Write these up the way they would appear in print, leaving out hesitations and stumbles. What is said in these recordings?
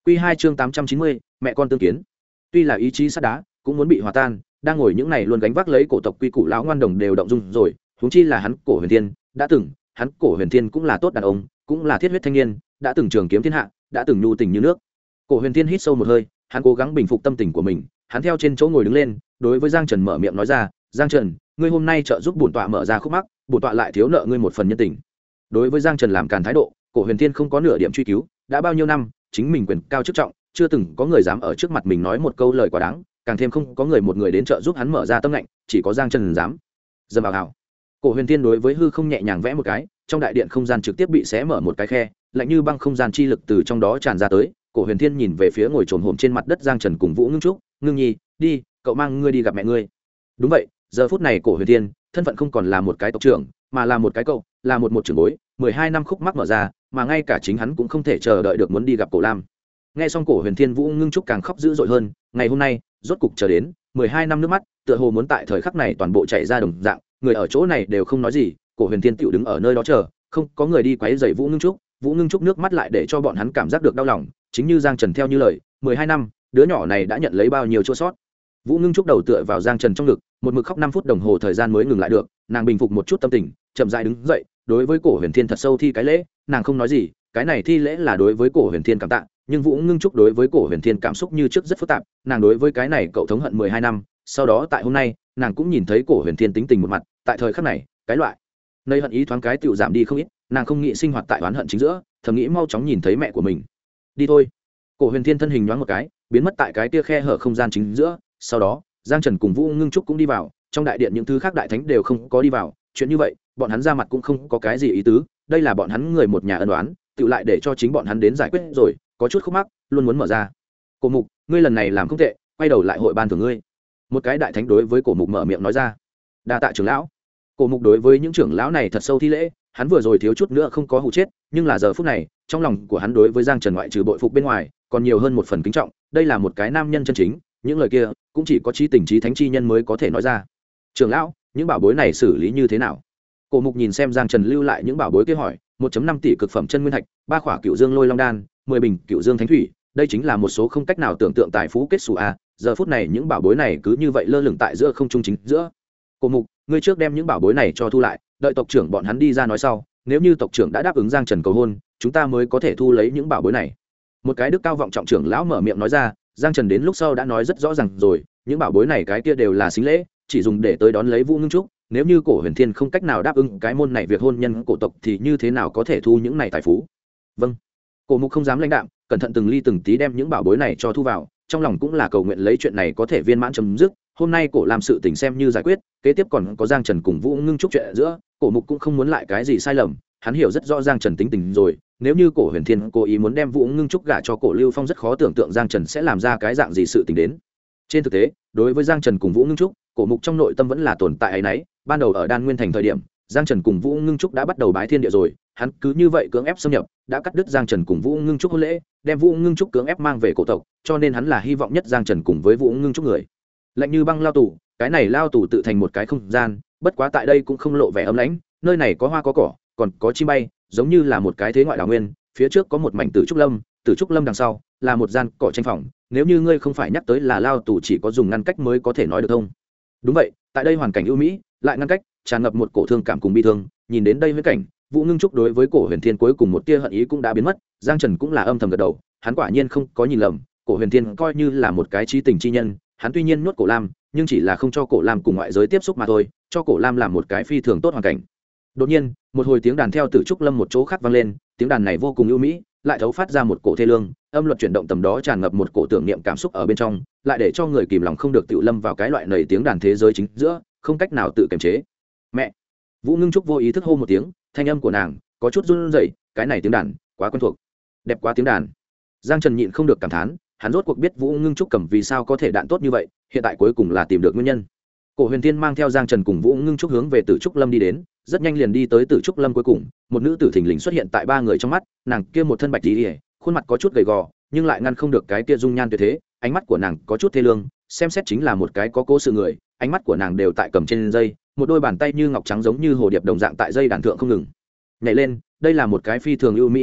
Quy 2 chương 890, mẹ con tương kiến. Tuy là ý chí sắt đá, cũng muốn bị hòa tan, đang ngồi những này luôn gánh vác lấy cổ tộc quy củ lão ngoan đồng đều động dung rồi, huống chi là hắn Cổ Huyền Thiên, đã từng, hắn Cổ Huyền Thiên cũng là tốt đàn ông, cũng là thiết huyết thanh niên, đã từng trường kiếm thiên hạ, đã từng nhu tình như nước. Cổ Huyền Thiên hít sâu một hơi, hắn cố gắng bình phục tâm tình của mình, hắn theo trên chỗ ngồi đứng lên, đối với Giang Trần mở miệng nói ra, "Giang Trần, ngươi hôm nay trợ giúp bổn tọa mở ra khúc mắc, bổn tọa lại thiếu nợ ngươi một phần nhân tình." Đối với Giang Trần làm càn thái độ, Cổ Huyền Thiên không có nửa điểm truy cứu, đã bao nhiêu năm, chính mình quyền cao chức trọng, chưa từng có người dám ở trước mặt mình nói một câu lời quá đáng, càng thêm không có người một người đến trợ giúp hắn mở ra tâm lạnh, chỉ có Giang Trần dám. Dầm vào hào. Cổ Huyền Thiên đối với hư không nhẹ nhàng vẽ một cái, trong đại điện không gian trực tiếp bị xé mở một cái khe, lạnh như băng không gian chi lực từ trong đó tràn ra tới. Cổ Huyền Thiên nhìn về phía ngồi trồn hổm trên mặt đất Giang Trần cùng Vũ Ngưng Trúc, "Ngưng Nhi, đi, cậu mang ngươi đi gặp mẹ ngươi." Đúng vậy, giờ phút này Cổ Huyền Thiên, thân phận không còn là một cái tộc trưởng, mà là một cái cậu, là một trưởng bối, 12 năm khúc mắc mở ra, mà ngay cả chính hắn cũng không thể chờ đợi được muốn đi gặp Cổ Lam. Nghe xong Cổ Huyền Thiên, Vũ Ngưng Trúc càng khóc dữ dội hơn, ngày hôm nay, rốt cục chờ đến, 12 năm nước mắt, tựa hồ muốn tại thời khắc này toàn bộ chảy ra đồng dạng, người ở chỗ này đều không nói gì, Cổ Huyền Thiên tiểu đứng ở nơi đó chờ, không có người đi quấy rầy Vũ Ngưng Trúc, Vũ Ngưng Trúc nước mắt lại để cho bọn hắn cảm giác được đau lòng, chính như Giang Trần theo như lời, 12 năm, đứa nhỏ này đã nhận lấy bao nhiêu chỗ sót. Vũ Ngưng Trúc đầu tựa vào Giang Trần trong ngực, một mực khóc 5 phút đồng hồ thời gian mới ngừng lại được, nàng bình phục một chút tâm tình, chậm rãi đứng dậy, đối với Cổ Huyền Thiên thật sâu thi cái lễ, nàng không nói gì, cái này thi lễ là đối với Cổ Huyền Thiên cảm tạ, nhưng Vũ Ngưng Trúc đối với Cổ Huyền Thiên cảm xúc như trước rất phức tạp, nàng đối với cái này cậu thống hận 12 năm, sau đó tại hôm nay, nàng cũng nhìn thấy Cổ Huyền Thiên tính tình một mặt, tại thời khắc này, cái loại nơi hận ý thoáng cái tựu giảm đi không ít, nàng không nghĩ sinh hoạt tại oán hận chính giữa, thầm nghĩ mau chóng nhìn thấy mẹ của mình. Đi thôi. Cổ Huyền Thiên thân hình nhoáng một cái, biến mất tại cái kia khe hở không gian chính giữa, sau đó, Giang Trần cùng Vũ Ngưng Trúc cũng đi vào, trong đại điện những thứ khác đại thánh đều không có đi vào, chuyện như vậy, bọn hắn ra mặt cũng không có cái gì ý tứ, đây là bọn hắn người một nhà ân oán, tự lại để cho chính bọn hắn đến giải quyết rồi, có chút khúc mắc, luôn muốn mở ra. Cổ Mục, ngươi lần này làm không tệ, quay đầu lại hội ban thưởng ngươi. Một cái đại thánh đối với Cổ Mục mở miệng nói ra. Đa tạ trưởng lão. Cổ Mục đối với những trưởng lão này thật sâu thi lễ, hắn vừa rồi thiếu chút nữa không có hụ chết, nhưng là giờ phút này, trong lòng của hắn đối với Giang Trần ngoại trừ bội phục bên ngoài, còn nhiều hơn một phần kính trọng, đây là một cái nam nhân chân chính, những lời kia cũng chỉ có trí tình trí thánh chi nhân mới có thể nói ra. Trưởng lão, những bảo bối này xử lý như thế nào? Cổ Mục nhìn xem Giang Trần lưu lại những bảo bối kia hỏi, 1.5 tỷ cực phẩm chân nguyên thạch, 3 khỏa Cựu Dương Lôi Long đan, 10 bình Cựu Dương Thánh thủy, đây chính là một số không cách nào tưởng tượng tài phú kết xù a, giờ phút này những bảo bối này cứ như vậy lơ lửng tại giữa không trung chính giữa. Cổ Mục, ngươi trước đem những bảo bối này cho thu lại, đợi tộc trưởng bọn hắn đi ra nói sau, nếu như tộc trưởng đã đáp ứng Giang Trần cầu hôn, chúng ta mới có thể thu lấy những bảo bối này. Một cái đức cao vọng trọng trưởng lão mở miệng nói ra, Giang Trần đến lúc sau đã nói rất rõ ràng rồi, những bảo bối này cái kia đều là xính lễ, chỉ dùng để tới đón lấy Vũ Ngưng Trúc, nếu như Cổ Huyền Thiên không cách nào đáp ứng cái môn này việc hôn nhân cổ tộc thì như thế nào có thể thu những này tài phú. Vâng. Cổ Mục không dám lãnh đạm, cẩn thận từng ly từng tí đem những bảo bối này cho thu vào, trong lòng cũng là cầu nguyện lấy chuyện này có thể viên mãn chấm dứt, hôm nay Cổ làm sự tình xem như giải quyết, kế tiếp còn có Giang Trần cùng Vũ Ngưng Trúc chuyện giữa, Cổ Mục cũng không muốn lại cái gì sai lầm, hắn hiểu rất rõ Giang Trần tính tình rồi, nếu như Cổ Huyền Thiên cố ý muốn đem Vũ Ngưng Trúc gả cho Cổ Lưu Phong rất khó tưởng tượng Giang Trần sẽ làm ra cái dạng gì sự tình đến. Trên thực tế, đối với Giang Trần cùng Vũ Ngưng Trúc, Cổ Mục trong nội tâm vẫn là tồn tại ấy nấy, ban đầu ở Đan Nguyên Thành thời điểm, Giang Trần cùng Vũ Ngưng Trúc đã bắt đầu bái thiên địa rồi, hắn cứ như vậy cưỡng ép xâm nhập, đã cắt đứt Giang Trần cùng Vũ Ngưng Trúc hôn lễ, đem Vũ Ngưng Trúc cưỡng ép mang về cổ tộc, cho nên hắn là hy vọng nhất Giang Trần cùng với Vũ Ngưng Trúc người. Lạnh như băng lao tù, cái này lao tù tự thành một cái không gian, bất quá tại đây cũng không lộ vẻ ấm lãnh, nơi này có hoa có cỏ, còn có chim bay, giống như là một cái thế ngoại đảo nguyên, phía trước có một mảnh tử trúc lâm đằng sau là một gian cỏ tranh phòng, nếu như ngươi không phải nhắc tới là lao tù chỉ có dùng ngăn cách mới có thể nói được thông. Đúng vậy, tại đây hoàn cảnh ưu mỹ, lại ngăn cách, tràn ngập một cổ thương cảm cùng bi thương, nhìn đến đây với cảnh, Vũ Ngưng Trúc đối với Cổ Huyền Thiên cuối cùng một tia hận ý cũng đã biến mất, Giang Trần cũng là âm thầm gật đầu, hắn quả nhiên không có nhìn lầm, Cổ Huyền Thiên coi như là một cái trí tình chi nhân, hắn tuy nhiên nuốt Cổ Lam, nhưng chỉ là không cho Cổ Lam cùng ngoại giới tiếp xúc mà thôi, cho Cổ Lam làm một cái phi thường tốt hoàn cảnh. Đột nhiên, một hồi tiếng đàn theo Tử Trúc Lâm một chỗ khác vang lên, tiếng đàn này vô cùng ưu mỹ, lại thấu phát ra một cổ thê lương, âm luật chuyển động tầm đó tràn ngập một cổ tưởng niệm cảm xúc ở bên trong, lại để cho người kìm lòng không được tự lâm vào cái loại nầy tiếng đàn thế giới chính giữa, không cách nào tự kiềm chế. Mẹ! Vũ Ngưng Trúc vô ý thức hô một tiếng, thanh âm của nàng có chút run rẩy, cái này tiếng đàn quá quen thuộc, đẹp quá tiếng đàn. Giang Trần nhịn không được cảm thán, hắn rốt cuộc biết Vũ Ngưng Trúc cầm vì sao có thể đạn tốt như vậy, hiện tại cuối cùng là tìm được nguyên nhân. Cổ Huyền Thiên mang theo Giang Trần cùng Vũ Ngưng Trúc hướng về Tử Trúc Lâm đi đến, rất nhanh liền đi tới Tử Trúc Lâm cuối cùng, một nữ tử thình lình xuất hiện tại ba người trong mắt, nàng kia một thân bạch y, khuôn mặt có chút gầy gò, nhưng lại ngăn không được cái kia dung nhan tuyệt thế, ánh mắt của nàng có chút thê lương, xem xét chính là một cái có cố sự người, ánh mắt của nàng đều tại cầm trên dây, một đôi bàn tay như ngọc trắng giống như hồ điệp đồng dạng tại dây đàn thượng không ngừng nhảy lên, đây là một cái phi thường ưu mỹ hình ảnh,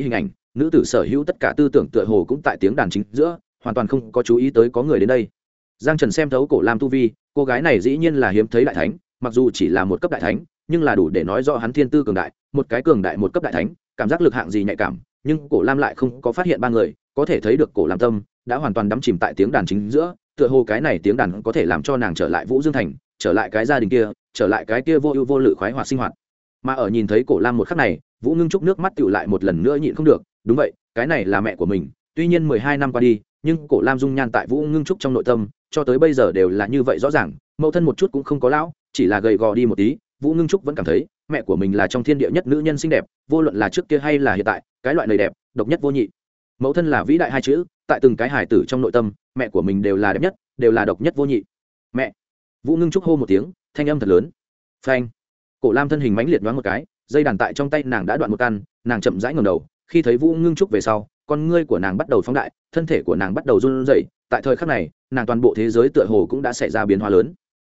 nữ tử sở hữu tất cả tư tưởng tựa hồ cũng tại tiếng đàn chính giữa, hoàn toàn không có chú ý tới có người đến đây. Giang Trần xem thấu Cổ Lam tu vi, cô gái này dĩ nhiên là hiếm thấy đại thánh, mặc dù chỉ là một cấp đại thánh, nhưng là đủ để nói rõ hắn thiên tư cường đại, một cái cường đại một cấp đại thánh, cảm giác lực hạng gì nhạy cảm, nhưng Cổ Lam lại không có phát hiện ba người, có thể thấy được Cổ Lam tâm đã hoàn toàn đắm chìm tại tiếng đàn chính giữa, tựa hồ cái này tiếng đàn có thể làm cho nàng trở lại Vũ Dương thành, trở lại cái gia đình kia, trở lại cái kia vô ưu vô lự khoái hoạt sinh hoạt. Mà ở nhìn thấy Cổ Lam một khắc này, Vũ Ngưng Trúc nước mắt tụ lại một lần nữa nhịn không được, đúng vậy, cái này là mẹ của mình, tuy nhiên 12 năm qua đi, nhưng Cổ Lam dung nhan tại Vũ Ngưng Trúc trong nội tâm, cho tới bây giờ đều là như vậy rõ ràng, mẫu thân một chút cũng không có lão, chỉ là gầy gò đi một tí, Vũ Ngưng Trúc vẫn cảm thấy mẹ của mình là trong thiên địa nhất nữ nhân xinh đẹp, vô luận là trước kia hay là hiện tại, cái loại này đẹp, độc nhất vô nhị. Mẫu thân là vĩ đại hai chữ, tại từng cái hài tử trong nội tâm, mẹ của mình đều là đẹp nhất, đều là độc nhất vô nhị. Mẹ. Vũ Ngưng Trúc hô một tiếng, thanh âm thật lớn. Phanh. Cổ Lam thân hình mãnh liệt nhoáng một cái, dây đàn tại trong tay nàng đã đoạn một căn, nàng chậm rãi ngẩng đầu, khi thấy Vũ Ngưng Trúc về sau, con ngươi của nàng bắt đầu phóng đại, thân thể của nàng bắt đầu run rẩy, tại thời khắc này, nàng toàn bộ thế giới tựa hồ cũng đã xảy ra biến hóa lớn.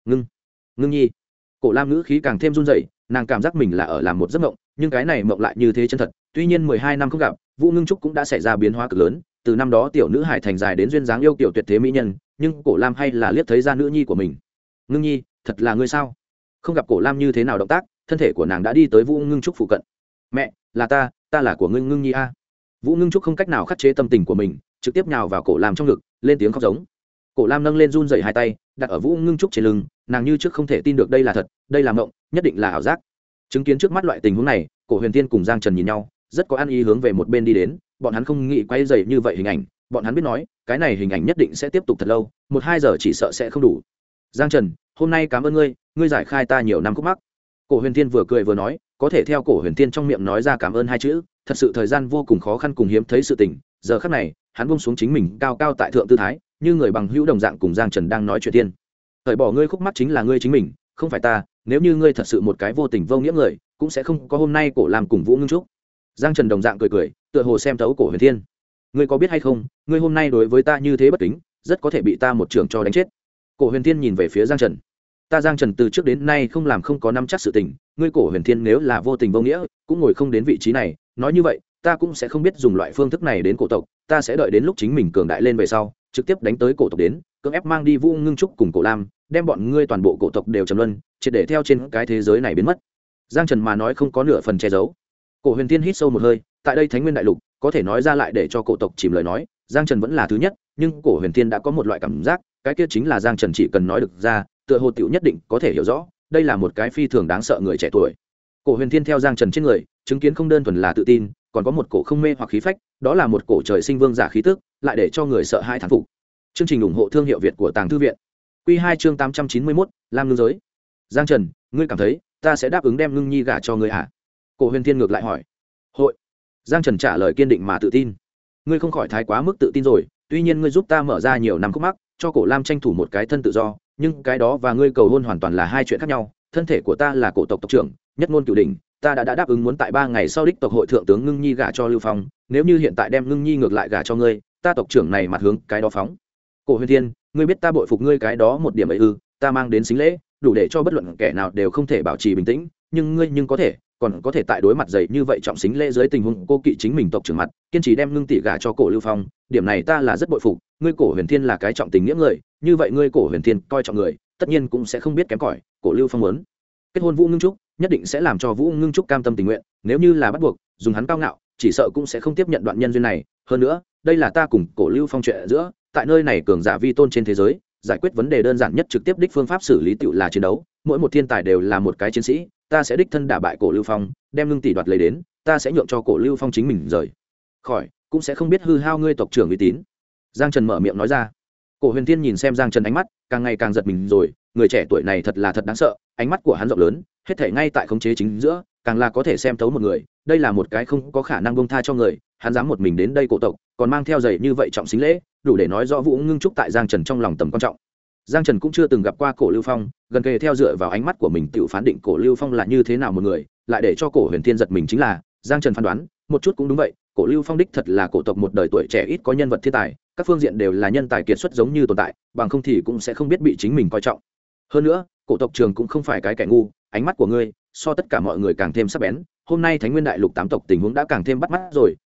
Ngưng nhi. Cổ Lam ngữ khí càng thêm run rẩy, nàng cảm giác mình là ở làm một giấc mộng, nhưng cái này mộng lại như thế chân thật. Tuy nhiên 12 năm không gặp, Vũ Ngưng Trúc cũng đã xảy ra biến hóa cực lớn, từ năm đó tiểu nữ hải thành dài đến duyên dáng yêu kiều tuyệt thế mỹ nhân, nhưng Cổ Lam hay là liếc thấy ra nữ nhi của mình. Ngưng nhi, thật là ngươi sao? Không gặp Cổ Lam như thế nào động tác, thân thể của nàng đã đi tới Vũ Ngưng Trúc phụ cận. Mẹ, là ta là của Ngưng nhi a. Vũ Ngưng Trúc không cách nào khắc chế tâm tình của mình, trực tiếp nhào vào Cổ Lam trong ngực, lên tiếng khóc giống. Cổ Lam nâng lên run rẩy hai tay, đặt ở Vũ Ngưng Trúc trên lưng, nàng như trước không thể tin được đây là thật, đây là mộng, nhất định là ảo giác. Chứng kiến trước mắt loại tình huống này, Cổ Huyền Tiên cùng Giang Trần nhìn nhau, rất có ăn ý hướng về một bên đi đến, bọn hắn không nghĩ quay dày như vậy hình ảnh, bọn hắn biết nói, cái này hình ảnh nhất định sẽ tiếp tục thật lâu, 1-2 giờ chỉ sợ sẽ không đủ. Giang Trần, hôm nay cảm ơn ngươi giải khai ta nhiều năm khúc mắc. Cổ Huyền Tiên vừa cười vừa nói, có thể theo Cổ Huyền Tiên trong miệng nói ra cảm ơn hai chữ, thật sự thời gian vô cùng khó khăn cùng hiếm thấy sự tình, giờ khắc này, hắn buông xuống chính mình cao cao tại thượng tư thái, như người bằng hữu đồng dạng cùng Giang Trần đang nói chuyện tiên. Thời bỏ ngươi khúc mắc chính là ngươi chính mình, không phải ta, nếu như ngươi thật sự một cái vô tình vô nghĩa người, cũng sẽ không có hôm nay Cổ Lam cùng Vũ Ngưng Trúc. Giang Trần đồng dạng cười cười, tựa hồ xem thấu Cổ Huyền Thiên. Ngươi có biết hay không, ngươi hôm nay đối với ta như thế bất kính, rất có thể bị ta một trường cho đánh chết. Cổ Huyền Thiên nhìn về phía Giang Trần. Ta Giang Trần từ trước đến nay không làm không có nắm chắc sự tình, ngươi Cổ Huyền Thiên nếu là vô tình vô nghĩa, cũng ngồi không đến vị trí này, nói như vậy, ta cũng sẽ không biết dùng loại phương thức này đến cổ tộc, ta sẽ đợi đến lúc chính mình cường đại lên về sau, trực tiếp đánh tới cổ tộc đến, cưỡng ép mang đi Vũ Ngưng Trúc cùng Cổ Lam, đem bọn ngươi toàn bộ cổ tộc đều trầm luân, triệt để theo trên cái thế giới này biến mất. Giang Trần mà nói không có nửa phần che giấu. Cổ Huyền Thiên hít sâu một hơi, tại đây Thánh Nguyên Đại Lục, có thể nói ra lại để cho cổ tộc chìm lời nói, Giang Trần vẫn là thứ nhất, nhưng Cổ Huyền Thiên đã có một loại cảm giác, cái kia chính là Giang Trần chỉ cần nói được ra, tựa hồ tiểu nhất định có thể hiểu rõ, đây là một cái phi thường đáng sợ người trẻ tuổi. Cổ Huyền Thiên theo Giang Trần trên người, chứng kiến không đơn thuần là tự tin, còn có một cổ không mê hoặc khí phách, đó là một cổ trời sinh vương giả khí tức, lại để cho người sợ hãi thán phục. Chương trình ủng hộ thương hiệu Việt của Tàng Thư viện. Quy 2 chương 891, Lam Ngưng Giới. Giang Trần, ngươi cảm thấy ta sẽ đáp ứng đem Ngưng Nhi gả cho ngươi hả? Cổ Huyền Thiên ngược lại hỏi. Hội. Giang Trần trả lời kiên định mà tự tin. Ngươi không khỏi thái quá mức tự tin rồi, tuy nhiên ngươi giúp ta mở ra nhiều năm khúc mắc, cho Cổ Lam tranh thủ một cái thân tự do, nhưng cái đó và ngươi cầu hôn hoàn toàn là hai chuyện khác nhau. Thân thể của ta là cổ tộc tộc trưởng, nhất ngôn cửu đỉnh, ta đã đáp ứng muốn tại 3 ngày sau đích tộc hội thượng tướng Ngưng Nhi gả cho Lưu Phong, nếu như hiện tại đem Ngưng Nhi ngược lại gả cho ngươi, ta tộc trưởng này mặt hướng cái đó phóng. Cổ Huyền Thiên, ngươi biết ta bội phục ngươi cái đó một điểm ấy ư? Ta mang đến xính lễ, đủ để cho bất luận kẻ nào đều không thể bảo trì bình tĩnh, nhưng ngươi có thể, còn có thể tại đối mặt dày như vậy trọng xính lễ dưới tình huống cô kỵ chính mình tộc trưởng mặt, kiên trì đem Ngưng tỷ gả cho Cổ Lưu Phong, điểm này ta là rất bội phục. Ngươi Cổ Huyền Thiên là cái trọng tình nghĩa người, như vậy ngươi Cổ Huyền Thiên coi trọng người, tất nhiên cũng sẽ không biết kém cỏi. Cổ Lưu Phong muốn kết hôn Vũ Ngưng Trúc, nhất định sẽ làm cho Vũ Ngưng Trúc cam tâm tình nguyện, nếu như là bắt buộc, dùng hắn cao ngạo, chỉ sợ cũng sẽ không tiếp nhận đoạn nhân duyên này. Hơn nữa, đây là ta cùng Cổ Lưu Phong chuyện giữa, tại nơi này cường giả vi tôn trên thế giới, giải quyết vấn đề đơn giản nhất trực tiếp đích phương pháp xử lý tựu là chiến đấu, mỗi một thiên tài đều là một cái chiến sĩ, ta sẽ đích thân đả bại Cổ Lưu Phong, đem Ngưng tỷ đoạt lấy đến, ta sẽ nhượng cho Cổ Lưu Phong chính mình rời khỏi, cũng sẽ không biết hư hao ngươi tộc trưởng uy tín. Giang Trần mở miệng nói ra. Cổ Huyền Thiên nhìn xem Giang Trần ánh mắt, càng ngày càng giật mình rồi, người trẻ tuổi này thật là thật đáng sợ, ánh mắt của hắn rộng lớn, hết thảy ngay tại khống chế chính giữa, càng là có thể xem thấu một người, đây là một cái không có khả năng buông tha cho người, hắn dám một mình đến đây cổ tộc, còn mang theo giày như vậy trọng xính lễ, đủ để nói rõ Vũ Ngưng Trúc tại Giang Trần trong lòng tầm quan trọng. Giang Trần cũng chưa từng gặp qua Cổ Lưu Phong, gần kề theo dựa vào ánh mắt của mình tự phán định Cổ Lưu Phong là như thế nào một người, lại để cho Cổ Huyền Thiên giật mình chính là, Giang Trần phán đoán, một chút cũng đúng vậy, Cổ Lưu Phong đích thật là cổ tộc một đời tuổi trẻ ít có nhân vật thiên tài, các phương diện đều là nhân tài kiệt xuất giống như tồn tại, bằng không thì cũng sẽ không biết bị chính mình coi trọng. Hơn nữa, cổ tộc trường cũng không phải cái kẻ ngu, ánh mắt của ngươi so tất cả mọi người càng thêm sắc bén, hôm nay Thánh Nguyên Đại Lục 8 tộc tình huống đã càng thêm bắt mắt rồi,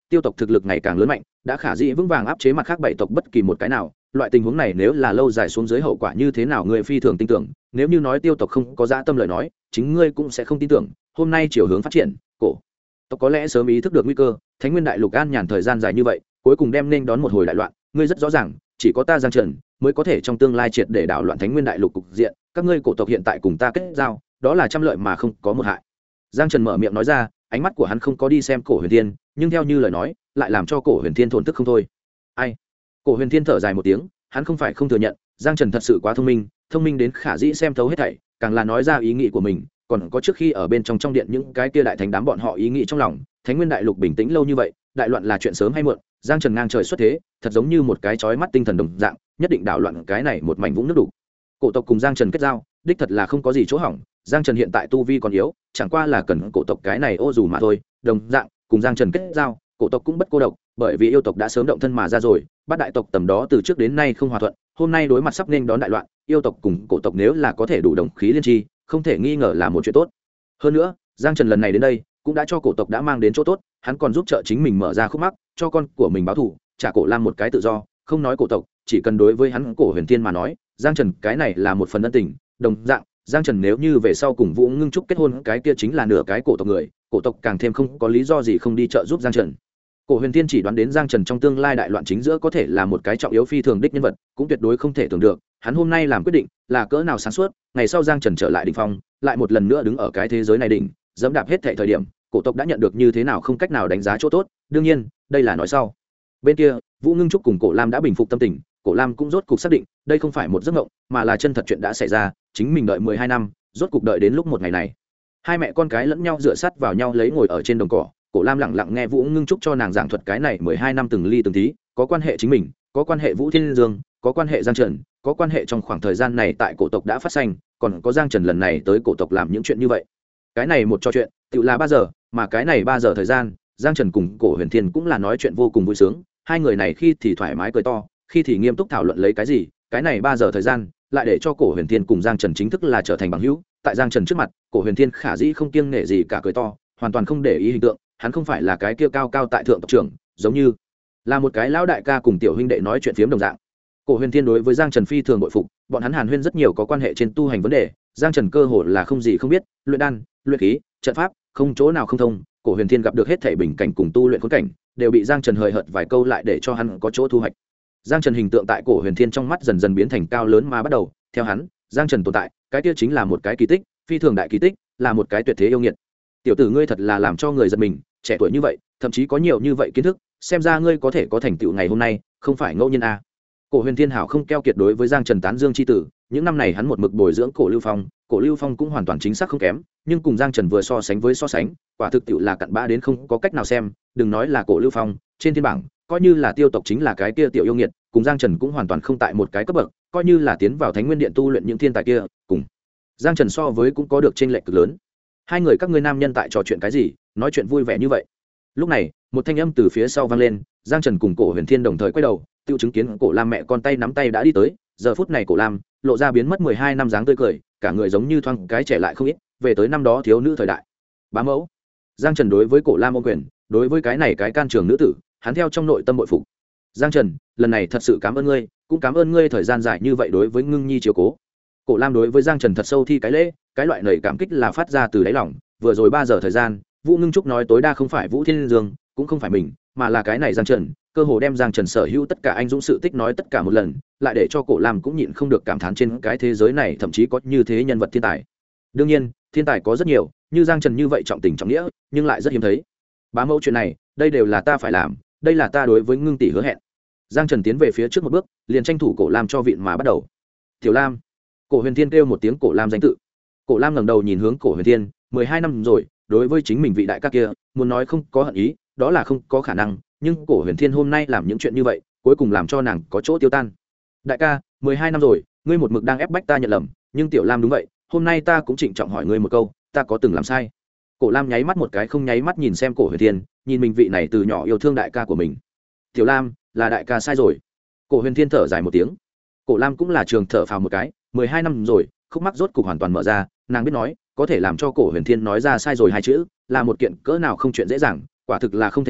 tiêu tộc thực lực ngày càng lớn mạnh, đã khả dĩ vững vàng áp chế mặt khác 7 tộc bất kỳ một cái nào. Loại tình huống này nếu là lâu dài xuống dưới hậu quả như thế nào ngươi phi thường tin tưởng, nếu như nói tiêu tộc không có dã tâm lời nói, chính ngươi cũng sẽ không tin tưởng. Hôm nay chiều hướng phát triển, cổ tộc có lẽ sớm ý thức được nguy cơ, Thánh Nguyên Đại Lục an nhàn thời gian dài như vậy, cuối cùng đem nên đón một hồi đại loạn, ngươi rất rõ ràng, chỉ có ta Giang Trần mới có thể trong tương lai triệt để đảo loạn Thánh Nguyên Đại Lục cục diện, các ngươi cổ tộc hiện tại cùng ta kết giao, đó là trăm lợi mà không có một hại. Giang Trần mở miệng nói ra, ánh mắt của hắn không có đi xem Cổ Huyền Thiên, nhưng theo như lời nói, lại làm cho Cổ Huyền Thiên thổn thức không thôi. Ai? Cổ Huyền Thiên thở dài một tiếng, hắn không phải không thừa nhận, Giang Trần thật sự quá thông minh đến khả dĩ xem thấu hết thảy, càng là nói ra ý nghĩ của mình, còn có trước khi ở bên trong điện những cái kia đại thánh đám bọn họ ý nghĩ trong lòng. Thánh Nguyên Đại Lục bình tĩnh lâu như vậy, đại loạn là chuyện sớm hay muộn, Giang Trần ngang trời xuất thế, thật giống như một cái chói mắt tinh thần đồng dạng, nhất định đảo loạn cái này một mảnh vũng nước đủ. Cổ tộc cùng Giang Trần kết giao, đích thật là không có gì chỗ hỏng, Giang Trần hiện tại tu vi còn yếu, chẳng qua là cần cổ tộc cái này ô dù mà thôi, đồng dạng, cùng Giang Trần kết giao, cổ tộc cũng bất cô độc, bởi vì yêu tộc đã sớm động thân mà ra rồi, bát đại tộc tầm đó từ trước đến nay không hòa thuận, hôm nay đối mặt sắp nên đón đại loạn, yêu tộc cùng cổ tộc nếu là có thể đủ đồng khí liên tri, không thể nghi ngờ là một chuyện tốt. Hơn nữa, Giang Trần lần này đến đây, cũng đã cho cổ tộc đã mang đến chỗ tốt, hắn còn giúp trợ chính mình mở ra khúc mắc, cho con của mình báo thù, trả Cổ Lam một cái tự do, không nói cổ tộc, chỉ cần đối với hắn Cổ Huyền Thiên mà nói, Giang Trần cái này là một phần ân tình, đồng dạng, Giang Trần nếu như về sau cùng Vũ Ngưng Trúc kết hôn, cái kia chính là nửa cái cổ tộc người, cổ tộc càng thêm không có lý do gì không đi trợ giúp Giang Trần. Cổ Huyền Thiên chỉ đoán đến Giang Trần trong tương lai đại loạn chính giữa có thể là một cái trọng yếu phi thường đích nhân vật, cũng tuyệt đối không thể tưởng được, hắn hôm nay làm quyết định là cỡ nào sáng suốt, ngày sau Giang Trần trở lại đỉnh phong, lại một lần nữa đứng ở cái thế giới này đỉnh, dẫm đạp hết thảy thời điểm, cổ tộc đã nhận được như thế nào không cách nào đánh giá chỗ tốt, đương nhiên, đây là nói sau. Bên kia, Vũ Ngưng Trúc cùng Cổ Lam đã bình phục tâm tình, Cổ Lam cũng rốt cục xác định, đây không phải một giấc mộng, mà là chân thật chuyện đã xảy ra, chính mình đợi 12 năm, rốt cục đợi đến lúc một ngày này. Hai mẹ con cái lẫn nhau dựa sát vào nhau lấy ngồi ở trên đồng cỏ, Cổ Lam lặng lặng nghe Vũ Ngưng Trúc cho nàng giảng thuật cái này 12 năm từng ly từng tí, có quan hệ chính mình, có quan hệ Vũ Thiên Dương, có quan hệ Giang Trần, có quan hệ trong khoảng thời gian này tại cổ tộc đã phát sinh, còn có Giang Trần lần này tới cổ tộc làm những chuyện như vậy. Cái này một trò chuyện, tự là 3 giờ, mà cái này 3 giờ thời gian, Giang Trần cùng Cổ Huyền Thiên cũng là nói chuyện vô cùng vui sướng, hai người này khi thì thoải mái cười to, khi thì nghiêm túc thảo luận lấy cái gì, cái này 3 giờ thời gian, lại để cho Cổ Huyền Thiên cùng Giang Trần chính thức là trở thành bằng hữu, tại Giang Trần trước mặt, Cổ Huyền Thiên khả dĩ không kiêng nể gì cả cười to, hoàn toàn không để ý hình tượng, hắn không phải là cái kia cao cao tại thượng tộc trưởng, giống như là một cái lão đại ca cùng tiểu huynh đệ nói chuyện phiếm đồng dạng. Cổ Huyền Thiên đối với Giang Trần phi thường bội phục, bọn hắn hàn huyên rất nhiều có quan hệ trên tu hành vấn đề, Giang Trần cơ hồ là không gì không biết, luyện đan, luyện khí, trận pháp, không chỗ nào không thông, Cổ Huyền Thiên gặp được hết thảy bình cảnh cùng tu luyện khốn cảnh, đều bị Giang Trần hời hợt vài câu lại để cho hắn có chỗ thu hoạch. Giang Trần hình tượng tại Cổ Huyền Thiên trong mắt dần dần biến thành cao lớn mà bắt đầu, theo hắn, Giang Trần tồn tại, cái kia chính là một cái kỳ tích, phi thường đại kỳ tích, là một cái tuyệt thế yêu nghiệt. Tiểu tử ngươi thật là làm cho người giật mình, trẻ tuổi như vậy, thậm chí có nhiều như vậy kiến thức, xem ra ngươi có thể có thành tựu ngày hôm nay, không phải ngẫu nhiên à. Cổ Huyền Thiên hảo không keo kiệt đối với Giang Trần tán dương chi tử, những năm này hắn một mực bồi dưỡng Cổ Lưu Phong cũng hoàn toàn chính xác không kém, nhưng cùng Giang Trần vừa so sánh với so sánh, quả thực tiệu là cặn bã đến không có cách nào xem, đừng nói là Cổ Lưu Phong, trên thiên bảng, coi như là tiêu tộc chính là cái kia tiểu yêu nghiệt, cùng Giang Trần cũng hoàn toàn không tại một cái cấp bậc, coi như là tiến vào Thánh Nguyên Điện tu luyện những thiên tài kia, cùng Giang Trần so với cũng có được chênh lệch cực lớn. Hai người các ngươi nam nhân tại trò chuyện cái gì, nói chuyện vui vẻ như vậy. Lúc này, một thanh âm từ phía sau vang lên, Giang Trần cùng Cổ Huyền Thiên đồng thời quay đầu, tiêu chứng kiến Cổ Lam mẹ con tay nắm tay đã đi tới, giờ phút này Cổ Lam lộ ra biến mất 12 năm dáng tươi cười, cả người giống như thoáng cái trẻ lại không ít, về tới năm đó thiếu nữ thời đại. Bá mẫu. Giang Trần đối với Cổ Lam ôm quyền, đối với cái này cái can trường nữ tử, hắn theo trong nội tâm bội phục. Giang Trần, lần này thật sự cảm ơn ngươi, cũng cảm ơn ngươi thời gian dài như vậy đối với Ngưng Nhi chiếu cố. Cổ Lam đối với Giang Trần thật sâu thi cái lễ, cái loại lời cảm kích là phát ra từ đáy lòng, vừa rồi 3 giờ thời gian, Vũ Ngưng Trúc nói tối đa không phải Vũ Thiên Dương, cũng không phải mình, mà là cái này Giang Trần, cơ hồ đem Giang Trần sở hữu tất cả anh dũng sự tích nói tất cả một lần, lại để cho Cổ Lam cũng nhịn không được cảm thán trên cái thế giới này thậm chí có như thế nhân vật thiên tài. Đương nhiên, thiên tài có rất nhiều, như Giang Trần như vậy trọng tình trọng nghĩa, nhưng lại rất hiếm thấy. Bá mẫu chuyện này, đây đều là ta phải làm, đây là ta đối với Ngưng tỷ hứa hẹn. Giang Trần tiến về phía trước một bước, liền tranh thủ Cổ Lam cho viện mà bắt đầu. Tiểu Lam. Cổ Huyền Thiên kêu một tiếng Cổ Lam danh tự. Cổ Lam ngẩng đầu nhìn hướng Cổ Huyền Thiên, 12 năm rồi, đối với chính mình vị đại ca kia, muốn nói không có hận ý, đó là không có khả năng, nhưng Cổ Huyền Thiên hôm nay làm những chuyện như vậy, cuối cùng làm cho nàng có chỗ tiêu tan. Đại ca, 12 năm rồi, ngươi một mực đang ép bách ta nhận lầm, nhưng Tiểu Lam đúng vậy, hôm nay ta cũng trịnh trọng hỏi ngươi một câu, ta có từng làm sai? Cổ Lam nháy mắt một cái không nháy mắt nhìn xem Cổ Huyền Thiên, nhìn mình vị này từ nhỏ yêu thương đại ca của mình. Tiểu Lam, là đại ca sai rồi. Cổ Huyền Thiên thở dài một tiếng. Cổ Lam cũng là trường thở phào một cái, 12 năm rồi, khúc mắc rốt cục hoàn toàn mở ra, nàng biết nói, có thể làm cho Cổ Huyền Thiên nói ra sai rồi hai chữ, là một kiện cỡ nào không chuyện dễ dàng, quả thực là không thể nào,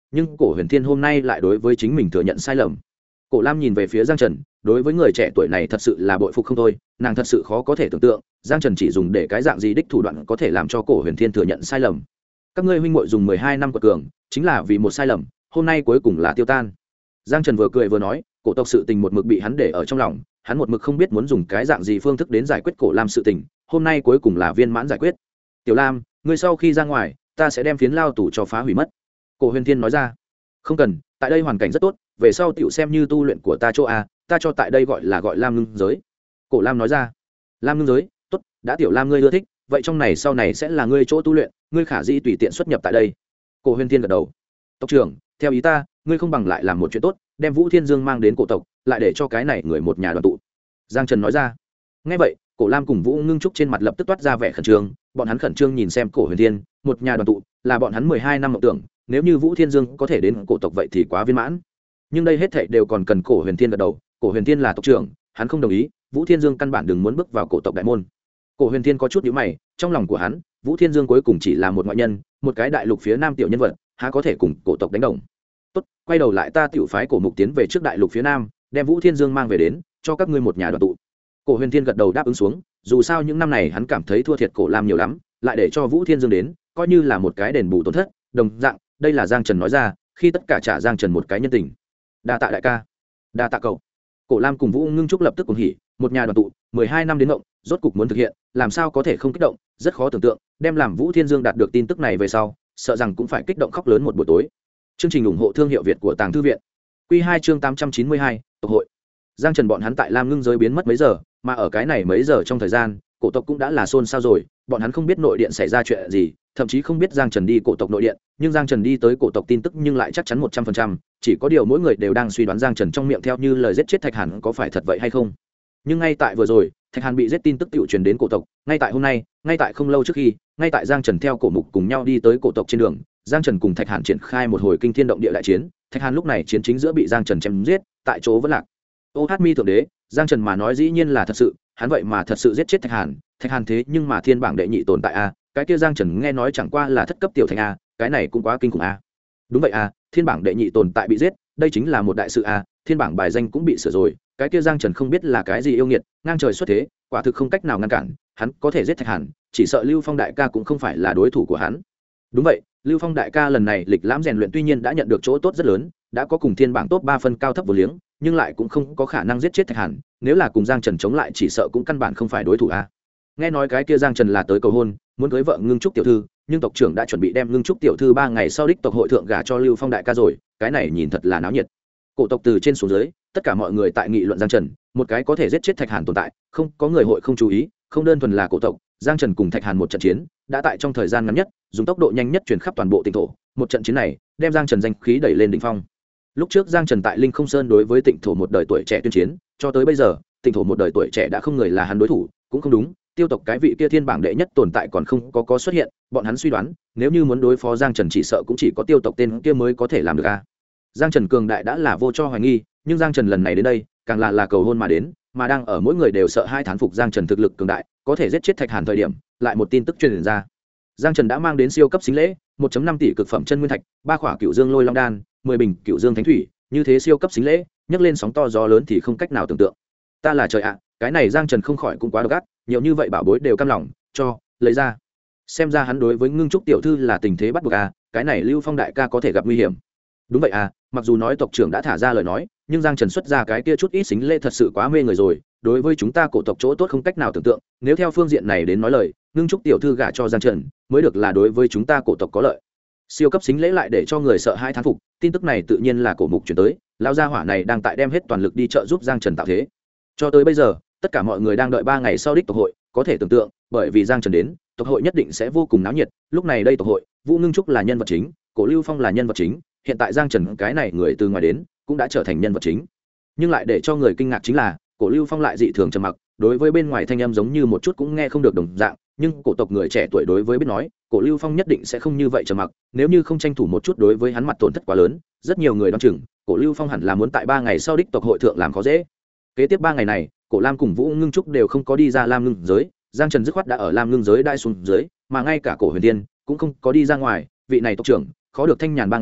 nhưng cổ huyền thiên hôm nay lại đối với chính mình thừa nhận sai lầm. Cổ Lam nhìn về phía Giang Trần, đối với người trẻ tuổi này thật sự là bội phục không thôi, nàng thật sự khó có thể tưởng tượng Giang Trần chỉ dùng để cái dạng gì đích thủ đoạn có thể làm cho cổ huyền thiên thừa nhận sai lầm. Các ngươi huynh muội dùng 12 năm quật cường chính là vì một sai lầm, hôm nay cuối cùng là tiêu tan. Giang Trần vừa cười vừa nói, cổ tộc sự tình một mực bị hắn để ở trong lòng, hắn một mực không biết muốn dùng cái dạng gì phương thức đến giải quyết cổ Lam sự tình, hôm nay cuối cùng là viên mãn giải quyết. Tiểu Lam, ngươi sau khi ra ngoài ta sẽ đem phiến lao tù cho phá hủy mất. Cổ huyền thiên nói ra. Không cần, tại đây hoàn cảnh rất tốt, về sau tiểu xem như tu luyện của ta chỗ a, ta cho tại đây gọi Lam ngưng giới. Cổ Lam nói ra. Lam ngưng giới, tốt, đã tiểu Lam ngươi ưa thích, vậy trong này sau này sẽ là ngươi chỗ tu luyện, ngươi khả dĩ tùy tiện xuất nhập tại đây. Cổ huyền thiên gật đầu. Tộc trưởng, theo ý ta, ngươi không bằng lại làm một chuyện tốt, đem Vũ Thiên Dương mang đến cổ tộc, lại để cho cái này người một nhà đoàn tụ. Giang Trần nói ra. Nghe vậy, Cổ Lam cùng Vũ Ngưng Trúc trên mặt lập tức toát ra vẻ khẩn trương, bọn hắn khẩn trương nhìn xem cổ huyền thiên, một nhà đoàn tụ là bọn hắn 12 năm mộng tưởng, nếu như Vũ Thiên Dương có thể đến cổ tộc vậy thì quá viên mãn. Nhưng đây hết thảy đều còn cần cổ huyền thiên gật đầu, cổ huyền thiên là tộc trưởng, hắn không đồng ý, Vũ Thiên Dương căn bản đừng muốn bước vào cổ tộc đại môn. Cổ huyền thiên có chút nhíu mày, trong lòng của hắn, Vũ Thiên Dương cuối cùng chỉ là một ngoại nhân, một cái đại lục phía nam tiểu nhân vật, há có thể cùng cổ tộc đánh đồng. Tốt, quay đầu lại ta tiểu phái cổ mục tiến về trước đại lục phía nam, đem Vũ Thiên Dương mang về đến, cho các ngươi một nhà đoàn tụ. Cổ huyền thiên gật đầu đáp ứng xuống, dù sao những năm này hắn cảm thấy thua thiệt cổ Lam nhiều lắm, lại để cho Vũ Thiên Dương đến, coi như là một cái đền bù tổn thất, đồng dạng, đây là Giang Trần nói ra, khi tất cả trả Giang Trần một cái nhân tình. Đa tạ đại ca, đa tạ cậu. Cổ Lam cùng Vũ Ngưng Trúc lập tức cùng hỉ, một nhà đoàn tụ, 12 năm đến ngộng, rốt cục muốn thực hiện, làm sao có thể không kích động, rất khó tưởng tượng, đem làm Vũ Thiên Dương đạt được tin tức này về sau, sợ rằng cũng phải kích động khóc lớn một buổi tối. Chương trình ủng hộ thương hiệu Việt của Tàng Thư viện. Quy 2 chương 892, tộc hội. Giang Trần bọn hắn tại Lam Ngưng giới biến mất mấy giờ, mà ở cái này mấy giờ trong thời gian, cổ tộc cũng đã là xôn xao rồi, bọn hắn không biết nội điện xảy ra chuyện gì, thậm chí không biết Giang Trần đi cổ tộc nội điện, nhưng Giang Trần đi tới cổ tộc tin tức nhưng lại chắc chắn 100%, chỉ có điều mỗi người đều đang suy đoán Giang Trần trong miệng theo như lời giết chết Thạch Hàn có phải thật vậy hay không. Nhưng ngay tại vừa rồi, Thạch Hàn bị giết tin tức tiểu truyền đến cổ tộc, ngay tại hôm nay, ngay tại không lâu trước khi, ngay tại Giang Trần theo cổ mục cùng nhau đi tới cổ tộc trên đường, Giang Trần cùng Thạch Hàn triển khai một hồi kinh thiên động địa đại chiến, Thạch Hàn lúc này chiến chính giữa bị Giang Trần chém giết, tại chỗ vẫn lạc. Ô Hát Mi thượng đế, Giang Trần mà nói dĩ nhiên là thật sự, hắn vậy mà thật sự giết chết Thạch Hàn, Thạch Hàn thế nhưng mà thiên bảng đệ nhị tồn tại a, cái kia Giang Trần nghe nói chẳng qua là thất cấp tiểu thành a, cái này cũng quá kinh khủng a. Đúng vậy a, thiên bảng đệ nhị tồn tại bị giết, đây chính là một đại sự a, thiên bảng bài danh cũng bị sửa rồi, cái kia Giang Trần không biết là cái gì yêu nghiệt, ngang trời xuất thế, quả thực không cách nào ngăn cản, hắn có thể giết Thạch Hàn, chỉ sợ Lưu Phong đại ca cũng không phải là đối thủ của hắn. Đúng vậy, Lưu Phong đại ca lần này lịch lãm rèn luyện tuy nhiên đã nhận được chỗ tốt rất lớn, đã có cùng thiên bảng top 3 phân cao thấp vô liếng, nhưng lại cũng không có khả năng giết chết Thạch Hàn, nếu là cùng Giang Trần chống lại chỉ sợ cũng căn bản không phải đối thủ a. Nghe nói cái kia Giang Trần là tới cầu hôn, muốn cưới vợ Ngưng Trúc tiểu thư, nhưng tộc trưởng đã chuẩn bị đem Ngưng Trúc tiểu thư 3 ngày sau đích tộc hội thượng gả cho Lưu Phong đại ca rồi, cái này nhìn thật là náo nhiệt. Cổ tộc từ trên xuống dưới, tất cả mọi người tại nghị luận Giang Trần, một cái có thể giết chết Thạch Hàn tồn tại, không có người hội không chú ý, không đơn thuần là cổ tộc, Giang Trần cùng Thạch Hàn một trận chiến, đã tại trong thời gian ngắn nhất, dùng tốc độ nhanh nhất truyền khắp toàn bộ tỉnh thổ, một trận chiến này, đem Giang Trần danh khí đẩy lên đỉnh phong. Lúc trước Giang Trần tại Linh Không Sơn đối với Tịnh thổ một đời tuổi trẻ tuyên chiến, cho tới bây giờ, Tịnh thổ một đời tuổi trẻ đã không người là hắn đối thủ, cũng không đúng, tiêu tộc cái vị kia thiên bảng đệ nhất tồn tại còn không có xuất hiện, bọn hắn suy đoán, nếu như muốn đối phó Giang Trần chỉ sợ cũng chỉ có tiêu tộc tên kia mới có thể làm được a. Giang Trần cường đại đã là vô cho hoài nghi, nhưng Giang Trần lần này đến đây, càng là cầu hôn mà đến, mà đang ở mỗi người đều sợ hai thán phục Giang Trần thực lực cường đại, có thể giết chết Thạch Hàn thời điểm, lại một tin tức truyền ra. Giang Trần đã mang đến siêu cấp xính lễ, 1.5 tỷ cực phẩm chân nguyên thạch, 3 khỏa Cựu Dương Lôi Long đan, 10 bình Cựu Dương Thánh thủy, như thế siêu cấp xính lễ, nhấc lên sóng to gió lớn thì không cách nào tưởng tượng. Ta là trời ạ, cái này Giang Trần không khỏi cũng quá độc ác, nhiều như vậy bảo bối đều cam lòng cho lấy ra. Xem ra hắn đối với Ngưng Trúc tiểu thư là tình thế bắt buộc a, cái này Lưu Phong đại ca có thể gặp nguy hiểm. Đúng vậy à, mặc dù nói tộc trưởng đã thả ra lời nói, nhưng Giang Trần xuất ra cái kia chút ít xính lễ thật sự quá mê người rồi, đối với chúng ta cổ tộc chỗ tốt không cách nào tưởng tượng, nếu theo phương diện này đến nói lời, Ngưng Trúc tiểu thư gả cho Giang Trần, mới được là đối với chúng ta cổ tộc có lợi. Siêu cấp xính lễ lại để cho người sợ hai thán phục, tin tức này tự nhiên là cổ mục chuyển tới, lão gia hỏa này đang tại đem hết toàn lực đi trợ giúp Giang Trần tạo thế. Cho tới bây giờ, tất cả mọi người đang đợi 3 ngày sau đích tộc hội, có thể tưởng tượng, bởi vì Giang Trần đến, tộc hội nhất định sẽ vô cùng náo nhiệt, lúc này đây tộc hội, Vũ Ngưng Trúc là nhân vật chính, Cổ Lưu Phong là nhân vật chính, hiện tại Giang Trần cái này người từ ngoài đến, cũng đã trở thành nhân vật chính. Nhưng lại để cho người kinh ngạc chính là, Cổ Lưu Phong lại dị thường trầm mặc, đối với bên ngoài thanh âm giống như một chút cũng nghe không được đồng dạng, nhưng cổ tộc người trẻ tuổi đối với biết nói, Cổ Lưu Phong nhất định sẽ không như vậy trầm mặc, nếu như không tranh thủ một chút đối với hắn mặt tổn thất quá lớn, rất nhiều người đoán chừng, Cổ Lưu Phong hẳn là muốn tại 3 ngày sau đích tộc hội thượng làm khó dễ. Kế tiếp 3 ngày này, Cổ Lam cùng Vũ Ngưng Trúc đều không có đi ra Lam Ngưng giới, Giang Trần dứt khoát đã ở Lam Ngưng giới đai xuống dưới, mà ngay cả Cổ Huyền Tiên cũng không có đi ra ngoài, vị này tộc trưởng, khó được thanh nhàn 3 ngày,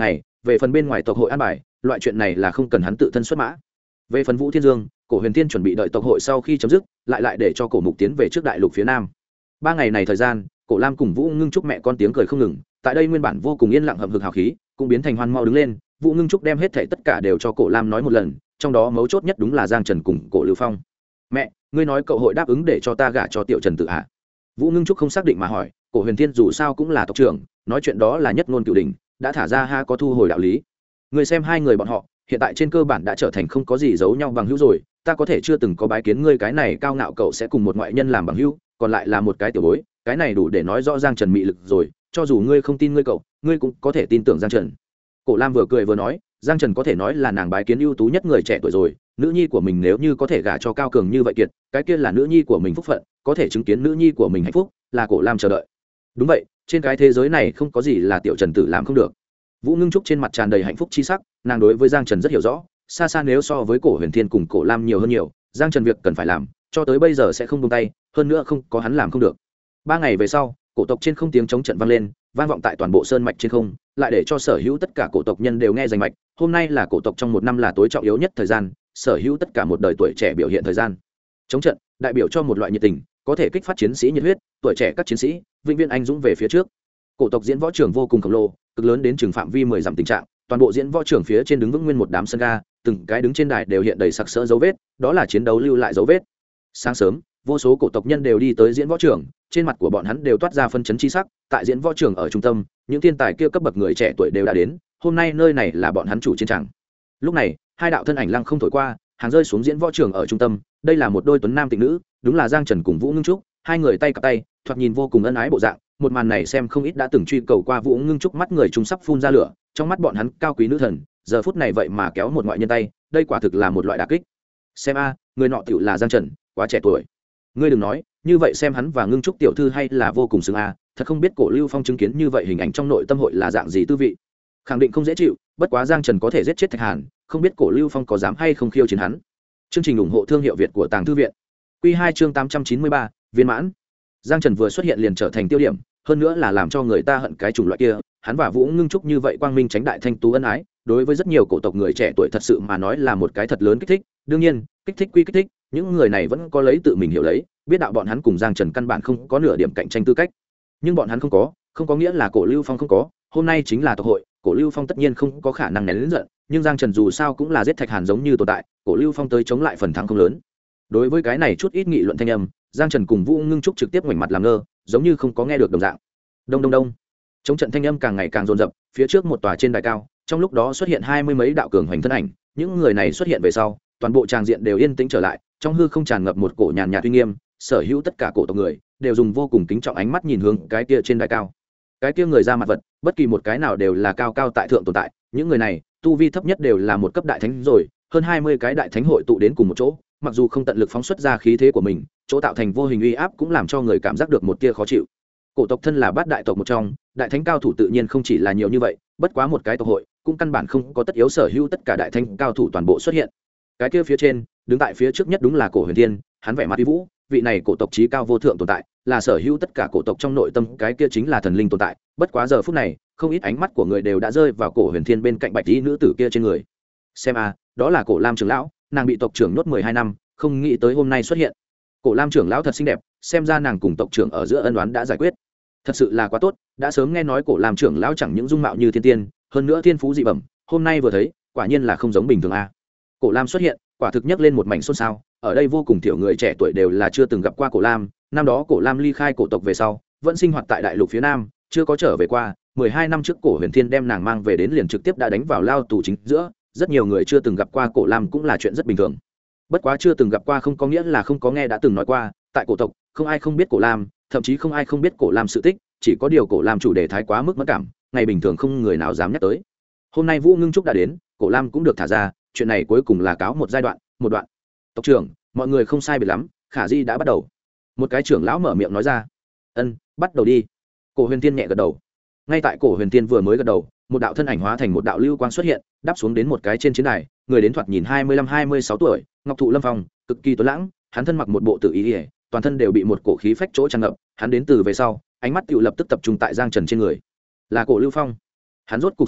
về phần bên ngoài tộc hội an bài loại chuyện này là không cần hắn tự thân xuất mã. Về phần Vũ Thiên Dương, cổ huyền thiên chuẩn bị đợi tộc hội sau khi chấm dứt lại để cho cổ mục tiến về trước đại lục phía nam. 3 ngày này thời gian, cổ lam cùng Vũ Ngưng Trúc mẹ con tiếng cười không ngừng, tại đây nguyên bản vô cùng yên lặng hậm hực hào khí cũng biến thành hoan mau đứng lên. Vũ Ngưng Trúc đem hết thảy tất cả đều cho cổ lam nói một lần, trong đó mấu chốt nhất đúng là Giang Trần cùng cổ Lưu Phong. Mẹ, ngươi nói cậu hội đáp ứng để cho ta gả cho Tiểu Trần tự hạ? Vũ Ngưng Trúc không xác định mà hỏi. Cổ huyền thiên dù sao cũng là tộc trưởng, nói chuyện đó là nhất ngôn cửu đình, đã thả ra ha có thu hồi đạo lý. Người xem hai người bọn họ hiện tại trên cơ bản đã trở thành không có gì giấu nhau bằng hữu rồi, ta có thể chưa từng có bái kiến ngươi cái này cao ngạo cậu sẽ cùng một ngoại nhân làm bằng hữu, còn lại là một cái tiểu bối, cái này đủ để nói rõ Giang Trần mị lực rồi, cho dù ngươi không tin ngươi cậu, ngươi cũng có thể tin tưởng Giang Trần. Cổ Lam vừa cười vừa nói, Giang Trần có thể nói là nàng bái kiến ưu tú nhất người trẻ tuổi rồi, nữ nhi của mình nếu như có thể gả cho cao cường như vậy kiệt, cái kia là nữ nhi của mình phúc phận, có thể chứng kiến nữ nhi của mình hạnh phúc, là Cổ Lam chờ đợi. Đúng vậy, trên cái thế giới này không có gì là Tiểu Trần tử làm không được. Vũ Ngưng Trúc trên mặt tràn đầy hạnh phúc chi sắc, nàng đối với Giang Trần rất hiểu rõ, xa xa nếu so với cổ huyền thiên cùng cổ lam nhiều hơn nhiều, Giang Trần việc cần phải làm cho tới bây giờ sẽ không buông tay, hơn nữa không có hắn làm không được. 3 ngày về sau, cổ tộc trên không tiếng chống trận vang lên, vang vọng tại toàn bộ sơn mạch trên không, lại để cho sở hữu tất cả cổ tộc nhân đều nghe rành mạch. Hôm nay là cổ tộc trong một năm là tối trọng yếu nhất thời gian, sở hữu tất cả một đời tuổi trẻ biểu hiện thời gian. Chống trận đại biểu cho một loại nhiệt tình, có thể kích phát chiến sĩ nhiệt huyết, tuổi trẻ các chiến sĩ vĩnh viễn anh dũng về phía trước. Cổ tộc diễn võ trường vô cùng khổng lồ, cực lớn đến trường phạm vi 10 dặm tình trạng, toàn bộ diễn võ trường phía trên đứng vững nguyên một đám sân ga, từng cái đứng trên đài đều hiện đầy sặc sỡ dấu vết, đó là chiến đấu lưu lại dấu vết. Sáng sớm, vô số cổ tộc nhân đều đi tới diễn võ trường, trên mặt của bọn hắn đều toát ra phân chấn chi sắc, tại diễn võ trường ở trung tâm, những thiên tài kia cấp bậc người trẻ tuổi đều đã đến, hôm nay nơi này là bọn hắn chủ chiến trường. Lúc này, hai đạo thân ảnh lăng không thổi qua, hàng rơi xuống diễn võ trường ở trung tâm, đây là một đôi tuấn nam tịnh nữ, đúng là Giang Trần cùng Vũ Ngưng Trúc, hai người tay cặp tay, thoạt nhìn vô cùng ân ái bộ dạng. Một màn này xem không ít đã từng truy cầu qua Vũ Ngưng Trúc mắt người trung sắp phun ra lửa, trong mắt bọn hắn cao quý nữ thần, giờ phút này vậy mà kéo một ngoại nhân tay, đây quả thực là một loại đả kích. Xem a, người nọ tiểu là Giang Trần, quá trẻ tuổi. Ngươi đừng nói, như vậy xem hắn và Ngưng Trúc tiểu thư hay là vô cùng xứng a, thật không biết cổ Lưu Phong chứng kiến như vậy hình ảnh trong nội tâm hội là dạng gì tư vị. Khẳng định không dễ chịu, bất quá Giang Trần có thể giết chết Thạch Hàn, không biết cổ Lưu Phong có dám hay không khiêu chiến hắn. Chương trình ủng hộ thương hiệu Việt của Tàng Thư viện. Quy 2 chương 893, viên mãn. Giang Trần vừa xuất hiện liền trở thành tiêu điểm, hơn nữa là làm cho người ta hận cái chủng loại kia. Hắn và Vũ Ngưng Trúc như vậy quang minh tránh đại thanh tú ân ái, đối với rất nhiều cổ tộc người trẻ tuổi thật sự mà nói là một cái thật lớn kích thích. Đương nhiên, kích thích quy kích thích, những người này vẫn có lấy tự mình hiểu lấy, biết đạo bọn hắn cùng Giang Trần căn bản không có nửa điểm cạnh tranh tư cách. Nhưng bọn hắn không có nghĩa là cổ Lưu Phong không có. Hôm nay chính là tộc hội, cổ Lưu Phong tất nhiên không có khả năng nén lớn giận, nhưng Giang Trần dù sao cũng là giết Thạch Hàn giống như tồn tại, cổ Lưu Phong tới chống lại phần thắng không lớn. Đối với cái này chút ít nghị luận thanh âm, Giang Trần cùng Vũ Ngưng Trúc trực tiếp ngoảnh mặt làm ngơ, giống như không có nghe được đồng dạng. Đông đông đông. Chống trận thanh âm càng ngày càng dồn dập, phía trước một tòa trên đài cao, trong lúc đó xuất hiện 20 mấy đạo cường hoành thân ảnh, những người này xuất hiện về sau, toàn bộ tràng diện đều yên tĩnh trở lại, trong hư không tràn ngập một cổ nhàn nhạt uy nghiêm, sở hữu tất cả cổ tộc người đều dùng vô cùng kính trọng ánh mắt nhìn hướng cái kia trên đài cao. Cái kia người ra mặt vật, bất kỳ một cái nào đều là cao cao tại thượng tồn tại, những người này, tu vi thấp nhất đều là một cấp đại thánh rồi, hơn 20 cái đại thánh hội tụ đến cùng một chỗ, mặc dù không tận lực phóng xuất ra khí thế của mình, chỗ tạo thành vô hình uy áp cũng làm cho người cảm giác được một tia khó chịu. Cổ tộc thân là bát đại tộc một trong, đại thánh cao thủ tự nhiên không chỉ là nhiều như vậy, bất quá một cái tộc hội cũng căn bản không có tất yếu sở hữu tất cả đại thánh cao thủ toàn bộ xuất hiện. Cái kia phía trên, đứng tại phía trước nhất đúng là Cổ Huyền Thiên, hắn vẻ mặt uy vũ, vị này cổ tộc chí cao vô thượng tồn tại, là sở hữu tất cả cổ tộc trong nội tâm, cái kia chính là thần linh tồn tại. Bất quá giờ phút này, không ít ánh mắt của người đều đã rơi vào Cổ Huyền Thiên bên cạnh bạch y nữ tử kia trên người. Xem a, đó là Cổ Lam trưởng lão, nàng bị tộc trưởng nhốt 12 năm, không nghĩ tới hôm nay xuất hiện. Cổ Lam trưởng lão thật xinh đẹp, xem ra nàng cùng tộc trưởng ở giữa ân oán đã giải quyết, thật sự là quá tốt. Đã sớm nghe nói Cổ Lam trưởng lão chẳng những dung mạo như thiên tiên, hơn nữa thiên phú dị bẩm, hôm nay vừa thấy, quả nhiên là không giống bình thường a. Cổ Lam xuất hiện, quả thực nhấc lên một mảnh xôn xao, ở đây vô cùng thiểu người trẻ tuổi đều là chưa từng gặp qua Cổ Lam. Năm đó Cổ Lam ly khai cổ tộc về sau, vẫn sinh hoạt tại đại lục phía nam, chưa có trở về qua. 12 năm trước Cổ Huyền Thiên đem nàng mang về đến liền trực tiếp đã đánh vào lao tù chính giữa, rất nhiều người chưa từng gặp qua Cổ Lam cũng là chuyện rất bình thường. Bất quá chưa từng gặp qua không có nghĩa là không có nghe đã từng nói qua, tại cổ tộc không ai không biết Cổ Lam, thậm chí không ai không biết Cổ Lam sự tích, chỉ có điều Cổ Lam chủ đề thái quá mức mất cảm, ngày bình thường không người nào dám nhắc tới. Hôm nay Vũ Ngưng Trúc đã đến, Cổ Lam cũng được thả ra, chuyện này cuối cùng là cáo một giai đoạn, một đoạn. Tộc trưởng, mọi người không sai biệt lắm, khả di đã bắt đầu. Một cái trưởng lão mở miệng nói ra. Ân, bắt đầu đi. Cổ Huyền Thiên nhẹ gật đầu. Ngay tại Cổ Huyền Thiên vừa mới gật đầu, một đạo thân ảnh hóa thành một đạo lưu quang xuất hiện, đáp xuống đến một cái trên chiến đài. Người đến thoạt nhìn 25-26 tuổi, ngọc thụ lâm phong, cực kỳ tuấn lãng. Hắn thân mặc một bộ tử y, toàn thân đều bị một cổ khí phách chỗ tràn ngập. Hắn đến từ về sau, ánh mắt tựu lập tức tập trung tại Giang Trần trên người. Là Cổ Lưu Phong. Hắn rốt cục xuất hiện,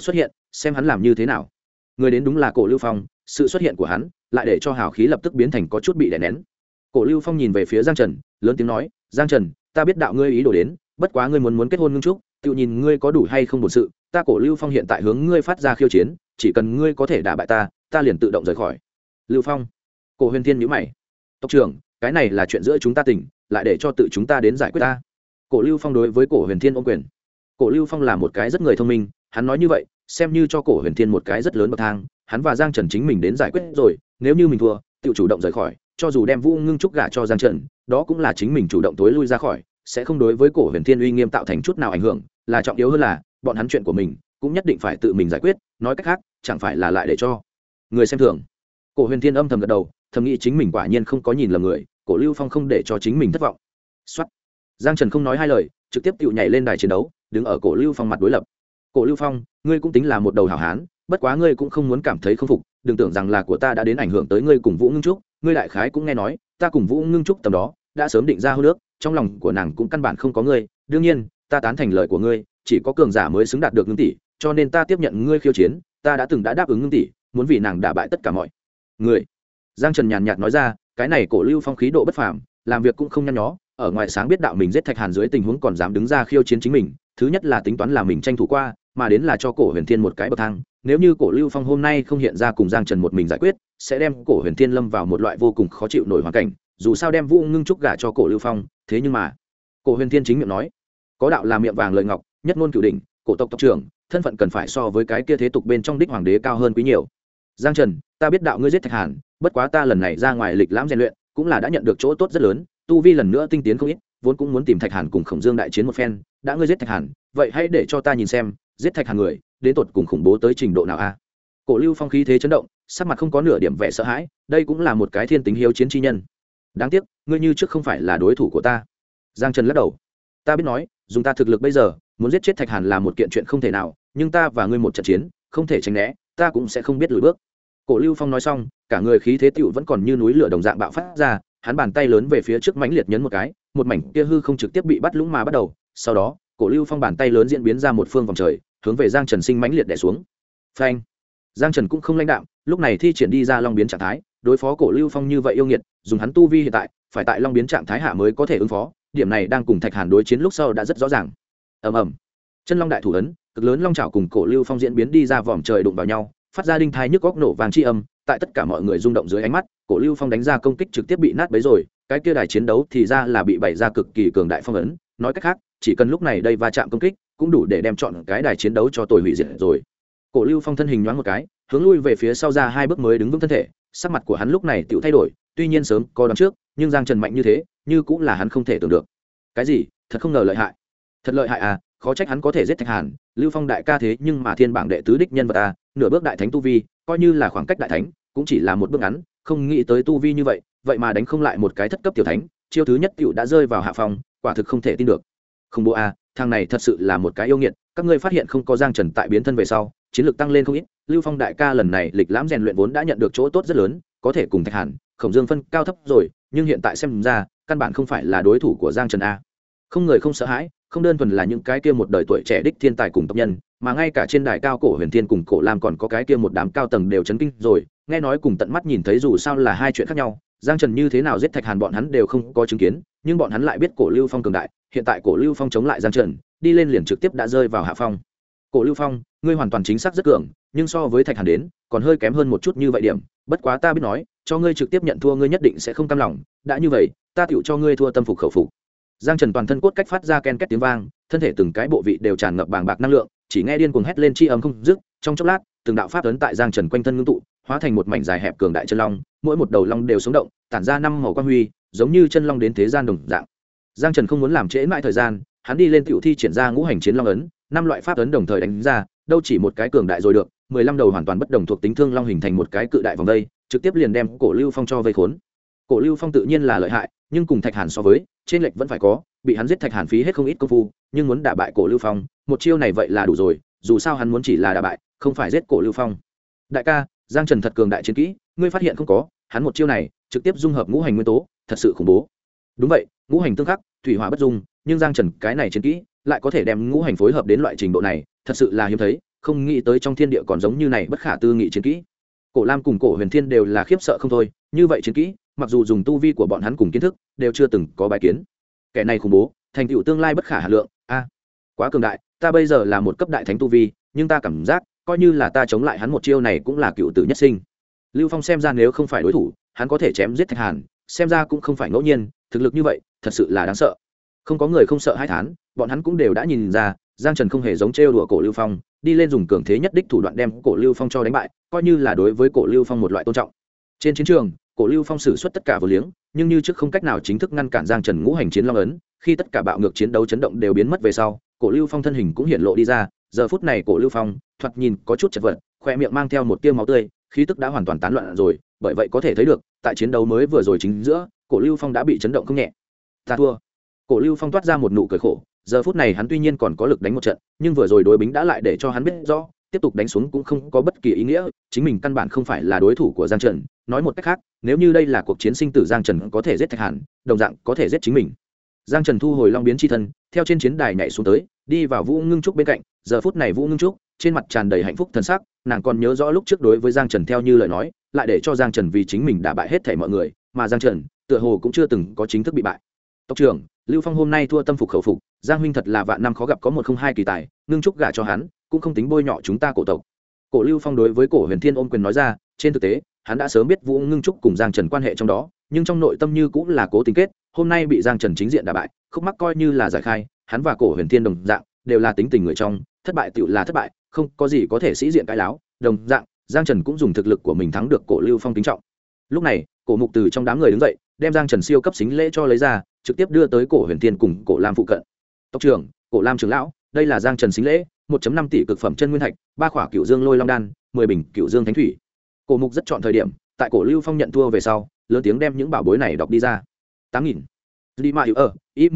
xem hắn làm như thế nào. Người đến đúng là Cổ Lưu Phong, sự xuất hiện của hắn lại để cho hào khí lập tức biến thành có chút bị đè nén. Cổ Lưu Phong nhìn về phía Giang Trần, lớn tiếng nói, Giang Trần, ta biết đạo ngươi ý đồ đến, bất quá ngươi muốn kết hôn Ngưng Trúc, tự nhìn ngươi có đủ hay không bổn sự, ta Cổ Lưu Phong hiện tại hướng ngươi phát ra khiêu chiến, chỉ cần ngươi có thể đả bại ta liền tự động rời khỏi. Lưu Phong. Cổ Huyền Thiên nhíu mày. Tộc trưởng, cái này là chuyện giữa chúng ta tỉnh, lại để cho tự chúng ta đến giải quyết ta. Cổ Lưu Phong đối với Cổ Huyền Thiên ôm quyền. Cổ Lưu Phong là một cái rất người thông minh, hắn nói như vậy xem như cho Cổ Huyền Thiên một cái rất lớn bậc thang, hắn và Giang Trần chính mình đến giải quyết rồi, nếu như mình thua tự chủ động rời khỏi, cho dù đem Vũ Ngưng Trúc gả cho Giang Trần, đó cũng là chính mình chủ động tối lui ra khỏi, sẽ không đối với Cổ Huyền Thiên uy nghiêm tạo thành chút nào ảnh hưởng, là trọng yếu hơn là bọn hắn chuyện của mình cũng nhất định phải tự mình giải quyết, nói cách khác chẳng phải là lại để cho người xem thường. Cổ Huyền Thiên âm thầm gật đầu, thầm nghĩ chính mình quả nhiên không có nhìn lầm người, Cổ Lưu Phong không để cho chính mình thất vọng. Soát. Giang Trần không nói hai lời, trực tiếp tự nhảy lên đài chiến đấu, đứng ở Cổ Lưu Phong mặt đối lập. Cổ Lưu Phong, ngươi cũng tính là một đầu hảo hán, bất quá ngươi cũng không muốn cảm thấy không phục, đừng tưởng rằng là của ta đã đến ảnh hưởng tới ngươi cùng Vũ Ngưng Trúc, ngươi đại khái cũng nghe nói, ta cùng Vũ Ngưng Trúc tầm đó đã sớm định ra hôn ước, trong lòng của nàng cũng căn bản không có ngươi, đương nhiên, ta tán thành lời của ngươi, chỉ có cường giả mới xứng đạt được Ngưng tỷ, cho nên ta tiếp nhận ngươi khiêu chiến, ta đã từng đáp ứng Ngưng tỷ, muốn vì nàng đả bại tất cả mọi người. Giang Trần nhàn nhạt nói ra, cái này Cổ Lưu Phong khí độ bất phàm, làm việc cũng không nhăn nhó, ở ngoài sáng biết đạo mình giết Thạch Hàn dưới tình huống còn dám đứng ra khiêu chiến chính mình, thứ nhất là tính toán là mình tranh thủ qua, mà đến là cho Cổ Huyền Thiên một cái bậc thang, nếu như Cổ Lưu Phong hôm nay không hiện ra cùng Giang Trần một mình giải quyết, sẽ đem Cổ Huyền Thiên lâm vào một loại vô cùng khó chịu nổi hoàn cảnh, dù sao đem Vũ Ngưng Trúc gả cho Cổ Lưu Phong, thế nhưng mà Cổ Huyền Thiên chính miệng nói, có đạo là miệng vàng lời ngọc, nhất ngôn cửu đỉnh, cổ tộc tộc trưởng, thân phận cần phải so với cái kia thế tục bên trong đích hoàng đế cao hơn quý nhiều. Giang Trần, ta biết đạo ngươi giết Thạch Hàn, bất quá ta lần này ra ngoài lịch lãm rèn luyện, cũng là đã nhận được chỗ tốt rất lớn, tu vi lần nữa tinh tiến không ít, vốn cũng muốn tìm Thạch Hàn cùng Khổng Dương đại chiến một phen, đã ngươi giết Thạch Hàn, vậy hãy để cho ta nhìn xem, giết Thạch Hàn người, đến tột cùng khủng bố tới trình độ nào a? Cổ Lưu Phong khí thế chấn động, sắc mặt không có nửa điểm vẻ sợ hãi, đây cũng là một cái thiên tính hiếu chiến chi nhân. Đáng tiếc, ngươi như trước không phải là đối thủ của ta. Giang Trần lắc đầu. Ta biết nói, dùng ta thực lực bây giờ, muốn giết chết Thạch Hàn là một kiện chuyện không thể nào, nhưng ta và ngươi một trận chiến, không thể tránh né, ta cũng sẽ không biết lùi bước. Cổ Lưu Phong nói xong, cả người khí thế tựu vẫn còn như núi lửa đồng dạng bạo phát ra, hắn bàn tay lớn về phía trước mãnh liệt nhấn một cái, một mảnh kia hư không trực tiếp bị bắt lũng mà bắt đầu, sau đó, Cổ Lưu Phong bàn tay lớn diễn biến ra một phương vòng trời, hướng về Giang Trần sinh mãnh liệt đè xuống. Phanh! Giang Trần cũng không lãnh đạm, lúc này thi triển đi ra long biến trạng thái, đối phó Cổ Lưu Phong như vậy yêu nghiệt, dùng hắn tu vi hiện tại, phải tại long biến trạng thái hạ mới có thể ứng phó, điểm này đang cùng Thạch Hàn đối chiến lúc sau đã rất rõ ràng. Ầm ầm! Chân long đại thủ ấn, cực lớn long chảo cùng Cổ Lưu Phong diễn biến đi ra vòm trời đụng vào nhau, phát ra đinh thai nhức góc nổ vàng chi âm, tại tất cả mọi người rung động dưới ánh mắt, Cổ Lưu Phong đánh ra công kích trực tiếp bị nát bấy rồi, cái kia đài chiến đấu thì ra là bị bày ra cực kỳ cường đại phong ấn, nói cách khác, chỉ cần lúc này đây va chạm công kích, cũng đủ để đem chọn cái đài chiến đấu cho tồi hủy diệt rồi. Cổ Lưu Phong thân hình nhoáng một cái, hướng lui về phía sau ra hai bước mới đứng vững thân thể, sắc mặt của hắn lúc này tựu thay đổi, tuy nhiên sớm có đoán trước, nhưng Giang Trần mạnh như thế, như cũng là hắn không thể tưởng được. Cái gì? Thật không ngờ lợi hại. Thật lợi hại à, khó trách hắn có thể giết Thạch Hàn, Lưu Phong đại ca thế nhưng mà thiên bảng đệ tứ đích nhân vật à, nửa bước đại thánh tu vi, coi như là khoảng cách đại thánh, cũng chỉ là một bước ngắn, không nghĩ tới tu vi như vậy, vậy mà đánh không lại một cái thất cấp tiểu thánh, chiêu thứ nhất tiểu đã rơi vào hạ phòng, quả thực không thể tin được. Không bố à, thằng này thật sự là một cái yêu nghiệt, các ngươi phát hiện không có Giang Trần tại biến thân về sau, chiến lược tăng lên không ít, Lưu Phong đại ca lần này lịch lãm rèn luyện vốn đã nhận được chỗ tốt rất lớn, có thể cùng Thạch Hàn, Khổng Dương phân cao thấp rồi, nhưng hiện tại xem ra, căn bản không phải là đối thủ của Giang Trần a. Không người không sợ hãi, không đơn thuần là những cái kia một đời tuổi trẻ đích thiên tài cùng tộc nhân, mà ngay cả trên đài cao Cổ Huyền Thiên cùng Cổ Lam còn có cái kia một đám cao tầng đều chấn kinh rồi, nghe nói cùng tận mắt nhìn thấy dù sao là hai chuyện khác nhau, Giang Trần như thế nào giết Thạch Hàn bọn hắn đều không có chứng kiến, nhưng bọn hắn lại biết Cổ Lưu Phong cường đại, hiện tại Cổ Lưu Phong chống lại Giang Trần, đi lên liền trực tiếp đã rơi vào hạ phong. Cổ Lưu Phong, ngươi hoàn toàn chính xác rất cường, nhưng so với Thạch Hàn đến, còn hơi kém hơn một chút như vậy điểm, bất quá ta biết nói, cho ngươi trực tiếp nhận thua ngươi nhất định sẽ không cam lòng, đã như vậy, ta tựu cho ngươi thua tâm phục khẩu phục. Giang Trần toàn thân cốt cách phát ra ken két tiếng vang, thân thể từng cái bộ vị đều tràn ngập bàng bạc năng lượng, chỉ nghe điên cuồng hét lên chi âm không dứt, trong chốc lát, từng đạo pháp ấn tại Giang Trần quanh thân ngưng tụ, hóa thành một mảnh dài hẹp cường đại chân long, mỗi một đầu long đều sống động, tản ra năm màu quang huy, giống như chân long đến thế gian đồng dạng. Giang Trần không muốn làm trễ mãi thời gian, hắn đi lên tiểu thi triển ra ngũ hành chiến long ấn, năm loại pháp ấn đồng thời đánh ra, đâu chỉ một cái cường đại rồi được, 15 đầu hoàn toàn bất đồng thuộc tính thương long hình thành một cái cự đại vòng vây, trực tiếp liền đem Cổ Lưu Phong cho vây khốn. Cổ Lưu Phong tự nhiên là lợi hại, nhưng cùng Thạch Hàn so với, trên lệch vẫn phải có, bị hắn giết Thạch Hàn phí hết không ít công phu, nhưng muốn đả bại Cổ Lưu Phong, một chiêu này vậy là đủ rồi, dù sao hắn muốn chỉ là đả bại, không phải giết Cổ Lưu Phong. Đại ca, Giang Trần thật cường đại chiến kỹ, ngươi phát hiện không có, hắn một chiêu này, trực tiếp dung hợp ngũ hành nguyên tố, thật sự khủng bố. Đúng vậy, ngũ hành tương khắc, thủy hỏa bất dung, nhưng Giang Trần cái này chiến kỹ, lại có thể đem ngũ hành phối hợp đến loại trình độ này, thật sự là hiếm thấy, không nghĩ tới trong thiên địa còn giống như này bất khả tư nghị chiến kỹ. Cổ Lam cùng Cổ Huyền Thiên đều là khiếp sợ không thôi, như vậy chiến kỹ, mặc dù dùng tu vi của bọn hắn cùng kiến thức, đều chưa từng có bài kiến. Kẻ này khủng bố, thành tựu tương lai bất khả hà lượng, quá cường đại, ta bây giờ là một cấp đại thánh tu vi, nhưng ta cảm giác, coi như là ta chống lại hắn một chiêu này cũng là cựu tử nhất sinh. Lưu Phong xem ra nếu không phải đối thủ, hắn có thể chém giết Thạch Hàn, xem ra cũng không phải ngẫu nhiên, thực lực như vậy, thật sự là đáng sợ. Không có người không sợ hai thán, bọn hắn cũng đều đã nhìn ra, Giang Trần không hề giống trêu đùa Cổ Lưu Phong, đi lên dùng cường thế nhất đích thủ đoạn đem Cổ Lưu Phong cho đánh bại, coi như là đối với Cổ Lưu Phong một loại tôn trọng. Trên chiến trường, Cổ Lưu Phong sử xuất tất cả vô liếng, nhưng như trước không cách nào chính thức ngăn cản Giang Trần ngũ hành chiến long ấn, khi tất cả bạo ngược chiến đấu chấn động đều biến mất về sau, Cổ Lưu Phong thân hình cũng hiện lộ đi ra, giờ phút này Cổ Lưu Phong, thoạt nhìn có chút chật vật, khóe miệng mang theo một tia máu tươi, khí tức đã hoàn toàn tán loạn rồi, bởi vậy có thể thấy được, tại chiến đấu mới vừa rồi chính giữa, Cổ Lưu Phong đã bị chấn động không nhẹ. Ta thua. Cổ Lưu Phong toát ra một nụ cười khổ, giờ phút này hắn tuy nhiên còn có lực đánh một trận, nhưng vừa rồi đối bính đã lại để cho hắn biết rõ, tiếp tục đánh xuống cũng không có bất kỳ ý nghĩa, chính mình căn bản không phải là đối thủ của Giang Trần. Nói một cách khác, nếu như đây là cuộc chiến sinh tử, Giang Trần có thể giết Thạch Hàn, đồng dạng có thể giết chính mình. Giang Trần thu hồi long biến chi thân, theo trên chiến đài nhảy xuống tới, đi vào Vũ Ngưng Trúc bên cạnh. Giờ phút này Vũ Ngưng Trúc trên mặt tràn đầy hạnh phúc thần sắc, nàng còn nhớ rõ lúc trước đối với Giang Trần theo như lời nói, lại để cho Giang Trần vì chính mình đả bại hết thảy mọi người, mà Giang Trần tựa hồ cũng chưa từng có chính thức bị bại. Tộc trưởng, Lưu Phong hôm nay thua tâm phục khẩu phục, Giang huynh thật là vạn năm khó gặp có một không hai kỳ tài, Ngưng Trúc gả cho hắn, cũng không tính bôi nhọ chúng ta cổ tộc. Cổ Lưu Phong đối với Cổ Huyền Thiên ôm quyền nói ra, trên thực tế, hắn đã sớm biết Vũ Ngưng Trúc cùng Giang Trần quan hệ trong đó, nhưng trong nội tâm như cũng là cố tình kết, hôm nay bị Giang Trần chính diện đả bại, khúc mắc coi như là giải khai, hắn và Cổ Huyền Thiên đồng dạng, đều là tính tình người trong, thất bại tựu là thất bại, không có gì có thể sĩ diện cãi láo, đồng dạng, Giang Trần cũng dùng thực lực của mình thắng được Cổ Lưu Phong kính trọng. Lúc này, Cổ Mục từ trong đám người đứng dậy, đem Giang Trần siêu cấp xính lễ cho lấy ra, trực tiếp đưa tới Cổ Huyền Thiên cùng Cổ Lam phụ cận. Tộc trưởng, Cổ Lam trưởng lão, đây là Giang Trần xính lễ, 1.5 tỷ cực phẩm chân nguyên thạch, 3 khỏa Cựu Dương Lôi Long đan, 10 bình Cựu Dương Thánh thủy. Cổ Mục rất chọn thời điểm, tại Cổ Lưu Phong nhận thua về sau, lớn tiếng đem những bảo bối này đọc đi ra. 8.000. Lima hữu ở IMG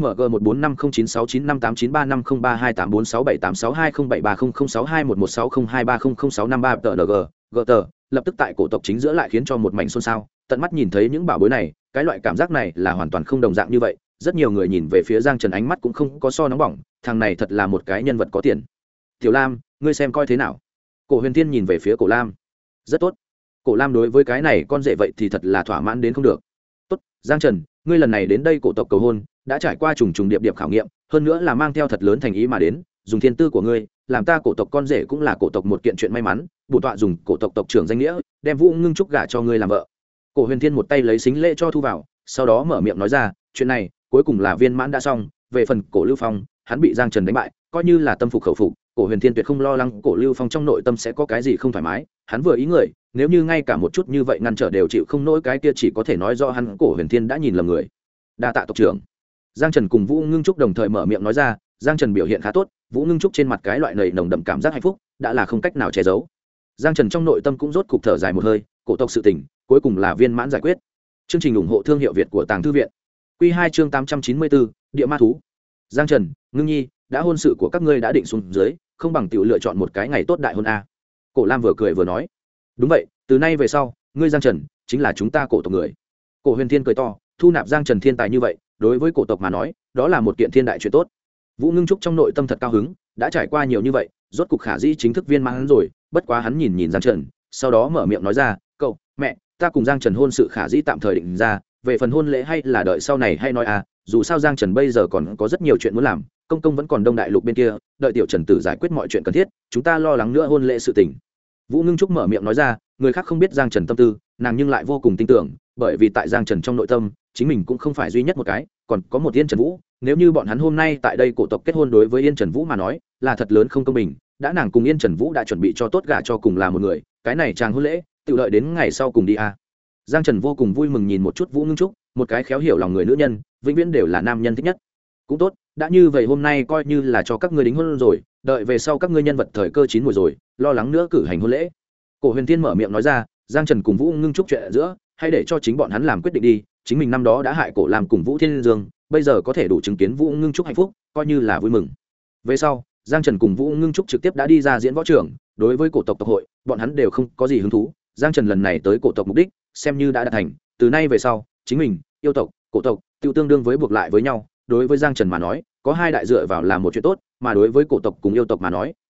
145096953503284678620730062111602230063 TNG GT lập tức tại cổ tộc chính giữa lại khiến cho một mảnh xôn xao, tận mắt nhìn thấy những bảo bối này, cái loại cảm giác này là hoàn toàn không đồng dạng như vậy. Rất nhiều người nhìn về phía Giang Trần ánh mắt cũng không có so nóng bỏng, thằng này thật là một cái nhân vật có tiền. Tiểu Lam, ngươi xem coi thế nào? Cổ Huyền Thiên nhìn về phía Cổ Lam. Rất tốt. Cổ Lam đối với cái này con rể vậy thì thật là thỏa mãn đến không được. Tốt, Giang Trần, ngươi lần này đến đây cổ tộc cầu hôn, đã trải qua trùng trùng điệp điệp khảo nghiệm, hơn nữa là mang theo thật lớn thành ý mà đến, dùng thiên tư của ngươi, làm ta cổ tộc con rể cũng là cổ tộc một kiện chuyện may mắn, bổn tọa dùng cổ tộc tộc trưởng danh nghĩa, đem Vũ Ngưng Trúc gả cho ngươi làm vợ. Cổ Huyền Thiên một tay lấy xính lễ cho thu vào, sau đó mở miệng nói ra, chuyện này cuối cùng là viên mãn đã xong, về phần Cổ Lưu Phong, hắn bị Giang Trần đánh bại, coi như là tâm phục khẩu phục, Cổ Huyền Thiên tuyệt không lo lắng Cổ Lưu Phong trong nội tâm sẽ có cái gì không thoải mái, hắn vừa ý người, nếu như ngay cả một chút như vậy ngăn trở đều chịu không nổi, cái kia chỉ có thể nói do hắn Cổ Huyền Thiên đã nhìn lầm người. Đa tạ tộc trưởng. Giang Trần cùng Vũ Ngưng Trúc đồng thời mở miệng nói ra, Giang Trần biểu hiện khá tốt, Vũ Ngưng Trúc trên mặt cái loại nầy nồng đậm cảm giác hạnh phúc, đã là không cách nào che giấu. Giang Trần trong nội tâm cũng rốt cục thở dài một hơi, cổ tộc sự tình, cuối cùng là viên mãn giải quyết. Chương trình ủng hộ thương hiệu Việt của Tàng Thư viện. Quy 2 chương 894, Địa Ma thú. Giang Trần, Ngưng Nhi, đã hôn sự của các ngươi đã định xuống dưới, không bằng tiểu lựa chọn một cái ngày tốt đại hôn a. Cổ Lam vừa cười vừa nói. Đúng vậy, từ nay về sau, ngươi Giang Trần chính là chúng ta cổ tộc người. Cổ Huyền Thiên cười to, thu nạp Giang Trần thiên tài như vậy, đối với cổ tộc mà nói, đó là một kiện thiên đại chuyện tốt. Vũ Ngưng Trúc trong nội tâm thật cao hứng, đã trải qua nhiều như vậy, rốt cục khả dĩ chính thức viên mãn rồi, bất quá hắn nhìn nhìn Giang Trần, sau đó mở miệng nói ra, "Cậu, mẹ, ta cùng Giang Trần hôn sự khả dĩ tạm thời định ra, về phần hôn lễ hay là đợi sau này hay nói à, dù sao Giang Trần bây giờ còn có rất nhiều chuyện muốn làm, công công vẫn còn Đông Đại Lục bên kia, đợi tiểu Trần tử giải quyết mọi chuyện cần thiết, chúng ta lo lắng nữa hôn lễ sự tình." Vũ Ngưng Trúc mở miệng nói ra, người khác không biết Giang Trần tâm tư, nàng nhưng lại vô cùng tin tưởng, bởi vì tại Giang Trần trong nội tâm, chính mình cũng không phải duy nhất một cái, còn có một Yên Trần Vũ, nếu như bọn hắn hôm nay tại đây cổ tộc kết hôn, đối với Yên Trần Vũ mà nói, là thật lớn không công bình, đã nàng cùng Yên Trần Vũ đã chuẩn bị cho tốt gả cho cùng là một người, cái này chàng hôn lễ, tự đợi đến ngày sau cùng đi a. Giang Trần vô cùng vui mừng nhìn một chút Vũ Ngưng Trúc, một cái khéo hiểu lòng người nữ nhân, vĩnh viễn đều là nam nhân thích nhất. Cũng tốt, đã như vậy hôm nay coi như là cho các ngươi đính hôn rồi, đợi về sau các ngươi nhân vật thời cơ chín mùi rồi, lo lắng nữa cử hành hôn lễ. Cổ Huyền Thiên mở miệng nói ra, Giang Trần cùng Vũ Ngưng Trúc chuyện ở giữa, hãy để cho chính bọn hắn làm quyết định đi, chính mình năm đó đã hại Cổ làm cùng Vũ Thiên Dương, bây giờ có thể đủ chứng kiến Vũ Ngưng Trúc hạnh phúc, coi như là vui mừng. Về sau, Giang Trần cùng Vũ Ngưng Trúc trực tiếp đã đi ra diễn võ trường, đối với cổ tộc tộc hội, bọn hắn đều không có gì hứng thú, Giang Trần lần này tới cổ tộc mục đích, xem như đã đạt thành, từ nay về sau, chính mình, yêu tộc, cổ tộc, tiêu tương đương với buộc lại với nhau, đối với Giang Trần mà nói, có hai đại dựa vào làm một chuyện tốt, mà đối với cổ tộc cùng yêu tộc mà nói,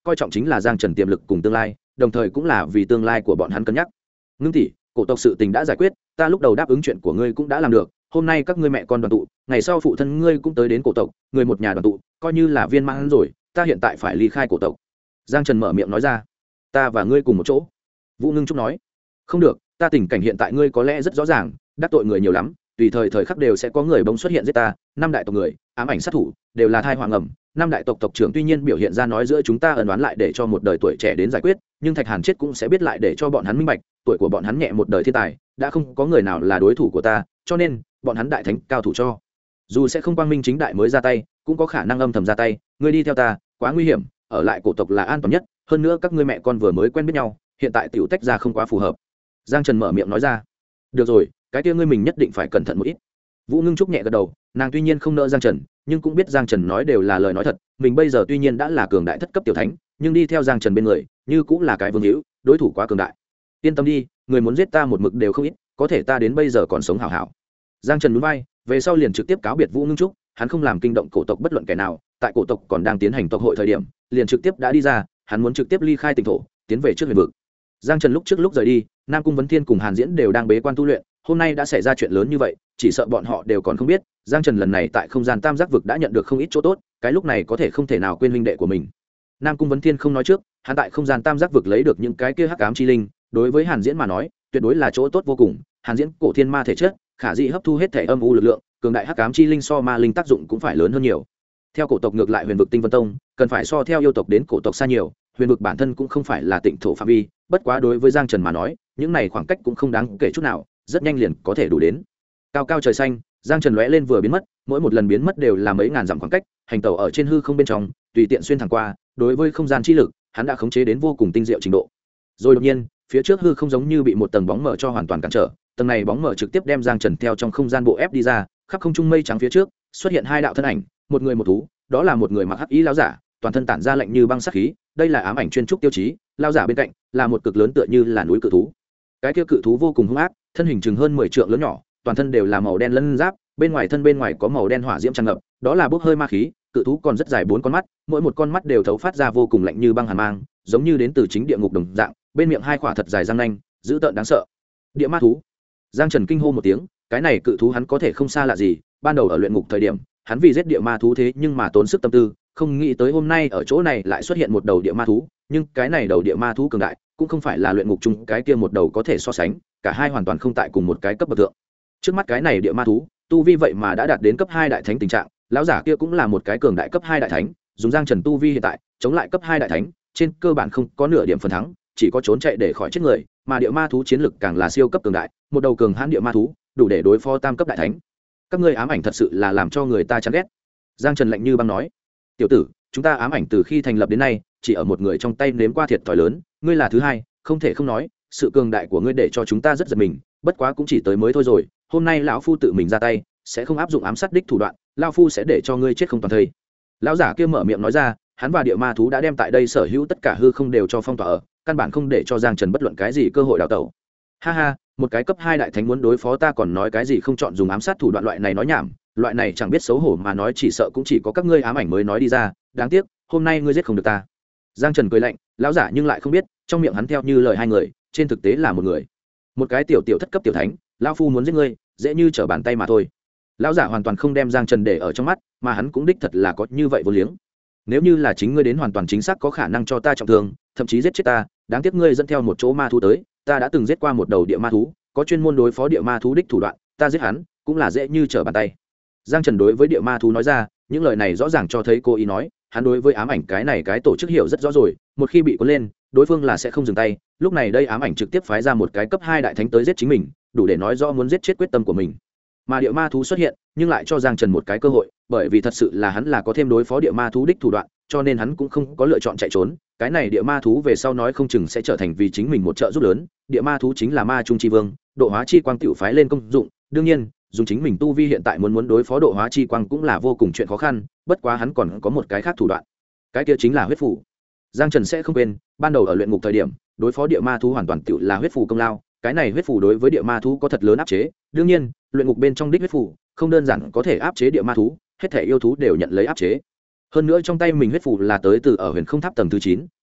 coi trọng chính là Giang Trần tiềm lực cùng tương lai, đồng thời cũng là vì tương lai của bọn hắn cân nhắc. Ngưng tỷ, cổ tộc sự tình đã giải quyết, ta lúc đầu đáp ứng chuyện của ngươi cũng đã làm được, hôm nay các ngươi mẹ con đoàn tụ, ngày sau phụ thân ngươi cũng tới đến cổ tộc, người một nhà đoàn tụ, coi như là viên mãn rồi, ta hiện tại phải ly khai cổ tộc. Giang Trần mở miệng nói ra. Ta và ngươi cùng một chỗ. Vũ Ngưng Trúc nói. Không được, ta tình cảnh hiện tại ngươi có lẽ rất rõ ràng, đắc tội người nhiều lắm, tùy thời thời khắc đều sẽ có người bỗng xuất hiện giết ta, năm đại tộc người, ám ảnh sát thủ, đều là thai hoàng ẩm. Năm đại tộc tộc trưởng tuy nhiên biểu hiện ra nói giữa chúng ta ân oán lại để cho một đời tuổi trẻ đến giải quyết, nhưng Thạch Hàn chết cũng sẽ biết lại để cho bọn hắn minh bạch, tuổi của bọn hắn nhẹ một đời thiên tài, đã không có người nào là đối thủ của ta, cho nên bọn hắn đại thánh cao thủ cho dù sẽ không quang minh chính đại mới ra tay, cũng có khả năng âm thầm ra tay. Ngươi đi theo ta quá nguy hiểm, ở lại cổ tộc là an toàn nhất, hơn nữa các ngươi mẹ con vừa mới quen biết nhau, hiện tại tiểu tách ra không quá phù hợp. Giang Trần mở miệng nói ra. Được rồi, cái kia ngươi mình nhất định phải cẩn thận một ít. Vũ Ngưng Trúc nhẹ gật đầu, nàng tuy nhiên không nỡ Giang Trần, nhưng cũng biết Giang Trần nói đều là lời nói thật, mình bây giờ tuy nhiên đã là cường đại thất cấp tiểu thánh, nhưng đi theo Giang Trần bên người, như cũng là cái vương hữu, đối thủ quá cường đại. Yên tâm đi, người muốn giết ta một mực đều không ít, có thể ta đến bây giờ còn sống hảo hảo. Giang Trần nhún vai, về sau liền trực tiếp cáo biệt Vũ Ngưng Trúc, hắn không làm kinh động cổ tộc bất luận kẻ nào, tại cổ tộc còn đang tiến hành tộc hội thời điểm, liền trực tiếp đã đi ra, hắn muốn trực tiếp ly khai tỉnh thổ, tiến về trước huyền vực. Giang Trần lúc rời đi, Nam Cung Vấn Thiên cùng Hàn Diễn đều đang bế quan tu luyện, hôm nay đã xảy ra chuyện lớn như vậy, chỉ sợ bọn họ đều còn không biết, Giang Trần lần này tại không gian tam giác vực đã nhận được không ít chỗ tốt, cái lúc này có thể không thể nào quên huynh đệ của mình. Nam Cung Vấn Thiên không nói trước, hắn tại không gian tam giác vực lấy được những cái kia hắc ám chi linh, đối với Hàn Diễn mà nói, tuyệt đối là chỗ tốt vô cùng. Hàn Diễn cổ thiên ma thể chất, khả dĩ hấp thu hết thể âm u lực lượng, cường đại hắc ám chi linh so ma linh tác dụng cũng phải lớn hơn nhiều. Theo cổ tộc ngược lại huyền vực Tinh Vân Tông, cần phải so theo yêu tộc đến cổ tộc xa nhiều, huyền vực bản thân cũng không phải là tịnh thổ phạm vi, bất quá đối với Giang Trần mà nói, những này khoảng cách cũng không đáng kể chút nào, rất nhanh liền có thể đủ đến. Cao cao trời xanh, Giang Trần lóe lên vừa biến mất, mỗi một lần biến mất đều là mấy ngàn dặm khoảng cách, hành tẩu ở trên hư không bên trong, tùy tiện xuyên thẳng qua, đối với không gian chi lực, hắn đã khống chế đến vô cùng tinh diệu trình độ. Rồi đột nhiên, phía trước hư không giống như bị một tầng bóng mờ cho hoàn toàn cản trở, tầng này bóng mờ trực tiếp đem Giang Trần theo trong không gian bộ ép đi ra, khắp không trung mây trắng phía trước, xuất hiện hai đạo thân ảnh, một người một thú, đó là một người mặc hắc y lão giả, toàn thân tản ra lạnh như băng sát khí, đây là ám ảnh chuyên trúc tiêu chí, lão giả bên cạnh là một cực lớn tựa như là núi cự thú. Cái kia cự thú vô cùng hung ác, thân hình chừng hơn 10 trượng lớn nhỏ, toàn thân đều là màu đen lân giáp, bên ngoài có màu đen hỏa diễm tràn ngập, đó là bốc hơi ma khí. Cự thú còn rất dài 4 con mắt, mỗi một con mắt đều thấu phát ra vô cùng lạnh như băng hàn mang, giống như đến từ chính địa ngục đồng dạng, bên miệng hai khỏa thật dài răng nanh, dữ tợn đáng sợ. Địa ma thú. Giang Trần kinh hô một tiếng, cái này cự thú hắn có thể không xa lạ gì, ban đầu ở luyện ngục thời điểm, hắn vì giết địa ma thú thế nhưng mà tốn sức tâm tư, không nghĩ tới hôm nay ở chỗ này lại xuất hiện một đầu địa ma thú, nhưng cái này đầu địa ma thú cường đại, cũng không phải là luyện ngục chung cái kia một đầu có thể so sánh, cả hai hoàn toàn không tại cùng một cái cấp bậc thượng. Trước mắt cái này địa ma thú, tu vi vậy mà đã đạt đến cấp 2 đại thánh tình trạng, lão giả kia cũng là một cái cường đại cấp 2 đại thánh, dùng Giang Trần tu vi hiện tại, chống lại cấp 2 đại thánh, trên cơ bản không có nửa điểm phần thắng, chỉ có trốn chạy để khỏi chết người, mà địa ma thú chiến lực càng là siêu cấp cường đại, một đầu cường hãn địa ma thú, đủ để đối phó tam cấp đại thánh. Các ngươi ám ảnh thật sự là làm cho người ta chán ghét. Giang Trần lạnh như băng nói, tiểu tử, chúng ta ám ảnh từ khi thành lập đến nay, chỉ ở một người trong tay nếm qua thiệt thòi lớn, ngươi là thứ hai, không thể không nói, sự cường đại của ngươi để cho chúng ta rất giật mình, bất quá cũng chỉ tới mới thôi rồi, hôm nay lão phu tự mình ra tay, sẽ không áp dụng ám sát đích thủ đoạn, lão phu sẽ để cho ngươi chết không toàn thây. Lão giả kia mở miệng nói ra, hắn và địa ma thú đã đem tại đây sở hữu tất cả hư không đều cho phong tỏa ở, căn bản không để cho Giang Trần bất luận cái gì cơ hội đào tẩu. Ha ha, một cái cấp 2 đại thánh muốn đối phó ta còn nói cái gì không chọn dùng ám sát thủ đoạn, loại này nói nhảm, loại này chẳng biết xấu hổ mà nói chỉ sợ cũng chỉ có các ngươi ám ảnh mới nói đi ra, đáng tiếc, hôm nay ngươi giết không được ta. Giang Trần cười lạnh, lão giả nhưng lại không biết, trong miệng hắn theo như lời hai người, trên thực tế là một người. Một cái tiểu thất cấp tiểu thánh, lão phu muốn giết ngươi, dễ như trở bàn tay mà thôi. Lão giả hoàn toàn không đem Giang Trần để ở trong mắt, mà hắn cũng đích thật là có như vậy vô liếng. Nếu như là chính ngươi đến hoàn toàn chính xác có khả năng cho ta trọng thương, thậm chí giết chết ta, đáng tiếc ngươi dẫn theo một chỗ ma thú tới, ta đã từng giết qua một đầu địa ma thú, có chuyên môn đối phó địa ma thú đích thủ đoạn, ta giết hắn cũng là dễ như trở bàn tay. Giang Trần đối với địa ma thú nói ra, những lời này rõ ràng cho thấy cô ý nói, hắn đối với ám ảnh cái này cái tổ chức hiểu rất rõ rồi, một khi bị cuốn lên, đối phương là sẽ không dừng tay, lúc này đây ám ảnh trực tiếp phái ra một cái cấp 2 đại thánh tới giết chính mình, đủ để nói rõ muốn giết chết quyết tâm của mình. Mà địa ma thú xuất hiện, nhưng lại cho Giang Trần một cái cơ hội, bởi vì thật sự là hắn là có thêm đối phó địa ma thú đích thủ đoạn, cho nên hắn cũng không có lựa chọn chạy trốn, cái này địa ma thú về sau nói không chừng sẽ trở thành vì chính mình một trợ giúp lớn, địa ma thú chính là ma trung chi vương, độ hóa chi quang tiểu phái lên công dụng, đương nhiên, dùng chính mình tu vi hiện tại muốn đối phó độ hóa chi quang cũng là vô cùng chuyện khó khăn, bất quá hắn còn có một cái khác thủ đoạn. Cái kia chính là huyết phù. Giang Trần sẽ không quên, ban đầu ở luyện ngục thời điểm, đối phó địa ma thú hoàn toàn tiểu là huyết phù công lao, cái này huyết phù đối với địa ma thú có thật lớn áp chế, đương nhiên, luyện ngục bên trong đích huyết phù, không đơn giản có thể áp chế địa ma thú, hết thể yêu thú đều nhận lấy áp chế. Hơn nữa trong tay mình huyết phù là tới từ ở Huyền Không Tháp tầng thứ 9,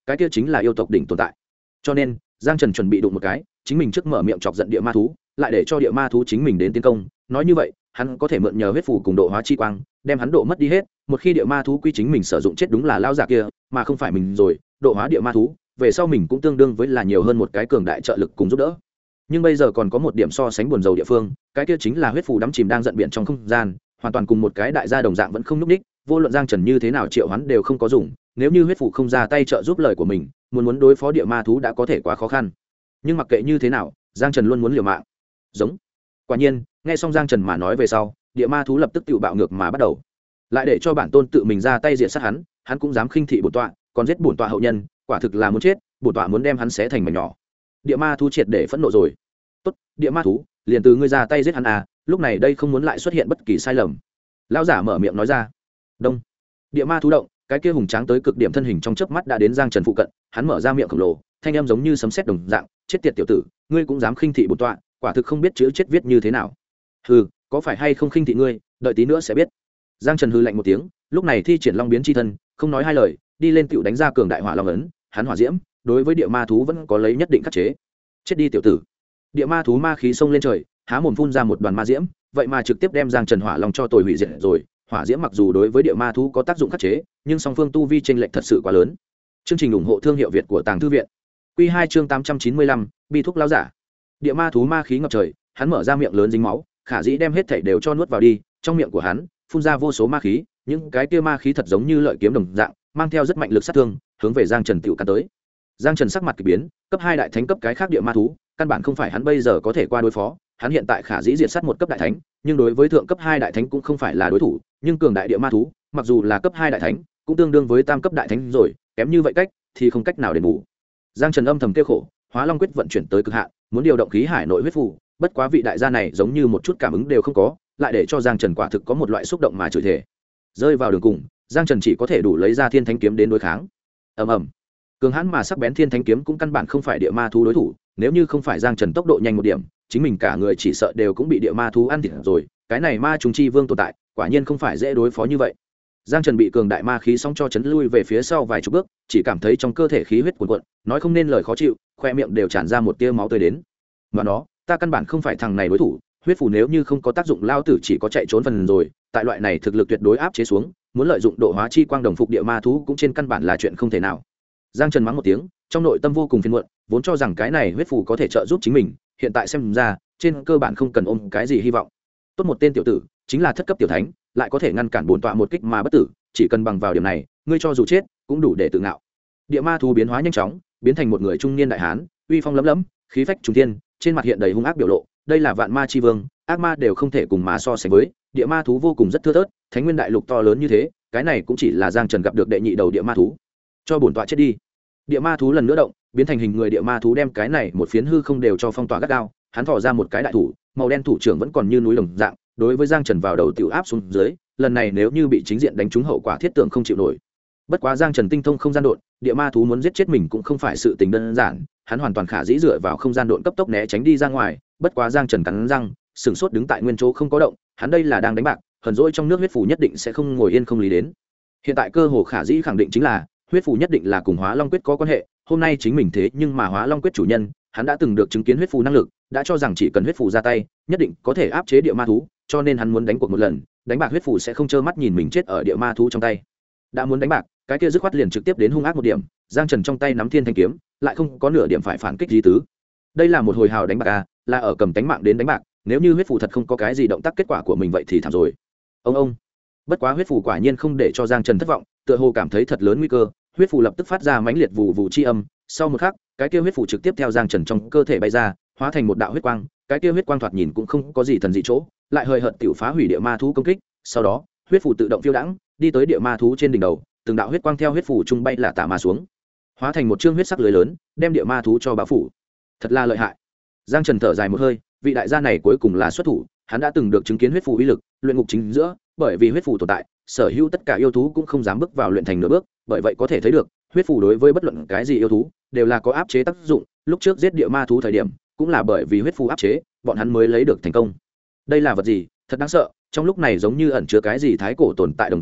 cái kia chính là yêu tộc đỉnh tồn tại. Cho nên Giang Trần chuẩn bị đụng một cái, chính mình trước mở miệng chọc giận địa ma thú, lại để cho địa ma thú chính mình đến tiến công. Nói như vậy hắn có thể mượn nhờ huyết phủ cùng độ hóa chi quang đem hắn độ mất đi hết. Một khi địa ma thú quy chính mình sử dụng chết đúng là lao giả kia mà không phải mình rồi, độ hóa địa ma thú về sau mình cũng tương đương với là nhiều hơn một cái cường đại trợ lực cùng giúp đỡ. Nhưng bây giờ còn có một điểm so sánh buồn rầu địa phương, cái kia chính là huyết phù đắm chìm đang giận biển trong không gian, hoàn toàn cùng một cái đại gia đồng dạng vẫn không nhúc ních, vô luận Giang Trần như thế nào triệu hắn đều không có dùng. Nếu như huyết phù không ra tay trợ giúp lời của mình, muốn đối phó địa ma thú đã có thể quá khó khăn. Nhưng mặc kệ như thế nào, Giang Trần luôn muốn liều mạng. Giống. Quả nhiên, nghe xong Giang Trần mà nói về sau, địa ma thú lập tức tự bạo ngược mà bắt đầu. Lại để cho bản tôn tự mình ra tay diệt sát hắn, hắn cũng dám khinh thị bổn tọa, còn giết bổn tọa hậu nhân, quả thực là muốn chết, bổn tọa muốn đem hắn xé thành mảnh nhỏ. Địa ma thú triệt để phẫn nộ rồi. Tốt, địa ma thú, liền từ ngươi ra tay giết hắn à, lúc này đây không muốn lại xuất hiện bất kỳ sai lầm. Lão giả mở miệng nói ra. Đông. Địa ma thú động, cái kia hùng tráng tới cực điểm thân hình trong chớp mắt đã đến Giang Trần phụ cận, hắn mở ra miệng khổng lồ, thanh âm giống như sấm sét đồng dạng, chết tiệt tiểu tử, ngươi cũng dám khinh thị bổn tọa, quả thực không biết chữ chết viết như thế nào. Hừ, có phải hay không khinh thị ngươi, đợi tí nữa sẽ biết. Giang Trần hừ lạnh một tiếng, lúc này thi triển long biến chi thân, không nói hai lời, đi lên tựu đánh ra cường đại hỏa long ấn, hắn hỏa diễm, đối với địa ma thú vẫn có lấy nhất định khắc chế. Chết đi tiểu tử. Địa ma thú ma khí xông lên trời, há mồm phun ra một đoàn ma diễm, vậy mà trực tiếp đem Giang Trần hỏa long cho tồi hủy diệt rồi. Hỏa diễm mặc dù đối với địa ma thú có tác dụng khắc chế, nhưng song phương tu vi chênh lệch thật sự quá lớn. Chương trình ủng hộ thương hiệu Việt của Tàng Thư viện. Quy 2 chương 895, bi thúc lão giả. Địa ma thú ma khí ngập trời, hắn mở ra miệng lớn dính máu, khả dĩ đem hết thảy đều cho nuốt vào đi, trong miệng của hắn phun ra vô số ma khí, những cái kia ma khí thật giống như lợi kiếm đồng dạng, mang theo rất mạnh lực sát thương, hướng về Giang Trần tiểu cắn tới. Giang Trần sắc mặt kỳ biến, cấp 2 đại thánh cấp cái khác địa ma thú, căn bản không phải hắn bây giờ có thể qua đối phó, hắn hiện tại khả dĩ diệt sát một cấp đại thánh, nhưng đối với thượng cấp 2 đại thánh cũng không phải là đối thủ, nhưng cường đại địa ma thú, mặc dù là cấp 2 đại thánh, cũng tương đương với tam cấp đại thánh rồi, kém như vậy cách thì không cách nào đền bù. Giang Trần âm thầm tiêu khổ, Hóa Long quyết vận chuyển tới cực hạn, muốn điều động khí hải nội huyết phù, bất quá vị đại gia này giống như một chút cảm ứng đều không có, lại để cho Giang Trần quả thực có một loại xúc động mà chửi thề. Rơi vào đường cùng, Giang Trần chỉ có thể đủ lấy ra Thiên Thánh kiếm đến đối kháng. Ầm ầm. Cường hãn mà sắc bén Thiên Thánh kiếm cũng căn bản không phải địa ma thú đối thủ, nếu như không phải Giang Trần tốc độ nhanh một điểm, chính mình cả người chỉ sợ đều cũng bị địa ma thú ăn thịt rồi, cái này ma trùng chi vương tồn tại, quả nhiên không phải dễ đối phó như vậy. Giang Trần bị cường đại ma khí sóng cho chấn lui về phía sau vài chục bước, chỉ cảm thấy trong cơ thể khí huyết cuồn cuộn, nói không nên lời khó chịu, khoe miệng đều tràn ra một tia máu tươi đến. Mà nó, ta căn bản không phải thằng này đối thủ, huyết phù nếu như không có tác dụng lao tử chỉ có chạy trốn phần rồi, tại loại này thực lực tuyệt đối áp chế xuống, muốn lợi dụng độ hóa chi quang đồng phục địa ma thú cũng trên căn bản là chuyện không thể nào. Giang Trần mắng một tiếng, trong nội tâm vô cùng phiền muộn, vốn cho rằng cái này huyết phù có thể trợ giúp chính mình, hiện tại xem ra, trên cơ bản không cần ôm cái gì hy vọng. Tốt một tên tiểu tử, chính là thất cấp tiểu thánh, lại có thể ngăn cản bổn tọa một kích mà bất tử, chỉ cần bằng vào điểm này, ngươi cho dù chết, cũng đủ để tự ngạo. Địa ma thú biến hóa nhanh chóng, biến thành một người trung niên đại hán, uy phong lẫm lẫm, khí phách trùng thiên, trên mặt hiện đầy hung ác biểu lộ, đây là vạn ma chi vương, ác ma đều không thể cùng mà so sánh với, địa ma thú vô cùng rất thưa thớt, thánh nguyên đại lục to lớn như thế, cái này cũng chỉ là Giang Trần gặp được đệ nhị đầu địa ma thú. Cho bổn tọa chết đi. Địa ma thú lần nữa động, biến thành hình người địa ma thú đem cái này một phiến hư không đều cho phong tỏa gắt gao, hắn thò ra một cái đại thủ, màu đen thủ trưởng vẫn còn như núi đồng dạng, đối với Giang Trần vào đầu tiểu áp xuống dưới, lần này nếu như bị chính diện đánh trúng hậu quả thiết tưởng không chịu nổi. Bất quá Giang Trần tinh thông không gian độn, địa ma thú muốn giết chết mình cũng không phải sự tình đơn giản, hắn hoàn toàn khả dĩ dựa vào không gian độn cấp tốc né tránh đi ra ngoài, bất quá Giang Trần cắn răng, sừng sốt đứng tại nguyên chỗ không có động, hắn đây là đang đánh bạc, hờn dỗi trong nước huyết phù nhất định sẽ không ngồi yên không lý đến. Hiện tại cơ hồ khả dĩ khẳng định chính là huyết phù nhất định là cùng Hóa Long quyết có quan hệ, hôm nay chính mình thế nhưng mà Hóa Long quyết chủ nhân, hắn đã từng được chứng kiến huyết phù năng lực, đã cho rằng chỉ cần huyết phù ra tay, nhất định có thể áp chế địa ma thú, cho nên hắn muốn đánh cuộc một lần, đánh bạc huyết phù sẽ không trơ mắt nhìn mình chết ở địa ma thú trong tay. Đã muốn đánh bạc, cái kia dứt khoát liền trực tiếp đến hung ác một điểm, Giang Trần trong tay nắm Thiên Thanh kiếm, lại không có nửa điểm phải phản kích gì tứ. Đây là một hồi hào đánh bạc à, là ở cầm tánh mạng đến đánh bạc, nếu như huyết phù thật không có cái gì động tác kết quả của mình vậy thì thảm rồi. Ông. Bất quá huyết phù quả nhiên không để cho Giang Trần thất vọng, tựa hồ cảm thấy thật lớn nguy cơ, huyết phù lập tức phát ra mãnh liệt vụ vụ chi âm, sau một khắc, cái kia huyết phù trực tiếp theo Giang Trần trong cơ thể bay ra, hóa thành một đạo huyết quang, cái kia huyết quang thoạt nhìn cũng không có gì thần dị chỗ, lại hơi hợt tiểu phá hủy địa ma thú công kích, sau đó, huyết phù tự động phiêu đãng, đi tới địa ma thú trên đỉnh đầu, từng đạo huyết quang theo huyết phù trung bay là tả mà xuống, hóa thành một chương huyết sắc lưới lớn, đem địa ma thú cho bao phủ. Thật là lợi hại. Giang Trần thở dài một hơi, vị đại gia này cuối cùng là xuất thủ, hắn đã từng được chứng kiến huyết phù uy lực, luyện ngục chính giữa, bởi vì huyết phù tồn tại, sở hữu tất cả yêu thú cũng không dám bước vào luyện thành nửa bước, bởi vậy có thể thấy được, huyết phù đối với bất luận cái gì yêu thú đều là có áp chế tác dụng, lúc trước giết địa ma thú thời điểm, cũng là bởi vì huyết phù áp chế, bọn hắn mới lấy được thành công. Đây là vật gì, thật đáng sợ, trong lúc này giống như ẩn chứa cái gì thái cổ tồn tại đồng dạng,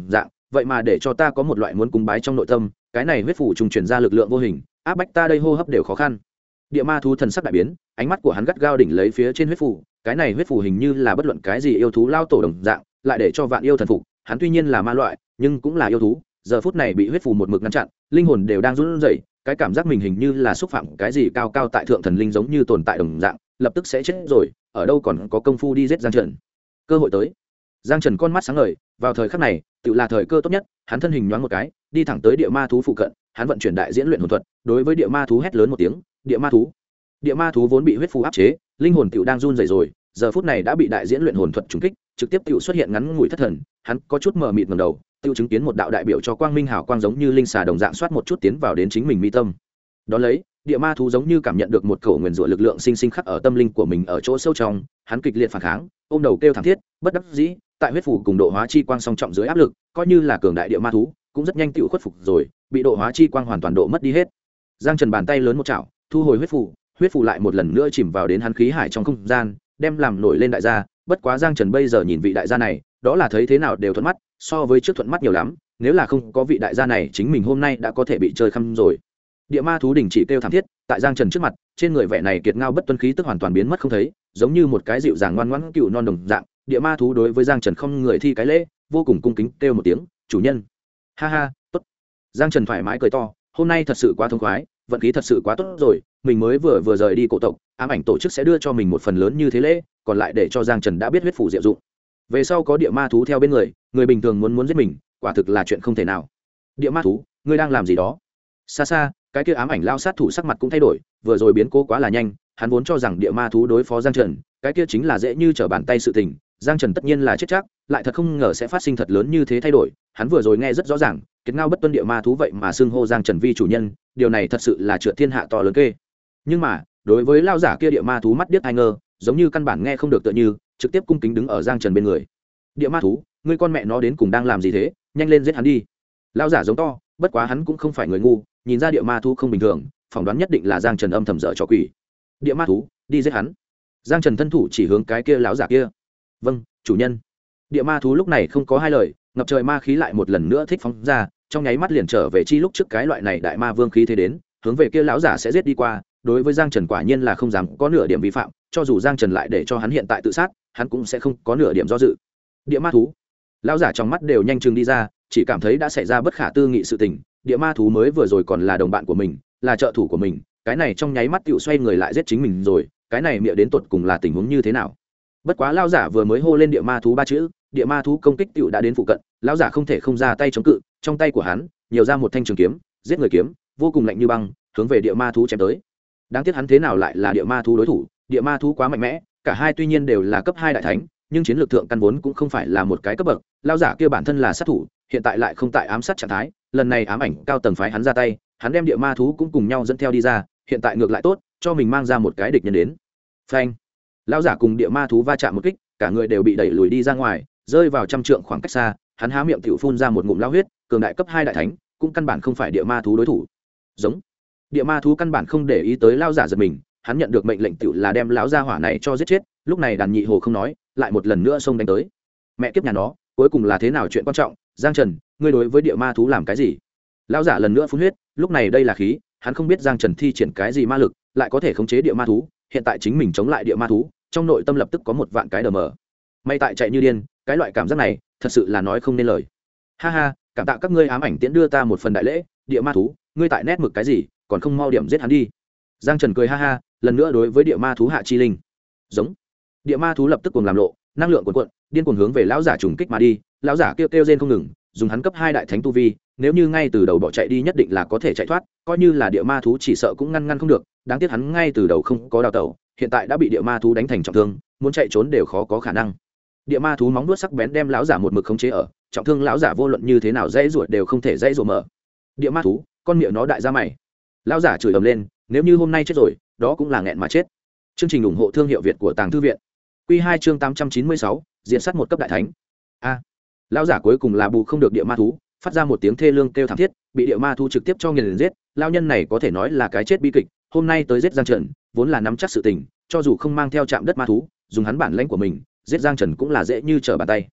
vậy mà để cho ta có một loại muốn cúng bái trong nội tâm, cái này huyết phủ trùng chuyển ra lực lượng vô hình, áp bách ta đây hô hấp đều khó khăn. Địa ma thú thần sắc đại biến, ánh mắt của hắn gắt gao đỉnh lấy phía trên huyết phủ, cái này huyết phủ hình như là bất luận cái gì yêu thú lao tổ đồng dạng, lại để cho vạn yêu thần phục. Hắn tuy nhiên là ma loại, nhưng cũng là yêu thú, giờ phút này bị huyết phủ một mực ngăn chặn, linh hồn đều đang run rẩy, cái cảm giác mình hình như là xúc phạm cái gì cao cao tại thượng thần linh giống như tồn tại đồng dạng, lập tức sẽ chết rồi, ở đâu còn có công phu đi giết Giang Trần. Cơ hội tới. Giang Trần con mắt sáng ngời, vào thời khắc này, tự là thời cơ tốt nhất, hắn thân hình nhoáng một cái, đi thẳng tới địa ma thú phụ cận, hắn vận chuyển đại diễn luyện hồn thuật, đối với địa ma thú hét lớn một tiếng, "Địa ma thú!" Địa ma thú vốn bị huyết phù áp chế, linh hồn tiểu đang run rẩy rồi, giờ phút này đã bị đại diễn luyện hồn thuật trúng kích, trực tiếp tiểu xuất hiện ngắn ngủi thất thần, hắn có chút mờ mịt ngẩng đầu, tiêu chứng kiến một đạo đại biểu cho quang minh hào quang giống như linh xà đồng dạng xoát một chút tiến vào đến chính mình mi tâm. Đó lấy, địa ma thú giống như cảm nhận được một khẩu nguyền rủa lực lượng sinh sinh khắc ở tâm linh của mình ở chỗ sâu trong, hắn kịch liệt phản kháng, ôm đầu kêu thảm thiết, bất đắc dĩ, tại huyết phủ cùng độ hóa chi quang song trọng dưới áp lực, coi như là cường đại địa ma thú, cũng rất nhanh tựu khuất phục rồi, bị độ hóa chi quang hoàn toàn độ mất đi hết. Giang Trần bàn tay lớn một chảo, thu hồi huyết phủ lại một lần nữa chìm vào đến hắn khí hải trong không gian, đem làm nổi lên đại gia, bất quá Giang Trần bây giờ nhìn vị đại gia này, đó là thấy thế nào đều thuận mắt, so với trước thuận mắt nhiều lắm, nếu là không có vị đại gia này, chính mình hôm nay đã có thể bị chơi khăm rồi. Địa ma thú đình chỉ kêu thảm thiết, tại Giang Trần trước mặt, trên người vẻ này kiệt ngao bất tuân khí tức hoàn toàn biến mất không thấy, giống như một cái dịu dàng ngoan ngoãn cựu non đồng dạng. Địa ma thú đối với Giang Trần không người thi cái lễ, vô cùng cung kính kêu một tiếng, "Chủ nhân." Ha ha, tốt. Giang Trần thoải mái cười to, hôm nay thật sự quá thông khoái, vận khí thật sự quá tốt rồi, mình mới vừa rời đi cổ tộc, ám ảnh tổ chức sẽ đưa cho mình một phần lớn như thế lễ, còn lại để cho Giang Trần đã biết huyết phủ diệu dụng. Về sau có địa ma thú theo bên người, người bình thường muốn giết mình, quả thực là chuyện không thể nào. Địa ma thú, ngươi đang làm gì đó? Xa xa, cái kia ám ảnh lao sát thủ sắc mặt cũng thay đổi, vừa rồi biến cố quá là nhanh, hắn vốn cho rằng địa ma thú đối phó Giang Trần, cái kia chính là dễ như trở bàn tay sự tình, Giang Trần tất nhiên là chết chắc, lại thật không ngờ sẽ phát sinh thật lớn như thế thay đổi, hắn vừa rồi nghe rất rõ ràng, kiệt ngao bất tuân địa ma thú vậy mà xưng hô Giang Trần vi chủ nhân, điều này thật sự là trượt thiên hạ to lớn kê. Nhưng mà, đối với lao giả kia địa ma thú mắt điếc hai ngơ, giống như căn bản nghe không được tựa như, trực tiếp cung kính đứng ở Giang Trần bên người. Địa ma thú, ngươi con mẹ nó đến cùng đang làm gì thế, nhanh lên giết hắn đi. Lao giả giống to, bất quá hắn cũng không phải người ngu, nhìn ra địa ma thú không bình thường, phỏng đoán nhất định là Giang Trần âm thầm dở trò quỷ. Địa ma thú, đi giết hắn. Giang Trần thân thủ chỉ hướng cái kia lão giả kia. Vâng, chủ nhân. Địa ma thú lúc này không có hai lời, ngập trời ma khí lại một lần nữa thích phóng ra, trong nháy mắt liền trở về chi lúc trước cái loại này đại ma vương khí thế đến, hướng về kia lão giả sẽ giết đi qua. Đối với Giang Trần quả nhiên là không dám có nửa điểm vi phạm, cho dù Giang Trần lại để cho hắn hiện tại tự sát, hắn cũng sẽ không có nửa điểm do dự. Địa ma thú, lão giả trong mắt đều nhanh chừng đi ra, chỉ cảm thấy đã xảy ra bất khả tư nghị sự tình. Địa ma thú mới vừa rồi còn là đồng bạn của mình, là trợ thủ của mình, cái này trong nháy mắt tựu xoay người lại giết chính mình rồi, cái này miệng đến tột cùng là tình huống như thế nào? Bất quá lão giả vừa mới hô lên địa ma thú ba chữ, địa ma thú công kích tựu đã đến phụ cận, lão giả không thể không ra tay chống cự, trong tay của hắn nhiều ra một thanh trường kiếm, giết người kiếm, vô cùng lạnh như băng, hướng về địa ma thú chém tới. Đáng tiếc hắn thế nào lại là địa ma thú đối thủ, địa ma thú quá mạnh mẽ, cả hai tuy nhiên đều là cấp 2 đại thánh, nhưng chiến lược thượng căn vốn cũng không phải là một cái cấp bậc, lão giả kia bản thân là sát thủ, hiện tại lại không tại ám sát trạng thái, lần này ám ảnh cao tầng phái hắn ra tay, hắn đem địa ma thú cũng cùng nhau dẫn theo đi ra, hiện tại ngược lại tốt, cho mình mang ra một cái địch nhân đến. Phanh! Lão giả cùng địa ma thú va chạm một kích, cả người đều bị đẩy lùi đi ra ngoài, rơi vào trăm trượng khoảng cách xa, hắn há miệng tiểu phun ra một ngụm lao huyết, cường đại cấp 2 đại thánh, cũng căn bản không phải địa ma thú đối thủ. Giống. Địa ma thú căn bản không để ý tới lão giả giật mình, hắn nhận được mệnh lệnh tiểu là đem lão gia hỏa này cho giết chết, lúc này đàn nhị hồ không nói, lại một lần nữa xông đánh tới. Mẹ kiếp nhà nó, cuối cùng là thế nào chuyện quan trọng, Giang Trần, ngươi đối với địa ma thú làm cái gì? Lão giả lần nữa phun huyết, lúc này đây là khí, hắn không biết Giang Trần thi triển cái gì ma lực, lại có thể khống chế địa ma thú, hiện tại chính mình chống lại địa ma thú, trong nội tâm lập tức có một vạn cái đờ mờ. May tại chạy như điên, cái loại cảm giác này, thật sự là nói không nên lời. Ha ha, cảm tạ các ngươi ám ảnh tiễn đưa ta một phần đại lễ, địa ma thú, ngươi tại nét mực cái gì, còn không mau điểm giết hắn đi. Giang Trần cười ha ha, lần nữa đối với địa ma thú hạ chi linh. Giống. Địa ma thú lập tức cuồng làm lộ, năng lượng cuồn cuộn, điên cuồng hướng về lão giả trùng kích mà đi, lão giả kêu kêu rên không ngừng, dùng hắn cấp 2 đại thánh tu vi, nếu như ngay từ đầu bỏ chạy đi nhất định là có thể chạy thoát, coi như là địa ma thú chỉ sợ cũng ngăn không được, đáng tiếc hắn ngay từ đầu không có đào tẩu, hiện tại đã bị địa ma thú đánh thành trọng thương, muốn chạy trốn đều khó có khả năng. Địa ma thú móng vuốt sắc bén đem lão giả một mực khống chế ở, trọng thương lão giả vô luận như thế nào dãy ruột đều không thể dãy rủa mở. Địa ma thú, con miệng nó đại ra mày. Lão giả chửi ầm lên, nếu như hôm nay chết rồi, đó cũng là nghẹn mà chết. Chương trình ủng hộ thương hiệu Việt của Tàng Thư viện. Quy 2 chương 896, diện sát một cấp đại thánh. A. Lão giả cuối cùng là bù không được địa ma thú, phát ra một tiếng thê lương kêu thảm thiết, bị địa ma thú trực tiếp cho nghiền giết, lão nhân này có thể nói là cái chết bi kịch, hôm nay tới giết Giang Trần, vốn là nắm chắc sự tình, cho dù không mang theo chạm đất ma thú, dùng hắn bản lãnh của mình, giết Giang Trần cũng là dễ như trở bàn tay.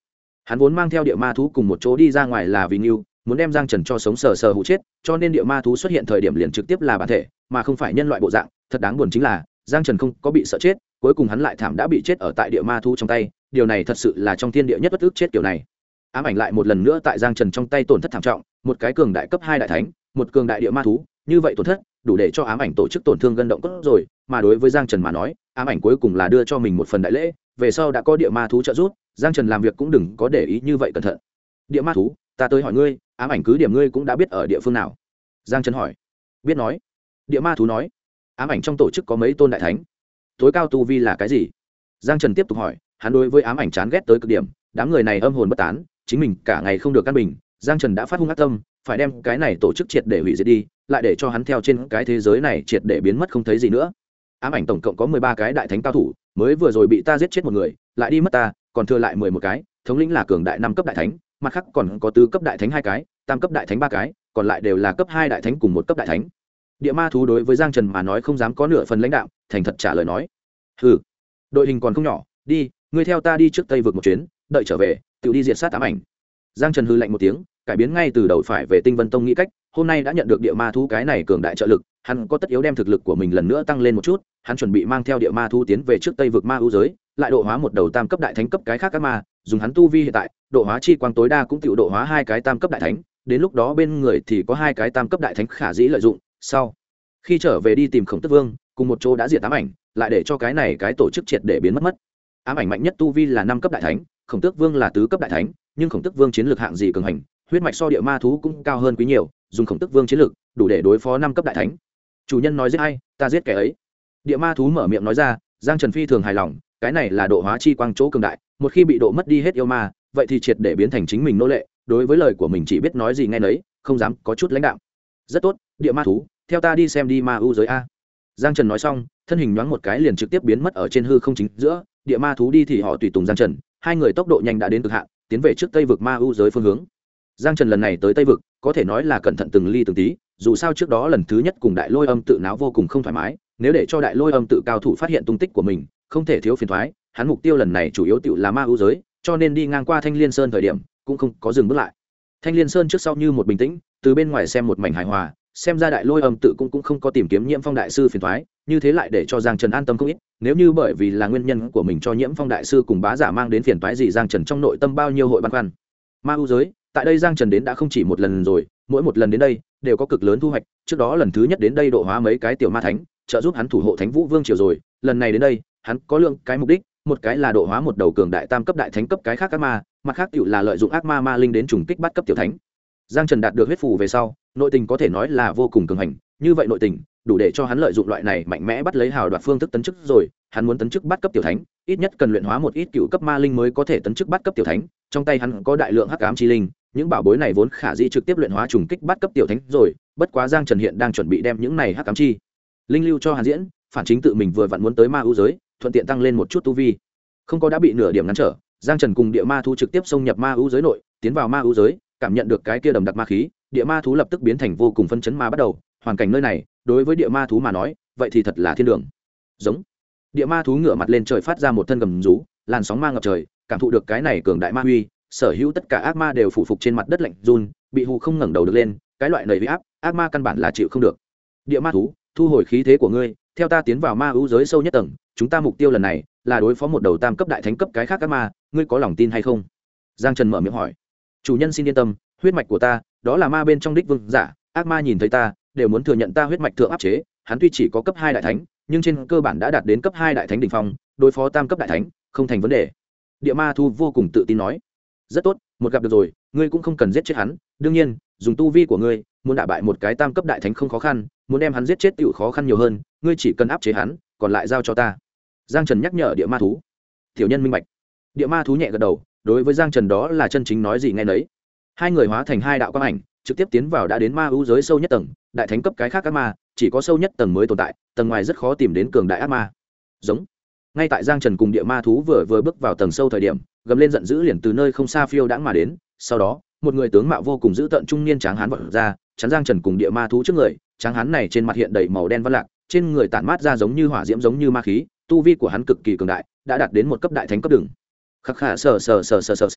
Hắn vốn mang theo địa ma thú cùng một chỗ đi ra ngoài là vì Ngưu, muốn đem Giang Trần cho sống sờ sờ hụ chết, cho nên địa ma thú xuất hiện thời điểm liền trực tiếp là bản thể, mà không phải nhân loại bộ dạng. Thật đáng buồn chính là Giang Trần không có bị sợ chết, cuối cùng hắn lại thảm đã bị chết ở tại địa ma thú trong tay, điều này thật sự là trong thiên địa nhất bất ức chết kiểu này. Ám ảnh lại một lần nữa tại Giang Trần trong tay tổn thất thảm trọng, một cái cường đại cấp 2 đại thánh, một cường đại địa ma thú, như vậy tổn thất đủ để cho ám ảnh tổ chức tổn thương gân động cốt rồi, mà đối với Giang Trần mà nói, ám ảnh cuối cùng là đưa cho mình một phần đại lễ, về sau đã có địa ma thú trợ giúp, Giang Trần làm việc cũng đừng có để ý như vậy cẩn thận. Địa ma thú, ta tới hỏi ngươi, ám ảnh cứ điểm ngươi cũng đã biết ở địa phương nào? Giang Trần hỏi. Biết nói. Địa ma thú nói. Ám ảnh trong tổ chức có mấy tôn đại thánh, tối cao tu vi là cái gì? Giang Trần tiếp tục hỏi, hắn đối với ám ảnh chán ghét tới cực điểm, đám người này âm hồn bất tán, chính mình cả ngày không được căn bình. Giang Trần đã phát hung ác tâm, phải đem cái này tổ chức triệt để hủy diệt đi, lại để cho hắn theo trên cái thế giới này triệt để biến mất không thấy gì nữa. Ám ảnh tổng cộng có 13 cái đại thánh cao thủ, mới vừa rồi bị ta giết chết một người, lại đi mất ta, còn thừa lại 11 cái, thống lĩnh là cường đại 5 cấp đại thánh, mặt khác còn có tứ cấp đại thánh 2 cái, tam cấp đại thánh 3 cái, còn lại đều là cấp 2 đại thánh cùng một cấp đại thánh. Địa ma thú đối với Giang Trần mà nói không dám có nửa phần lãnh đạo, thành thật trả lời nói: "Hừ, đội hình còn không nhỏ, đi, ngươi theo ta đi trước Tây vực một chuyến, đợi trở về, tự đi diệt sát ám ảnh." Giang Trần hừ lạnh một tiếng, cải biến ngay từ đầu phải về Tinh Vân Tông nghĩ cách, hôm nay đã nhận được địa ma thú cái này cường đại trợ lực, hắn có tất yếu đem thực lực của mình lần nữa tăng lên một chút, hắn chuẩn bị mang theo địa ma thú tiến về trước Tây vực ma ưu giới, lại độ hóa một đầu tam cấp đại thánh cấp cái khác các ma, dùng hắn tu vi hiện tại, độ hóa chi quang tối đa cũng tiểu độ hóa 2 cái tam cấp đại thánh, đến lúc đó bên người thì có 2 cái tam cấp đại thánh khả dĩ lợi dụng, sau khi trở về đi tìm Khổng Tước Vương, cùng một chỗ đã diệt ám ảnh, lại để cho cái này cái tổ chức triệt để biến mất. Ám ảnh mạnh nhất tu vi là 5 cấp đại thánh, Khổng Tước Vương là tứ cấp đại thánh, nhưng Khổng Tước Vương chiến lược hạng gì cường hành, huyết mạch so địa ma thú cũng cao hơn quý nhiều, dùng Khổng Tước Vương chiến lược đủ để đối phó 5 cấp đại thánh. Chủ nhân nói giết ai, ta giết kẻ ấy. Địa ma thú mở miệng nói ra, Giang Trần phi thường hài lòng, cái này là độ hóa chi quang chỗ cường đại, một khi bị độ mất đi hết yêu ma, vậy thì triệt để biến thành chính mình nô lệ, đối với lời của mình chỉ biết nói gì nghe nấy, không dám có chút lãnh đạo. Rất tốt, địa ma thú, theo ta đi xem đi ma ưu giới a. Giang Trần nói xong, thân hình nhoáng một cái liền trực tiếp biến mất ở trên hư không chính giữa, địa ma thú đi thì họ tùy tùng Giang Trần, hai người tốc độ nhanh đã đến cực hạn, tiến về trước Tây vực ma ưu giới phương hướng. Giang Trần lần này tới Tây vực, có thể nói là cẩn thận từng ly từng tí, dù sao trước đó lần thứ nhất cùng Đại Lôi Âm tự náo vô cùng không thoải mái, nếu để cho Đại Lôi Âm tự cao thủ phát hiện tung tích của mình, không thể thiếu phiền toái, hắn mục tiêu lần này chủ yếu tựu là ma ưu giới, cho nên đi ngang qua Thanh Liên Sơn thời điểm, cũng không có dừng bước lại. Thanh Liên Sơn trước sau như một bình tĩnh, từ bên ngoài xem một mảnh hài hòa, xem ra Đại Lôi Âm tự cũng không có tìm kiếm Nhiễm Phong đại sư phiền toái, như thế lại để cho Giang Trần an tâm không ít, nếu như bởi vì là nguyên nhân của mình cho Nhiễm Phong đại sư cùng bá giả mang đến phiền toái gì, Giang Trần trong nội tâm bao nhiêu hội băn khoăn. Ma ưu giới, tại đây Giang Trần đến đã không chỉ một lần rồi, mỗi một lần đến đây đều có cực lớn thu hoạch, trước đó lần thứ nhất đến đây độ hóa mấy cái tiểu ma thánh, trợ giúp hắn thủ hộ Thánh Vũ Vương triều rồi, lần này đến đây, hắn có lượng cái mục đích, một cái là độ hóa một đầu cường đại tam cấp đại thánh cấp cái khác ác ma, mặt khác tiểu là lợi dụng ác ma ma linh đến trùng kích bắt cấp tiểu thánh. Giang Trần đạt được huyết phù về sau, nội tình có thể nói là vô cùng cường hành, như vậy nội tình đủ để cho hắn lợi dụng loại này mạnh mẽ bắt lấy hào đoạt phương thức tấn chức rồi, hắn muốn tấn chức bắt cấp tiểu thánh, ít nhất cần luyện hóa một ít cựu cấp ma linh mới có thể tấn chức bắt cấp tiểu thánh, trong tay hắn có đại lượng hắc ám chi linh, những bảo bối này vốn khả dĩ trực tiếp luyện hóa trùng kích bắt cấp tiểu thánh rồi, bất quá Giang Trần hiện đang chuẩn bị đem những này hắc ám chi linh lưu cho Hàn Diễn, phản chính tự mình vừa vặn muốn tới ma ưu giới, thuận tiện tăng lên một chút tu vi. Không có đã bị nửa điểm ngăn trở, Giang Trần cùng địa ma thú trực tiếp xông nhập ma ưu giới nội, tiến vào ma ưu giới, cảm nhận được cái kia đầm đặc ma khí, địa ma thú lập tức biến thành vô cùng phân chấn ma bắt đầu, hoàn cảnh nơi này, đối với địa ma thú mà nói, vậy thì thật là thiên đường. Giống. Địa ma thú ngửa mặt lên trời phát ra một thân gầm rú, làn sóng ma ngập trời, cảm thụ được cái này cường đại ma uy, sở hữu tất cả ác ma đều phủ phục trên mặt đất lạnh run, bị hù không ngẩng đầu được lên, cái loại nảy uy áp, ác ma căn bản là chịu không được. Địa ma thú, thu hồi khí thế của ngươi, theo ta tiến vào ma ưu giới sâu nhất tầng, chúng ta mục tiêu lần này là đối phó một đầu tam cấp đại thánh cấp cái khác ác ma, ngươi có lòng tin hay không? Giang Trần mở miệng hỏi. Chủ nhân xin yên tâm, huyết mạch của ta, đó là ma bên trong đích vương giả, ác ma nhìn thấy ta, đều muốn thừa nhận ta huyết mạch thượng áp chế, hắn tuy chỉ có cấp 2 đại thánh, nhưng trên cơ bản đã đạt đến cấp 2 đại thánh đỉnh phong, đối phó tam cấp đại thánh, không thành vấn đề. Địa ma thu vô cùng tự tin nói. Rất tốt, một gặp được rồi, ngươi cũng không cần giết chết hắn, đương nhiên, dùng tu vi của ngươi, muốn đả bại một cái tam cấp đại thánh không khó khăn, muốn đem hắn giết chết tiểu khó khăn nhiều hơn, ngươi chỉ cần áp chế hắn, còn lại giao cho ta. Giang Trần nhắc nhở địa ma thú. Tiểu nhân minh bạch. Địa ma thú nhẹ gật đầu, đối với Giang Trần đó là chân chính nói gì nghe nấy. Hai người hóa thành hai đạo quang ảnh, trực tiếp tiến vào đã đến ma ưu giới sâu nhất tầng, đại thánh cấp cái khác ác ma, chỉ có sâu nhất tầng mới tồn tại, tầng ngoài rất khó tìm đến cường đại ác ma. Giống. Ngay tại Giang Trần cùng địa ma thú vừa bước vào tầng sâu thời điểm, gầm lên giận dữ liền từ nơi không xa phiêu đãng mà đến, sau đó, một người tướng mạo vô cùng dữ tợn trung niên tráng hán vọt ra, chắn Giang Trần cùng địa ma thú trước người, tráng hán này trên mặt hiện đầy màu đen văn lạc, trên người tản mát ra giống như hỏa diễm giống như ma khí, tu vi của hắn cực kỳ cường đại, đã đạt đến một cấp đại thánh cấp đường. Khắc khả sờ.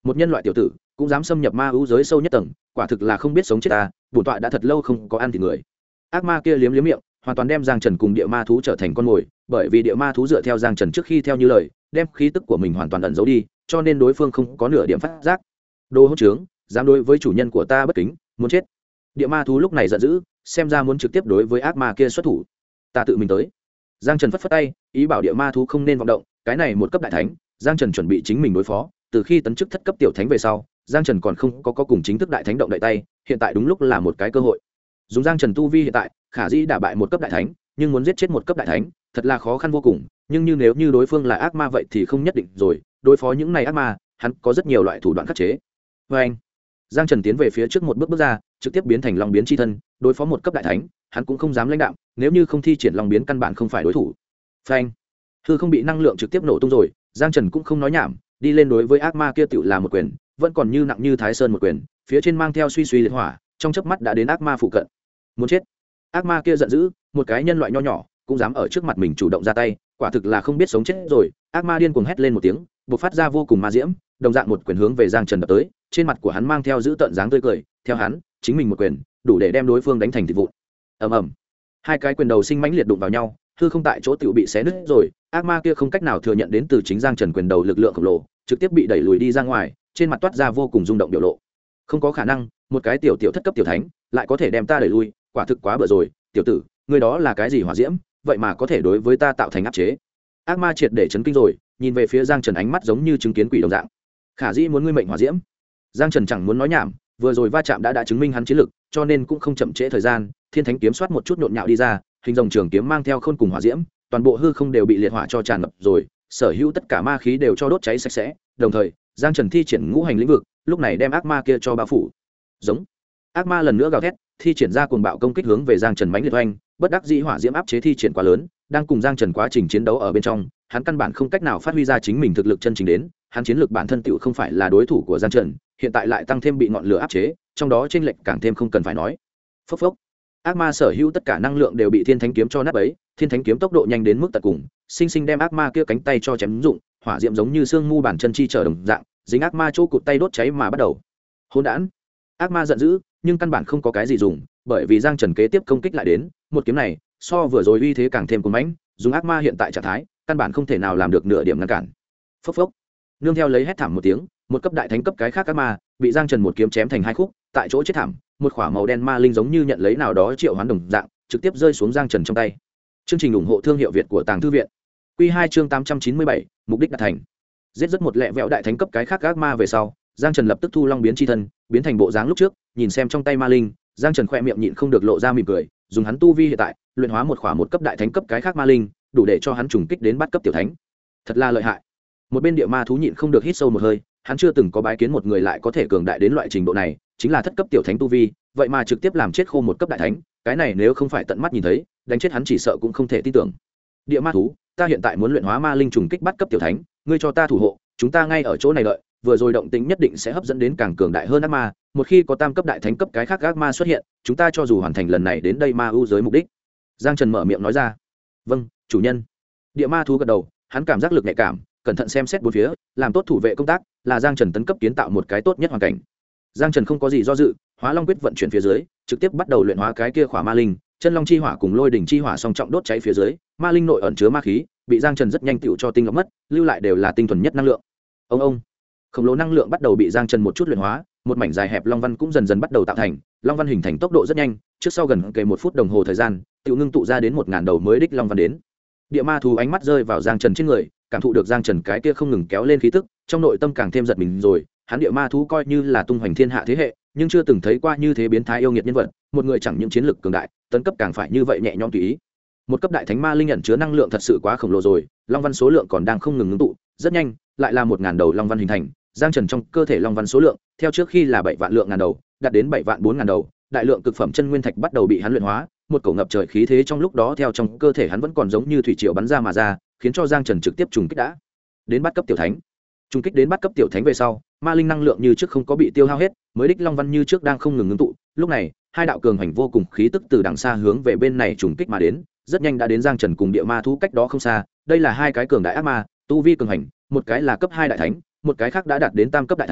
một nhân loại tiểu tử cũng dám xâm nhập ma ưu giới sâu nhất tầng, quả thực là không biết sống chết ta. Bổn tọa đã thật lâu không có ăn thịt người. Ác ma kia liếm liếm miệng, hoàn toàn đem Giang Trần cùng địa ma thú trở thành con mồi, bởi vì địa ma thú dựa theo Giang Trần trước khi theo như lời, đem khí tức của mình hoàn toàn ẩn giấu đi, cho nên đối phương không có nửa điểm phát giác. Đồ hỗn trướng, dám đối với chủ nhân của ta bất kính, muốn chết. Địa ma thú lúc này giận dữ, xem ra muốn trực tiếp đối với ác ma kia xuất thủ. Ta tự mình tới. Giang Trần phất phất tay, ý bảo địa ma thú không nên vọng động, cái này một cấp đại thánh, Giang Trần chuẩn bị chính mình đối phó, từ khi tấn chức thất cấp tiểu thánh về sau, Giang Trần còn không có cùng chính thức đại thánh động đậy tay, hiện tại đúng lúc là một cái cơ hội. Dùng Giang Trần tu vi hiện tại, khả dĩ đả bại một cấp đại thánh, nhưng muốn giết chết một cấp đại thánh, thật là khó khăn vô cùng, nhưng nếu như đối phương là ác ma vậy thì không nhất định rồi, đối phó những này ác ma, hắn có rất nhiều loại thủ đoạn khắc chế. Anh, Giang Trần tiến về phía trước một bước bước ra, trực tiếp biến thành long biến chi thân, đối phó một cấp đại thánh, hắn cũng không dám lãnh đạm, nếu như không thi triển long biến căn bản không phải đối thủ. Phanh, hư không bị năng lượng trực tiếp nổ tung rồi, Giang Trần cũng không nói nhảm, đi lên đối với ác ma kia tựu là một quyền, vẫn còn như nặng như Thái Sơn một quyền, phía trên mang theo suy suy liệt hỏa, trong chớp mắt đã đến ác ma phụ cận. Muốn chết. Ác ma kia giận dữ, một cái nhân loại nho nhỏ cũng dám ở trước mặt mình chủ động ra tay, quả thực là không biết sống chết rồi. Ác ma điên cuồng hét lên một tiếng, bộc phát ra vô cùng ma diễm, đồng dạng một quyền hướng về Giang Trần đập tới, trên mặt của hắn mang theo dữ tợn dáng tươi cười, theo hắn, chính mình một quyền, đủ để đem đối phương đánh thành thịt vụn. Ầm ầm. Hai cái quyền đầu sinh mãnh liệt đụng vào nhau, hư không tại chỗ tiểu bị xé nứt rồi, ác ma kia không cách nào thừa nhận đến từ chính Giang Trần quyền đầu lực lượng khổng lồ, trực tiếp bị đẩy lùi đi ra ngoài, trên mặt toát ra vô cùng rung động biểu lộ. Không có khả năng, một cái tiểu thất cấp tiểu thánh, lại có thể đem ta đẩy lui, quả thực quá bựa rồi, tiểu tử, ngươi đó là cái gì hỏa diễm, vậy mà có thể đối với ta tạo thành áp chế. Ác ma triệt để chấn kinh rồi, nhìn về phía Giang Trần ánh mắt giống như chứng kiến quỷ đồng dạng. Khả dĩ muốn ngươi mệnh hỏa diễm. Giang Trần chẳng muốn nói nhảm, vừa rồi va chạm đã chứng minh hắn chiến lực, cho nên cũng không chậm trễ thời gian, Thiên Thánh kiếm xoát một chút nhộn nhạo đi ra, hình rồng trường kiếm mang theo khôn cùng hỏa diễm, toàn bộ hư không đều bị liệt hỏa cho tràn ngập rồi, sở hữu tất cả ma khí đều cho đốt cháy sạch sẽ, đồng thời, Giang Trần thi triển ngũ hành lĩnh vực, lúc này đem ác ma kia cho bao phủ. Giống. Ác ma lần nữa gào thét, thi triển ra cuồng bạo công kích hướng về Giang Trần mãnh liệt oanh, bất đắc dĩ hỏa diễm áp chế thi triển quá lớn, đang cùng Giang Trần quá trình chiến đấu ở bên trong, hắn căn bản không cách nào phát huy ra chính mình thực lực chân chính đến, hắn chiến lực bản thân tựu không phải là đối thủ của Giang Trần, hiện tại lại tăng thêm bị ngọn lửa áp chế, trong đó chênh lệch càng thêm không cần phải nói. Phốc phốc. Ác ma sở hữu tất cả năng lượng đều bị Thiên Thánh kiếm cho nát bấy, Thiên Thánh kiếm tốc độ nhanh đến mức tận cùng, sinh sinh đem ác ma kia cánh tay cho chém rụng, hỏa diễm giống như xương mu bàn chân chi trở đồng dạng, dính ác ma chỗ cụt tay đốt cháy mà bắt đầu. Hỗn đản. Ác ma giận dữ, nhưng căn bản không có cái gì dùng, bởi vì Giang Trần kế tiếp công kích lại đến, một kiếm này, so vừa rồi uy thế càng thêm cuồng mãnh, dùng ác ma hiện tại trạng thái, căn bản không thể nào làm được nửa điểm ngăn cản. Phốc phốc. Nương theo lấy hét thảm một tiếng, một cấp đại thánh cấp cái khác ác ma, bị Giang Trần một kiếm chém thành hai khúc, tại chỗ chết thảm, một khỏa màu đen ma linh giống như nhận lấy nào đó triệu hoán đồng dạng, trực tiếp rơi xuống Giang Trần trong tay. Chương trình ủng hộ thương hiệu Việt của Tàng Thư viện. Quy 2 chương 897, mục đích đạt thành. Giết rất một lẹ vẹo đại thánh cấp cái khác ác ma về sau, Giang Trần lập tức thu long biến chi thân, biến thành bộ dáng lúc trước, nhìn xem trong tay ma linh, Giang Trần khẽ miệng nhịn không được lộ ra mỉm cười, dùng hắn tu vi hiện tại, luyện hóa một khỏa một cấp đại thánh cấp cái khác ma linh, đủ để cho hắn trùng kích đến bắt cấp tiểu thánh. Thật là lợi hại. Một bên địa ma thú nhịn không được hít sâu một hơi, hắn chưa từng có bái kiến một người lại có thể cường đại đến loại trình độ này, chính là thất cấp tiểu thánh tu vi, vậy mà trực tiếp làm chết khô một cấp đại thánh, cái này nếu không phải tận mắt nhìn thấy, đánh chết hắn chỉ sợ cũng không thể tin tưởng. Địa ma thú, ta hiện tại muốn luyện hóa ma linh trùng kích bắt cấp tiểu thánh, ngươi cho ta thủ hộ, chúng ta ngay ở chỗ này đợi, vừa rồi động tĩnh nhất định sẽ hấp dẫn đến càng cường đại hơn ác ma, một khi có tam cấp đại thánh cấp cái khác ác ma xuất hiện, chúng ta cho dù hoàn thành lần này đến đây ma ưu giới mục đích. Giang Trần mở miệng nói ra. Vâng, chủ nhân. Địa ma thú gật đầu, hắn cảm giác lực nhạy cảm, cẩn thận xem xét bốn phía, làm tốt thủ vệ công tác, là Giang Trần tấn cấp kiến tạo một cái tốt nhất hoàn cảnh. Giang Trần không có gì do dự, Hóa Long quyết vận chuyển phía dưới, trực tiếp bắt đầu luyện hóa cái kia khỏa ma linh, chân long chi hỏa cùng lôi đỉnh chi hỏa song trọng đốt cháy phía dưới, ma linh nội ẩn chứa ma khí, bị Giang Trần rất nhanh tựu cho tinh lọc mất, lưu lại đều là tinh thuần nhất năng lượng. Ông khổng lồ năng lượng bắt đầu bị Giang Trần một chút luyện hóa, một mảnh dài hẹp long văn cũng dần dần bắt đầu tạo thành, long văn hình thành tốc độ rất nhanh, trước sau gần kề 1 phút đồng hồ thời gian, tựu ngưng tụ ra đến 1000 đầu mới đích long văn đến. Địa ma thú ánh mắt rơi vào Giang Trần trên người, cảm thụ được Giang Trần cái kia không ngừng kéo lên khí tức, trong nội tâm càng thêm giật mình rồi, hắn địa ma thú coi như là tung hoành thiên hạ thế hệ, nhưng chưa từng thấy qua như thế biến thái yêu nghiệt nhân vật, một người chẳng những chiến lực cường đại, tấn cấp càng phải như vậy nhẹ nhõm tùy ý. Một cấp đại thánh ma linh ẩn chứa năng lượng thật sự quá khổng lồ rồi, long văn số lượng còn đang không ngừng ngưng tụ, rất nhanh, lại là 1000 đầu long văn hình thành, Giang Trần trong cơ thể long văn số lượng, theo trước khi là 7 vạn lượng ngàn đầu, đạt đến 7 vạn 4000 đầu, đại lượng cực phẩm chân nguyên thạch bắt đầu bị hắn luyện hóa, một cổ ngập trời khí thế trong lúc đó theo trong cơ thể hắn vẫn còn giống như thủy triều bắn ra mà ra, khiến cho Giang Trần trực tiếp trùng kích đã đến bắt cấp tiểu thánh. Trùng kích đến bắt cấp tiểu thánh về sau, ma linh năng lượng như trước không có bị tiêu hao hết, mới đích long văn như trước đang không ngừng ngưng tụ, lúc này, hai đạo cường hành vô cùng khí tức từ đằng xa hướng về bên này trùng kích mà đến, rất nhanh đã đến Giang Trần cùng địa ma thú cách đó không xa, đây là hai cái cường đại ác ma, tu vi cường hành, một cái là cấp 2 đại thánh, một cái khác đã đạt đến tam cấp đại thánh,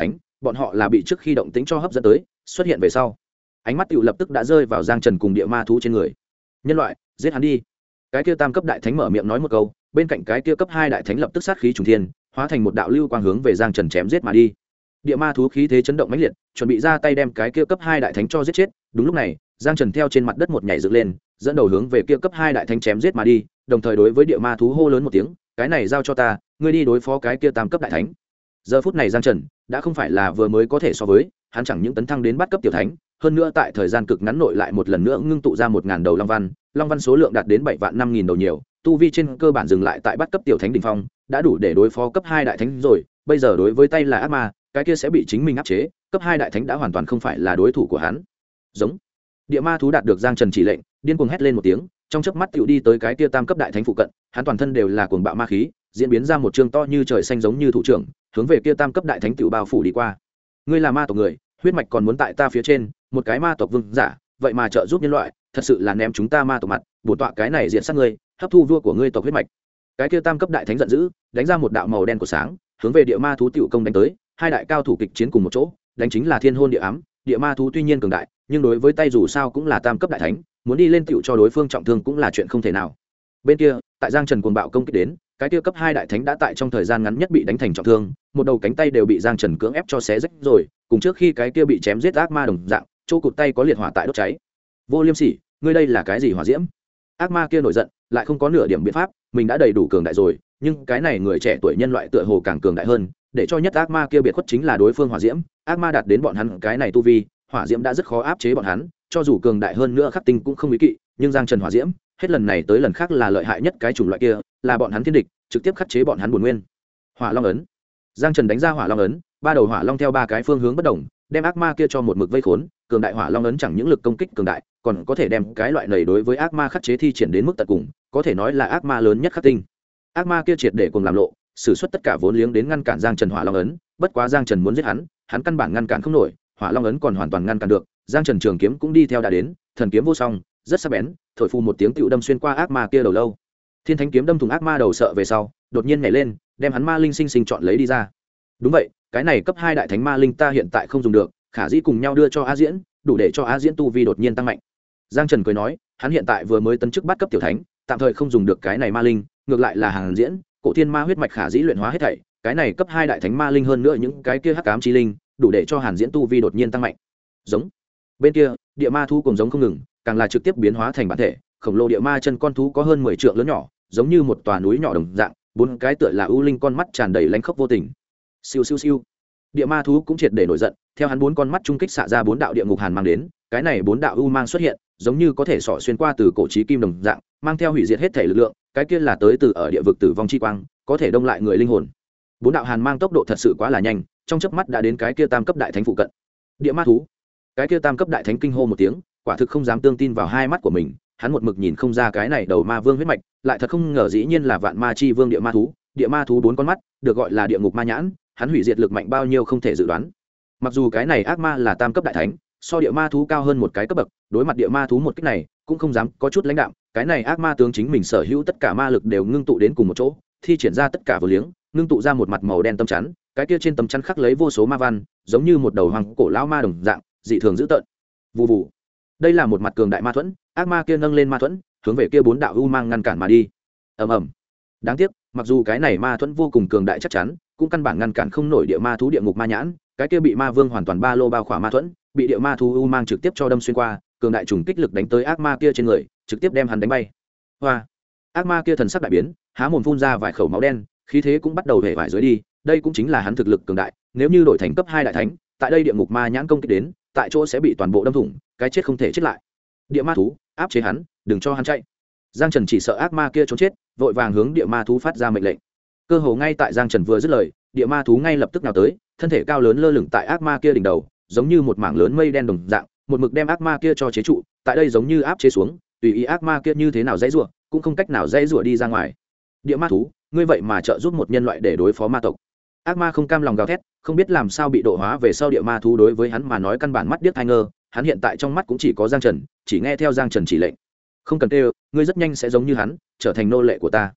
bọn họ là bị trước khi động tính cho hấp dẫn tới, xuất hiện về sau ánh mắt tựu lập tức đã rơi vào Giang Trần cùng địa ma thú trên người. Nhân loại, giết hắn đi. Cái kia tam cấp đại thánh mở miệng nói một câu, bên cạnh cái kia cấp 2 đại thánh lập tức sát khí trùng thiên, hóa thành một đạo lưu quang hướng về Giang Trần chém giết mà đi. Địa ma thú khí thế chấn động mãnh liệt, chuẩn bị ra tay đem cái kia cấp 2 đại thánh cho giết chết. Đúng lúc này, Giang Trần theo trên mặt đất một nhảy dựng lên, dẫn đầu hướng về kia cấp 2 đại thánh chém giết mà đi, đồng thời đối với địa ma thú hô lớn một tiếng, cái này giao cho ta, ngươi đi đối phó cái kia tam cấp đại thánh. Giờ phút này Giang Trần đã không phải là vừa mới có thể so với, hắn chẳng những tấn thăng đến bắt cấp tiểu thánh, hơn nữa tại thời gian cực ngắn nội lại một lần nữa ngưng tụ ra 1000 đầu long văn số lượng đạt đến 7 vạn 5000 đầu nhiều, tu vi trên cơ bản dừng lại tại bắt cấp tiểu thánh đỉnh phong, đã đủ để đối phó cấp 2 đại thánh rồi, bây giờ đối với tay là ác ma, cái kia sẽ bị chính mình áp chế, cấp 2 đại thánh đã hoàn toàn không phải là đối thủ của hắn. Giống. Địa ma thú đạt được Giang Trần chỉ lệnh, điên cuồng hét lên một tiếng, trong chớp mắt tựu đi tới cái kia tam cấp đại thánh phụ cận, hắn toàn thân đều là cuồng bạo ma khí, diễn biến ra một trường to như trời xanh giống như thủ trưởng, hướng về kia tam cấp đại thánh tựu bao phủ đi qua. Ngươi là ma tộc người, huyết mạch còn muốn tại ta phía trên, một cái ma tộc vương giả, vậy mà trợ giúp nhân loại, thật sự là ném chúng ta ma tộc mặt, bổn tọa cái này diện sát ngươi, hấp thu vua của ngươi tộc huyết mạch. Cái kia tam cấp đại thánh giận dữ, đánh ra một đạo màu đen của sáng, hướng về địa ma thú tiểu công đánh tới, hai đại cao thủ kịch chiến cùng một chỗ, đánh chính là thiên hôn địa ám. Địa ma thú tuy nhiên cường đại, nhưng đối với tay dù sao cũng là tam cấp đại thánh, muốn đi lên tiểu cho đối phương trọng thương cũng là chuyện không thể nào. Bên kia, tại Giang Trần cuồng bạo công kích đến, cái kia cấp 2 đại thánh đã tại trong thời gian ngắn nhất bị đánh thành trọng thương, một đầu cánh tay đều bị Giang Trần cưỡng ép cho xé rách rồi, cùng trước khi cái kia bị chém giết ác ma đồng dạng, chỗ cụt tay có liệt hỏa tại đốt cháy. Vô Liêm Sỉ, ngươi đây là cái gì hỏa diễm? Ác ma kia nổi giận, lại không có nửa điểm biện pháp, mình đã đầy đủ cường đại rồi, nhưng cái này người trẻ tuổi nhân loại tựa hồ càng cường đại hơn, để cho nhất ác ma kia biệt khuất chính là đối phương hỏa diễm, ác ma đạt đến bọn hắn cái này tu vi, hỏa diễm đã rất khó áp chế bọn hắn, cho dù cường đại hơn nữa khắc tinh cũng không ý kỵ, nhưng Giang Trần hỏa diễm, hết lần này tới lần khác là lợi hại nhất cái chủng loại kia, là bọn hắn thiên địch, trực tiếp khắc chế bọn hắn bổn nguyên. Hỏa Long ấn. Giang Trần đánh ra Hỏa Long ấn, ba đầu hỏa long theo ba cái phương hướng bất đồng, đem ác ma kia cho một mực vây khốn, cường đại Hỏa Long ấn chẳng những lực công kích cường đại, còn có thể đem cái loại này đối với ác ma khắc chế thi triển đến mức tận cùng, có thể nói là ác ma lớn nhất khắc tinh. Ác ma kia triệt để cùng làm lộ, sử xuất tất cả vốn liếng đến ngăn cản Giang Trần Hỏa Long ấn, bất quá Giang Trần muốn giết hắn, hắn căn bản ngăn cản không nổi, Hỏa Long ấn còn hoàn toàn ngăn cản được, Giang Trần trường kiếm cũng đi theo đã đến, thần kiếm vô song, rất sắc bén, thổi phù một tiếng tựu đâm xuyên qua ác ma kia đầu lâu. Thiên Thánh kiếm đâm thủng ác ma đầu sợ về sau, đột nhiên nhảy lên, đem hắn ma linh sinh sinh chọn lấy đi ra. Đúng vậy, cái này cấp 2 đại thánh ma linh ta hiện tại không dùng được, khả dĩ cùng nhau đưa cho A Diễn, đủ để cho A Diễn tu vi đột nhiên tăng mạnh. Giang Trần cười nói, hắn hiện tại vừa mới tấn chức bắt cấp tiểu thánh, tạm thời không dùng được cái này ma linh, ngược lại là Hàn Diễn, Cổ Thiên Ma huyết mạch khả dĩ luyện hóa hết thảy, cái này cấp 2 đại thánh ma linh hơn nữa những cái kia hắc ám chi linh, đủ để cho Hàn Diễn tu vi đột nhiên tăng mạnh. Giống. Bên kia, địa ma thú cùng giống không ngừng, càng là trực tiếp biến hóa thành bản thể, khổng lồ địa ma chân con thú có hơn 10 trượng lớn nhỏ, giống như một tòa núi nhỏ đồng dạng, bốn cái tựa là ưu linh con mắt tràn đầy lánh khốc vô tình. Siêu siêu siêu. Địa ma thú cũng triệt để nổi giận, theo hắn bốn con mắt trung kích xạ ra bốn đạo địa ngục hàn mang đến, cái này bốn đạo u mang xuất hiện, giống như có thể xỏ xuyên qua từ cổ chí kim đồng dạng, mang theo hủy diệt hết thể lực lượng, cái kia là tới từ ở địa vực tử vong chi quang, có thể đông lại người linh hồn. Bốn đạo hàn mang tốc độ thật sự quá là nhanh, trong chớp mắt đã đến cái kia tam cấp đại thánh phụ cận. Địa ma thú. Cái kia tam cấp đại thánh kinh hô một tiếng, quả thực không dám tương tin vào hai mắt của mình, hắn một mực nhìn không ra cái này đầu ma vương huyết mạch, lại thật không ngờ dĩ nhiên là vạn ma chi vương địa ma thú bốn con mắt, được gọi là địa ngục ma nhãn, hắn hủy diệt lực mạnh bao nhiêu không thể dự đoán. Mặc dù cái này ác ma là tam cấp đại thánh, so địa ma thú cao hơn một cái cấp bậc, đối mặt địa ma thú một kích này, cũng không dám có chút lãnh đạm, cái này ác ma tướng chính mình sở hữu tất cả ma lực đều ngưng tụ đến cùng một chỗ, thi triển ra tất cả vô liếng, ngưng tụ ra một mặt màu đen tấm chắn, cái kia trên tấm chắn khắc lấy vô số ma văn, giống như một đầu hoàng cổ lão ma đồng dạng, dị thường dữ tợn. Vù vù. Đây là một mặt cường đại ma thuẫn, ác ma kia nâng lên ma thuẫn, hướng về kia bốn đạo u mang ngăn cản mà đi. Ầm ầm. Đáng tiếc, mặc dù cái này ma thuẫn vô cùng cường đại chắc chắn, cũng căn bản ngăn cản không nổi địa ma thú địa ngục ma nhãn, cái kia bị ma vương hoàn toàn ba lô bao khỏa ma thuẫn, bị địa ma thú u mang trực tiếp cho đâm xuyên qua, cường đại trùng kích lực đánh tới ác ma kia trên người, trực tiếp đem hắn đánh bay. Hoa. Ác ma kia thần sắc đại biến, há mồm phun ra vài khẩu máu đen, khí thế cũng bắt đầu hể vải dưới đi, đây cũng chính là hắn thực lực cường đại, nếu như đổi thành cấp 2 đại thánh, tại đây địa ngục ma nhãn công kích đến, tại chỗ sẽ bị toàn bộ đâm thủng, cái chết không thể chết lại. Địa ma thú, áp chế hắn, đừng cho hắn chạy. Giang Trần chỉ sợ ác ma kia trốn chết, vội vàng hướng địa ma thú phát ra mệnh lệnh. Cơ hồ ngay tại Giang Trần vừa dứt lời, địa ma thú ngay lập tức nào tới, thân thể cao lớn lơ lửng tại ác ma kia đỉnh đầu, giống như một mảng lớn mây đen đồng dạng, một mực đem ác ma kia cho chế trụ, tại đây giống như áp chế xuống, tùy ý ác ma kia như thế nào dãy rủa, cũng không cách nào dãy rủa đi ra ngoài. Địa ma thú, ngươi vậy mà trợ giúp một nhân loại để đối phó ma tộc. Ác ma không cam lòng gào thét, không biết làm sao bị độ hóa về sau địa ma thú đối với hắn mà nói căn bản mắt điếc tai ngơ, hắn hiện tại trong mắt cũng chỉ có Giang Trần, chỉ nghe theo Giang Trần chỉ lệnh. Không cần kêu, ngươi rất nhanh sẽ giống như hắn, trở thành nô lệ của ta.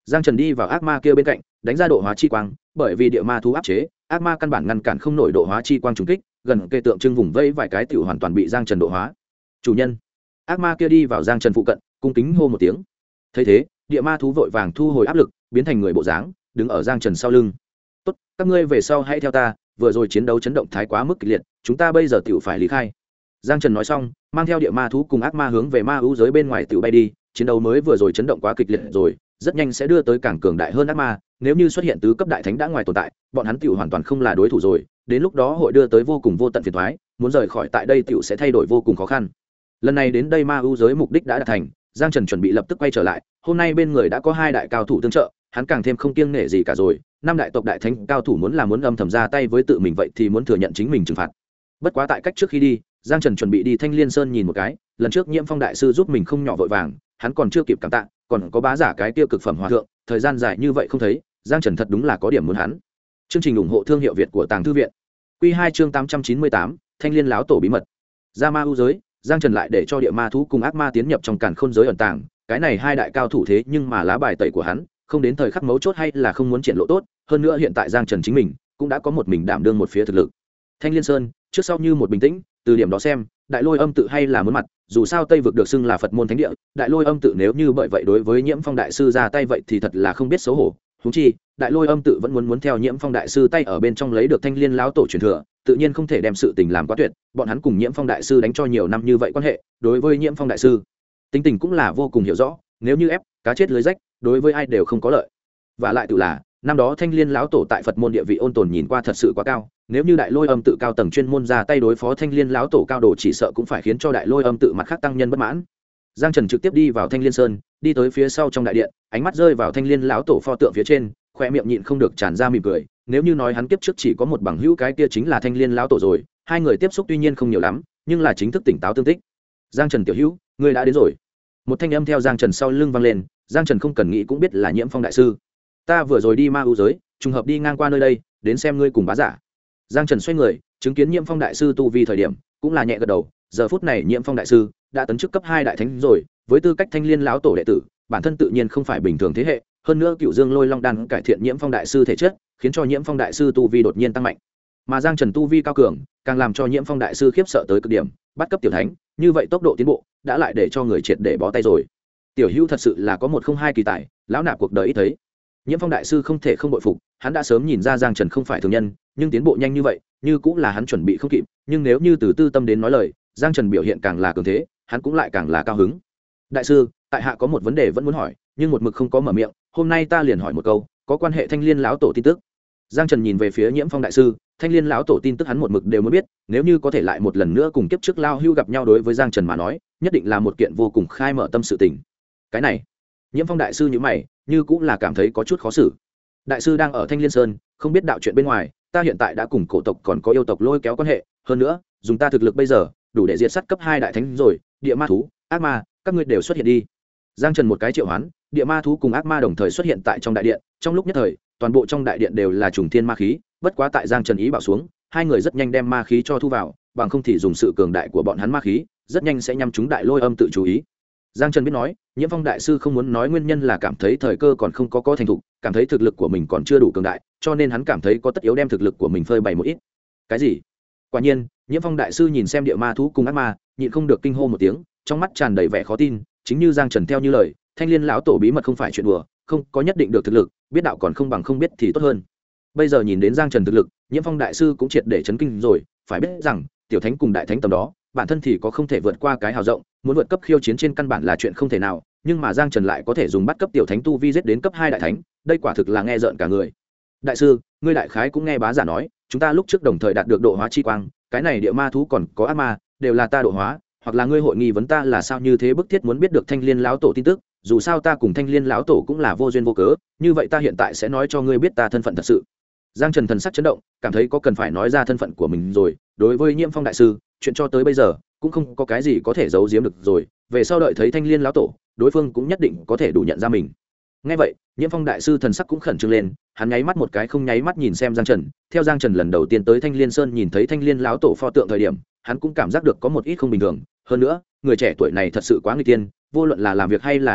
Giang Trần đi vào ác ma kia bên cạnh đánh ra độ hóa chi quang, bởi vì địa ma thú áp chế, ác ma căn bản ngăn cản không nổi độ hóa chi quang trùng kích, gần kề tượng trưng vùng vây vài cái tiểu hoàn toàn bị Giang Trần độ hóa. Chủ nhân. Ác ma kia đi vào Giang Trần phụ cận, cung kính hô một tiếng. Thấy thế, địa ma thú vội vàng thu hồi áp lực, biến thành người bộ dáng, đứng ở Giang Trần sau lưng. "Tốt, các ngươi về sau hãy theo ta, vừa rồi chiến đấu chấn động thái quá mức kịch liệt, chúng ta bây giờ tiểu phải lý khai." Giang Trần nói xong, mang theo địa ma thú cùng ác ma hướng về ma ưu giới bên ngoài tiểu bay đi, chiến đấu mới vừa rồi chấn động quá kịch liệt rồi, rất nhanh sẽ đưa tới càng cường đại hơn ác ma, nếu như xuất hiện tứ cấp đại thánh đã ngoài tồn tại, bọn hắn tiểu hoàn toàn không là đối thủ rồi, đến lúc đó hội đưa tới vô cùng vô tận phiền toái, muốn rời khỏi tại đây tiểu sẽ thay đổi vô cùng khó khăn. Lần này đến đây ma ưu giới mục đích đã đạt thành, Giang Trần chuẩn bị lập tức quay trở lại, hôm nay bên người đã có hai đại cao thủ tương trợ, hắn càng thêm không kiêng nể gì cả rồi, năm đại tộc đại thánh cao thủ muốn âm thầm ra tay với tự mình vậy thì muốn thừa nhận chính mình trừng phạt. Bất quá tại cách trước khi đi, Giang Trần chuẩn bị đi Thanh Liên Sơn nhìn một cái, lần trước Nhiễm Phong đại sư giúp mình không nhỏ vội vàng, hắn còn chưa kịp cảm tạ, còn có bá giả cái tiêu cực phẩm hòa thượng, thời gian dài như vậy không thấy, Giang Trần thật đúng là có điểm muốn hắn. Chương trình ủng hộ thương hiệu Việt của Tàng Thư viện. Quy 2 chương 898, Thanh Liên lão tổ bí mật. Ra ma ưu giới, Giang Trần lại để cho địa ma thú cùng ác ma tiến nhập trong càn khôn giới ẩn tàng, cái này hai đại cao thủ thế nhưng mà lá bài tẩy của hắn, không đến thời khắc mấu chốt hay là không muốn triển lộ tốt, hơn nữa hiện tại Giang Trần chính mình cũng đã có một mình đảm đương một phía thực lực. Thanh Liên Sơn, trước sau như một bình tĩnh, từ điểm đó xem, Đại Lôi Âm tự hay là muốn mặt, dù sao Tây vực được xưng là Phật môn thánh địa, Đại Lôi Âm tự nếu như bởi vậy đối với Nhiễm Phong đại sư ra tay vậy thì thật là không biết xấu hổ. Huống chi, Đại Lôi Âm tự vẫn muốn theo Nhiễm Phong đại sư tay ở bên trong lấy được Thanh Liên lão tổ truyền thừa, tự nhiên không thể đem sự tình làm quá tuyệt, bọn hắn cùng Nhiễm Phong đại sư đánh cho nhiều năm như vậy quan hệ, đối với Nhiễm Phong đại sư, tính tình cũng là vô cùng hiểu rõ, nếu như ép cá chết lưới rách, đối với ai đều không có lợi. Và lại tự là, năm đó Thanh Liên lão tổ tại Phật môn địa vị ôn tồn nhìn qua thật sự quá cao, nếu như Đại Lôi Âm tự cao tầng chuyên môn ra tay đối phó Thanh Liên lão tổ cao đồ chỉ sợ cũng phải khiến cho Đại Lôi Âm tự mặt khác tăng nhân bất mãn. Giang Trần trực tiếp đi vào Thanh Liên Sơn, đi tới phía sau trong đại điện, ánh mắt rơi vào Thanh Liên lão tổ pho tượng phía trên, khoe miệng nhịn không được tràn ra mỉm cười, nếu như nói hắn kiếp trước chỉ có một bằng hữu cái kia chính là Thanh Liên lão tổ rồi, hai người tiếp xúc tuy nhiên không nhiều lắm, nhưng là chính thức tỉnh táo tương tích. Giang Trần tiểu hữu, ngươi đã đến rồi. Một thanh âm theo Giang Trần sau lưng vang lên, Giang Trần không cần nghĩ cũng biết là Nhiễm Phong đại sư. Ta vừa rồi đi ma ưu giới, trùng hợp đi ngang qua nơi đây, đến xem ngươi cùng bá giả. Giang Trần xoay người, chứng kiến Nhiễm Phong đại sư tu vi thời điểm, cũng là nhẹ gật đầu, giờ phút này Nhiễm Phong đại sư đã tấn chức cấp 2 đại thánh rồi, với tư cách Thanh Liên lão tổ đệ tử, bản thân tự nhiên không phải bình thường thế hệ, hơn nữa Cựu Dương Lôi Long đan cải thiện Nhiễm Phong đại sư thể chất, khiến cho Nhiễm Phong đại sư tu vi đột nhiên tăng mạnh. Mà Giang Trần tu vi cao cường, càng làm cho Nhiễm Phong đại sư khiếp sợ tới cực điểm, bắt cấp tiểu thánh, như vậy tốc độ tiến bộ đã lại để cho người triệt để bó tay rồi. Tiểu Hữu thật sự là có một không hai kỳ tài, lão nạp cuộc đời ít thấy. Nhiễm Phong đại sư không thể không bội phục, hắn đã sớm nhìn ra Giang Trần không phải thường nhân, nhưng tiến bộ nhanh như vậy, như cũng là hắn chuẩn bị không kịp, nhưng nếu như từ tư tâm đến nói lời, Giang Trần biểu hiện càng là cường thế, hắn cũng lại càng là cao hứng. Đại sư, tại hạ có một vấn đề vẫn muốn hỏi, nhưng một mực không có mở miệng, hôm nay ta liền hỏi một câu, có quan hệ Thanh Liên lão tổ tin tức. Giang Trần nhìn về phía Nhiễm Phong đại sư, Thanh Liên lão tổ tin tức hắn một mực đều muốn biết, nếu như có thể lại một lần nữa cùng kiếp trước lao hưu gặp nhau đối với Giang Trần mà nói, nhất định là một kiện vô cùng khai mở tâm sự tình. Cái này, Nhiễm Phong đại sư như mày, như cũng là cảm thấy có chút khó xử. Đại sư đang ở Thanh Liên Sơn, không biết đạo chuyện bên ngoài, ta hiện tại đã cùng cổ tộc còn có yêu tộc lôi kéo quan hệ, hơn nữa, dùng ta thực lực bây giờ, đủ để diệt sát cấp 2 đại thánh rồi, địa ma thú, ác ma, các ngươi đều xuất hiện đi. Giang Trần một cái triệu hoán, địa ma thú cùng ác ma đồng thời xuất hiện tại trong đại điện, trong lúc nhất thời, toàn bộ trong đại điện đều là trùng thiên ma khí, bất quá tại Giang Trần ý bảo xuống, hai người rất nhanh đem ma khí cho thu vào, bằng không thì dùng sự cường đại của bọn hắn ma khí, rất nhanh sẽ nhắm chúng Đại Lôi Âm tự chú ý. Giang Trần biết nói, Nhiễm Phong đại sư không muốn nói nguyên nhân là cảm thấy thời cơ còn không có thành thục, cảm thấy thực lực của mình còn chưa đủ cường đại, cho nên hắn cảm thấy có tất yếu đem thực lực của mình phơi bày một ít. Cái gì? Quả nhiên, Nhiễm Phong đại sư nhìn xem địa ma thú cùng ác ma, nhịn không được kinh hô một tiếng, trong mắt tràn đầy vẻ khó tin, chính như Giang Trần theo như lời, Thanh Liên lão tổ bí mật không phải chuyện đùa, không có nhất định được thực lực, biết đạo còn không bằng không biết thì tốt hơn. Bây giờ nhìn đến Giang Trần thực lực, Nhiễm Phong đại sư cũng triệt để chấn kinh rồi, phải biết rằng, tiểu thánh cùng đại thánh tầm đó, bản thân thì có không thể vượt qua cái hào rộng, muốn vượt cấp khiêu chiến trên căn bản là chuyện không thể nào, nhưng mà Giang Trần lại có thể dùng bắt cấp tiểu thánh tu vi giết đến cấp 2 đại thánh, đây quả thực là nghe rợn cả người. Đại sư, ngươi đại khái cũng nghe bá giả nói, chúng ta lúc trước đồng thời đạt được độ hóa chi quang, cái này địa ma thú còn có ác ma, đều là ta độ hóa, hoặc là ngươi hội nghi vấn ta là sao như thế bức thiết muốn biết được Thanh Liên lão tổ tin tức, dù sao ta cùng Thanh Liên lão tổ cũng là vô duyên vô cớ, như vậy ta hiện tại sẽ nói cho ngươi biết ta thân phận thật sự. Giang Trần thần sắc chấn động, cảm thấy có cần phải nói ra thân phận của mình rồi, đối với Nhiễm Phong đại sư, chuyện cho tới bây giờ cũng không có cái gì có thể giấu giếm được rồi, về sau đợi thấy Thanh Liên lão tổ, đối phương cũng nhất định có thể đủ nhận ra mình. Nghe vậy, Nhiễm Phong đại sư thần sắc cũng khẩn trương lên, hắn nháy mắt một cái không nháy mắt nhìn xem Giang Trần, theo Giang Trần lần đầu tiên tới Thanh Liên Sơn nhìn thấy Thanh Liên lão tổ pho tượng thời điểm, hắn cũng cảm giác được có một ít không bình thường, hơn nữa, người trẻ tuổi này thật sự quá nguy tiên, vô luận là làm việc hay là ăn nói,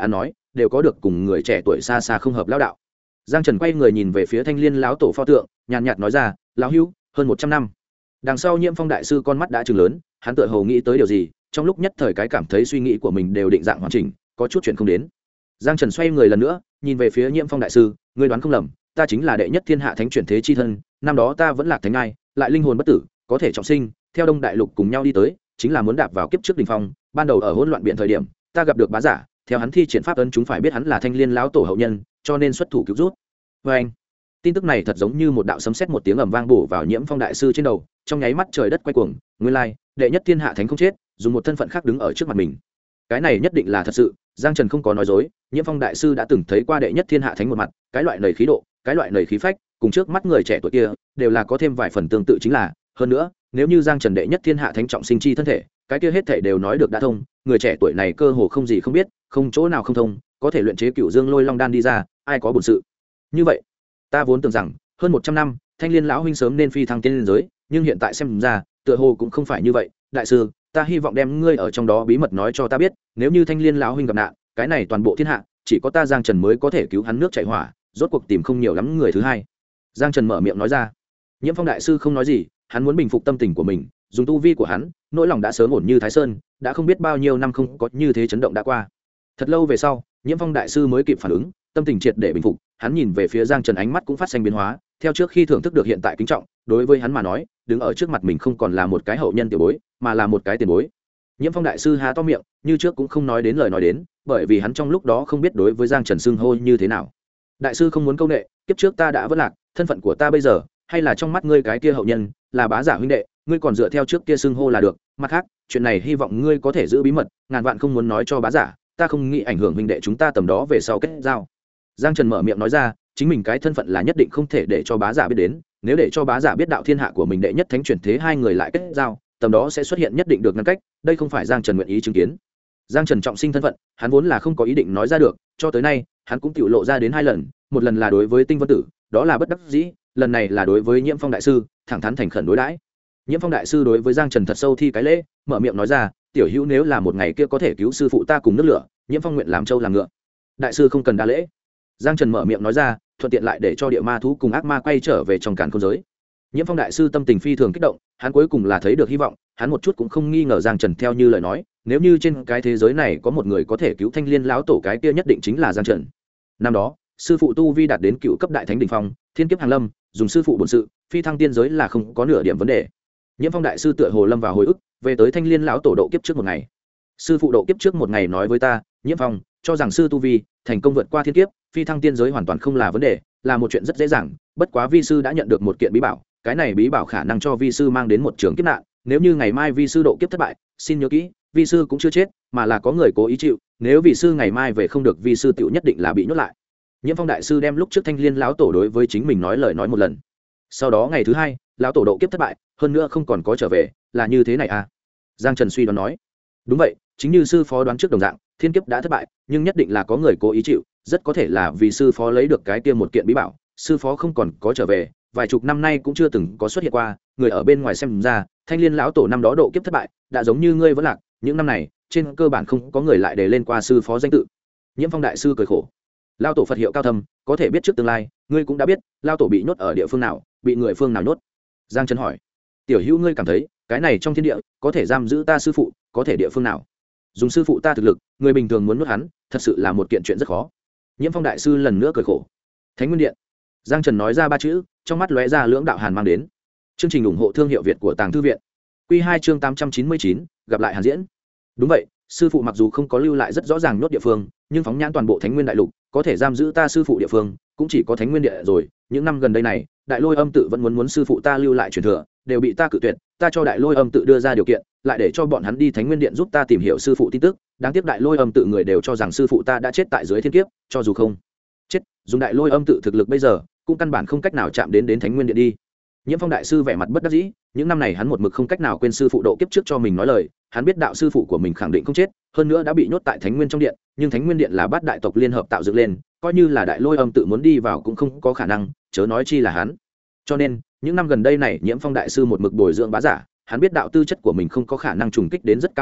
đều có được cùng người trẻ tuổi xa xa không hợp lão đạo. Giang Trần quay người nhìn về phía Thanh Liên lão tổ pho tượng, nhàn nhạt nói ra, lão hữu, hơn 100 năm. Đằng sau Nhiễm Phong đại sư con mắt đã trừng lớn, hắn tựa hồ nghĩ tới điều gì, trong lúc nhất thời cái cảm thấy suy nghĩ của mình đều định dạng hoàn chỉnh, có chút chuyện không đến. Giang Trần xoay người lần nữa, nhìn về phía Nhiễm Phong đại sư, ngươi đoán không lầm, ta chính là đệ nhất thiên hạ thánh chuyển thế chi thân, năm đó ta vẫn lạc thánh ai, lại linh hồn bất tử, có thể trọng sinh, theo Đông Đại Lục cùng nhau đi tới, chính là muốn đạp vào kiếp trước đỉnh phong, ban đầu ở hỗn loạn biển thời điểm, ta gặp được bá giả, theo hắn thi triển pháp ấn chúng phải biết hắn là Thanh Liên lão tổ hậu nhân, cho nên xuất thủ cứu rút. Và anh, tin tức này thật giống như một đạo sấm sét một tiếng ầm vang bổ vào Nhiễm Phong đại sư trên đầu, trong nháy mắt trời đất quay cuồng, nguyên lai, đệ nhất thiên hạ thánh không chết, dùng một thân phận khác đứng ở trước mặt mình. Cái này nhất định là thật sự, Giang Trần không có nói dối, Nhiễm Phong đại sư đã từng thấy qua đệ nhất thiên hạ thánh một mặt, cái loại nầy khí độ, cái loại nầy khí phách, cùng trước mắt người trẻ tuổi kia, đều là có thêm vài phần tương tự chính là, hơn nữa, nếu như Giang Trần đệ nhất thiên hạ thánh trọng sinh chi thân thể, cái kia hết thể đều nói được đã thông, người trẻ tuổi này cơ hồ không gì không biết, không chỗ nào không thông, có thể luyện chế Cửu Dương Lôi Long đan đi ra, ai có bổn sự. Như vậy, ta vốn tưởng rằng, hơn 100 năm, Thanh Liên lão huynh sớm nên phi thăng tiên giới, nhưng hiện tại xem ra, tựa hồ cũng không phải như vậy, đại sư, ta hy vọng đem ngươi ở trong đó bí mật nói cho ta biết, nếu như Thanh Liên lão huynh gặp nạn, cái này toàn bộ thiên hạ, chỉ có ta Giang Trần mới có thể cứu hắn nước chảy hỏa, rốt cuộc tìm không nhiều lắm người thứ hai. Giang Trần mở miệng nói ra. Nhiễm Phong đại sư không nói gì, hắn muốn bình phục tâm tình của mình, dùng tu vi của hắn, nỗi lòng đã sớm ổn như Thái Sơn, đã không biết bao nhiêu năm không có như thế chấn động đã qua. Thật lâu về sau, Nhiễm Phong đại sư mới kịp phản ứng, tâm tình triệt để bình phục, hắn nhìn về phía Giang Trần ánh mắt cũng phát sinh biến hóa, theo trước khi thưởng thức được hiện tại kính trọng, đối với hắn mà nói, đứng ở trước mặt mình không còn là một cái hậu nhân tiểu bối, mà là một cái tiền bối. Nhiễm Phong đại sư há to miệng, như trước cũng không nói đến lời nói đến, bởi vì hắn trong lúc đó không biết đối với Giang Trần xưng hô như thế nào. Đại sư không muốn câu nệ, kiếp trước ta đã vất lạc, thân phận của ta bây giờ, hay là trong mắt ngươi cái kia hậu nhân, là bá giả huynh đệ, ngươi còn dựa theo trước kia xưng hô là được, mặt khác, chuyện này hy vọng ngươi có thể giữ bí mật, ngàn vạn không muốn nói cho bá giả, ta không nghĩ ảnh hưởng huynh đệ chúng ta tầm đó về sau kết giao. Giang Trần mở miệng nói ra, chính mình cái thân phận là nhất định không thể để cho bá giả biết đến, nếu để cho bá giả biết đạo thiên hạ của mình đệ nhất thánh chuyển thế hai người lại kết giao, tầm đó sẽ xuất hiện nhất định được ngăn cách, đây không phải Giang Trần nguyện ý chứng kiến. Giang Trần trọng sinh thân phận, hắn vốn là không có ý định nói ra được, cho tới nay, hắn cũng tiểu lộ ra đến 2 lần, một lần là đối với Tinh Vân Tử, đó là bất đắc dĩ, lần này là đối với Nhiễm Phong đại sư, thẳng thắn thành khẩn đối đãi. Nhiễm Phong đại sư đối với Giang Trần thật sâu thi cái lễ, mở miệng nói ra, tiểu hữu nếu là một ngày kia có thể cứu sư phụ ta cùng nước lửa, Nhiễm Phong nguyện làm trâu làm ngựa. Đại sư không cần đa lễ. Giang Trần mở miệng nói ra, thuận tiện lại để cho địa ma thú cùng ác ma quay trở về trong càn khôn giới. Nhiễm Phong đại sư tâm tình phi thường kích động, hắn cuối cùng là thấy được hy vọng, hắn một chút cũng không nghi ngờ Giang Trần theo như lời nói, nếu như trên cái thế giới này có một người có thể cứu Thanh Liên lão tổ, cái kia nhất định chính là Giang Trần. Năm đó, sư phụ tu vi đạt đến cựu cấp đại thánh đỉnh phong, thiên kiếp hàng lâm, dùng sư phụ bổn sự, phi thăng tiên giới là không có nửa điểm vấn đề. Nhiễm Phong đại sư tựa hồ lâm vào hồi ức, về tới Thanh Liên lão tổ độ kiếp trước một ngày. Sư phụ độ kiếp trước một ngày nói với ta, Nhiễm Phong, cho rằng sư tu vi thành công vượt qua thiên kiếp, phi thăng tiên giới hoàn toàn không là vấn đề, là một chuyện rất dễ dàng, bất quá vi sư đã nhận được một kiện bí bảo, cái này bí bảo khả năng cho vi sư mang đến một trường kiếp nạn, nếu như ngày mai vi sư độ kiếp thất bại, xin nhớ kỹ, vi sư cũng chưa chết, mà là có người cố ý chịu, nếu vi sư ngày mai về không được, vi sư tiểu nhất định là bị nhốt lại. Nhiễm Phong đại sư đem lúc trước Thanh Liên lão tổ đối với chính mình nói lời nói một lần. Sau đó ngày thứ hai, lão tổ độ kiếp thất bại, hơn nữa không còn có trở về, là như thế này à? Giang Trần suy đoán nói. Đúng vậy, chính như sư phó đoán trước đồng dạng, thiên kiếp đã thất bại, nhưng nhất định là có người cố ý chịu, rất có thể là vì sư phó lấy được cái kia một kiện bí bảo, sư phó không còn có trở về, vài chục năm nay cũng chưa từng có xuất hiện qua, người ở bên ngoài xem ra, Thanh Liên lão tổ năm đó độ kiếp thất bại, đã giống như ngươi vẫn lạc, những năm này, trên cơ bản không có người lại để lên qua sư phó danh tự. Nhiễm Phong đại sư cười khổ. Lão tổ Phật hiệu cao thâm, có thể biết trước tương lai, ngươi cũng đã biết, lão tổ bị nhốt ở địa phương nào, bị người phương nào nhốt? Giang Trần hỏi. Tiểu hữu ngươi cảm thấy, cái này trong thiên địa, có thể giam giữ ta sư phụ, có thể địa phương nào? Dùng sư phụ ta thực lực, người bình thường muốn nuốt hắn, thật sự là một kiện chuyện rất khó. Nhiễm Phong đại sư lần nữa cười khổ. Thánh Nguyên Điện. Giang Trần nói ra 3 chữ, trong mắt lóe ra lưỡng đạo hàn mang đến. Chương trình ủng hộ thương hiệu Việt của Tàng Thư viện. Quy 2 chương 899, gặp lại Hàn Diễn. Đúng vậy, sư phụ mặc dù không có lưu lại rất rõ ràng nhốt địa phương, nhưng phóng nhãn toàn bộ Thánh Nguyên đại lục, có thể giam giữ ta sư phụ địa phương, cũng chỉ có Thánh Nguyên Điện rồi. Những năm gần đây này, Đại Lôi Âm tự vẫn muốn sư phụ ta lưu lại truyền thừa, đều bị ta cự tuyệt. Ta cho Đại Lôi Âm tự đưa ra điều kiện, lại để cho bọn hắn đi Thánh Nguyên Điện giúp ta tìm hiểu sư phụ tin tức. Đáng tiếc Đại Lôi Âm tự người đều cho rằng sư phụ ta đã chết tại dưới thiên kiếp, cho dù không chết, dùng Đại Lôi Âm tự thực lực bây giờ, cũng căn bản không cách nào chạm đến Thánh Nguyên Điện đi. Nhiễm Phong đại sư vẻ mặt bất đắc dĩ, những năm này hắn một mực không cách nào quên sư phụ độ kiếp trước cho mình nói lời, hắn biết đạo sư phụ của mình khẳng định không chết, hơn nữa đã bị nhốt tại Thánh Nguyên trong điện, nhưng Thánh Nguyên Điện là bát đại tộc liên hợp tạo dựng lên, coi như là Đại Lôi Âm tự muốn đi vào cũng không có khả năng, chớ nói chi là hắn. Cho nên, những năm gần đây này, Nhiễm Phong đại sư một mực bồi dưỡng bá giả, hắn biết đạo tư chất của mình không có khả năng trùng kích đến rất cao cấp độ,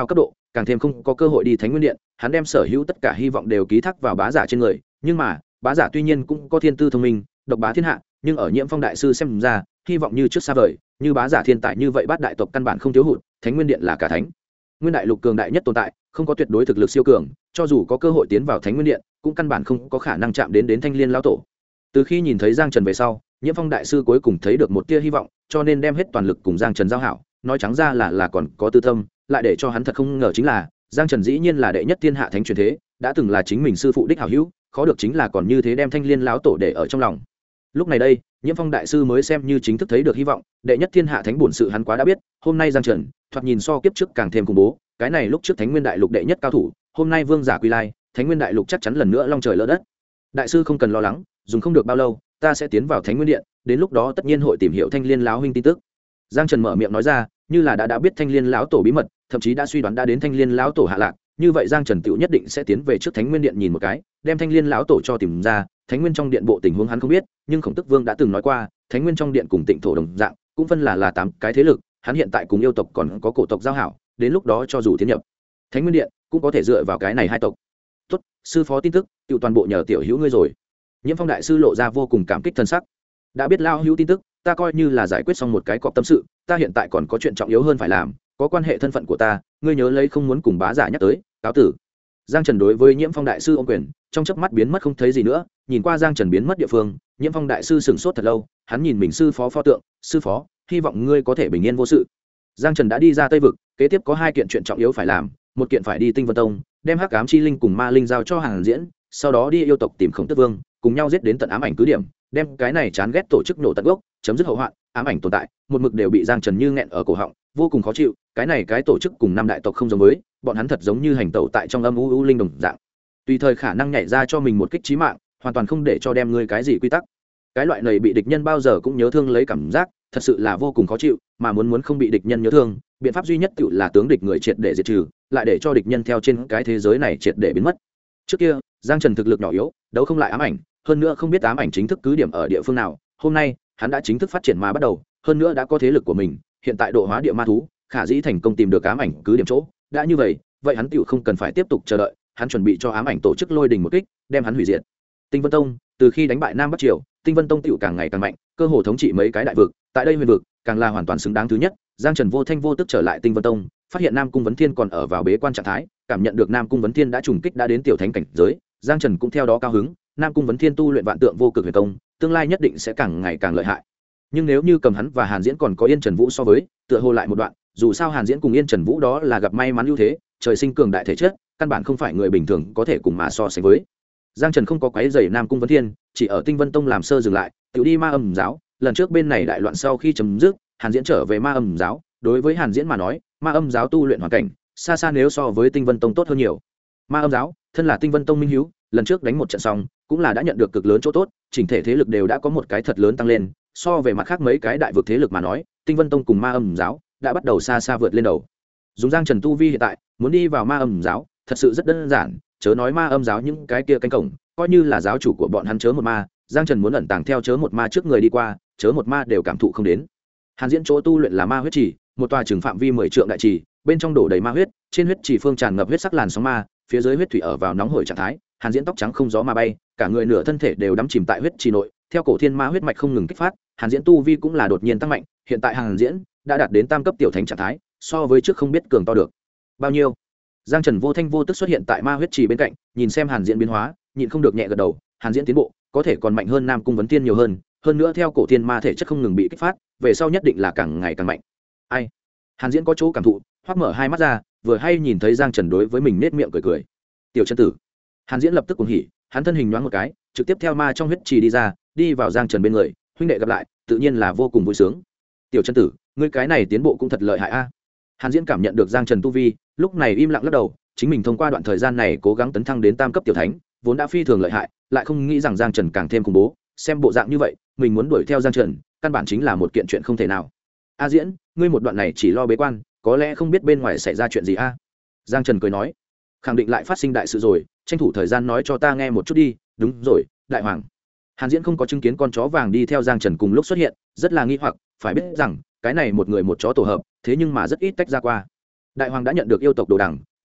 càng thêm không có cơ hội đi Thánh Nguyên Điện, hắn đem sở hữu tất cả hy vọng đều ký thác vào Bá Giả trên người, nhưng mà, Bá Giả tuy nhiên cũng có thiên tư thông minh, độc bá thiên hạ, nhưng ở Nhiễm Phong đại sư xem ra, hy vọng như trước xa vời, như Bá Giả thiên tài như vậy bát đại tộc căn bản không thiếu hụt, Thánh Nguyên Điện là cả thánh nguyên đại lục cường đại nhất tồn tại, không có tuyệt đối thực lực siêu cường, cho dù có cơ hội tiến vào Thánh Nguyên Điện, cũng căn bản không có khả năng chạm đến Thanh Liên lão tổ. Từ khi nhìn thấy Giang Trần về sau, Nhiễm Phong đại sư cuối cùng thấy được một tia hy vọng, cho nên đem hết toàn lực cùng Giang Trần giao hảo, nói trắng ra là còn có tư tâm, lại để cho hắn thật không ngờ chính là, Giang Trần dĩ nhiên là đệ nhất thiên hạ thánh truyền thế, đã từng là chính mình sư phụ đích hảo hữu, khó được chính là còn như thế đem Thanh Liên lão tổ để ở trong lòng. Lúc này đây, Nhiễm Phong đại sư mới xem như chính thức thấy được hy vọng, đệ nhất thiên hạ thánh bổn sự hắn quá đã biết, hôm nay Giang Trần, thoạt nhìn so kiếp trước càng thêm khủng bố, cái này lúc trước Thánh Nguyên đại lục đệ nhất cao thủ, hôm nay vương giả quy lai, Thánh Nguyên đại lục chắc chắn lần nữa long trời lỡ đất. Đại sư không cần lo lắng, dùng không được bao lâu, ta sẽ tiến vào Thánh Nguyên điện, đến lúc đó tất nhiên hội tìm hiểu Thanh Liên lão huynh tin tức. Giang Trần mở miệng nói ra, như là đã biết Thanh Liên lão tổ bí mật, thậm chí đã suy đoán đã đến Thanh Liên lão tổ hạ lạc, như vậy Giang Trần tựu nhất định sẽ tiến về trước Thánh Nguyên điện nhìn một cái, đem Thanh Liên lão tổ cho tìm ra. Thánh Nguyên trong điện bộ tình huống hắn không biết, nhưng Khổng Tức Vương đã từng nói qua, Thánh Nguyên trong điện cùng Tịnh thổ đồng dạng, cũng phân là 8 cái thế lực, hắn hiện tại cùng yêu tộc còn có cổ tộc giao hảo, đến lúc đó cho dù tiến nhập Thánh Nguyên điện, cũng có thể dựa vào cái này hai tộc. Tốt, sư phó tin tức, tựu toàn bộ nhờ tiểu hữu ngươi rồi. Nhiễm Phong đại sư lộ ra vô cùng cảm kích thân sắc. Đã biết lao hữu tin tức, ta coi như là giải quyết xong một cái cọp tâm sự, ta hiện tại còn có chuyện trọng yếu hơn phải làm, có quan hệ thân phận của ta, ngươi nhớ lấy không muốn cùng Bá Giả nhắc tới, cáo tử. Giang Trần đối với Nhiễm Phong đại sư ôm quyền, trong chớp mắt biến mất không thấy gì nữa, nhìn qua Giang Trần biến mất địa phương, Nhiễm Phong đại sư sững sốt thật lâu, hắn nhìn mình sư phó pho tượng, sư phó, hy vọng ngươi có thể bình yên vô sự. Giang Trần đã đi ra Tây vực, kế tiếp có 2 kiện chuyện trọng yếu phải làm, một kiện phải đi Tinh Vân Tông, đem Hắc Ám Chi Linh cùng Ma Linh giao cho Hàn Diễn, sau đó đi yêu tộc tìm Khổng Tước Vương, cùng nhau giết đến tận ám ảnh cứ điểm, đem cái này chán ghét tổ chức nổ tận gốc, chấm dứt hậu hoạn. Ám ảnh tồn tại, một mực đều bị Giang Trần như nghẹn ở cổ họng, vô cùng khó chịu, cái này cái tổ chức cùng 5 đại tộc không giống với, bọn hắn thật giống như hành tẩu tại trong âm u linh đồng dạng. Tùy thời khả năng nhảy ra cho mình một kích chí mạng, hoàn toàn không để cho đem ngươi cái gì quy tắc. Cái loại này bị địch nhân bao giờ cũng nhớ thương lấy cảm giác, thật sự là vô cùng khó chịu, mà muốn không bị địch nhân nhớ thương, biện pháp duy nhất tựu là tướng địch người triệt để diệt trừ, lại để cho địch nhân theo trên cái thế giới này triệt để biến mất. Trước kia, Giang Trần thực lực nhỏ yếu, đấu không lại ám ảnh, hơn nữa không biết ám ảnh chính thức cứ điểm ở địa phương nào, hôm nay, hắn đã chính thức phát triển mà bắt đầu, hơn nữa đã có thế lực của mình, hiện tại độ hóa địa ma thú, khả dĩ thành công tìm được ám ảnh cứ điểm chỗ, đã như vậy hắn tựu không cần phải tiếp tục chờ đợi, hắn chuẩn bị cho ám ảnh tổ chức lôi đình một kích, đem hắn hủy diệt. Tinh Vân Tông, từ khi đánh bại Nam Bắc Triều, Tinh Vân Tông tựu càng ngày càng mạnh, cơ hồ thống trị mấy cái đại vực, tại đây huyền vực, càng là hoàn toàn xứng đáng thứ nhất. Giang Trần vô thanh vô tức trở lại Tinh Vân Tông, phát hiện Nam Cung Vấn Thiên còn ở vào bế quan trạng thái, cảm nhận được Nam Cung Vấn Thiên đã trùng kích đã đến tiểu thánh cảnh giới, Giang Trần cũng theo đó cao hứng, Nam Cung Vấn Thiên tu luyện vạn tượng vô cực huyền công, tương lai nhất định sẽ càng ngày càng lợi hại. Nhưng nếu như cầm hắn và Hàn Diễn còn có Yên Trần Vũ so với, tựa hồ lại một đoạn, dù sao Hàn Diễn cùng Yên Trần Vũ đó là gặp may mắn ưu thế, trời sinh cường đại thể chất, căn bản không phải người bình thường có thể cùng mà so sánh với. Giang Trần không có quấy rầy Nam Cung Vấn Thiên, chỉ ở Tinh Vân Tông làm sơ dừng lại, tự đi Ma Âm giáo, lần trước bên này đại loạn sau khi chấm dứt, Hàn Diễn trở về Ma Âm giáo, đối với Hàn Diễn mà nói, Ma Âm giáo tu luyện hoàn cảnh xa xa nếu so với Tinh Vân Tông tốt hơn nhiều. Ma Âm giáo, thân là Tinh Vân Tông minh hiếu, lần trước đánh một trận xong, cũng là đã nhận được cực lớn chỗ tốt, chỉnh thể thế lực đều đã có một cái thật lớn tăng lên, so về mặt khác mấy cái đại vực thế lực mà nói, Tinh Vân Tông cùng Ma Âm giáo đã bắt đầu xa xa vượt lên đầu. Dùng Giang Trần tu vi hiện tại, muốn đi vào Ma Âm giáo, thật sự rất đơn giản, chớ nói Ma Âm giáo những cái kia canh cổng, coi như là giáo chủ của bọn hắn chớ một ma, Giang Trần muốn ẩn tàng theo chớ một ma trước người đi qua, chớ một ma đều cảm thụ không đến. Hàn Diễn chỗ tu luyện là Ma huyết trì, một tòa trường phạm vi 10 trượng đại trì, bên trong đổ đầy ma huyết, trên huyết trì phương tràn ngập huyết sắc làn sóng ma, phía dưới huyết thủy ở vào nóng hổi trạng thái, Hàn Diễn tóc trắng không gió mà bay, cả người nửa thân thể đều đắm chìm tại huyết trì nội, theo cổ thiên ma huyết mạch không ngừng kích phát, Hàn Diễn tu vi cũng là đột nhiên tăng mạnh, hiện tại Hàn Diễn đã đạt đến tam cấp tiểu thánh trạng thái, so với trước không biết cường to được bao nhiêu. Giang Trần vô thanh vô tức xuất hiện tại ma huyết trì bên cạnh, nhìn xem Hàn Diễn biến hóa, nhịn không được nhẹ gật đầu, Hàn Diễn tiến bộ, có thể còn mạnh hơn Nam Cung Vấn Thiên nhiều hơn nữa theo cổ thiên ma thể chất không ngừng bị kích phát, về sau nhất định là càng ngày càng mạnh. Ai? Hàn Diễn có chỗ cảm thụ, hoắc mở hai mắt ra, vừa hay nhìn thấy Giang Trần đối với mình nết miệng cười cười. Tiểu chân tử. Hàn Diễn lập tức cuồng hỉ, hắn thân hình nhoáng một cái, trực tiếp theo ma trong huyết trì đi ra, đi vào Giang Trần bên người, huynh đệ gặp lại, tự nhiên là vô cùng vui sướng. Tiểu chân tử, ngươi cái này tiến bộ cũng thật lợi hại a. Hàn Diễn cảm nhận được Giang Trần tu vi, lúc này im lặng lắc đầu, chính mình thông qua đoạn thời gian này cố gắng tấn thăng đến tam cấp tiểu thánh, vốn đã phi thường lợi hại, lại không nghĩ rằng Giang Trần càng thêm khủng bố, xem bộ dạng như vậy, mình muốn đuổi theo Giang Trần, căn bản chính là một kiện chuyện không thể nào. A Diễn, ngươi một đoạn này chỉ lo bế quan, có lẽ không biết bên ngoài xảy ra chuyện gì a. Giang Trần cười nói, khẳng định lại phát sinh đại sự rồi, tranh thủ thời gian nói cho ta nghe một chút đi. Đúng rồi, đại hoàng. Hàn Diễn không có chứng kiến con chó vàng đi theo Giang Trần cùng lúc xuất hiện, rất là nghi hoặc, phải biết rằng cái này một người một chó tổ hợp, thế nhưng mà rất ít tách ra qua. Đại hoàng đã nhận được yêu tộc đồ đằng,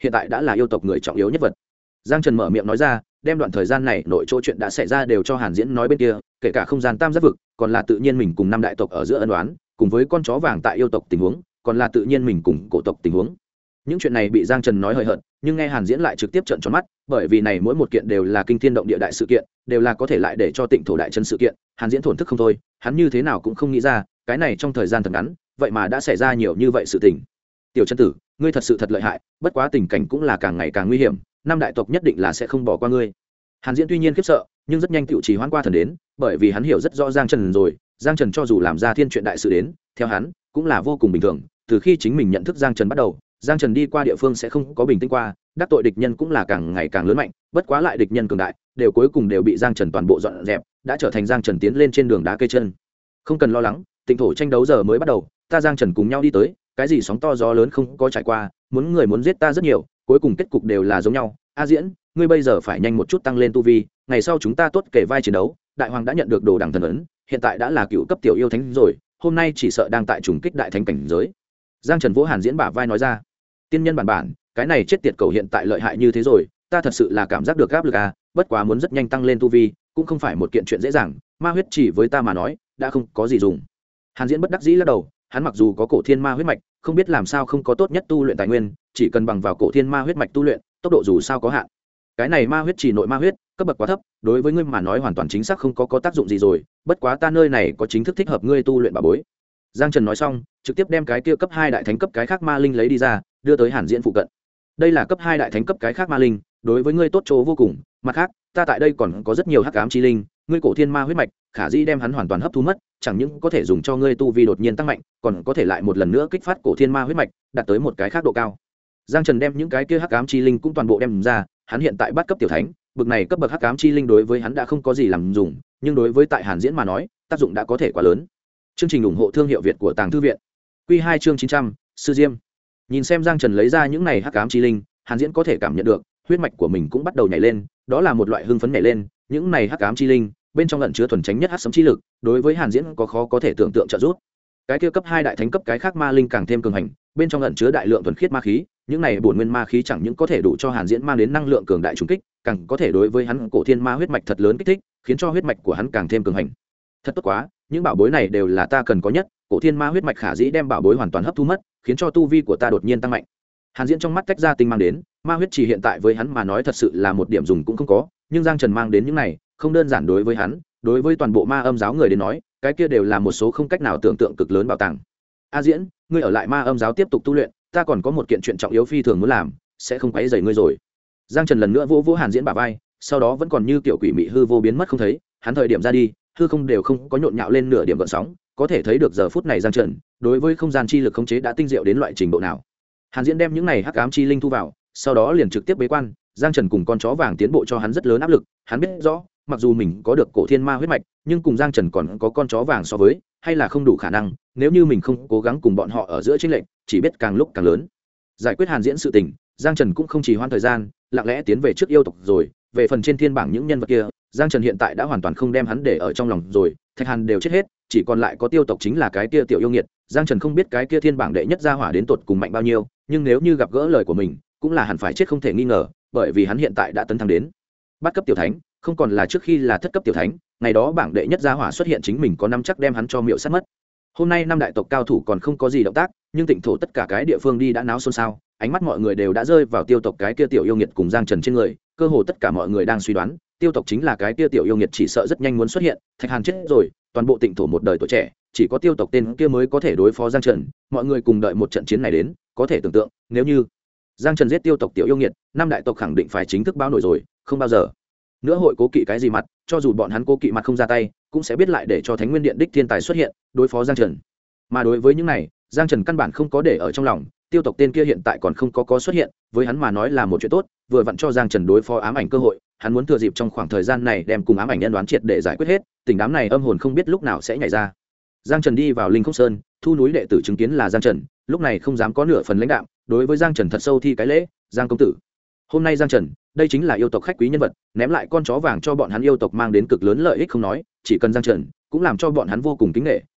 hiện tại đã là yêu tộc người trọng yếu nhất vật. Giang Trần mở miệng nói ra, đem đoạn thời gian này nội chỗ chuyện đã xảy ra đều cho Hàn Diễn nói bên kia, kể cả không gian tam giác vực, còn là tự nhiên mình cùng năm đại tộc ở giữa ân oán, cùng với con chó vàng tại yêu tộc tình huống, còn là tự nhiên mình cùng cổ tộc tình huống. Những chuyện này bị Giang Trần nói hơi hận, nhưng nghe Hàn Diễn lại trực tiếp trợn tròn mắt, bởi vì này mỗi một kiện đều là kinh thiên động địa đại sự kiện, đều là có thể lại để cho Tịnh thổ đại chân sự kiện. Hàn Diễn thổn thức không thôi, hắn như thế nào cũng không nghĩ ra, cái này trong thời gian thật ngắn, vậy mà đã xảy ra nhiều như vậy sự tình. Tiểu chân tử, ngươi thật sự thật lợi hại, bất quá tình cảnh cũng là càng ngày càng nguy hiểm, năm đại tộc nhất định là sẽ không bỏ qua ngươi. Hàn Diễn tuy nhiên khiếp sợ, nhưng rất nhanh tựu trì hoãn qua thần đến, bởi vì hắn hiểu rất rõ Giang Trần rồi, Giang Trần cho dù làm ra thiên chuyện đại sự đến, theo hắn cũng là vô cùng bình thường. Từ khi chính mình nhận thức Giang Trần bắt đầu, Giang Trần đi qua địa phương sẽ không có bình tĩnh qua, đắc tội địch nhân cũng là càng ngày càng lớn mạnh, bất quá lại địch nhân cường đại, đều cuối cùng đều bị Giang Trần toàn bộ dọn dẹp, đã trở thành Giang Trần tiến lên trên đường đá cây chân. Không cần lo lắng, Tịnh thổ tranh đấu giờ mới bắt đầu, ta Giang Trần cùng nhau đi tới, cái gì sóng to gió lớn không có trải qua, muốn người muốn giết ta rất nhiều, cuối cùng kết cục đều là giống nhau. A Diễn, ngươi bây giờ phải nhanh một chút tăng lên tu vi, ngày sau chúng ta tốt kể vai chiến đấu. Đại hoàng đã nhận được đồ đằng thần ấn, hiện tại đã là cựu cấp tiểu yêu thánh rồi, hôm nay chỉ sợ đang tại trùng kích đại thánh cảnh giới. Giang Trần vỗ Hàn Diễn bả vai nói ra, tiên nhân bản, cái này chết tiệt cầu hiện tại lợi hại như thế rồi, ta thật sự là cảm giác được áp lực à, bất quá muốn rất nhanh tăng lên tu vi, cũng không phải một kiện chuyện dễ dàng, ma huyết chỉ với ta mà nói, đã không có gì dùng. Hàn Diễn bất đắc dĩ lắc đầu, hắn mặc dù có cổ thiên ma huyết mạch, không biết làm sao không có tốt nhất tu luyện tài nguyên, chỉ cần bằng vào cổ thiên ma huyết mạch tu luyện, tốc độ dù sao có hạn. Cái này ma huyết chỉ nội ma huyết, cấp bậc quá thấp, đối với ngươi mà nói hoàn toàn chính xác không có tác dụng gì rồi, bất quá ta nơi này có chính thức thích hợp ngươi tu luyện bảo bối. Giang Trần nói xong, trực tiếp đem cái kia cấp 2 đại thánh cấp cái khác ma linh lấy đi ra, đưa tới Hàn Diễn phụ cận. Đây là cấp 2 đại thánh cấp cái khác ma linh, đối với ngươi tốt chỗ vô cùng, mặt khác, ta tại đây còn có rất nhiều hắc ám chi linh, ngươi cổ thiên ma huyết mạch, khả dĩ đem hắn hoàn toàn hấp thu mất, chẳng những có thể dùng cho ngươi tu vi đột nhiên tăng mạnh, còn có thể lại một lần nữa kích phát cổ thiên ma huyết mạch, đạt tới một cái khác độ cao. Giang Trần đem những cái kia hắc ám chi linh cũng toàn bộ đem ra, hắn hiện tại bắt cấp tiểu thánh, bực này cấp bậc hắc ám chi linh đối với hắn đã không có gì làm dùng, nhưng đối với tại Hàn Diễn mà nói, tác dụng đã có thể quá lớn. Chương trình ủng hộ thương hiệu Việt của Tàng Thư viện. Quy 2 chương 900, Sư Diêm. Nhìn xem Giang Trần lấy ra những này hắc ám chi linh, Hàn Diễn có thể cảm nhận được, huyết mạch của mình cũng bắt đầu nhảy lên, đó là một loại hưng phấn nhảy lên, những này hắc ám chi linh, bên trong ẩn chứa thuần tránh nhất hắc ám chi lực, đối với Hàn Diễn có khó có thể tưởng tượng trợ giúp. Cái kia cấp 2 đại thánh cấp cái khác ma linh càng thêm cường hành, bên trong ẩn chứa đại lượng thuần khiết ma khí, những này bổn nguyên ma khí chẳng những có thể đủ cho Hàn Diễn mang đến năng lượng cường đại trùng kích, càng có thể đối với hắn cổ thiên ma huyết mạch thật lớn kích thích, khiến cho huyết mạch của hắn càng thêm cường hành. Thật tốt quá, những bảo bối này đều là ta cần có nhất, cổ thiên ma huyết mạch khả dĩ đem bảo bối hoàn toàn hấp thu mất, khiến cho tu vi của ta đột nhiên tăng mạnh. Hàn Diễn trong mắt tách ra tinh mang đến, ma huyết chỉ hiện tại với hắn mà nói thật sự là một điểm dùng cũng không có, nhưng Giang Trần mang đến những này, không đơn giản đối với hắn, đối với toàn bộ ma âm giáo người đến nói, cái kia đều là một số không cách nào tưởng tượng cực lớn bảo tàng. A Diễn, ngươi ở lại ma âm giáo tiếp tục tu luyện, ta còn có một kiện chuyện trọng yếu phi thường muốn làm, sẽ không quấy rầy ngươi rồi. Giang Trần lần nữa vỗ vỗ Hàn Diễn bả vai, sau đó vẫn còn như kiểu quỷ mị hư vô biến mất không thấy, hắn thời điểm ra đi, hư không đều không có nhộn nhạo lên nửa điểm gợn sóng, có thể thấy được giờ phút này Giang Trần đối với không gian chi lực khống chế đã tinh diệu đến loại trình độ nào. Hàn Diễn đem những này hắc ám chi linh thu vào, sau đó liền trực tiếp bế quan. Giang Trần cùng con chó vàng tiến bộ cho hắn rất lớn áp lực, hắn biết rõ, mặc dù mình có được cổ thiên ma huyết mạch, nhưng cùng Giang Trần còn có con chó vàng so với, hay là không đủ khả năng, nếu như mình không cố gắng cùng bọn họ ở giữa chênh lệch, chỉ biết càng lúc càng lớn. Giải quyết Hàn Diễn sự tình, Giang Trần cũng không trì hoãn thời gian, lặng lẽ tiến về trước yêu tộc rồi, về phần trên thiên bảng những nhân vật kia, Giang Trần hiện tại đã hoàn toàn không đem hắn để ở trong lòng rồi, Thạch Hàn đều chết hết, chỉ còn lại có Tiêu tộc chính là cái kia tiểu yêu nghiệt. Giang Trần không biết cái kia thiên bảng đệ nhất gia hỏa đến tột cùng mạnh bao nhiêu, nhưng nếu như gặp gỡ lời của mình, cũng là hẳn phải chết không thể nghi ngờ, bởi vì hắn hiện tại đã tấn thăng đến bắt cấp tiểu thánh, không còn là trước khi là thất cấp tiểu thánh. Ngày đó bảng đệ nhất gia hỏa xuất hiện, chính mình có năm chắc đem hắn cho miệu sát mất. Hôm nay năm đại tộc cao thủ còn không có gì động tác, nhưng Tịnh thổ tất cả cái địa phương đi đã náo xôn xao, ánh mắt mọi người đều đã rơi vào Tiêu tộc cái kia tiểu yêu nghiệt cùng Giang Trần trên người, cơ hồ tất cả mọi người đang suy đoán, Tiêu tộc chính là cái kia tiểu yêu nghiệt chỉ sợ rất nhanh muốn xuất hiện. Thạch Hàn chết rồi, toàn bộ Tịnh thổ một đời tuổi trẻ, chỉ có Tiêu tộc tên kia mới có thể đối phó Giang Trần, mọi người cùng đợi một trận chiến này đến, có thể tưởng tượng, nếu như Giang Trần giết Tiêu tộc tiểu yêu nghiệt, năm đại tộc khẳng định phải chính thức báo nổi rồi, không bao giờ nữa hội cố kỵ cái gì mặt, cho dù bọn hắn cố kỵ mặt không ra tay, cũng sẽ biết lại để cho Thánh Nguyên Điện đích thiên tài xuất hiện, đối phó Giang Trần. Mà đối với những này, Giang Trần căn bản không có để ở trong lòng, Tiêu tộc tên kia hiện tại còn không có xuất hiện, với hắn mà nói là một chuyện tốt, vừa vặn cho Giang Trần đối phó ám ảnh cơ hội, hắn muốn thừa dịp trong khoảng thời gian này đem cùng ám ảnh nhân đoán triệt để giải quyết hết, tình đám này âm hồn không biết lúc nào sẽ nhảy ra. Giang Trần đi vào Linh Không Sơn, thu núi đệ tử chứng kiến là Giang Trần, lúc này không dám có nửa phần lãnh đạm, đối với Giang Trần thật sâu thi cái lễ, "Giang công tử." Hôm nay Giang Trần, đây chính là yêu tộc khách quý nhân vật, ném lại con chó vàng cho bọn hắn yêu tộc mang đến cực lớn lợi ích không nói, chỉ cần Giang Trần cũng làm cho bọn hắn vô cùng kính nể,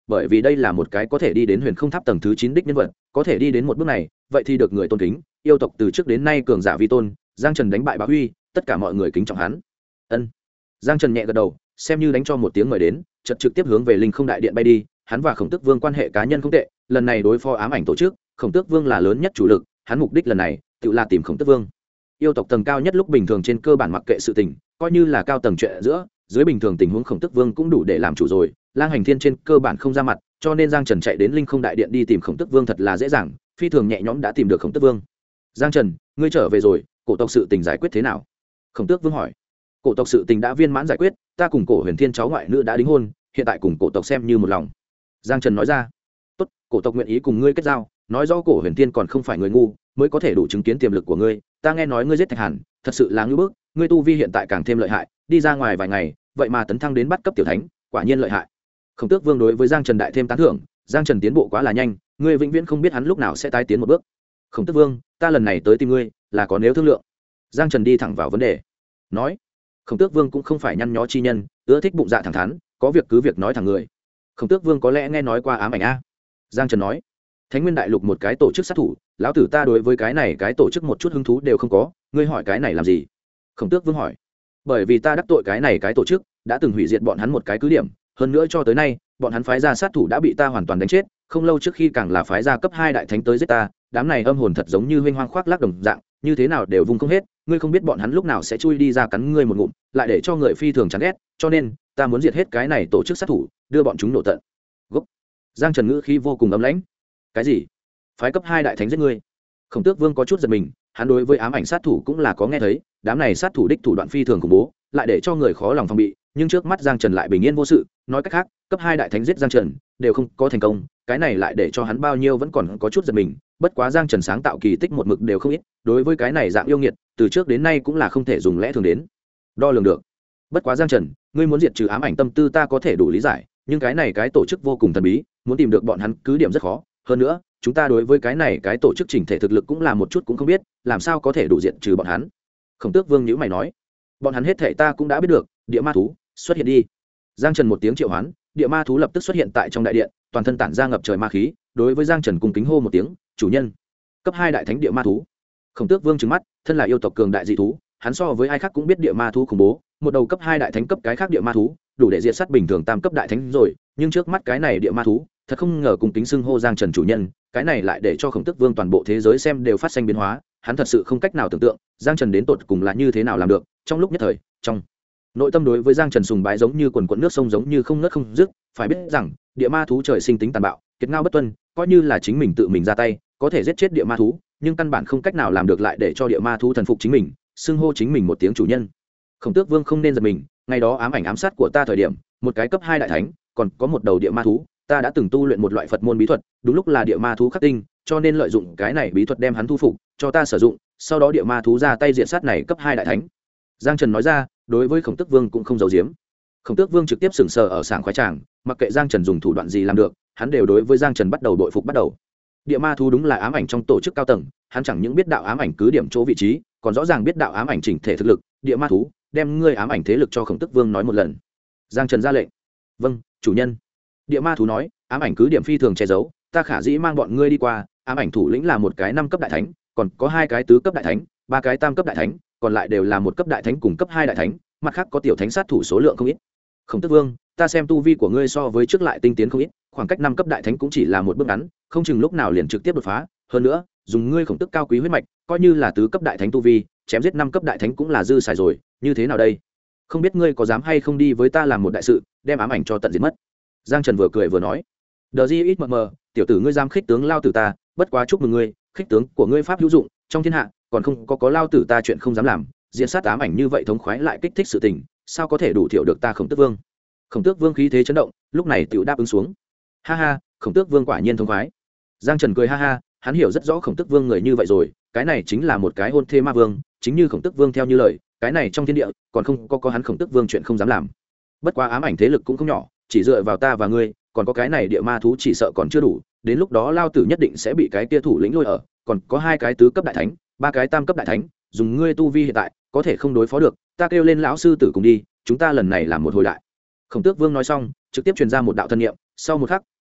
bởi vì đây là một cái có thể đi đến huyền không tháp tầng thứ 9 đích nhân vật, có thể đi đến một bước này vậy thì được người tôn kính. Yêu tộc từ trước đến nay cường giả vi tôn, Giang Trần đánh bại Bá Huy, tất cả mọi người kính trọng hắn. Ân. Giang Trần nhẹ gật đầu, xem như đánh cho một tiếng mời đến, chợt trực tiếp hướng về Linh Không Đại Điện bay đi. Hắn và Khổng Tước Vương quan hệ cá nhân không tệ, lần này đối phó ám ảnh tổ chức, Khổng Tước Vương là lớn nhất chủ lực, hắn mục đích lần này tự là tìm Khổng Tước Vương. Yêu tộc tầng cao nhất lúc bình thường trên cơ bản mặc kệ sự tình, coi như là cao tầng chuyện giữa, dưới bình thường tình huống Khổng Tước Vương cũng đủ để làm chủ rồi. Lang Hành Thiên trên cơ bản không ra mặt, cho nên Giang Trần chạy đến Linh Không Đại Điện đi tìm Khổng Tước Vương thật là dễ dàng, phi thường nhẹ nhõm đã tìm được Khổng Tước Vương. Giang Trần, ngươi trở về rồi, cổ tộc sự tình giải quyết thế nào? Khổng Tước Vương hỏi. Cổ tộc sự tình đã viên mãn giải quyết, ta cùng Cổ Huyền Thiên cháu ngoại nữ đã đính hôn, hiện tại cùng cổ tộc xem như một lòng. Giang Trần nói ra. Tốt, cổ tộc nguyện ý cùng ngươi kết giao, nói rõ Cổ Huyền Thiên còn không phải người ngu, mới có thể đủ chứng kiến tiềm lực của ngươi. Ta nghe nói ngươi giết Thạch Hàn, thật sự là ngưu bức, ngươi tu vi hiện tại càng thêm lợi hại, đi ra ngoài vài ngày, vậy mà tấn thăng đến bắt cấp tiểu thánh, quả nhiên lợi hại. Khổng Tước Vương đối với Giang Trần đại thêm tán thưởng, Giang Trần tiến bộ quá là nhanh, ngươi vĩnh viễn không biết hắn lúc nào sẽ tái tiến một bước. Khổng Tước Vương, ta lần này tới tìm ngươi là có nếu thương lượng. Giang Trần đi thẳng vào vấn đề, nói. Khổng Tước Vương cũng không phải nhăn nhó chi nhân, ưa thích bụng dạ thẳng thắn, có việc cứ việc nói thẳng người. Khổng Tước Vương có lẽ nghe nói qua ám ảnh a? Giang Trần nói. Thánh Nguyên Đại Lục một cái tổ chức sát thủ, lão tử ta đối với cái này cái tổ chức một chút hứng thú đều không có, ngươi hỏi cái này làm gì? Khổng Tước Vương hỏi. Bởi vì ta đắc tội cái này cái tổ chức, đã từng hủy diệt bọn hắn một cái cứ điểm, hơn nữa cho tới nay, bọn hắn phái ra sát thủ đã bị ta hoàn toàn đánh chết, không lâu trước khi càng là phái ra cấp 2 đại thánh tới giết ta, đám này âm hồn thật giống như huynh hoang khoác lác đồng dạng, như thế nào đều vùng không hết, ngươi không biết bọn hắn lúc nào sẽ chui đi ra cắn ngươi một ngụm, lại để cho người phi thường chán ghét, cho nên ta muốn diệt hết cái này tổ chức sát thủ, đưa bọn chúng nổ tận gốc. Giang Trần ngữ khí vô cùng ấm lãnh. Cái gì? Phái cấp 2 đại thánh giết ngươi? Khổng Tước Vương có chút giật mình, hắn đối với ám ảnh sát thủ cũng là có nghe thấy, đám này sát thủ đích thủ đoạn phi thường khủng bố, lại để cho người khó lòng phòng bị, nhưng trước mắt Giang Trần lại bình yên vô sự, nói cách khác, cấp 2 đại thánh giết Giang Trần đều không có thành công, cái này lại để cho hắn bao nhiêu vẫn còn có chút giật mình, bất quá Giang Trần sáng tạo kỳ tích một mực đều không ít, đối với cái này dạng yêu nghiệt, từ trước đến nay cũng là không thể dùng lẽ thường đến đo lường được. Bất quá Giang Trần, ngươi muốn diệt trừ ám ảnh tâm tư ta có thể đủ lý giải, nhưng cái này cái tổ chức vô cùng thần bí, muốn tìm được bọn hắn cứ điểm rất khó, hơn nữa, chúng ta đối với cái này cái tổ chức chỉnh thể thực lực cũng là một chút cũng không biết, làm sao có thể đủ diệt trừ bọn hắn? Khổng Tước Vương nhíu mày nói. Bọn hắn hết thảy ta cũng đã biết được, địa ma thú, xuất hiện đi. Giang Trần một tiếng triệu hoán, địa ma thú lập tức xuất hiện tại trong đại điện, toàn thân tản ra ngập trời ma khí, đối với Giang Trần cung kính hô một tiếng, chủ nhân. Cấp 2 đại thánh địa ma thú. Khổng Tước Vương trừng mắt, thân là yêu tộc cường đại dị thú, hắn so với ai khác cũng biết địa ma thú khủng bố, một đầu cấp 2 đại thánh cấp cái khác địa ma thú, đủ để diệt sát bình thường tam cấp đại thánh rồi, nhưng trước mắt cái này địa ma thú, thật không ngờ cung kính xưng hô Giang Trần chủ nhân, cái này lại để cho Khổng Tước Vương toàn bộ thế giới xem đều phát sinh biến hóa, hắn thật sự không cách nào tưởng tượng, Giang Trần đến tột cùng là như thế nào làm được, trong lúc nhất thời, trong nội tâm đối với Giang Trần sùng bái giống như quần quần nước sông giống như không ngớt không dứt, phải biết rằng, địa ma thú trời sinh tính tàn bạo, kiệt ngao bất tuân, coi như là chính mình tự mình ra tay, có thể giết chết địa ma thú, nhưng căn bản không cách nào làm được lại để cho địa ma thú thần phục chính mình, xưng hô chính mình một tiếng chủ nhân. Khổng Tước Vương không nên giật mình, ngày đó ám ảnh ám sát của ta thời điểm, một cái cấp 2 đại thánh, còn có một đầu địa ma thú, ta đã từng tu luyện một loại Phật môn bí thuật, đúng lúc là địa ma thú khắc tinh, cho nên lợi dụng cái này bí thuật đem hắn thu phục, cho ta sử dụng, sau đó địa ma thú ra tay diệt sát này cấp 2 đại thánh. Giang Trần nói ra, đối với Khổng Tước Vương cũng không giấu giếm. Khổng Tước Vương trực tiếp sừng sờ ở sảng khoái tràng, mặc kệ Giang Trần dùng thủ đoạn gì làm được, hắn đều đối với Giang Trần bắt đầu bội phục bắt đầu. Địa ma thú đúng là ám ảnh trong tổ chức cao tầng, hắn chẳng những biết đạo ám ảnh cứ điểm chỗ vị trí, còn rõ ràng biết đạo ám ảnh chỉnh thể thực lực. Địa ma thú, đem ngươi ám ảnh thế lực cho Khổng Tước Vương nói một lần. Giang Trần ra lệnh. Vâng, chủ nhân. Địa ma thú nói, ám ảnh cứ điểm phi thường che giấu, ta khả dĩ mang bọn ngươi đi qua. Ám ảnh thủ lĩnh là một cái 5 cấp đại thánh, còn có 2 cái tứ cấp đại thánh, 3 cái tam cấp đại thánh, còn lại đều là một cấp đại thánh cùng cấp 2 đại thánh, mặt khác có tiểu thánh sát thủ số lượng không ít. Khổng Tước Vương, ta xem tu vi của ngươi so với trước lại tinh tiến không ít, khoảng cách 5 cấp đại thánh cũng chỉ là một bước ngắn, không chừng lúc nào liền trực tiếp đột phá, hơn nữa, dùng ngươi khổng tức cao quý huyết mạch, coi như là tứ cấp đại thánh tu vi, chém giết 5 cấp đại thánh cũng là dư xài rồi, như thế nào đây? Không biết ngươi có dám hay không đi với ta làm một đại sự, đem ám ảnh cho tận diệt mất. Giang Trần vừa cười vừa nói. Đờ Di ít mờ mờ, tiểu tử ngươi dám khích tướng lao tử ta, bất quá chúc mừng ngươi, khích tướng của ngươi pháp hữu dụng, trong thiên hạ còn không có lao tử ta chuyện không dám làm, diện sát ám ảnh như vậy thống khoái lại kích thích sự tình, sao có thể đủ thiểu được ta Khổng Tước Vương. Khổng Tước Vương khí thế chấn động, lúc này tiểu đáp ứng xuống. Ha ha, Khổng Tước Vương quả nhiên thống khoái. Giang Trần cười ha ha, hắn hiểu rất rõ Khổng Tước Vương người như vậy rồi, cái này chính là một cái hôn thê ma vương, chính như Khổng Tước Vương theo như lời, cái này trong thiên địa còn không có hắn Khổng Tước Vương chuyện không dám làm. Bất quá ám ảnh thế lực cũng không nhỏ, chỉ dựa vào ta và ngươi, còn có cái này địa ma thú chỉ sợ còn chưa đủ, đến lúc đó lao tử nhất định sẽ bị cái kia thủ lĩnh lôi ở, còn có 2 cái tứ cấp đại thánh, 3 cái tam cấp đại thánh, dùng ngươi tu vi hiện tại, có thể không đối phó được, ta kêu lên lão sư tử cùng đi, chúng ta lần này làm một hồi đại. Khổng Tước Vương nói xong, trực tiếp truyền ra một đạo thân niệm, sau một khắc,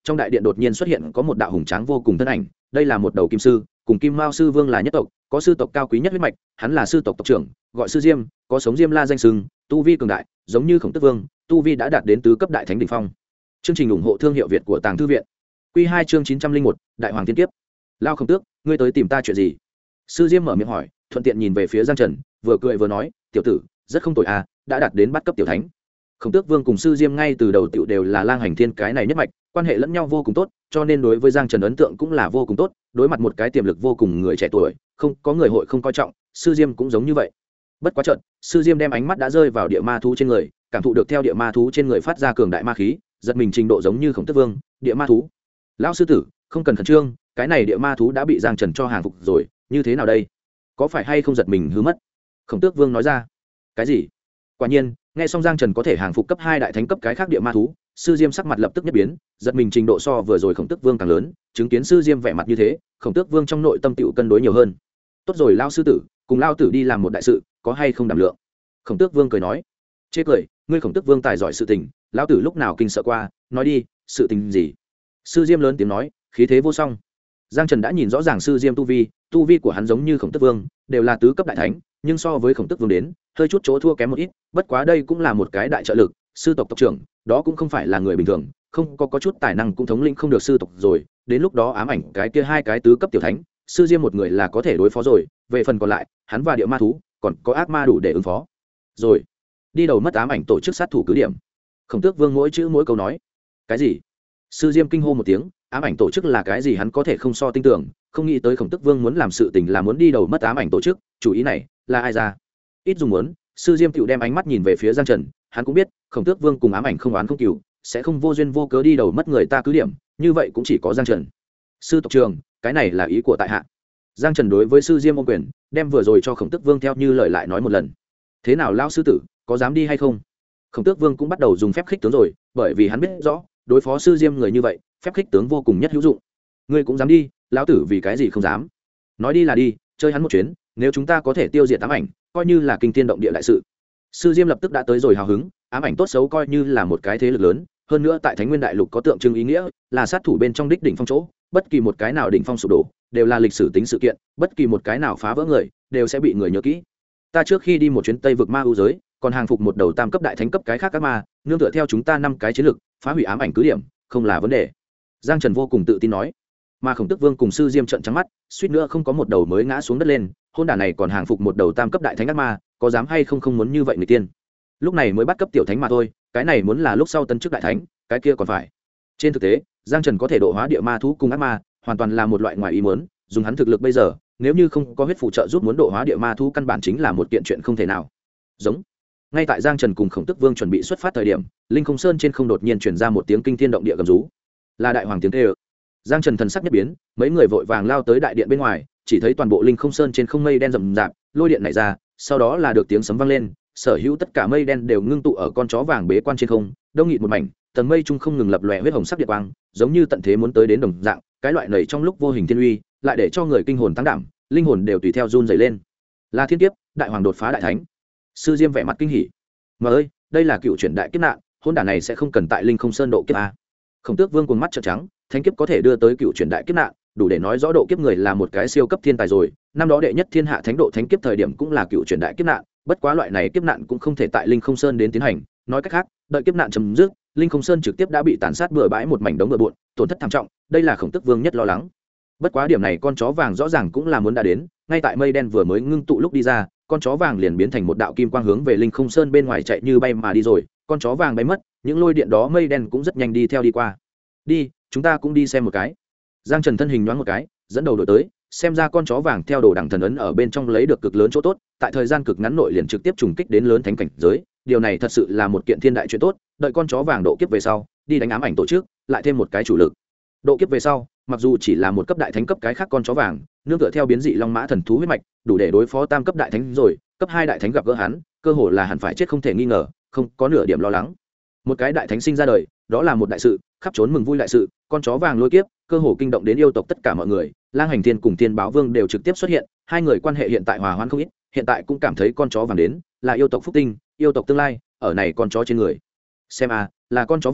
trong đại điện đột nhiên xuất hiện có một đạo hùng tráng vô cùng thân ảnh. Đây là một đầu kim sư, cùng Kim Mao sư vương là nhất tộc, có sư tộc cao quý nhất huyết mạch, hắn là sư tộc tộc trưởng, gọi sư Diêm, có sống Diêm La danh sừng, tu vi cường đại, giống như Khổng Tước Vương, tu vi đã đạt đến tứ cấp đại thánh đỉnh phong. Chương trình ủng hộ thương hiệu Việt của Tàng Thư viện. Quy 2 chương 901, Đại Hoàng Thiên Kiếp. Lao Khổng Tước, ngươi tới tìm ta chuyện gì? Sư Diêm mở miệng hỏi, thuận tiện nhìn về phía Giang Trần, vừa cười vừa nói, tiểu tử, rất không tồi à, đã đạt đến bắt cấp tiểu thánh. Khổng Tước Vương cùng sư Diêm ngay từ đầu tiểu đều là Lang Hành Thiên cái này nhất mạch, quan hệ lẫn nhau vô cùng tốt, cho nên đối với Giang Trần ấn tượng cũng là vô cùng tốt, đối mặt một cái tiềm lực vô cùng người trẻ tuổi, không có người hội không coi trọng, sư Diêm cũng giống như vậy. Bất quá chợt, sư Diêm đem ánh mắt đã rơi vào địa ma thú trên người, cảm thụ được theo địa ma thú trên người phát ra cường đại ma khí, giật mình trình độ giống như Khổng Tước Vương, địa ma thú. Lão sư tử, không cần khẩn trương, cái này địa ma thú đã bị Giang Trần cho hàng phục rồi, như thế nào đây? Có phải hay không giật mình hứa mất? Khổng Tước Vương nói ra. Cái gì? Quả nhiên, nghe xong Giang Trần có thể hàng phục cấp 2 đại thánh cấp cái khác địa ma thú, sư Diêm sắc mặt lập tức nhất biến, giật mình trình độ so vừa rồi Khổng Tước Vương càng lớn, chứng kiến sư Diêm vẻ mặt như thế, Khổng Tước Vương trong nội tâm tựu cân đối nhiều hơn. Tốt rồi lão sư tử, cùng lão tử đi làm một đại sự, có hay không đảm lượng? Khổng Tước Vương cười nói. Chê cười, ngươi Khổng Tước Vương tài giỏi sự tình, lão tử lúc nào kinh sợ qua, nói đi, sự tình gì? Sư Diêm lớn tiếng nói, khí thế vô song. Giang Trần đã nhìn rõ ràng sư Diêm tu vi của hắn giống như Khổng Tước Vương, đều là tứ cấp đại thánh, nhưng so với Khổng Tước Vương đến, hơi chút chỗ thua kém một ít, bất quá đây cũng là một cái đại trợ lực, sư tộc tộc trưởng, đó cũng không phải là người bình thường, không có chút tài năng cũng thống lĩnh không được sư tộc rồi, đến lúc đó ám ảnh cái kia hai cái tứ cấp tiểu thánh, sư Diêm một người là có thể đối phó rồi, về phần còn lại, hắn và địa ma thú, còn có ác ma đủ để ứng phó. Rồi, đi đầu mất ám ảnh tổ chức sát thủ cứ điểm. Khổng Tước Vương mỗi chữ mỗi câu nói. Cái gì? Sư Diêm kinh hô một tiếng, ám ảnh tổ chức là cái gì hắn có thể không so tin tưởng, không nghĩ tới Khổng Tước Vương muốn làm sự tình là muốn đi đầu mất ám ảnh tổ chức, chủ ý này là ai ra? Ít dùng muốn, sư Diêm tựu đem ánh mắt nhìn về phía Giang Trần, hắn cũng biết Khổng Tước Vương cùng ám ảnh không oán không cừu, sẽ không vô duyên vô cớ đi đầu mất người ta cứ điểm, như vậy cũng chỉ có Giang Trần. Sư tộc trưởng, cái này là ý của tại hạ. Giang Trần đối với sư Diêm ôm quyền, đem vừa rồi cho Khổng Tước Vương theo như lời lại nói một lần. Thế nào lão sư tử, có dám đi hay không? Khổng Tước Vương cũng bắt đầu dùng phép khích tướng rồi, bởi vì hắn biết rõ, đối phó sư Diêm người như vậy, phép khích tướng vô cùng nhất hữu dụng. Ngươi cũng dám đi, lão tử vì cái gì không dám? Nói đi là đi, chơi hắn một chuyến, nếu chúng ta có thể tiêu diệt ám ảnh, coi như là kinh thiên động địa đại sự. Sư Diêm lập tức đã tới rồi hào hứng, ám ảnh tốt xấu coi như là một cái thế lực lớn, hơn nữa tại Thánh Nguyên Đại Lục có tượng trưng ý nghĩa, là sát thủ bên trong đích đỉnh phong chỗ, bất kỳ một cái nào đỉnh phong sụp đổ, đều là lịch sử tính sự kiện, bất kỳ một cái nào phá vỡ người, đều sẽ bị người nhớ kỹ. Ta trước khi đi một chuyến Tây vực ma ưu giới, còn hàng phục một đầu tam cấp đại thánh cấp cái khác các ma, nương tựa theo chúng ta 5 cái chiến lược, phá hủy ám ảnh cứ điểm, không là vấn đề. Giang Trần vô cùng tự tin nói. Mà Khổng Tước Vương cùng sư Diêm trợn trắng mắt, suýt nữa không có một đầu mới ngã xuống đất lên, hôn đản này còn hàng phục một đầu tam cấp đại thánh ác ma, có dám hay không không muốn như vậy người tiên. Lúc này mới bắt cấp tiểu thánh mà thôi, cái này muốn là lúc sau tân chức đại thánh, cái kia còn phải. Trên thực tế, Giang Trần có thể độ hóa địa ma thú cùng ác ma, hoàn toàn là một loại ngoài ý muốn, dùng hắn thực lực bây giờ, nếu như không có huyết phụ trợ giúp muốn độ hóa địa ma thú căn bản chính là một kiện chuyện không thể nào. Giống. Ngay tại Giang Trần cùng Khổng Tước Vương chuẩn bị xuất phát thời điểm, Linh Không Sơn trên không đột nhiên truyền ra một tiếng kinh thiên động địa gầm rú. Là đại hoàng tiếng kêu. Giang Trần thần sắc nhất biến, mấy người vội vàng lao tới đại điện bên ngoài, chỉ thấy toàn bộ Linh Không Sơn trên không mây đen rậm rạp, lôi điện nảy ra, sau đó là được tiếng sấm vang lên, sở hữu tất cả mây đen đều ngưng tụ ở con chó vàng bế quan trên không, đông nghịt một mảnh, tầng mây trung không ngừng lập lòe huyết hồng sắc điện quang, giống như tận thế muốn tới đến đồng dạng, cái loại nảy trong lúc vô hình thiên uy, lại để cho người kinh hồn tăng đảm, linh hồn đều tùy theo run rẩy lên. Là thiên kiếp, đại hoàng đột phá đại thánh. Sư Diêm vẻ mặt kinh hỉ. Mà ơi, đây là cựu chuyển đại kiếp nạn, hôn đản này sẽ không cần tại Linh Không Sơn độ kiếp a. Khổng Tước Vương cuồng mắt trợn trắng, thánh kiếp có thể đưa tới cựu chuyển đại kiếp nạn, đủ để nói rõ độ kiếp người là một cái siêu cấp thiên tài rồi. Năm đó đệ nhất thiên hạ thánh độ thánh kiếp thời điểm cũng là cựu chuyển đại kiếp nạn, bất quá loại này kiếp nạn cũng không thể tại Linh Không Sơn đến tiến hành, nói cách khác, đợi kiếp nạn chấm dứt, Linh Không Sơn trực tiếp đã bị tàn sát bừa bãi một mảnh đống bừa bộn, tổn thất thảm trọng, đây là Khổng Tước Vương nhất lo lắng. Bất quá điểm này con chó vàng rõ ràng cũng là muốn đã đến, ngay tại mây đen vừa mới ngưng tụ lúc đi ra, con chó vàng liền biến thành một đạo kim quang hướng về Linh Không Sơn bên ngoài chạy như bay mà đi rồi, con chó vàng bay mất, những lôi điện đó mây đen cũng rất nhanh đi theo đi qua. Đi, chúng ta cũng đi xem một cái. Giang Trần thân hình nhoáng một cái, dẫn đầu đổi tới, xem ra con chó vàng theo đồ đẳng thần ấn ở bên trong lấy được cực lớn chỗ tốt, tại thời gian cực ngắn nội liền trực tiếp trùng kích đến lớn thánh cảnh giới, điều này thật sự là một kiện thiên đại chuyện tốt, đợi con chó vàng độ kiếp về sau, đi đánh ám ảnh tổ chức, lại thêm một cái chủ lực. Độ kiếp về sau, mặc dù chỉ là một cấp đại thánh cấp cái khác con chó vàng, nương tựa theo biến dị long mã thần thú huyết mạch, đủ để đối phó tam cấp đại thánh rồi, cấp 2 đại thánh gặp gỡ hắn, cơ hồ là hẳn phải chết không thể nghi ngờ, không có nửa điểm lo lắng. Một cái đại thánh sinh ra đời, đó là một đại sự, khắp trốn mừng vui đại sự, con chó vàng lôi kiếp, cơ hồ kinh động đến yêu tộc tất cả mọi người, Lang Hành Thiên cùng Tiên Báo Vương đều trực tiếp xuất hiện, hai người quan hệ hiện tại hòa hoãn không ít, hiện tại cũng cảm thấy con chó vàng đến, là yêu tộc phúc tinh, yêu tộc tương lai, ở này con chó trên người. Xem a, là con chó vàng,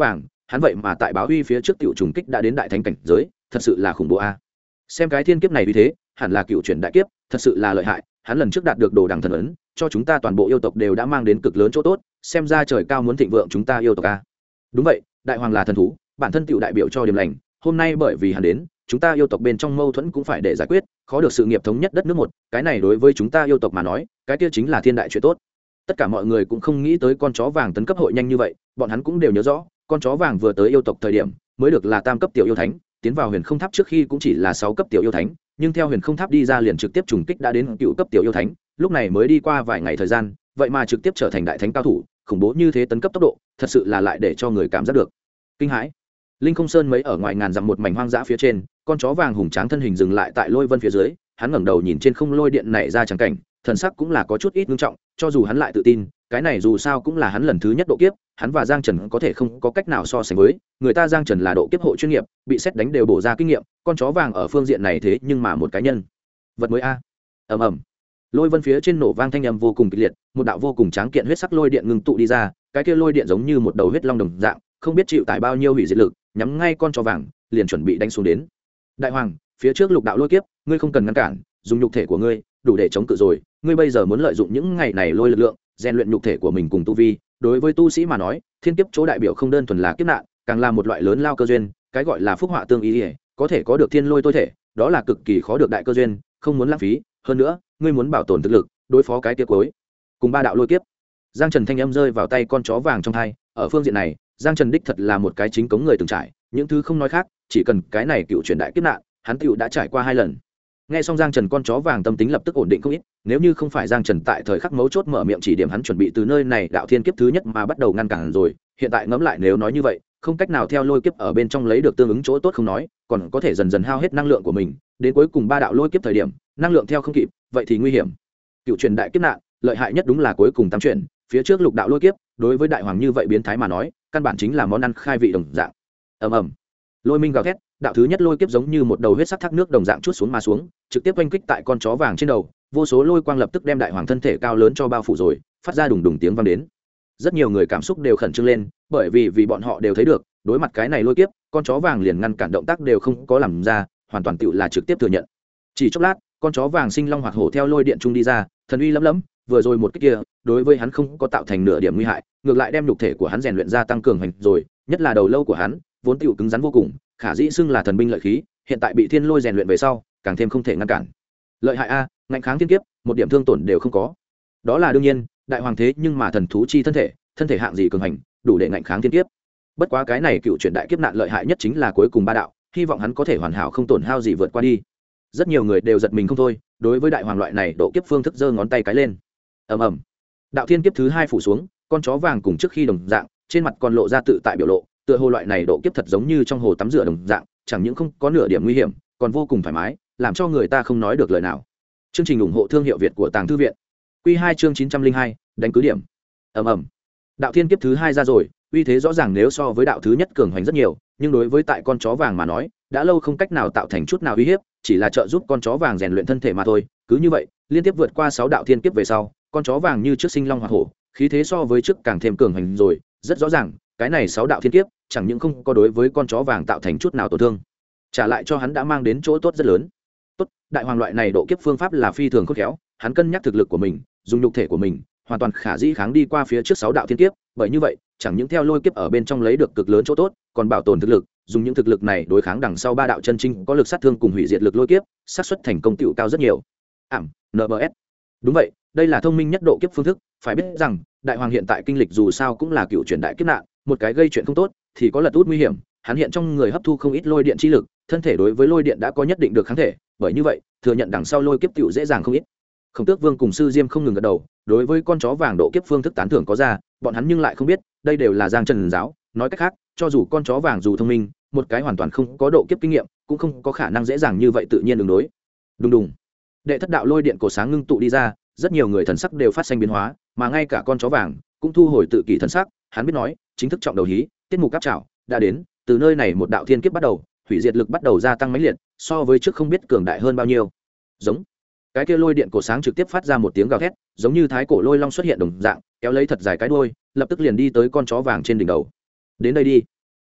hắn vậy mà tại báo uy phía trước tiểu trùng kích đã đến đại thánh cảnh giới, thật sự là khủng bố a. Xem cái thiên kiếp này vì thế, hẳn là cựu chuyển đại kiếp, thật sự là lợi hại, hắn lần trước đạt được đồ đằng thần ấn, cho chúng ta toàn bộ yêu tộc đều đã mang đến cực lớn chỗ tốt, xem ra trời cao muốn thịnh vượng chúng ta yêu tộc a. Đúng vậy, đại hoàng là thần thú, bản thân tiểu đại biểu cho điểm lành, hôm nay bởi vì hắn đến, chúng ta yêu tộc bên trong mâu thuẫn cũng phải để giải quyết, khó được sự nghiệp thống nhất đất nước một, cái này đối với chúng ta yêu tộc mà nói, cái kia chính là thiên đại chuyện tốt. Tất cả mọi người cũng không nghĩ tới con chó vàng tấn cấp hội nhanh như vậy, bọn hắn cũng đều nhớ rõ, con chó vàng vừa tới yêu tộc thời điểm, mới được là tam cấp tiểu yêu thánh, tiến vào huyền không tháp trước khi cũng chỉ là 6 cấp tiểu yêu thánh, nhưng theo huyền không tháp đi ra liền trực tiếp trùng kích đã đến cựu cấp tiểu yêu thánh, lúc này mới đi qua vài ngày thời gian, vậy mà trực tiếp trở thành đại thánh cao thủ, khủng bố như thế tấn cấp tốc độ, thật sự là lại để cho người cảm giác được kinh hãi. Linh Không Sơn mấy ở ngoài ngàn dặm một mảnh hoang dã phía trên, con chó vàng hùng tráng thân hình dừng lại tại lôi vân phía dưới, hắn ngẩng đầu nhìn trên không lôi điện này ra trắng cảnh, thần sắc cũng là có chút ít nghiêm trọng, cho dù hắn lại tự tin, cái này dù sao cũng là hắn lần thứ nhất độ kiếp, hắn và Giang Trần có thể không có cách nào so sánh với, người ta Giang Trần là độ kiếp hộ chuyên nghiệp, bị xét đánh đều bổ ra kinh nghiệm, con chó vàng ở phương diện này thế nhưng mà một cá nhân vật mới a. Ầm ầm. Lôi vân phía trên nổ vang thanh âm vô cùng kịch liệt, một đạo vô cùng tráng kiện huyết sắc lôi điện ngưng tụ đi ra, cái kia lôi điện giống như một đầu huyết long đồng dạng, không biết chịu tải bao nhiêu hủy diệt lực, nhắm ngay con chó vàng, liền chuẩn bị đánh xuống đến. Đại hoàng, phía trước lục đạo lôi kiếp, ngươi không cần ngăn cản, dùng nhục thể của ngươi, đủ để chống cự rồi, ngươi bây giờ muốn lợi dụng những ngày này lôi lực lượng, rèn luyện nhục thể của mình cùng tu vi, đối với tu sĩ mà nói, thiên kiếp chỗ đại biểu không đơn thuần là kiếp nạn, càng là một loại lớn lao cơ duyên, cái gọi là phúc họa tương ý, có thể có được thiên lôi tối thể, đó là cực kỳ khó được đại cơ duyên, không muốn lãng phí, hơn nữa, ngươi muốn bảo tồn thực lực, đối phó cái kia cuối cùng 3 đạo lôi kiếp. Giang Trần thanh âm rơi vào tay con chó vàng trong tai, ở phương diện này, Giang Trần đích thật là một cái chính cống người từng trải, những thứ không nói khác, chỉ cần cái này cựu truyền đại kiếp nạn, hắn tựu đã trải qua 2 lần. Nghe xong Giang Trần con chó vàng tâm tính lập tức ổn định không ít, nếu như không phải Giang Trần tại thời khắc mấu chốt mở miệng chỉ điểm hắn chuẩn bị từ nơi này đạo thiên kiếp thứ nhất mà bắt đầu ngăn cản rồi, hiện tại ngẫm lại nếu nói như vậy, không cách nào theo lôi kiếp ở bên trong lấy được tương ứng chỗ tốt không nói, còn có thể dần dần hao hết năng lượng của mình, đến cuối cùng 3 đạo lôi kiếp thời điểm, năng lượng theo không kịp, vậy thì nguy hiểm. Cựu truyền đại kiếp nạn, lợi hại nhất đúng là cuối cùng 8 chuyển, phía trước lục đạo lôi kiếp, đối với đại hoàng như vậy biến thái mà nói, căn bản chính là món ăn khai vị đồng dạng. Ầm ầm. Lôi minh gào thét, đạo thứ nhất lôi kiếp giống như một đầu huyết sắc thác nước đồng dạng chuốt xuống mà xuống, trực tiếp oanh kích tại con chó vàng trên đầu, vô số lôi quang lập tức đem đại hoàng thân thể cao lớn cho bao phủ rồi, phát ra đùng đùng tiếng vang đến. Rất nhiều người cảm xúc đều khẩn trương lên, bởi vì bọn họ đều thấy được, đối mặt cái này lôi kiếp, con chó vàng liền ngăn cản động tác đều không có làm ra, hoàn toàn tựu là trực tiếp thừa nhận. Chỉ chốc lát, con chó vàng sinh long hoạt hổ theo lôi điện trung đi ra, thần uy lẫm lẫm, vừa rồi một cái kia, đối với hắn không có tạo thành nửa điểm nguy hại, ngược lại đem nhục thể của hắn rèn luyện ra tăng cường hành rồi, nhất là đầu lâu của hắn, vốn tựu cứng rắn vô cùng, khả dĩ xưng là thần binh lợi khí, hiện tại bị thiên lôi rèn luyện về sau, càng thêm không thể ngăn cản. Lợi hại a, ngạnh kháng thiên kiếp, một điểm thương tổn đều không có. Đó là đương nhiên, đại hoàng thế nhưng mà thần thú chi thân thể hạng gì cường hành, đủ để ngạnh kháng thiên kiếp. Bất quá cái này cựu chuyển đại kiếp nạn lợi hại nhất chính là cuối cùng 3 đạo, hy vọng hắn có thể hoàn hảo không tổn hao gì vượt qua đi. Rất nhiều người đều giật mình không thôi, đối với đại hoàng loại này độ kiếp phương thức giơ ngón tay cái lên. Ầm ầm. Đạo thiên kiếp thứ 2 phủ xuống, con chó vàng cùng trước khi đồng dạng, trên mặt còn lộ ra tự tại biểu lộ, tựa hồ loại này độ kiếp thật giống như trong hồ tắm rửa đồng dạng, chẳng những không có nửa điểm nguy hiểm, còn vô cùng thoải mái, làm cho người ta không nói được lời nào. Chương trình ủng hộ thương hiệu Việt của Tàng Thư viện. Quy 2 chương 902, đánh cứ điểm. Ầm ầm. Đạo thiên kiếp thứ 2 ra rồi, uy thế rõ ràng nếu so với đạo thứ nhất cường hoành rất nhiều, nhưng đối với tại con chó vàng mà nói, đã lâu không cách nào tạo thành chút nào uy hiếp, chỉ là trợ giúp con chó vàng rèn luyện thân thể mà thôi. Cứ như vậy, liên tiếp vượt qua 6 đạo thiên kiếp về sau, con chó vàng như trước sinh long hoạt hổ, khí thế so với trước càng thêm cường hành rồi, rất rõ ràng, cái này 6 đạo thiên kiếp, chẳng những không có đối với con chó vàng tạo thành chút nào tổn thương, trả lại cho hắn đã mang đến chỗ tốt rất lớn. Tốt, đại hoàng loại này độ kiếp phương pháp là phi thường khôn khéo, hắn cân nhắc thực lực của mình, dùng nhục thể của mình, hoàn toàn khả dĩ kháng đi qua phía trước 6 đạo thiên kiếp, bởi như vậy, chẳng những theo lôi kiếp ở bên trong lấy được cực lớn chỗ tốt, còn bảo tồn thực lực, dùng những thực lực này đối kháng đằng sau 3 đạo chân chính có lực sát thương cùng hủy diệt lực lôi kiếp, xác suất thành công tựu cao rất nhiều. NBS. Đúng vậy, đây là thông minh nhất độ kiếp phương thức, phải biết rằng, đại hoàng hiện tại kinh lịch dù sao cũng là cựu chuyển đại kiếp nạn, một cái gây chuyện không tốt thì có lật út nguy hiểm, hắn hiện trong người hấp thu không ít lôi điện chi lực, thân thể đối với lôi điện đã có nhất định được kháng thể, bởi như vậy, thừa nhận đằng sau lôi kiếp tựu dễ dàng không ít. Khổng Tước Vương cùng Sư Diêm không ngừng gật đầu, đối với con chó vàng độ kiếp phương thức tán thưởng có ra, bọn hắn nhưng lại không biết, đây đều là Giang Trần giáo, nói cách khác, cho dù con chó vàng dù thông minh, một cái hoàn toàn không có độ kiếp kinh nghiệm, cũng không có khả năng dễ dàng như vậy tự nhiên ứng đối. Đùng đùng. Đệ thất đạo lôi điện cổ sáng ngưng tụ đi ra, rất nhiều người thần sắc đều phát sinh biến hóa, mà ngay cả con chó vàng cũng thu hồi tự kỷ thần sắc, hắn biết nói, chính thức trọng đầu hí, tiết mục áp trảo đã đến, từ nơi này một đạo thiên kiếp bắt đầu, hủy diệt lực bắt đầu gia tăng mãnh liệt, so với trước không biết cường đại hơn bao nhiêu. Giống. Cái kia lôi điện cổ sáng trực tiếp phát ra một tiếng gào thét, giống như thái cổ lôi long xuất hiện đồng dạng, kéo lấy thật dài cái đuôi, lập tức liền đi tới con chó vàng trên đỉnh đầu. Đến đây đi.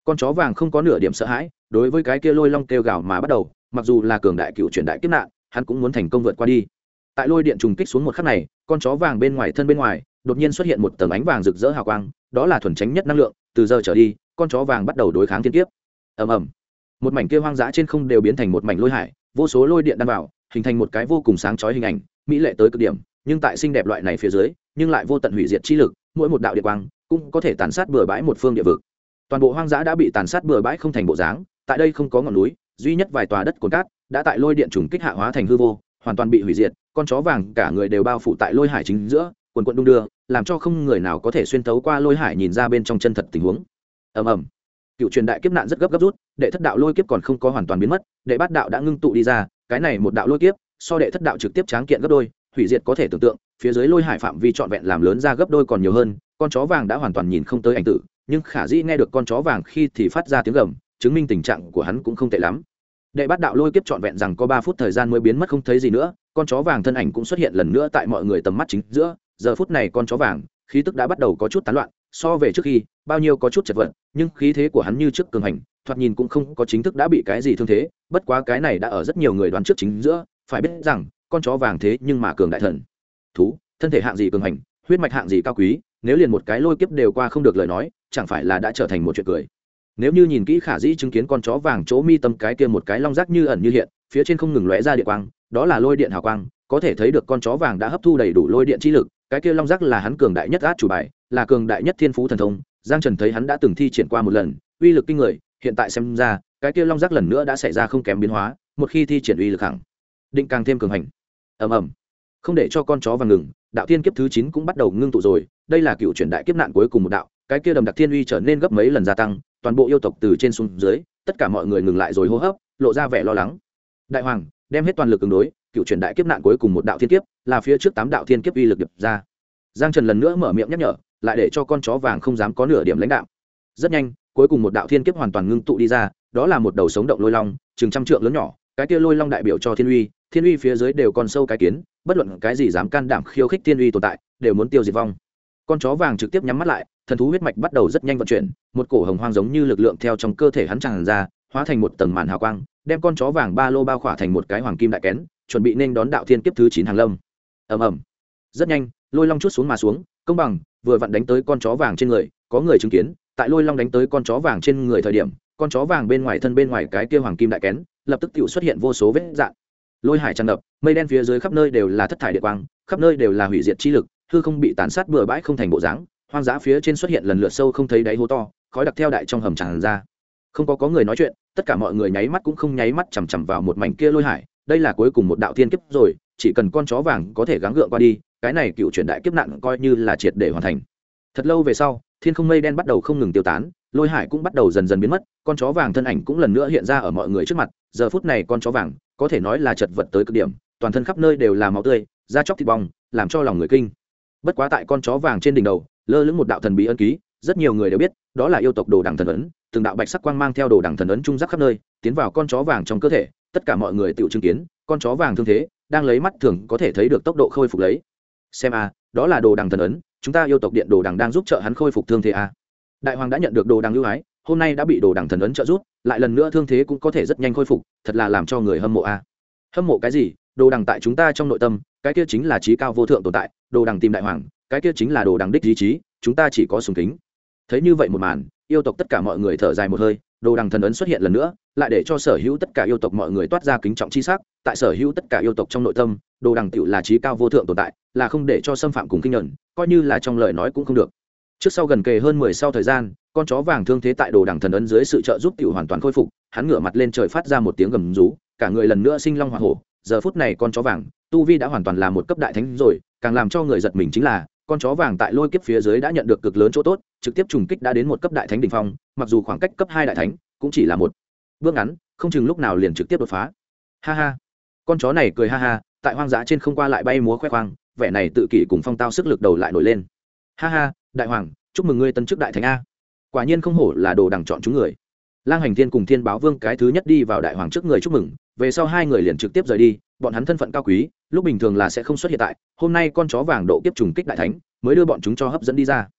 Con chó vàng không có nửa điểm sợ hãi, đối với cái kia lôi long kêu gào mà bắt đầu, mặc dù là cường đại cựu truyền đại kiếp nạn, hắn cũng muốn thành công vượt qua đi. Tại lôi điện trùng kích xuống một khắc này, con chó vàng bên ngoài thân bên ngoài đột nhiên xuất hiện một tầng ánh vàng rực rỡ hào quang, đó là thuần tránh nhất năng lượng. Từ giờ trở đi, con chó vàng bắt đầu đối kháng thiên kiếp. Ầm ầm, một mảnh kia hoang dã trên không đều biến thành một mảnh lôi hải, vô số lôi điện đan vào, hình thành một cái vô cùng sáng chói hình ảnh, mỹ lệ tới cực điểm. Nhưng tại xinh đẹp loại này phía dưới, nhưng lại vô tận hủy diệt chi lực, mỗi một đạo điện quang cũng có thể tàn sát bừa bãi một phương địa vực. Toàn bộ hoang dã đã bị tàn sát bừa bãi không thành bộ dáng, tại đây không có ngọn núi, duy nhất vài tòa đất cồn cát đã tại lôi điện trùng kích hạ hóa thành hư vô, hoàn toàn bị hủy diệt. Con chó vàng cả người đều bao phủ tại lôi hải chính giữa, quần quần đung đưa, làm cho không người nào có thể xuyên tấu qua lôi hải nhìn ra bên trong chân thật tình huống. Ầm ầm, cựu truyền đại kiếp nạn rất gấp rút, đệ thất đạo lôi kiếp còn không có hoàn toàn biến mất, đệ bát đạo đã ngưng tụ đi ra, cái này một đạo lôi kiếp so đệ thất đạo trực tiếp tráng kiện gấp đôi, hủy diệt có thể tưởng tượng, phía dưới lôi hải phạm vi trọn vẹn làm lớn ra gấp đôi còn nhiều hơn. Con chó vàng đã hoàn toàn nhìn không tới ảnh tử, nhưng khả dĩ nghe được con chó vàng khi thì phát ra tiếng gầm, chứng minh tình trạng của hắn cũng không tệ lắm. Đệ bát đạo lôi kiếp trọn vẹn rằng có 3 phút thời gian mới biến mất không thấy gì nữa, con chó vàng thân ảnh cũng xuất hiện lần nữa tại mọi người tầm mắt chính giữa. Giờ phút này con chó vàng khí tức đã bắt đầu có chút tán loạn, so về trước khi bao nhiêu có chút chật vật, nhưng khí thế của hắn như trước cường hành, thoạt nhìn cũng không có chính thức đã bị cái gì thương thế. Bất quá cái này đã ở rất nhiều người đoán trước chính giữa, phải biết rằng con chó vàng thế nhưng mà cường đại thần thú, thân thể hạng gì cường hành, huyết mạch hạng gì cao quý, nếu liền một cái lôi kiếp đều qua không được lời nói, chẳng phải là đã trở thành một chuyện cười. Nếu như nhìn kỹ khả dĩ chứng kiến con chó vàng chỗ mi tâm cái kia một cái long rác như ẩn như hiện, phía trên không ngừng lóe ra điện quang, đó là lôi điện hào quang, có thể thấy được con chó vàng đã hấp thu đầy đủ lôi điện chi lực. Cái kia long rác là hắn cường đại nhất át chủ bài, là cường đại nhất thiên phú thần thông. Giang Trần thấy hắn đã từng thi triển qua một lần, uy lực kinh người, hiện tại xem ra, cái kia long rác lần nữa đã xảy ra không kém biến hóa, một khi thi triển uy lực hẳn định càng thêm cường hành. Ầm ầm, không để cho con chó vàng ngừng, đạo thiên kiếp thứ 9 cũng bắt đầu ngưng tụ rồi, đây là cựu chuyển đại kiếp nạn cuối cùng một đạo, cái kia đầm đặc thiên uy trở nên gấp mấy lần gia tăng, toàn bộ yêu tộc từ trên xuống dưới, tất cả mọi người ngừng lại rồi hô hấp, lộ ra vẻ lo lắng. Đại hoàng đem hết toàn lực ứng đối, cựu chuyển đại kiếp nạn cuối cùng một đạo thiên kiếp, là phía trước 8 đạo thiên kiếp uy lực điệp ra. Giang Trần lần nữa mở miệng nhắc nhở, lại để cho con chó vàng không dám có nửa điểm lãnh đạo. Rất nhanh, cuối cùng một đạo thiên kiếp hoàn toàn ngưng tụ đi ra, đó là một đầu sống động lôi long, chừng trăm trượng lớn nhỏ, cái kia lôi long đại biểu cho thiên uy phía dưới đều còn sâu cái kiến, bất luận cái gì dám can đảm khiêu khích thiên uy tồn tại, đều muốn tiêu diệt vong. Con chó vàng trực tiếp nhắm mắt lại, thần thú huyết mạch bắt đầu rất nhanh vận chuyển, một cổ hồng hoang giống như lực lượng theo trong cơ thể hắn tràn ra, hóa thành một tầng màn hào quang, đem con chó vàng ba lô bao khỏa thành một cái hoàng kim đại kén, chuẩn bị nên đón đạo thiên kiếp thứ 9 hàng lâm. Ầm ầm, rất nhanh, lôi long chút xuống mà xuống, công bằng, vừa vặn đánh tới con chó vàng trên người. Có người chứng kiến, tại lôi long đánh tới con chó vàng trên người thời điểm, con chó vàng bên ngoài thân bên ngoài cái kia hoàng kim đại kén, lập tức tự xuất hiện vô số vết rạn. Lôi hải tràn ngập, mây đen phía dưới khắp nơi đều là thất thải điện quang, khắp nơi đều là hủy diệt chi lực, hư không bị tàn sát bừa bãi không thành bộ dáng. Hoang dã phía trên xuất hiện lần lượt sâu không thấy đáy hố to, khói đặc theo đại trong hầm tràn ra. Không có người nói chuyện, tất cả mọi người nháy mắt cũng không nháy mắt chằm chằm vào một mảnh kia lôi hải. Đây là cuối cùng một đạo thiên kiếp rồi, chỉ cần con chó vàng có thể gắng gượng qua đi, cái này cựu chuyển đại kiếp nạn coi như là triệt để hoàn thành. Thật lâu về sau, thiên không mây đen bắt đầu không ngừng tiêu tán, lôi hải cũng bắt đầu dần dần biến mất, con chó vàng thân ảnh cũng lần nữa hiện ra ở mọi người trước mặt. Giờ phút này con chó vàng có thể nói là chật vật tới cực điểm, toàn thân khắp nơi đều là máu tươi, da chóc thịt bong, làm cho lòng người kinh. Bất quá tại con chó vàng trên đỉnh đầu lơ lửng một đạo thần bí ấn ký, rất nhiều người đều biết, đó là yêu tộc đồ đằng thần ấn. Từng đạo bạch sắc quang mang theo đồ đằng thần ấn trung rắc khắp nơi, tiến vào con chó vàng trong cơ thể. Tất cả mọi người tự chứng kiến, con chó vàng thương thế đang lấy mắt thường có thể thấy được tốc độ khôi phục lấy. Xem a, đó là đồ đằng thần ấn, chúng ta yêu tộc điện đồ đằng đang giúp trợ hắn khôi phục thương thế a. Đại hoàng đã nhận được đồ đằng ưu ái, hôm nay đã bị đồ đằng thần ấn trợ giúp, lại lần nữa thương thế cũng có thể rất nhanh khôi phục, thật là làm cho người hâm mộ a. Hâm mộ cái gì? Đồ đằng tại chúng ta trong nội tâm, cái kia chính là trí cao vô thượng tồn tại, đồ đằng tìm đại hoàng, cái kia chính là đồ đằng đích ý chí, chúng ta chỉ có sùng kính. Thấy như vậy một màn, yêu tộc tất cả mọi người thở dài một hơi, đồ đằng thần ấn xuất hiện lần nữa, lại để cho sở hữu tất cả yêu tộc mọi người toát ra kính trọng chi sắc, tại sở hữu tất cả yêu tộc trong nội tâm, đồ đằng tiểu là trí cao vô thượng tồn tại, là không để cho xâm phạm cùng kinh nhẫn, coi như là trong lời nói cũng không được. Trước sau gần kề hơn 10 sau thời gian, con chó vàng thương thế tại đồ đằng thần ấn dưới sự trợ giúp tiểu hoàn toàn khôi phục, hắn ngửa mặt lên trời phát ra một tiếng gầm rú, cả người lần nữa sinh long hỏa hổ. Giờ phút này con chó vàng tu vi đã hoàn toàn là một cấp đại thánh rồi, càng làm cho người giật mình chính là con chó vàng tại lôi kiếp phía dưới đã nhận được cực lớn chỗ tốt, trực tiếp trùng kích đã đến một cấp đại thánh đỉnh phong, mặc dù khoảng cách cấp 2 đại thánh cũng chỉ là một bước ngắn, không chừng lúc nào liền trực tiếp đột phá. Ha ha, con chó này cười ha ha, tại hoang dã trên không qua lại bay múa khoe khoang, vẻ này tự kỷ cùng phong tao sức lực đầu lại nổi lên. Ha ha, đại hoàng, chúc mừng ngươi tân chức đại thánh a. Quả nhiên không hổ là đồ đằng chọn chúng người. Lang Hành Thiên cùng Thiên Báo Vương cái thứ nhất đi vào đại hoàng trước người chúc mừng, về sau hai người liền trực tiếp rời đi, bọn hắn thân phận cao quý, lúc bình thường là sẽ không xuất hiện tại, hôm nay con chó vàng độ kiếp trùng kích đại thánh, mới đưa bọn chúng cho hấp dẫn đi ra.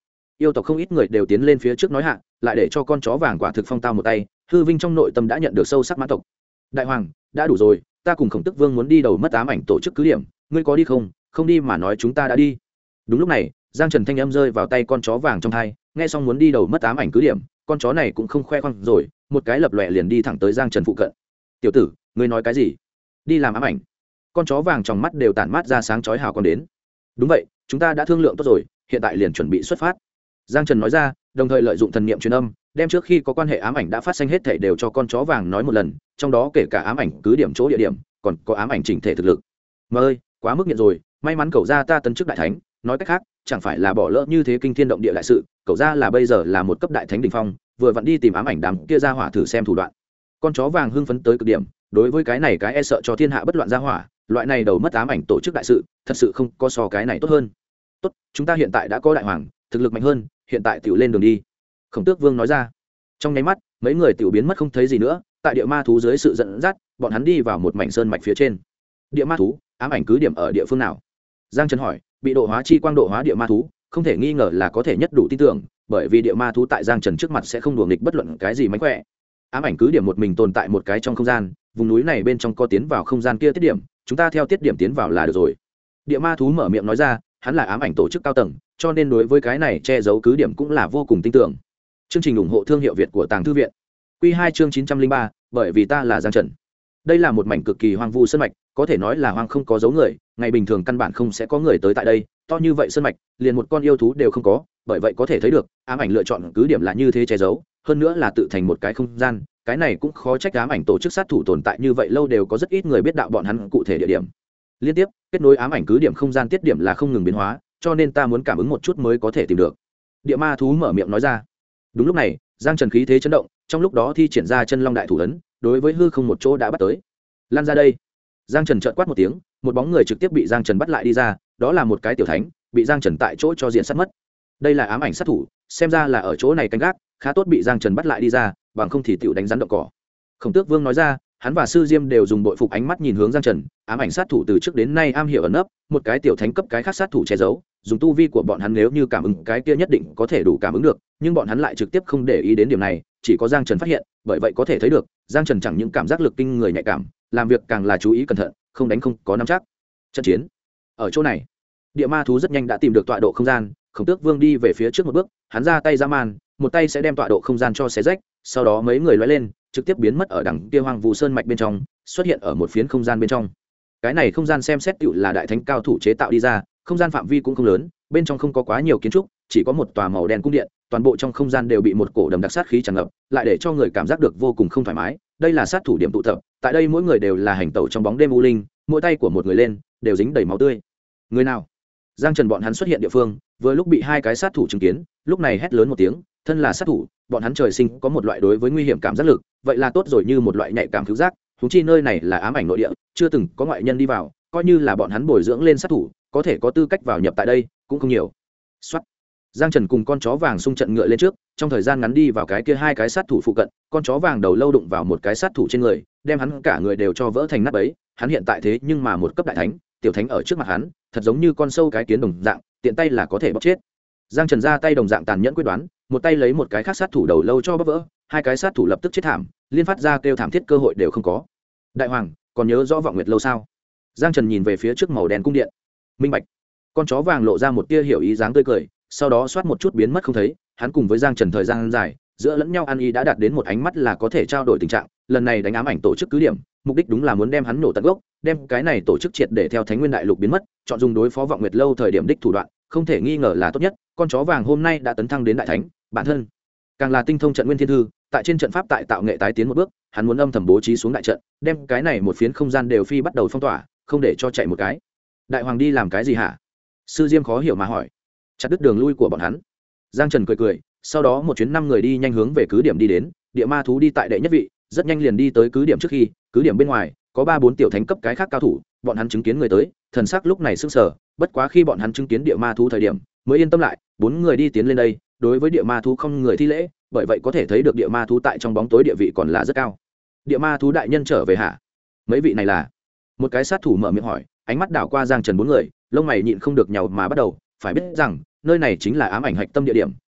yêu tộc không ít người đều tiến lên phía trước nói hạ, lại để cho con chó vàng quả thực phong tao một tay, hư vinh trong nội tâm đã nhận được sâu sắc mãn tộc. Đại hoàng, đã đủ rồi, ta cùng Khổng Tức Vương muốn đi đầu mất ám ảnh tổ chức cứ điểm, ngươi có đi không? Không đi mà nói chúng ta đã đi. Đúng lúc này, Giang Trần thanh âm rơi vào tay con chó vàng trong tai, nghe xong muốn đi đầu mất ám ảnh cứ điểm, con chó này cũng không khoe khoang rồi, một cái lập lòe liền đi thẳng tới Giang Trần phụ cận. Tiểu tử, ngươi nói cái gì? Đi làm ám ảnh? Con chó vàng trong mắt đều tản mát ra sáng chói hào quang đến. Đúng vậy, chúng ta đã thương lượng tốt rồi, hiện tại liền chuẩn bị xuất phát. Giang Trần nói ra, đồng thời lợi dụng thần niệm truyền âm, đem trước khi có quan hệ ám ảnh đã phát sinh hết thảy đều cho con chó vàng nói một lần, trong đó kể cả ám ảnh cứ điểm chỗ địa điểm, còn có ám ảnh chỉnh thể thực lực. Mà ơi, quá mức nghiện rồi, may mắn cậu gia ta tấn chức đại thánh, nói cách khác, chẳng phải là bỏ lỡ như thế kinh thiên động địa đại sự, cậu gia là bây giờ là một cấp đại thánh đỉnh phong, vừa vặn đi tìm ám ảnh đám kia ra hỏa thử xem thủ đoạn. Con chó vàng hưng phấn tới cực điểm, đối với cái này cái e sợ cho thiên hạ bất loạn ra hỏa, loại này đầu mất ám ảnh tổ chức đại sự, thật sự không có so cái này tốt hơn. Tốt, chúng ta hiện tại đã có đại hoàng, thực lực mạnh hơn, hiện tại tiểu lên đường đi. Khổng Tước Vương nói ra. Trong nháy mắt, mấy người tiểu biến mất không thấy gì nữa, tại địa ma thú dưới sự dẫn dắt, bọn hắn đi vào một mảnh sơn mạch phía trên. Địa ma thú, ám ảnh cứ điểm ở địa phương nào? Giang Trần hỏi. Bị độ hóa chi quang độ hóa địa ma thú, không thể nghi ngờ là có thể nhất đủ tin tưởng, bởi vì địa ma thú tại Giang Trần trước mặt sẽ không đùa nghịch bất luận cái gì mánh khỏe. Ám ảnh cứ điểm một mình tồn tại một cái trong không gian, vùng núi này bên trong có tiến vào không gian kia tiết điểm, chúng ta theo tiết điểm tiến vào là được rồi. Địa ma thú mở miệng nói ra, hắn là ám ảnh tổ chức cao tầng, cho nên đối với cái này che giấu cứ điểm cũng là vô cùng tin tưởng. Chương trình ủng hộ thương hiệu Việt của Tàng Thư viện. Quy 2 chương 903, bởi vì ta là Giang Trần. Đây là một mảnh cực kỳ hoang vu sơn mạch, có thể nói là hoang không có dấu người, ngày bình thường căn bản không sẽ có người tới tại đây, to như vậy sơn mạch, liền một con yêu thú đều không có, bởi vậy có thể thấy được, ám ảnh lựa chọn cứ điểm là như thế che giấu, hơn nữa là tự thành một cái không gian, cái này cũng khó trách ám ảnh tổ chức sát thủ tồn tại như vậy lâu đều có rất ít người biết đạo bọn hắn cụ thể địa điểm. Liên tiếp, kết nối ám ảnh cứ điểm không gian tiết điểm là không ngừng biến hóa, cho nên ta muốn cảm ứng một chút mới có thể tìm được. Địa ma thú mở miệng nói ra. Đúng lúc này, Giang Trần khí thế chấn động, trong lúc đó thi triển ra chân long đại thủ ấn, đối với hư không một chỗ đã bắt tới. Lan ra đây. Giang Trần chợt quát một tiếng, một bóng người trực tiếp bị Giang Trần bắt lại đi ra, đó là một cái tiểu thánh, bị Giang Trần tại chỗ cho diện sát mất. Đây là ám ảnh sát thủ, xem ra là ở chỗ này canh gác, khá tốt bị Giang Trần bắt lại đi ra, bằng không thì tiểu đánh rắn động cỏ. Khổng Tước Vương nói ra, hắn và sư Diêm đều dùng bội phục ánh mắt nhìn hướng Giang Trần, ám ảnh sát thủ từ trước đến nay am hiểu ẩn nấp, một cái tiểu thánh cấp cái khác sát thủ che giấu, dùng tu vi của bọn hắn nếu như cảm ứng cái kia nhất định có thể đủ cảm ứng được, nhưng bọn hắn lại trực tiếp không để ý đến điểm này, chỉ có Giang Trần phát hiện, bởi vậy có thể thấy được, Giang Trần chẳng những cảm giác lực kinh người nhạy cảm, làm việc càng là chú ý cẩn thận, không đánh không có nắm chắc. Trận chiến ở chỗ này. Địa ma thú rất nhanh đã tìm được tọa độ không gian, Khổng Tước Vương đi về phía trước một bước, hắn ra tay dã man, một tay sẽ đem tọa độ không gian cho xé rách, sau đó mấy người lóe lên, trực tiếp biến mất ở đằng kia hoang vu sơn mạch bên trong, xuất hiện ở một phiến không gian bên trong. Cái này không gian xem xét tựu là đại thánh cao thủ chế tạo đi ra, không gian phạm vi cũng không lớn, bên trong không có quá nhiều kiến trúc, chỉ có một tòa màu đen cung điện, toàn bộ trong không gian đều bị một cổ đầm đặc sát khí tràn ngập, lại để cho người cảm giác được vô cùng không thoải mái. Đây là sát thủ điểm tụ tập, tại đây mỗi người đều là hành tẩu trong bóng đêm u linh, mỗi tay của một người lên đều dính đầy máu tươi. Người nào? Giang Trần bọn hắn xuất hiện địa phương, vừa lúc bị hai cái sát thủ chứng kiến, lúc này hét lớn một tiếng, thân là sát thủ, bọn hắn trời sinh có một loại đối với nguy hiểm cảm giác lực, vậy là tốt rồi, như một loại nhạy cảm cứu giác, huống chi nơi này là ám ảnh nội địa, chưa từng có ngoại nhân đi vào, coi như là bọn hắn bồi dưỡng lên sát thủ, có thể có tư cách vào nhập tại đây cũng không nhiều. Soát. Giang Trần cùng con chó vàng xung trận ngựa lên trước, trong thời gian ngắn đi vào cái kia hai cái sát thủ phụ cận, con chó vàng đầu lâu đụng vào một cái sát thủ trên người, đem hắn cả người đều cho vỡ thành nát bấy, hắn hiện tại thế nhưng mà một cấp đại thánh, tiểu thánh ở trước mặt hắn, thật giống như con sâu cái kiến đồng dạng, tiện tay là có thể bóc chết. Giang Trần ra tay đồng dạng tàn nhẫn quyết đoán, một tay lấy một cái khác sát thủ đầu lâu cho bóc vỡ, hai cái sát thủ lập tức chết thảm, liên phát ra kêu thảm thiết cơ hội đều không có. Đại hoàng, còn nhớ rõ Vọng Nguyệt lâu sao? Giang Trần nhìn về phía trước màu đen cung điện. Minh bạch. Con chó vàng lộ ra một tia hiểu ý dáng tươi cười, sau đó xoát một chút biến mất không thấy. Hắn cùng với Giang Trần thời gian dài, giữa lẫn nhau ăn ý đã đạt đến một ánh mắt là có thể trao đổi tình trạng. Lần này đánh ám ảnh tổ chức cứ điểm, mục đích đúng là muốn đem hắn nổ tận gốc, đem cái này tổ chức triệt để theo Thánh Nguyên Đại Lục biến mất, chọn dùng đối phó Vọng Nguyệt lâu thời điểm đích thủ đoạn, không thể nghi ngờ là tốt nhất. Con chó vàng hôm nay đã tấn thăng đến đại thánh, bản thân càng là tinh thông trận nguyên thiên thư, tại trên trận pháp tại tạo nghệ tái tiến một bước, hắn muốn âm thầm bố trí xuống đại trận, đem cái này một phiến không gian đều phi bắt đầu phong tỏa, không để cho chạy một cái. Đại hoàng đi làm cái gì hả? Sư Diêm khó hiểu mà hỏi. Chặt đứt đường lui của bọn hắn. Giang Trần cười cười, sau đó một chuyến 5 người đi nhanh hướng về cứ điểm đi đến, địa ma thú đi tại đệ nhất vị, rất nhanh liền đi tới cứ điểm. Trước khi cứ điểm bên ngoài có 3-4 tiểu thánh cấp cái khác cao thủ, bọn hắn chứng kiến người tới, thần sắc lúc này sững sờ, bất quá khi bọn hắn chứng kiến địa ma thú thời điểm, mới yên tâm lại. 4 người đi tiến lên đây, đối với địa ma thú không người thi lễ, bởi vậy có thể thấy được địa ma thú tại trong bóng tối địa vị còn là rất cao. Địa ma thú đại nhân trở về hả? Mấy vị này là? Một cái sát thủ mở miệng hỏi, ánh mắt đảo qua Giang Trần 4 người, lông mày nhịn không được nhàu mà bắt đầu, phải biết rằng nơi này chính là ám ảnh hạch tâm địa điểm,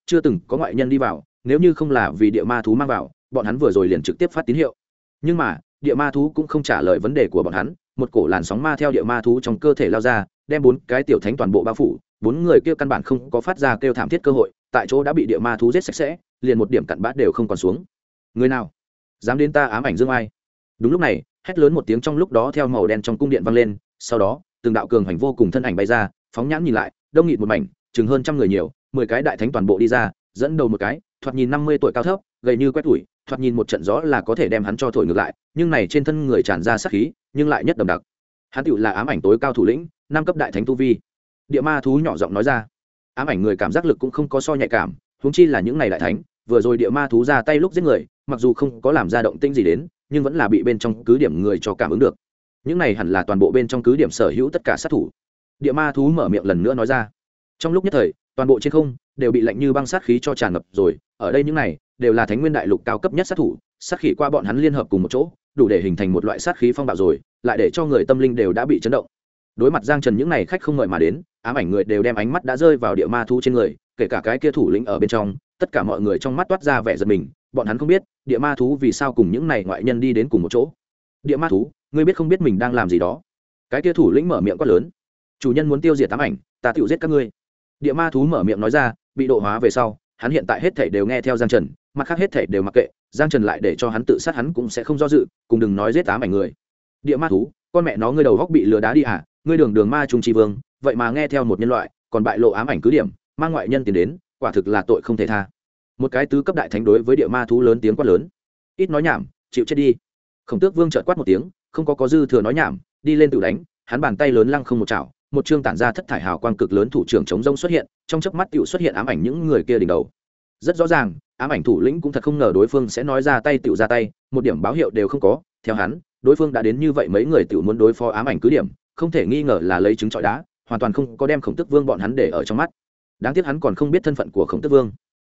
chưa từng có ngoại nhân đi vào, nếu như không là vì địa ma thú mang vào, bọn hắn vừa rồi liền trực tiếp phát tín hiệu. Nhưng mà địa ma thú cũng không trả lời vấn đề của bọn hắn, một cổ làn sóng ma theo địa ma thú trong cơ thể lao ra, đem 4 cái tiểu thánh toàn bộ bao phủ. 4 người kia căn bản không có phát ra kêu thảm thiết cơ hội, tại chỗ đã bị địa ma thú giết sạch sẽ, liền một điểm cặn bã đều không còn xuống. Người nào dám đến ta ám ảnh dương ai? Đúng lúc này, hét lớn một tiếng trong lúc đó theo màu đen trong cung điện vang lên, sau đó từng đạo cường hành vô cùng thân ảnh bay ra, phóng nhãn nhìn lại, đông nghịt một mảnh, chừng hơn trăm người nhiều, 10 cái đại thánh toàn bộ đi ra, dẫn đầu một cái, thoạt nhìn 50 tuổi cao thấp, gầy như quét tuổi, thoạt nhìn một trận gió là có thể đem hắn cho thổi ngược lại, nhưng này trên thân người tràn ra sát khí, nhưng lại nhất đậm đặc. Hắn tựu là ám ảnh tối cao thủ lĩnh, 5 cấp đại thánh tu vi. Địa ma thú nhỏ giọng nói ra. Ám ảnh người cảm giác lực cũng không có so nhạy cảm, huống chi là những này đại thánh, vừa rồi địa ma thú ra tay lúc giết người, mặc dù không có làm ra động tĩnh gì đến, nhưng vẫn là bị bên trong cứ điểm người cho cảm ứng được. Những này hẳn là toàn bộ bên trong cứ điểm sở hữu tất cả sát thủ. Địa ma thú mở miệng lần nữa nói ra. Trong lúc nhất thời, toàn bộ trên không đều bị lạnh như băng sát khí cho tràn ngập rồi, ở đây những này đều là Thánh Nguyên Đại Lục cao cấp nhất sát thủ, sát khí qua bọn hắn liên hợp cùng một chỗ, đủ để hình thành một loại sát khí phong bạo rồi, lại để cho người tâm linh đều đã bị chấn động. Đối mặt Giang Trần những này khách không mời mà đến, ám ảnh người đều đem ánh mắt đã rơi vào địa ma thú trên người, kể cả cái kia thủ lĩnh ở bên trong, tất cả mọi người trong mắt toát ra vẻ giật mình, bọn hắn không biết địa ma thú vì sao cùng những này ngoại nhân đi đến cùng một chỗ. Địa ma thú, ngươi biết không biết mình đang làm gì đó? Cái kia thủ lĩnh mở miệng quát lớn. Chủ nhân muốn tiêu diệt ám ảnh, ta tự giết các ngươi. Địa ma thú mở miệng nói ra, bị độ hóa về sau, hắn hiện tại hết thảy đều nghe theo Giang Trần, mặt khác hết thảy đều mặc kệ, Giang Trần lại để cho hắn tự sát hắn cũng sẽ không do dự, cùng đừng nói giết ám ảnh người. Địa ma thú, con mẹ nó ngươi đầu góc bị lừa đá đi à? Ngươi đường ma trung tri vương, vậy mà nghe theo một nhân loại, còn bại lộ ám ảnh cứ điểm, mang ngoại nhân tiền đến, quả thực là tội không thể tha. Một cái tứ cấp đại thánh đối với địa ma thú lớn tiếng quát lớn. Ít nói nhảm, chịu chết đi. Khổng Tước Vương chợt quát một tiếng, không có dư thừa nói nhảm, đi lên tự đánh, hắn bàn tay lớn lăng không một chảo, một chương tản ra thất thải hào quang cực lớn thủ trưởng chống rông xuất hiện, trong chớp mắt tựu xuất hiện ám ảnh những người kia đỉnh đầu. Rất rõ ràng, ám ảnh thủ lĩnh cũng thật không ngờ đối phương sẽ nói ra tay tựu ra tay, một điểm báo hiệu đều không có. Theo hắn, đối phương đã đến như vậy mấy người tựu muốn đối phó ám ảnh cứ điểm, không thể nghi ngờ là lấy trứng trọi đá, hoàn toàn không có đem Khổng Tước Vương bọn hắn để ở trong mắt. Đáng tiếc hắn còn không biết thân phận của Khổng Tước Vương.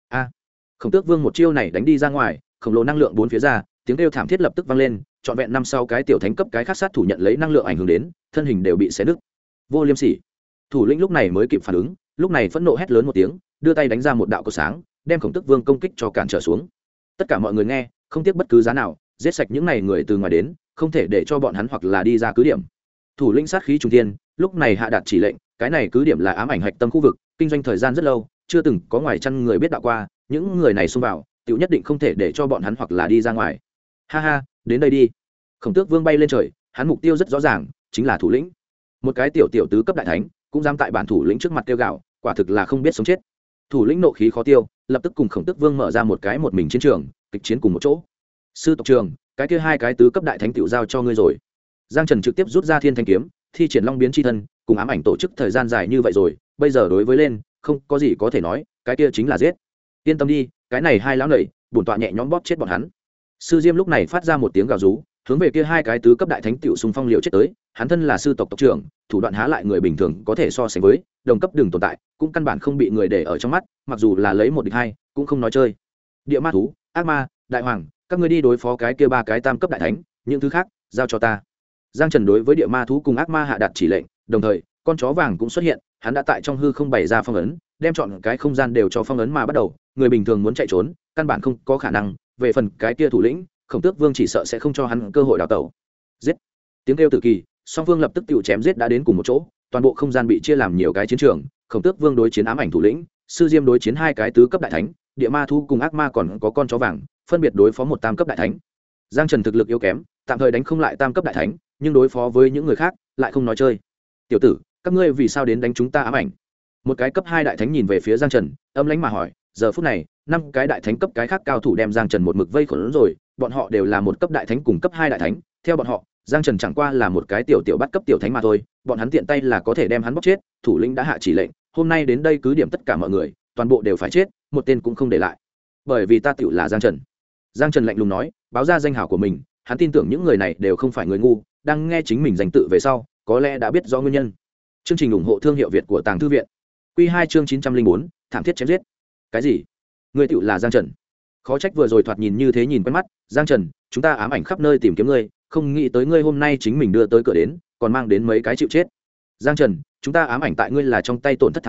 Khổng Tước Vương một chiêu này đánh đi ra ngoài, khổng lồ năng lượng bốn phía ra, tiếng kêu thảm thiết lập tức vang lên, trọn vẹn 5-6 cái tiểu thánh cấp cái khác sát thủ nhận lấy năng lượng ảnh hưởng đến, thân hình đều bị xé nứt. Vô Liêm Sỉ. Thủ lĩnh lúc này mới kịp phản ứng, lúc này phẫn nộ hét lớn một tiếng, đưa tay đánh ra một đạo cột sáng, đem Khổng Tước Vương công kích cho cản trở xuống. Tất cả mọi người nghe, không tiếc bất cứ giá nào, giết sạch những này người từ ngoài đến, không thể để cho bọn hắn hoặc là đi ra cứ điểm. Thủ lĩnh sát khí trùng thiên, lúc này hạ đạt chỉ lệnh, cái này cứ điểm là ám ảnh hạch tâm khu vực, kinh doanh thời gian rất lâu, chưa từng có ngoài chăn người biết đạo qua, những người này xông vào, tiểu nhất định không thể để cho bọn hắn hoặc là đi ra ngoài. Ha ha, đến đây đi. Khổng Tước Vương bay lên trời, hắn mục tiêu rất rõ ràng, chính là thủ lĩnh. Một cái tiểu tứ cấp đại thánh, cũng dám tại bản thủ lĩnh trước mặt kêu gào, quả thực là không biết sống chết. Thủ lĩnh nộ khí khó tiêu, lập tức cùng Khổng Tước Vương mở ra một mình chiến trường, kịch chiến cùng một chỗ. Sư tộc trường, cái kia 2 cái tứ cấp đại thánh tiểu giao cho ngươi rồi. Giang Trần trực tiếp rút ra Thiên Thanh kiếm, thi triển Long biến chi thân, cùng ám ảnh tổ chức thời gian dài như vậy rồi, bây giờ đối với lên, không có gì có thể nói, cái kia chính là giết. Yên tâm đi, cái này 2 lão nảy, bổn tọa nhẹ nhõm bóp chết bọn hắn. Sư Diêm lúc này phát ra một tiếng gào rú, hướng về kia 2 cái tứ cấp đại thánh tiểu xung phong liều chết tới, hắn thân là sư tộc tộc trưởng, thủ đoạn há lại người bình thường có thể so sánh với, đồng cấp đường tồn tại, cũng căn bản không bị người để ở trong mắt, mặc dù là lấy 1 địch 2, cũng không nói chơi. Địa ma thú, ác ma, đại hoàng, các ngươi đi đối phó cái kia 3 cái tam cấp đại thánh, những thứ khác giao cho ta. Giang Trần đối với địa ma thú cùng ác ma hạ đạt chỉ lệnh, đồng thời, con chó vàng cũng xuất hiện, hắn đã tại trong hư không bày ra phong ấn, đem chọn cái không gian đều cho phong ấn mà bắt đầu, người bình thường muốn chạy trốn, căn bản không có khả năng, về phần cái kia thủ lĩnh, Khổng Tước Vương chỉ sợ sẽ không cho hắn cơ hội đào tẩu. Giết! Tiếng kêu tử kỳ, song vương lập tức tiểu chém giết đã đến cùng một chỗ, toàn bộ không gian bị chia làm nhiều cái chiến trường, Khổng Tước Vương đối chiến ám ảnh thủ lĩnh, Sư Diêm đối chiến 2 cái tứ cấp đại thánh, địa ma thú cùng ác ma còn có con chó vàng, phân biệt đối phó một tam cấp đại thánh. Giang Trần thực lực yếu kém, tạm thời đánh không lại tam cấp đại thánh, nhưng đối phó với những người khác lại không nói chơi. Tiểu tử, các ngươi vì sao đến đánh chúng ta ám ảnh? Một cái cấp 2 đại thánh nhìn về phía Giang Trần, âm lãnh mà hỏi. Giờ phút này, 5 cái đại thánh cấp cái khác cao thủ đem Giang Trần một mực vây khốn rồi, bọn họ đều là một cấp đại thánh cùng cấp 2 đại thánh, theo bọn họ, Giang Trần chẳng qua là một cái tiểu bắt cấp tiểu thánh mà thôi, bọn hắn tiện tay là có thể đem hắn bóc chết, thủ lĩnh đã hạ chỉ lệnh, hôm nay đến đây cứ điểm tất cả mọi người, toàn bộ đều phải chết, một tên cũng không để lại. Bởi vì ta tiểu là Giang Trần. Giang Trần lạnh lùng nói, báo ra danh hào của mình, hắn tin tưởng những người này đều không phải người ngu, đang nghe chính mình danh tự về sau, có lẽ đã biết rõ nguyên nhân. Chương trình ủng hộ thương hiệu Việt của Tàng Thư viện. Quy 2 chương 904, thảm thiết chém giết. Cái gì? Ngươi tiểu là Giang Trần? Khó trách vừa rồi thoạt nhìn như thế nhìn quen mắt, Giang Trần, chúng ta ám ảnh khắp nơi tìm kiếm ngươi, không nghĩ tới ngươi hôm nay chính mình đưa tới cửa đến, còn mang đến mấy cái chịu chết. Giang Trần, chúng ta ám ảnh tại ngươi là trong tay tổn thất thảm trọng,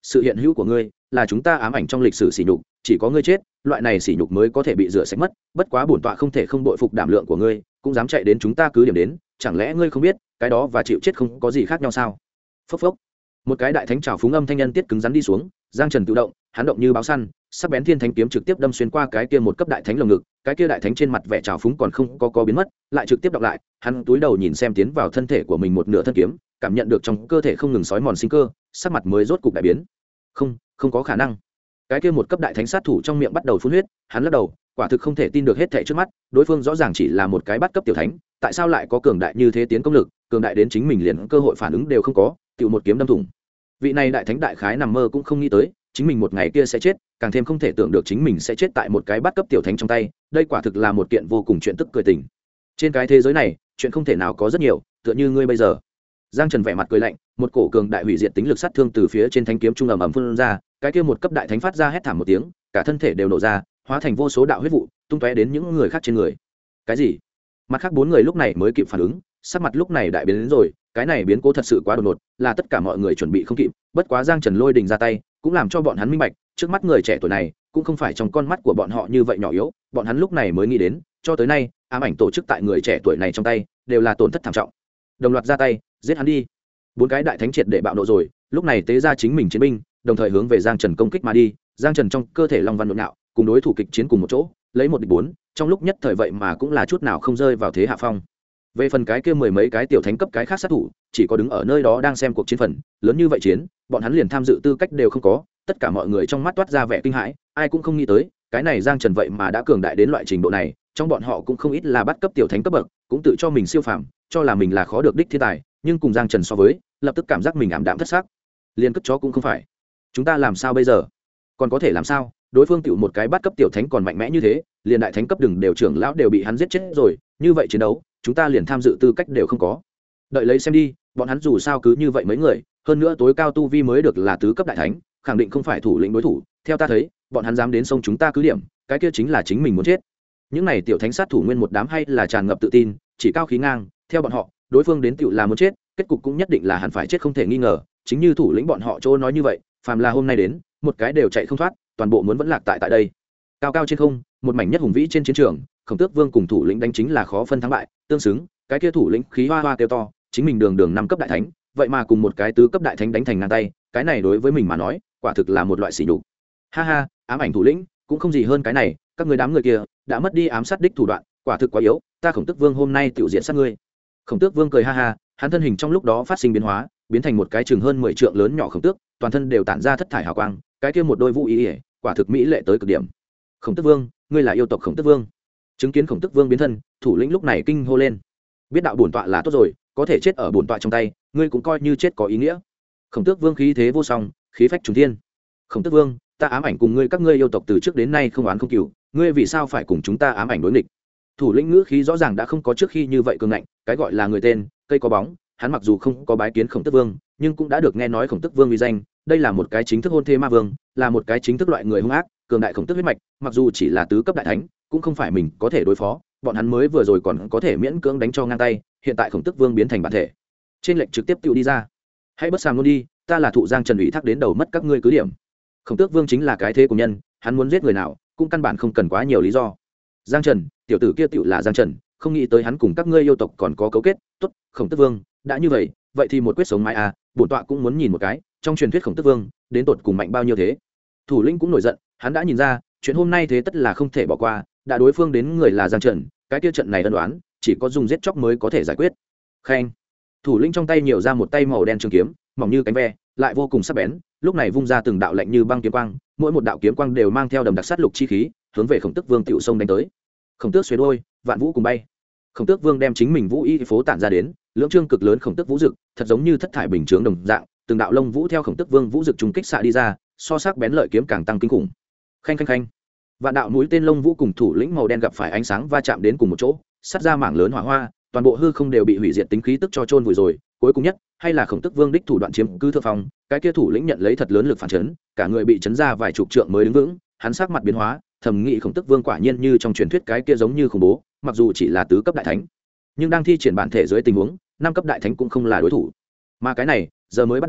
sự hiện hữu của ngươi là chúng ta ám ảnh trong lịch sử sỉ nhục, chỉ có ngươi chết loại này sỉ nhục mới có thể bị rửa sạch mất. Bất quá bổn tọa không thể không bội phục đảm lượng của ngươi, cũng dám chạy đến chúng ta cứ điểm đến, chẳng lẽ ngươi không biết cái đó và chịu chết không có gì khác nhau sao? Phốc phốc, một cái đại thánh trào phúng âm thanh nhân tiết cứng rắn đi xuống. Giang Trần tự động, hắn động như báo săn, sắc bén thiên thánh kiếm trực tiếp đâm xuyên qua cái kia một cấp đại thánh lồng ngực. Cái kia đại thánh trên mặt vẻ trào phúng còn không có biến mất, lại trực tiếp đọc lại. Hắn túi đầu nhìn xem tiến vào thân thể của mình một nửa thân kiếm, cảm nhận được trong cơ thể không ngừng sói mòn sinh cơ, sắc mặt mới rốt cục đại biến. Không có khả năng. Cái kia một cấp đại thánh sát thủ trong miệng bắt đầu phun huyết, hắn lắc đầu, quả thực không thể tin được hết thảy trước mắt, đối phương rõ ràng chỉ là một cái bắt cấp tiểu thánh, tại sao lại có cường đại như thế tiến công lực, cường đại đến chính mình liền cơ hội phản ứng đều không có, tự một kiếm đâm thủng. Vị này đại thánh đại khái nằm mơ cũng không nghĩ tới, chính mình một ngày kia sẽ chết, càng thêm không thể tưởng được chính mình sẽ chết tại một cái bắt cấp tiểu thánh trong tay, đây quả thực là một kiện vô cùng chuyện tức cười tình. Trên cái thế giới này, chuyện không thể nào có rất nhiều, tựa như ngươi bây giờ. Giang Trần vẻ mặt cười lạnh, một cổ cường đại hủy diệt tính lực sát thương từ phía trên thanh kiếm trung ầm ầm phun ra, cái kia một cấp đại thánh phát ra hét thảm một tiếng, cả thân thể đều nổ ra, hóa thành vô số đạo huyết vụ, tung tóe đến những người khác trên người. Cái gì? Mặt khác bốn người lúc này mới kịp phản ứng, sắc mặt lúc này đại biến đến rồi, cái này biến cố thật sự quá đột ngột, là tất cả mọi người chuẩn bị không kịp, bất quá Giang Trần lôi đình ra tay, cũng làm cho bọn hắn minh bạch, trước mắt người trẻ tuổi này, cũng không phải trong con mắt của bọn họ như vậy nhỏ yếu, bọn hắn lúc này mới nghĩ đến, cho tới nay, ám ảnh tổ chức tại người trẻ tuổi này trong tay, đều là tổn thất thảm trọng. Đồng loạt ra tay, giết hắn đi. Bốn cái đại thánh triệt để bạo nộ rồi, lúc này tế ra chính mình chiến binh, đồng thời hướng về Giang Trần công kích mà đi. Giang Trần trong cơ thể long văn nhộn nhạo, cùng đối thủ kịch chiến cùng một chỗ, lấy một địch bốn, trong lúc nhất thời vậy mà cũng là chút nào không rơi vào thế hạ phong. Về phần cái kia mười mấy cái tiểu thánh cấp cái khác sát thủ, chỉ có đứng ở nơi đó đang xem cuộc chiến phần, lớn như vậy chiến, bọn hắn liền tham dự tư cách đều không có, tất cả mọi người trong mắt toát ra vẻ kinh hãi, ai cũng không nghĩ tới, cái này Giang Trần vậy mà đã cường đại đến loại trình độ này, trong bọn họ cũng không ít là bắt cấp tiểu thánh cấp bậc, cũng tự cho mình siêu phàm, cho là mình là khó được đích thiên tài, nhưng cùng Giang Trần so với, lập tức cảm giác mình ảm đạm thất xác. Liên cất chó cũng không phải. Chúng ta làm sao bây giờ? Còn có thể làm sao? Đối phương tiểu một cái bắt cấp tiểu thánh còn mạnh mẽ như thế, liền đại thánh cấp đừng đều trưởng lão đều bị hắn giết chết rồi, như vậy chiến đấu, chúng ta liền tham dự tư cách đều không có. Đợi lấy xem đi, bọn hắn dù sao cứ như vậy mấy người, hơn nữa tối cao tu vi mới được là tứ cấp đại thánh, khẳng định không phải thủ lĩnh đối thủ, theo ta thấy, bọn hắn dám đến sông chúng ta cứ điểm, cái kia chính là chính mình muốn chết. Những này tiểu thánh sát thủ nguyên một đám hay là tràn ngập tự tin, chỉ cao khí ngang, theo bọn họ, đối phương đến tiểu là muốn chết, kết cục cũng nhất định là hẳn phải chết không thể nghi ngờ, chính như thủ lĩnh bọn họ chỗ nói như vậy, phàm là hôm nay đến, một cái đều chạy không thoát, toàn bộ muốn vẫn lạc tại đây. Cao cao trên không, một mảnh nhất hùng vĩ trên chiến trường, Khổng Tước Vương cùng thủ lĩnh đánh chính là khó phân thắng bại, tương xứng, cái kia thủ lĩnh khí hoa hoa kêu to, chính mình đường năm cấp đại thánh, vậy mà cùng một cái tứ cấp đại thánh đánh thành ngang tay, cái này đối với mình mà nói, quả thực là một loại sỉ nhục. Ha ha, ám ảnh thủ lĩnh, cũng không gì hơn cái này, các người đám người kia đã mất đi ám sát đích thủ đoạn, quả thực quá yếu, ta Khổng Tước Vương hôm nay tiểu diện sát ngươi. Khổng Tước Vương cười ha ha, hắn thân hình trong lúc đó phát sinh biến hóa, biến thành một cái chừng hơn 10 trượng lớn nhỏ khổng tước, toàn thân đều tản ra thất thải hào quang, cái kia một đôi vũ ý, quả thực mỹ lệ tới cực điểm. Khổng Tước Vương, ngươi là yêu tộc Khổng Tước Vương? Chứng kiến Khổng Tước Vương biến thân, thủ lĩnh lúc này kinh hô lên. Biết đạo bổn tọa là tốt rồi, có thể chết ở bổn tọa trong tay, ngươi cũng coi như chết có ý nghĩa. Khổng Tước Vương khí thế vô song, khí phách trùng thiên. Khổng Tước Vương, ta ám ảnh cùng ngươi các ngươi yêu tộc từ trước đến nay không oán không cừu, ngươi vì sao phải cùng chúng ta ám ảnh đối nghịch? Thủ lĩnh ngữ khí rõ ràng đã không có trước khi như vậy cường ngạnh, cái gọi là người tên, cây có bóng, hắn mặc dù không có bái kiến Khổng Tước Vương, nhưng cũng đã được nghe nói Khổng Tước Vương uy danh, đây là một cái chính thức hôn thê ma vương, là một cái chính thức loại người hung ác, cường đại khổng tước huyết mạch, mặc dù chỉ là tứ cấp đại thánh, cũng không phải mình có thể đối phó, bọn hắn mới vừa rồi còn có thể miễn cưỡng đánh cho ngang tay, hiện tại Khổng Tước Vương biến thành bản thể. Trên lệnh trực tiếp tiêu đi ra. Hãy bất sàm luôn đi, ta là thụ Giang Trần ủy thác đến đầu mất các ngươi cứ điểm. Khổng Tước Vương chính là cái thế của nhân, hắn muốn giết người nào, cũng căn bản không cần quá nhiều lý do. Giang Trần, tiểu tử kia tiểu là Giang Trần, không nghĩ tới hắn cùng các ngươi yêu tộc còn có cấu kết, tốt, Khổng Tước Vương, đã như vậy, vậy thì một quyết sống mãi à, bổn tọa cũng muốn nhìn một cái, trong truyền thuyết Khổng Tước Vương, đến tột cùng mạnh bao nhiêu thế. Thủ lĩnh cũng nổi giận, hắn đã nhìn ra, chuyện hôm nay thế tất là không thể bỏ qua, đã đối phương đến người là Giang Trần, cái tiêu trận này ân oán, chỉ có dùng giết chóc mới có thể giải quyết. Khen. Thủ lĩnh trong tay nhiều ra một tay màu đen trường kiếm, mỏng như cánh ve, lại vô cùng sắc bén, lúc này vung ra từng đạo lạnh như băng kiếm quang, mỗi một đạo kiếm quang đều mang theo đầm đặc sát lục chi khí, hướng về Khổng Tước Vương tiểu sông đánh tới. Khổng Tước xuề đôi, vạn vũ cùng bay. Khổng Tước Vương đem chính mình vũ y phố tản ra đến, lưỡng trương cực lớn Khổng Tước vũ dực, thật giống như thất thải bình chướng đồng dạng, từng đạo lông vũ theo Khổng Tước Vương vũ dực trùng kích xạ đi ra, so sắc bén lợi kiếm càng tăng kinh khủng. Khanh khanh khanh. Vạn đạo mũi tên lông vũ cùng thủ lĩnh màu đen gặp phải ánh sáng va chạm đến cùng một chỗ, sát ra mảng lớn hỏa hoa, toàn bộ hư không đều bị hủy diệt tính khí tức cho chôn vùi rồi, cuối cùng nhất, hay là Khổng Tước Vương đích thủ đoạn chiếm cứ thượng phong, cái kia thủ lĩnh nhận lấy thật lớn lực phản chấn, cả người bị chấn ra vài chục trượng mới đứng vững, hắn sắc mặt biến hóa, thầm nghĩ Khổng Tước Vương quả nhiên như trong truyền thuyết cái kia giống như khủng bố, mặc dù chỉ là tứ cấp đại thánh, nhưng đang thi triển bản thể dưới tình huống, năm cấp đại thánh cũng không là đối thủ. Mà cái này, giờ mới bắt đầu,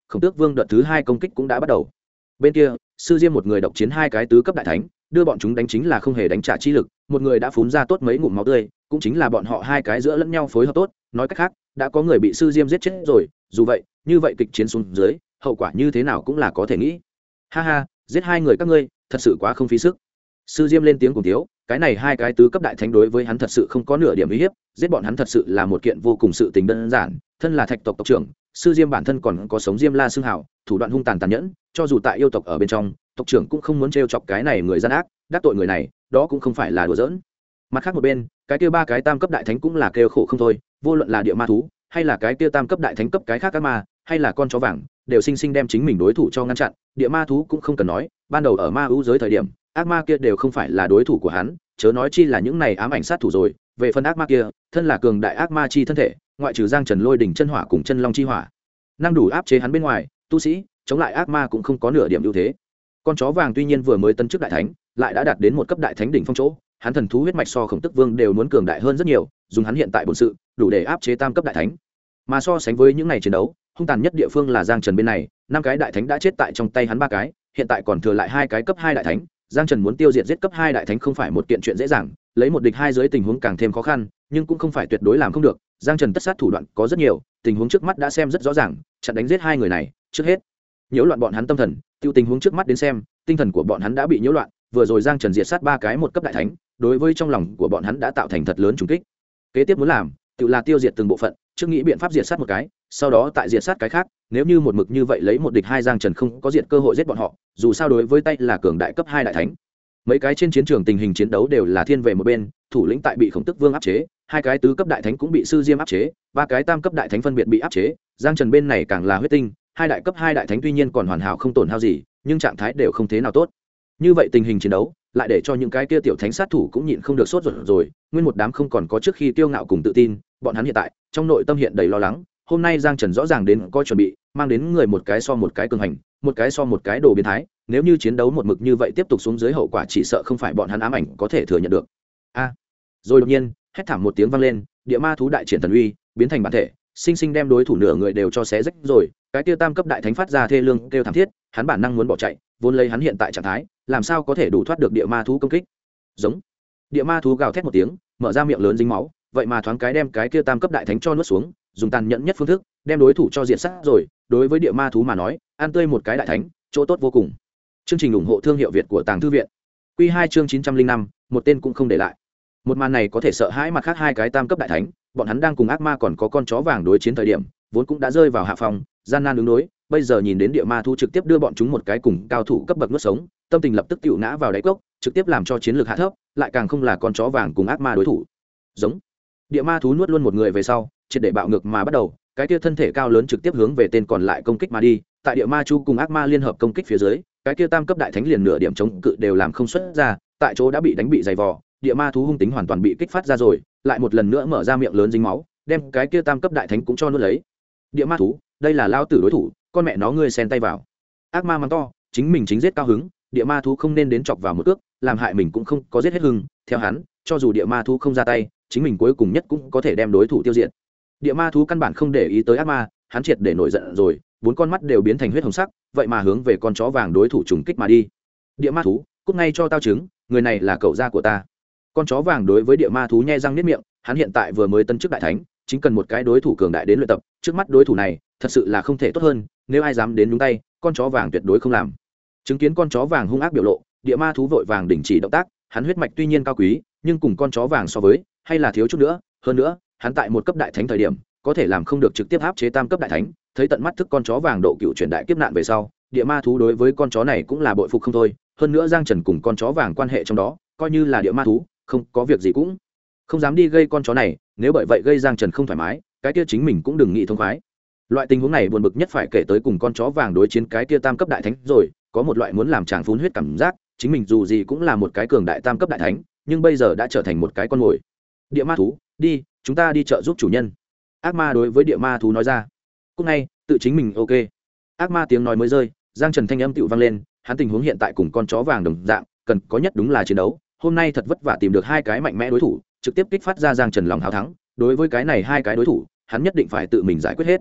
Khổng Tước Vương đợt thứ 2 công kích cũng đã bắt đầu. Bên kia, Sư Diêm một người độc chiến 2 cái tứ cấp đại thánh, đưa bọn chúng đánh chính là không hề đánh trả chi lực, một người đã phun ra tốt mấy ngụm máu tươi, cũng chính là bọn họ 2 cái giữa lẫn nhau phối hợp tốt, nói cách khác, đã có người bị Sư Diêm giết chết rồi, dù vậy, như vậy kịch chiến xuống dưới, hậu quả như thế nào cũng là có thể nghĩ. Ha ha, giết 2 người các ngươi, thật sự quá không phí sức. Sư Diêm lên tiếng cùng thiếu, cái này 2 cái tứ cấp đại thánh đối với hắn thật sự không có nửa điểm uy hiếp, giết bọn hắn thật sự là một kiện vô cùng sự tình đơn giản, thân là Thạch tộc tộc trưởng, Sư Diêm bản thân còn có sống Diêm La xưng hào, thủ đoạn hung tàn tàn nhẫn, cho dù tại yêu tộc ở bên trong, tộc trưởng cũng không muốn trêu chọc cái này người gian ác, đắc tội người này, đó cũng không phải là đùa giỡn. Mặt khác một bên, cái kia 3 cái tam cấp đại thánh cũng là kêu khổ không thôi, vô luận là địa ma thú, hay là cái kia tam cấp đại thánh cấp cái khác các ma, hay là con chó vàng, đều sinh sinh đem chính mình đối thủ cho ngăn chặn, địa ma thú cũng không cần nói, ban đầu ở ma ưu giới thời điểm, ác ma kia đều không phải là đối thủ của hắn, chớ nói chi là những này ám ảnh sát thủ rồi. Về phần ác ma kia, thân là cường đại ác ma chi thân thể, ngoại trừ Giang Trần Lôi đỉnh chân hỏa cùng chân long chi hỏa, năng đủ áp chế hắn bên ngoài, tu sĩ chống lại ác ma cũng không có nửa điểm ưu thế. Con chó vàng tuy nhiên vừa mới tân chức đại thánh, lại đã đạt đến một cấp đại thánh đỉnh phong chỗ, hắn thần thú huyết mạch so Khổng Tức Vương đều muốn cường đại hơn rất nhiều, dùng hắn hiện tại bổn sự, đủ để áp chế tam cấp đại thánh. Mà so sánh với những ngày chiến đấu, hung tàn nhất địa phương là Giang Trần bên này, 5 cái đại thánh đã chết tại trong tay hắn 3 cái, hiện tại còn thừa lại 2 cái cấp 2 đại thánh, Giang Trần muốn tiêu diệt giết cấp 2 đại thánh không phải một kiện chuyện dễ dàng, lấy một địch 2 dưới tình huống càng thêm khó khăn, nhưng cũng không phải tuyệt đối làm không được. Giang Trần tất sát thủ đoạn có rất nhiều, tình huống trước mắt đã xem rất rõ ràng, chặn đánh giết 2 người này, trước hết nhiễu loạn bọn hắn tâm thần, tiêu tình huống trước mắt đến xem, tinh thần của bọn hắn đã bị nhiễu loạn, vừa rồi Giang Trần diệt sát 3 cái một cấp đại thánh, đối với trong lòng của bọn hắn đã tạo thành thật lớn trùng kích. Kế tiếp muốn làm, tự là tiêu diệt từng bộ phận, trước nghĩ biện pháp diệt sát một cái, sau đó tại diệt sát cái khác, nếu như một mực như vậy lấy một địch 2 Giang Trần không có diệt cơ hội giết bọn họ, dù sao đối với tay là cường đại cấp 2 đại thánh. Mấy cái trên chiến trường tình hình chiến đấu đều là thiên về một bên, thủ lĩnh tại bị Khổng Tức Vương áp chế, 2 cái tứ cấp đại thánh cũng bị Sư Diêm áp chế, 3 cái tam cấp đại thánh phân biệt bị áp chế, Giang Trần bên này càng là huyết tinh, 2 đại cấp 2 đại thánh tuy nhiên còn hoàn hảo không tổn hao gì, nhưng trạng thái đều không thế nào tốt. Như vậy tình hình chiến đấu, lại để cho những cái kia tiểu thánh sát thủ cũng nhịn không được sốt ruột rồi, nguyên một đám không còn có trước khi kiêu ngạo cùng tự tin, bọn hắn hiện tại trong nội tâm hiện đầy lo lắng. Hôm nay Giang Trần rõ ràng đến có chuẩn bị, mang đến người một cái so một cái cường hành, một cái so một cái đồ biến thái, nếu như chiến đấu một mực như vậy tiếp tục xuống dưới hậu quả chỉ sợ không phải bọn hắn ám ảnh có thể thừa nhận được. Rồi đột nhiên, hét thảm một tiếng vang lên, địa ma thú đại triển thần uy, biến thành bản thể, sinh sinh đem đối thủ nửa người đều cho xé rách rồi, cái kia tam cấp đại thánh phát ra thê lương kêu thảm thiết, hắn bản năng muốn bỏ chạy, vốn lấy hắn hiện tại trạng thái, làm sao có thể đủ thoát được địa ma thú công kích. Giống. Địa ma thú gào thét một tiếng, mở ra miệng lớn dính máu, vậy mà thoáng cái đem cái kia tam cấp đại thánh cho nuốt xuống, dùng tàn nhẫn nhất phương thức, đem đối thủ cho diệt sát rồi, đối với địa ma thú mà nói, ăn tươi một cái đại thánh, chỗ tốt vô cùng. Chương trình ủng hộ thương hiệu Việt của Tàng Thư viện. Quy 2 chương 905, một tên cũng không để lại. Một màn này có thể sợ hãi mặt khác 2 cái tam cấp đại thánh, bọn hắn đang cùng ác ma còn có con chó vàng đối chiến thời điểm, vốn cũng đã rơi vào hạ phòng, gian nan ứng đối, bây giờ nhìn đến địa ma thú trực tiếp đưa bọn chúng một cái cùng cao thủ cấp bậc nuốt sống, tâm tình lập tức tiểu ngã vào đáy cốc, trực tiếp làm cho chiến lược hạ thấp, lại càng không là con chó vàng cùng ác ma đối thủ. Giống. Địa ma thú nuốt luôn một người về sau, triệt để bạo ngược mà bắt đầu, cái kia thân thể cao lớn trực tiếp hướng về tên còn lại công kích mà đi, tại địa ma chu cùng ác ma liên hợp công kích phía dưới, cái kia tam cấp đại thánh liền nửa điểm chống cự đều làm không xuất ra, tại chỗ đã bị đánh bị dày vò, địa ma thú hung tính hoàn toàn bị kích phát ra rồi, lại một lần nữa mở ra miệng lớn dính máu, đem cái kia tam cấp đại thánh cũng cho nuốt lấy. Địa ma thú, đây là lao tử đối thủ, con mẹ nó ngươi xen tay vào. Ác ma mắng to, chính mình chính giết cao hứng, địa ma thú không nên đến chọc vào một cước, làm hại mình cũng không có giết hết hưng, theo hắn, cho dù địa ma thú không ra tay, chính mình cuối cùng nhất cũng có thể đem đối thủ tiêu diệt. Địa ma thú căn bản không để ý tới ác ma, hắn triệt để nổi giận rồi, 4 con mắt đều biến thành huyết hồng sắc, vậy mà hướng về con chó vàng đối thủ trùng kích mà đi. Địa ma thú, cút ngay cho tao trứng, người này là cậu gia của ta. Con chó vàng đối với địa ma thú nhe răng niết miệng, hắn hiện tại vừa mới tân chức đại thánh, chính cần một cái đối thủ cường đại đến luyện tập, trước mắt đối thủ này, thật sự là không thể tốt hơn, nếu ai dám đến nhúng tay, con chó vàng tuyệt đối không làm. Chứng kiến con chó vàng hung ác biểu lộ, địa ma thú vội vàng đình chỉ động tác, hắn huyết mạch tuy nhiên cao quý, nhưng cùng con chó vàng so với, hay là thiếu chút nữa, hơn nữa, hắn tại một cấp đại thánh thời điểm, có thể làm không được trực tiếp áp chế tam cấp đại thánh, thấy tận mắt thức con chó vàng độ cựu truyền đại kiếp nạn về sau, địa ma thú đối với con chó này cũng là bội phục không thôi, hơn nữa Giang Trần cùng con chó vàng quan hệ trong đó, coi như là địa ma thú, không có việc gì cũng không dám đi gây con chó này, nếu bởi vậy gây Giang Trần không thoải mái, cái kia chính mình cũng đừng nghĩ thông khoái. Loại tình huống này buồn bực nhất phải kể tới cùng con chó vàng đối chiến cái kia tam cấp đại thánh rồi, có một loại muốn làm chàng phun huyết cảm giác, chính mình dù gì cũng là một cái cường đại tam cấp đại thánh, nhưng bây giờ đã trở thành một cái con mồi. Địa ma thú, đi, chúng ta đi chợ giúp chủ nhân. Ác ma đối với địa ma thú nói ra. Cũng ngay, tự chính mình ok. Ác ma tiếng nói mới rơi, Giang Trần thanh âm tựu vang lên, hắn tình huống hiện tại cùng con chó vàng đồng dạng, cần có nhất đúng là chiến đấu. Hôm nay thật vất vả tìm được 2 cái mạnh mẽ đối thủ, trực tiếp kích phát ra Giang Trần lòng hào thắng, đối với cái này 2 cái đối thủ, hắn nhất định phải tự mình giải quyết hết.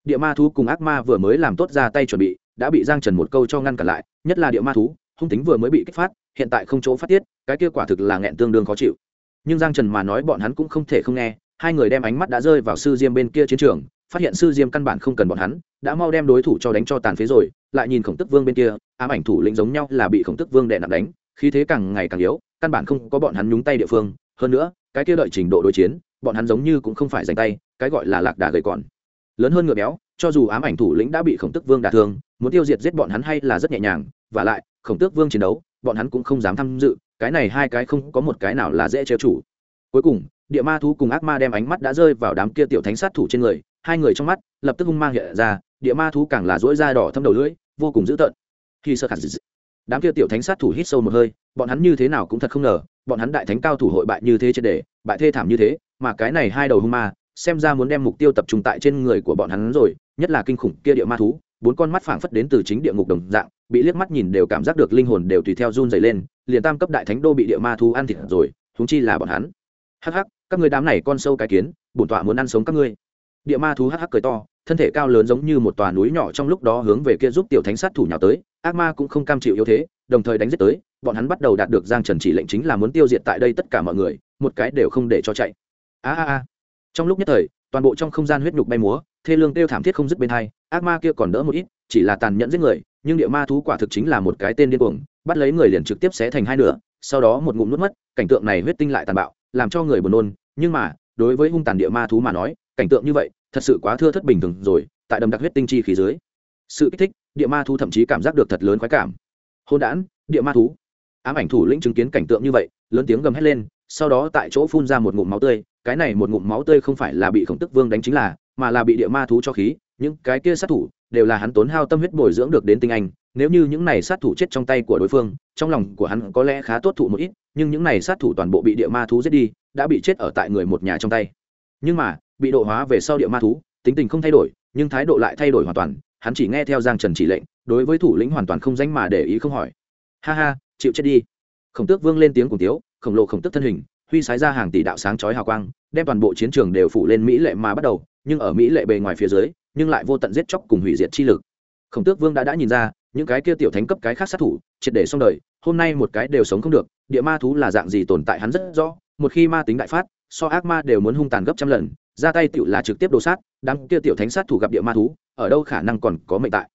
Địa ma thú cùng ác ma vừa mới làm tốt ra tay chuẩn bị, đã bị Giang Trần một câu cho ngăn cản lại, nhất là địa ma thú hung tính vừa mới bị kích phát, hiện tại không chỗ phát tiết, cái kia quả thực là nghẹn tương đương khó chịu. Nhưng Giang Trần mà nói bọn hắn cũng không thể không nghe, hai người đem ánh mắt đã rơi vào sư diêm bên kia chiến trường, phát hiện sư diêm căn bản không cần bọn hắn, đã mau đem đối thủ cho đánh cho tàn phế rồi. Lại nhìn Khổng Tức Vương bên kia, ám ảnh thủ lĩnh giống nhau là bị Khổng Tức Vương đè nặng đánh, khí thế càng ngày càng yếu, căn bản không có bọn hắn nhúng tay địa phương. Hơn nữa, cái kia đợi trình độ đối chiến, bọn hắn giống như cũng không phải giành tay, cái gọi là lạc đà gầy còn lớn hơn ngựa béo. Cho dù ám ảnh thủ lĩnh đã bị Khổng Tức Vương đả thương, muốn tiêu diệt giết bọn hắn hay là rất nhẹ nhàng. Và lại Khổng Tước Vương chiến đấu, bọn hắn cũng không dám tham dự, cái này hai cái không có một cái nào là dễ trêu chủ. Cuối cùng, địa ma thú cùng ác ma đem ánh mắt đã rơi vào đám kia tiểu thánh sát thủ trên người, hai người trong mắt lập tức hung mang hiện ra, địa ma thú càng là dỗi da đỏ thâm đầu lưỡi, vô cùng dữ tợn. Khi sơ khả dị, đám kia tiểu thánh sát thủ hít sâu một hơi, bọn hắn như thế nào cũng thật không ngờ, bọn hắn đại thánh cao thủ hội bại như thế triệt để, bại thê thảm như thế, mà cái này hai đầu hung ma, xem ra muốn đem mục tiêu tập trung tại trên người của bọn hắn rồi, nhất là kinh khủng kia địa ma thú, bốn con mắt phảng phất đến từ chính địa ngục đồng dạng, bị liếc mắt nhìn đều cảm giác được linh hồn đều tùy theo run rẩy lên, liền tam cấp đại thánh đô bị địa ma thú ăn thịt rồi, huống chi là bọn hắn. Hắc hắc, các ngươi đám này con sâu cái kiến, bổn tọa muốn ăn sống các ngươi. Địa ma thú hắc hắc cười to, thân thể cao lớn giống như một tòa núi nhỏ, trong lúc đó hướng về kia giúp tiểu thánh sát thủ nhào tới. Ác ma cũng không cam chịu yếu thế, đồng thời đánh giết tới, bọn hắn bắt đầu đạt được Giang Trần chỉ lệnh, chính là muốn tiêu diệt tại đây tất cả mọi người, một cái đều không để cho chạy. A. Trong lúc nhất thời, toàn bộ trong không gian huyết nhục bay múa, thê lương kêu thảm thiết không dứt bên hai. Ác ma kia còn đỡ một ít, chỉ là tàn nhẫn giết người, nhưng địa ma thú quả thực chính là một cái tên điên cuồng, bắt lấy người liền trực tiếp xé thành hai nửa, sau đó một ngụm nuốt mất. Cảnh tượng này huyết tinh lại tàn bạo, làm cho người buồn nôn, nhưng mà đối với hung tàn địa ma thú mà nói, cảnh tượng như vậy thật sự quá thưa thất bình thường rồi. Tại đầm đặc huyết tinh chi khí dưới sự kích thích, địa ma thú thậm chí cảm giác được thật lớn khoái cảm. Hôn đản, địa ma thú! Ám ảnh thủ lĩnh chứng kiến cảnh tượng như vậy, lớn tiếng gầm hét lên, sau đó tại chỗ phun ra một ngụm máu tươi. Cái này một ngụm máu tươi không phải là bị Khổng Tức Vương đánh chính là, mà là bị địa ma thú cho khí. Những cái kia sát thủ đều là hắn tốn hao tâm huyết bồi dưỡng được đến tinh anh, nếu như những này sát thủ chết trong tay của đối phương, trong lòng của hắn có lẽ khá tốt thụ một ít, nhưng những này sát thủ toàn bộ bị địa ma thú giết đi, đã bị chết ở tại người một nhà trong tay. Nhưng mà bị độ hóa về sau, địa ma thú tính tình không thay đổi, nhưng thái độ lại thay đổi hoàn toàn. Hắn chỉ nghe theo Giang Trần chỉ lệnh, đối với thủ lĩnh hoàn toàn không danh mà để ý không hỏi. Ha ha, chịu chết đi! Khổng Tước Vương lên tiếng cùng tiếu, khổng lồ khổng tức thân hình huy sái ra hàng tỷ đạo sáng chói hào quang, đem toàn bộ chiến trường đều phủ lên mỹ lệ mà bắt đầu. Nhưng ở mỹ lệ bề ngoài phía dưới, nhưng lại vô tận giết chóc cùng hủy diệt chi lực. Khổng Tước Vương đã nhìn ra, những cái kia tiểu thánh cấp cái khác sát thủ triệt để xong đời, hôm nay một cái đều sống không được. Địa ma thú là dạng gì tồn tại hắn rất rõ, một khi ma tính đại phát, so ác ma đều muốn hung tàn gấp trăm lần, ra tay tựu là trực tiếp đồ sát. Đám kia tiểu thánh sát thủ gặp địa ma thú, ở đâu khả năng còn có mệnh tại.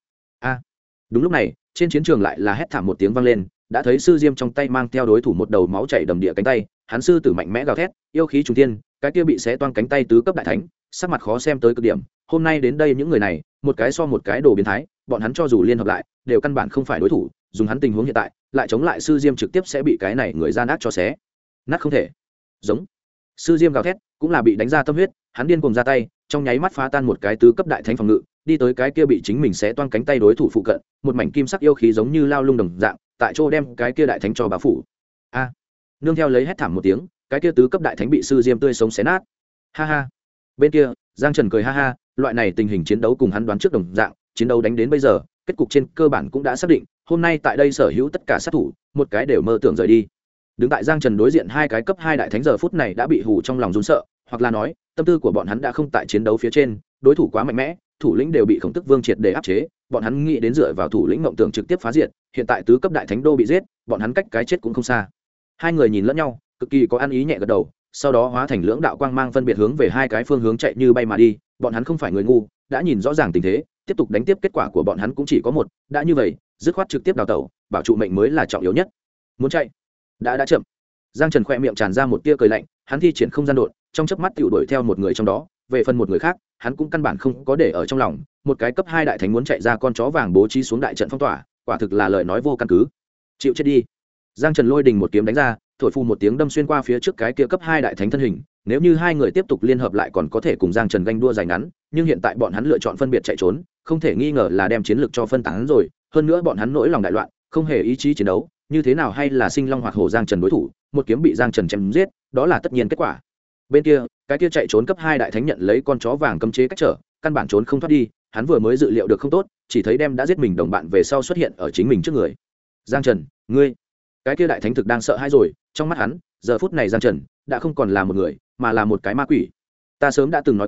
Đúng lúc này, trên chiến trường lại là hét thảm một tiếng vang lên, đã thấy sư diêm trong tay mang theo đối thủ một đầu máu chảy đầm địa cánh tay, hắn sư tử mạnh mẽ gào thét, yêu khí trùng thiên, cái kia bị xé toang cánh tay tứ cấp đại thánh, sắc mặt khó xem tới cực điểm. Hôm nay đến đây những người này, một cái so một cái đồ biến thái, bọn hắn cho dù liên hợp lại, đều căn bản không phải đối thủ, dùng hắn tình huống hiện tại, lại chống lại sư diêm trực tiếp sẽ bị cái này người gian ác cho xé nát không thể. Giống sư diêm gào thét, cũng là bị đánh ra tâm huyết, hắn điên cuồng ra tay, trong nháy mắt phá tan một cái tứ cấp đại thánh phòng ngự, đi tới cái kia bị chính mình xé toang cánh tay đối thủ phụ cận, một mảnh kim sắc yêu khí giống như lao lung đồng dạng, tại chỗ đem cái kia đại thánh cho bao phủ. Nương theo lấy hét thảm một tiếng, cái kia tứ cấp đại thánh bị sư diêm tươi sống xé nát. Ha ha. Bên kia Giang Trần cười ha ha, loại này tình hình chiến đấu cùng hắn đoán trước đồng dạng, chiến đấu đánh đến bây giờ, kết cục trên cơ bản cũng đã xác định, hôm nay tại đây sở hữu tất cả sát thủ, một cái đều mơ tưởng rời đi. Đứng tại Giang Trần đối diện hai cái cấp 2 đại thánh giờ phút này đã bị hù trong lòng run sợ, hoặc là nói, tâm tư của bọn hắn đã không tại chiến đấu phía trên, đối thủ quá mạnh mẽ, thủ lĩnh đều bị Khổng Tức Vương triệt để áp chế, bọn hắn nghĩ đến dựa vào thủ lĩnh mộng tưởng trực tiếp phá diệt, hiện tại tứ cấp đại thánh đô bị giết, bọn hắn cách cái chết cũng không xa. Hai người nhìn lẫn nhau, cực kỳ có ăn ý nhẹ gật đầu, sau đó hóa thành lưỡng đạo quang mang phân biệt hướng về hai cái phương hướng chạy như bay mà đi. Bọn hắn không phải người ngu, đã nhìn rõ ràng tình thế, tiếp tục đánh tiếp kết quả của bọn hắn cũng chỉ có một, đã như vậy, dứt khoát trực tiếp đào tẩu, bảo trụ mệnh mới là trọng yếu nhất. Muốn chạy, đã chậm. Giang Trần khẽ miệng tràn ra một tia cười lạnh, hắn thi triển không gian độn, trong chớp mắt tiểu đuổi theo một người trong đó, về phần một người khác, hắn cũng căn bản không có để ở trong lòng, một cái cấp 2 đại thánh muốn chạy ra con chó vàng bố trí xuống đại trận phong tỏa, quả thực là lời nói vô căn cứ. Chịu chết đi. Giang Trần lôi đình một kiếm đánh ra, thổi phù một tiếng đâm xuyên qua phía trước cái kia cấp 2 đại thánh thân hình. Nếu như hai người tiếp tục liên hợp lại còn có thể cùng Giang Trần ganh đua dài ngắn, nhưng hiện tại bọn hắn lựa chọn phân biệt chạy trốn, không thể nghi ngờ là đem chiến lược cho phân tán rồi, hơn nữa bọn hắn nỗi lòng đại loạn, không hề ý chí chiến đấu, như thế nào hay là sinh long hoạt hổ Giang Trần đối thủ, một kiếm bị Giang Trần chém giết, đó là tất nhiên kết quả. Bên kia, cái kia chạy trốn cấp 2 đại thánh nhận lấy con chó vàng cấm chế cách trở, căn bản trốn không thoát đi, hắn vừa mới dự liệu được không tốt, chỉ thấy đem đã giết mình đồng bạn về sau xuất hiện ở chính mình trước người. Giang Trần, ngươi! Cái kia đại thánh thực đang sợ hãi rồi, trong mắt hắn, giờ phút này Giang Trần đã không còn là một người, mà là một cái ma quỷ. Ta sớm đã từng nói qua,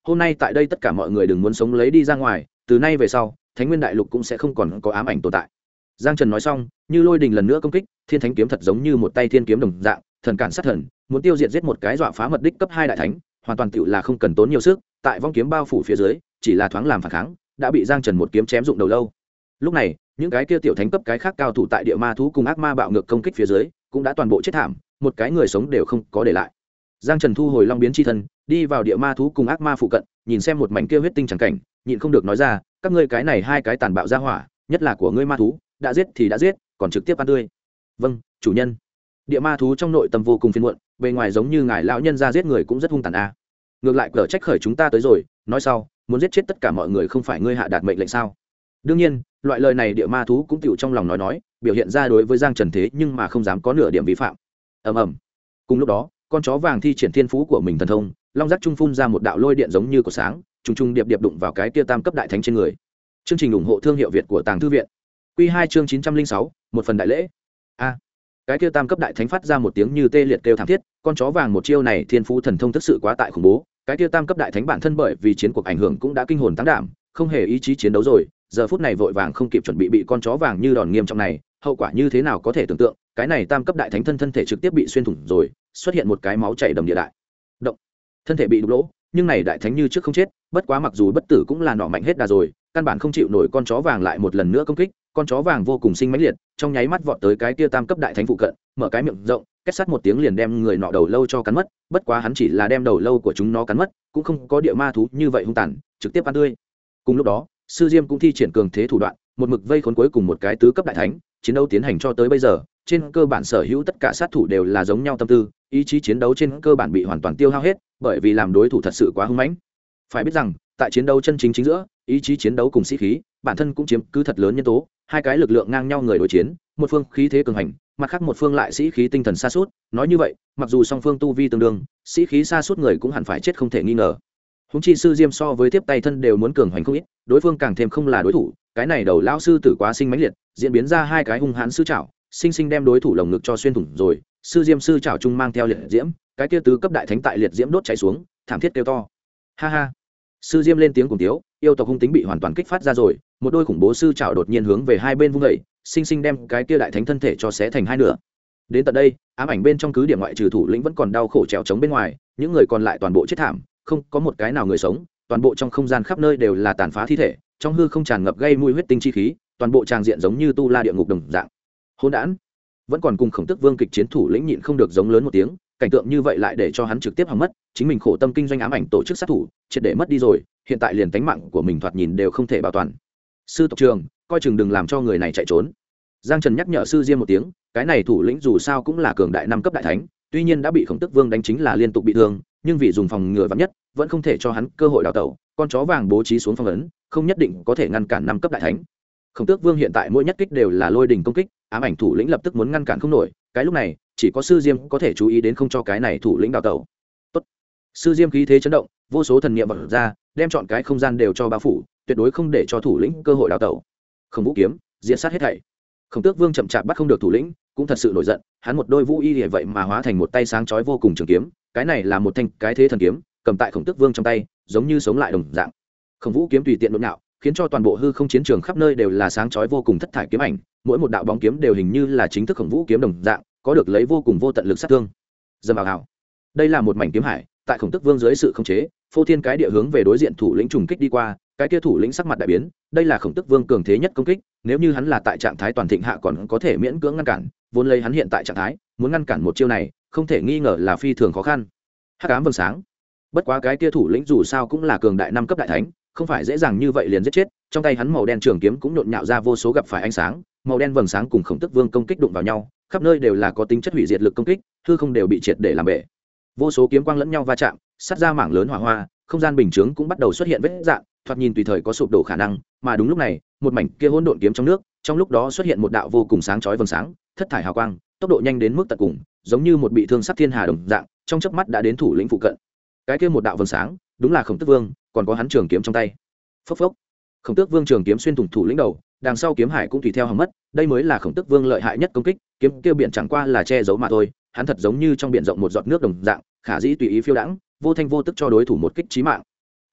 hôm nay tại đây tất cả mọi người đừng muốn sống lấy đi ra ngoài, từ nay về sau Thánh Nguyên Đại Lục cũng sẽ không còn có ám ảnh tồn tại. Giang Trần nói xong, như lôi đình lần nữa công kích, thiên thánh kiếm thật giống như một tay thiên kiếm đồng dạng, thần cản sát thần, muốn tiêu diệt giết một cái dọa phá mật đích cấp 2 đại thánh, hoàn toàn tựu là không cần tốn nhiều sức, tại vong kiếm bao phủ phía dưới, chỉ là thoáng làm phản kháng, đã bị Giang Trần một kiếm chém dụng đầu lâu. Lúc này, những cái kia tiểu thánh cấp cái khác cao thủ tại địa ma thú cùng ác ma bạo ngược công kích phía dưới, cũng đã toàn bộ chết thảm, một cái người sống đều không có để lại. Giang Trần thu hồi long biến chi thân, đi vào địa ma thú cùng ác ma phụ cận, nhìn xem một mảnh kia huyết tinh chẳng cảnh, nhịn không được nói ra, các ngươi cái này hai cái tàn bạo ra hỏa, nhất là của ngươi ma thú, đã giết thì đã giết, còn trực tiếp ăn tươi. Vâng, chủ nhân. Địa ma thú trong nội tâm vô cùng phiền muộn, bề ngoài giống như ngài lão nhân ra giết người cũng rất hung tàn a. Ngược lại cở trách khởi chúng ta tới rồi, nói sau, muốn giết chết tất cả mọi người không phải ngươi hạ đạt mệnh lệnh sao? Đương nhiên, loại lời này địa ma thú cũng tựu trong lòng nói, biểu hiện ra đối với Giang Trần thế nhưng mà không dám có nửa điểm vi phạm. Ầm ầm. Cùng lúc đó, con chó vàng thi triển thiên phú của mình thần thông, long giác trung phun ra một đạo lôi điện giống như của sáng, trùng trùng điệp điệp đụng vào cái kia tam cấp đại thánh trên người. Chương trình ủng hộ thương hiệu Việt của Tàng Thư viện. Quy 2 chương 906, một phần đại lễ. A. Cái kia tam cấp đại thánh phát ra một tiếng như tê liệt kêu thảm thiết, con chó vàng một chiêu này thiên phú thần thông thực sự quá tại khủng bố, cái kia tam cấp đại thánh bản thân bởi vì chiến cuộc ảnh hưởng cũng đã kinh hồn táng đảm, không hề ý chí chiến đấu rồi, giờ phút này vội vàng không kịp chuẩn bị con chó vàng như đòn nghiêm trọng này, hậu quả như thế nào có thể tưởng tượng, cái này tam cấp đại thánh thân thể trực tiếp bị xuyên thủng rồi, xuất hiện một cái máu chảy đầm địa đại động, thân thể bị đục lỗ, nhưng này đại thánh như trước không chết, bất quá mặc dù bất tử cũng là nọ mạnh hết đà rồi, căn bản không chịu nổi con chó vàng lại một lần nữa công kích, con chó vàng vô cùng sinh mãnh liệt, trong nháy mắt vọt tới cái kia tam cấp đại thánh phụ cận, mở cái miệng rộng, két sắt một tiếng liền đem người nọ đầu lâu cho cắn mất, bất quá hắn chỉ là đem đầu lâu của chúng nó cắn mất, cũng không có địa ma thú như vậy hung tàn, trực tiếp ăn tươi. Cùng lúc đó, Sư Diêm cũng thi triển cường thế thủ đoạn, một mực vây khốn cuối cùng một cái tứ cấp đại thánh, chiến đấu tiến hành cho tới bây giờ, trên cơ bản sở hữu tất cả sát thủ đều là giống nhau tâm tư, ý chí chiến đấu trên cơ bản bị hoàn toàn tiêu hao hết, bởi vì làm đối thủ thật sự quá hung mãnh. Phải biết rằng, tại chiến đấu chân chính chính giữa, ý chí chiến đấu cùng sĩ khí, bản thân cũng chiếm cứ thật lớn nhân tố, hai cái lực lượng ngang nhau người đối chiến, một phương khí thế cường hành, mặt khác một phương lại sĩ khí tinh thần sa sút, nói như vậy, mặc dù song phương tu vi tương đương, sĩ khí sa sút người cũng hẳn phải chết không thể nghi ngờ. Húng chi Sư Diêm so với tiếp tay thân đều muốn cường hoành không ít, đối phương càng thêm không là đối thủ, cái này đầu lão sư tử quá sinh mãnh liệt, diễn biến ra hai cái hung hãn sư trảo, sinh sinh đem đối thủ lồng ngực cho xuyên thủng rồi. Sư Diêm sư trảo trung mang theo liệt diễm, cái kia tứ cấp đại thánh tại liệt diễm đốt cháy xuống, thảm thiết kêu to. Ha ha. Sư Diêm lên tiếng cùng tiếu, yêu tộc hung tính bị hoàn toàn kích phát ra rồi, một đôi khủng bố sư trảo đột nhiên hướng về hai bên vung dậy, sinh sinh đem cái kia đại thánh thân thể cho xé thành hai nửa. Đến tận đây, ám ảnh bên trong cứ điểm ngoại trừ thủ lĩnh vẫn còn đau khổ trèo chống bên ngoài, những người còn lại toàn bộ chết thảm, không có một cái nào người sống, toàn bộ trong không gian khắp nơi đều là tàn phá thi thể, trong hư không tràn ngập gây mùi huyết tinh chi khí, toàn bộ tràng diện giống như tu la địa ngục đồng dạng. Hỗn đản, vẫn còn cùng Khổng Tước Vương kịch chiến thủ lĩnh nhịn không được giống lớn một tiếng, cảnh tượng như vậy lại để cho hắn trực tiếp hỏng mất, chính mình khổ tâm kinh doanh ám ảnh tổ chức sát thủ, triệt để mất đi rồi, hiện tại liền tánh mạng của mình thoạt nhìn đều không thể bảo toàn. Sư tộc trường, coi chừng đừng làm cho người này chạy trốn. Giang Trần nhắc nhở Sư Diêm một tiếng, cái này thủ lĩnh dù sao cũng là cường đại 5 cấp đại thánh, tuy nhiên đã bị Khổng Tước Vương đánh chính là liên tục bị thương, nhưng vì dùng phòng ngừa vạn nhất, vẫn không thể cho hắn cơ hội đào tẩu, con chó vàng bố trí xuống phong ấn, không nhất định có thể ngăn cản 5 cấp đại thánh. Khổng Tước Vương hiện tại mỗi nhất kích đều là lôi đỉnh công kích, ám ảnh thủ lĩnh lập tức muốn ngăn cản không nổi, cái lúc này, chỉ có Sư Diêm có thể chú ý đến không cho cái này thủ lĩnh đào tẩu. Tốt. Sư Diêm khí thế chấn động, vô số thần niệm bật ra, đem chọn cái không gian đều cho bao phủ, tuyệt đối không để cho thủ lĩnh cơ hội đào tẩu. Khổng Vũ kiếm, diệt sát hết thảy. Khổng Tước Vương chậm chạp bắt không được thủ lĩnh, cũng thật sự nổi giận, hắn một đôi vũ y vậy mà hóa thành một tay sáng chói vô cùng trường kiếm, cái này là một thanh cái thế thần kiếm, cầm tại Khổng Tước Vương trong tay, giống như sống lại đồng dạng. Khổng Vũ kiếm tùy tiện đột nhạo, khiến cho toàn bộ hư không chiến trường khắp nơi đều là sáng chói vô cùng thất thải kiếm ảnh, mỗi một đạo bóng kiếm đều hình như là chính thức Khổng Vũ kiếm đồng dạng, có được lấy vô cùng vô tận lực sát thương. Dầm ào. Đây là một mảnh kiếm hải, tại Khổng Tước Vương dưới sự khống chế, phô thiên cái địa hướng về đối diện thủ lĩnh trùng kích đi qua, cái kia thủ lĩnh sắc mặt đại biến, đây là Khổng Tước Vương cường thế nhất công kích, nếu như hắn là tại trạng thái toàn thịnh hạ còn có thể miễn cưỡng ngăn cản, vốn lấy hắn hiện tại trạng thái, muốn ngăn cản một chiêu này, không thể nghi ngờ là phi thường khó khăn. Hắc ám vầng sáng. Bất quá cái kia thủ lĩnh dù sao cũng là cường đại 5 cấp đại thánh, không phải dễ dàng như vậy liền giết chết, trong tay hắn màu đen trường kiếm cũng nhộn nhạo ra vô số gặp phải ánh sáng, màu đen vầng sáng cùng Khổng Tước Vương công kích đụng vào nhau, khắp nơi đều là có tính chất hủy diệt lực công kích, hư không đều bị triệt để làm bể. Vô số kiếm quang lẫn nhau va chạm, sát ra mảng lớn hỏa hoa, không gian bình chướng cũng bắt đầu xuất hiện vết rạn, thoạt nhìn tùy thời có sụp đổ khả năng, mà đúng lúc này, một mảnh kia hỗn độn kiếm trong nước, trong lúc đó xuất hiện một đạo vô cùng sáng chói vầng sáng, thất thải hào quang, tốc độ nhanh đến mức tận cùng, giống như một bị thương sắc thiên hà đồng dạng, trong chớp mắt đã đến thủ lĩnh phụ cận. Cái kia một đạo vầng sáng, đúng là Khổng Tước Vương, còn có hắn trường kiếm trong tay. Phốc phốc. Khổng Tước Vương trường kiếm xuyên thủng thủ lĩnh đầu, đằng sau kiếm hải cũng tùy theo hỏng mất, đây mới là Khổng Tước Vương lợi hại nhất công kích, kiếm kia biển chẳng qua là che giấu mà thôi, hắn thật giống như trong biển rộng một giọt nước đồng dạng, khả dĩ tùy ý phiêu đãng, vô thanh vô tức cho đối thủ một kích chí mạng.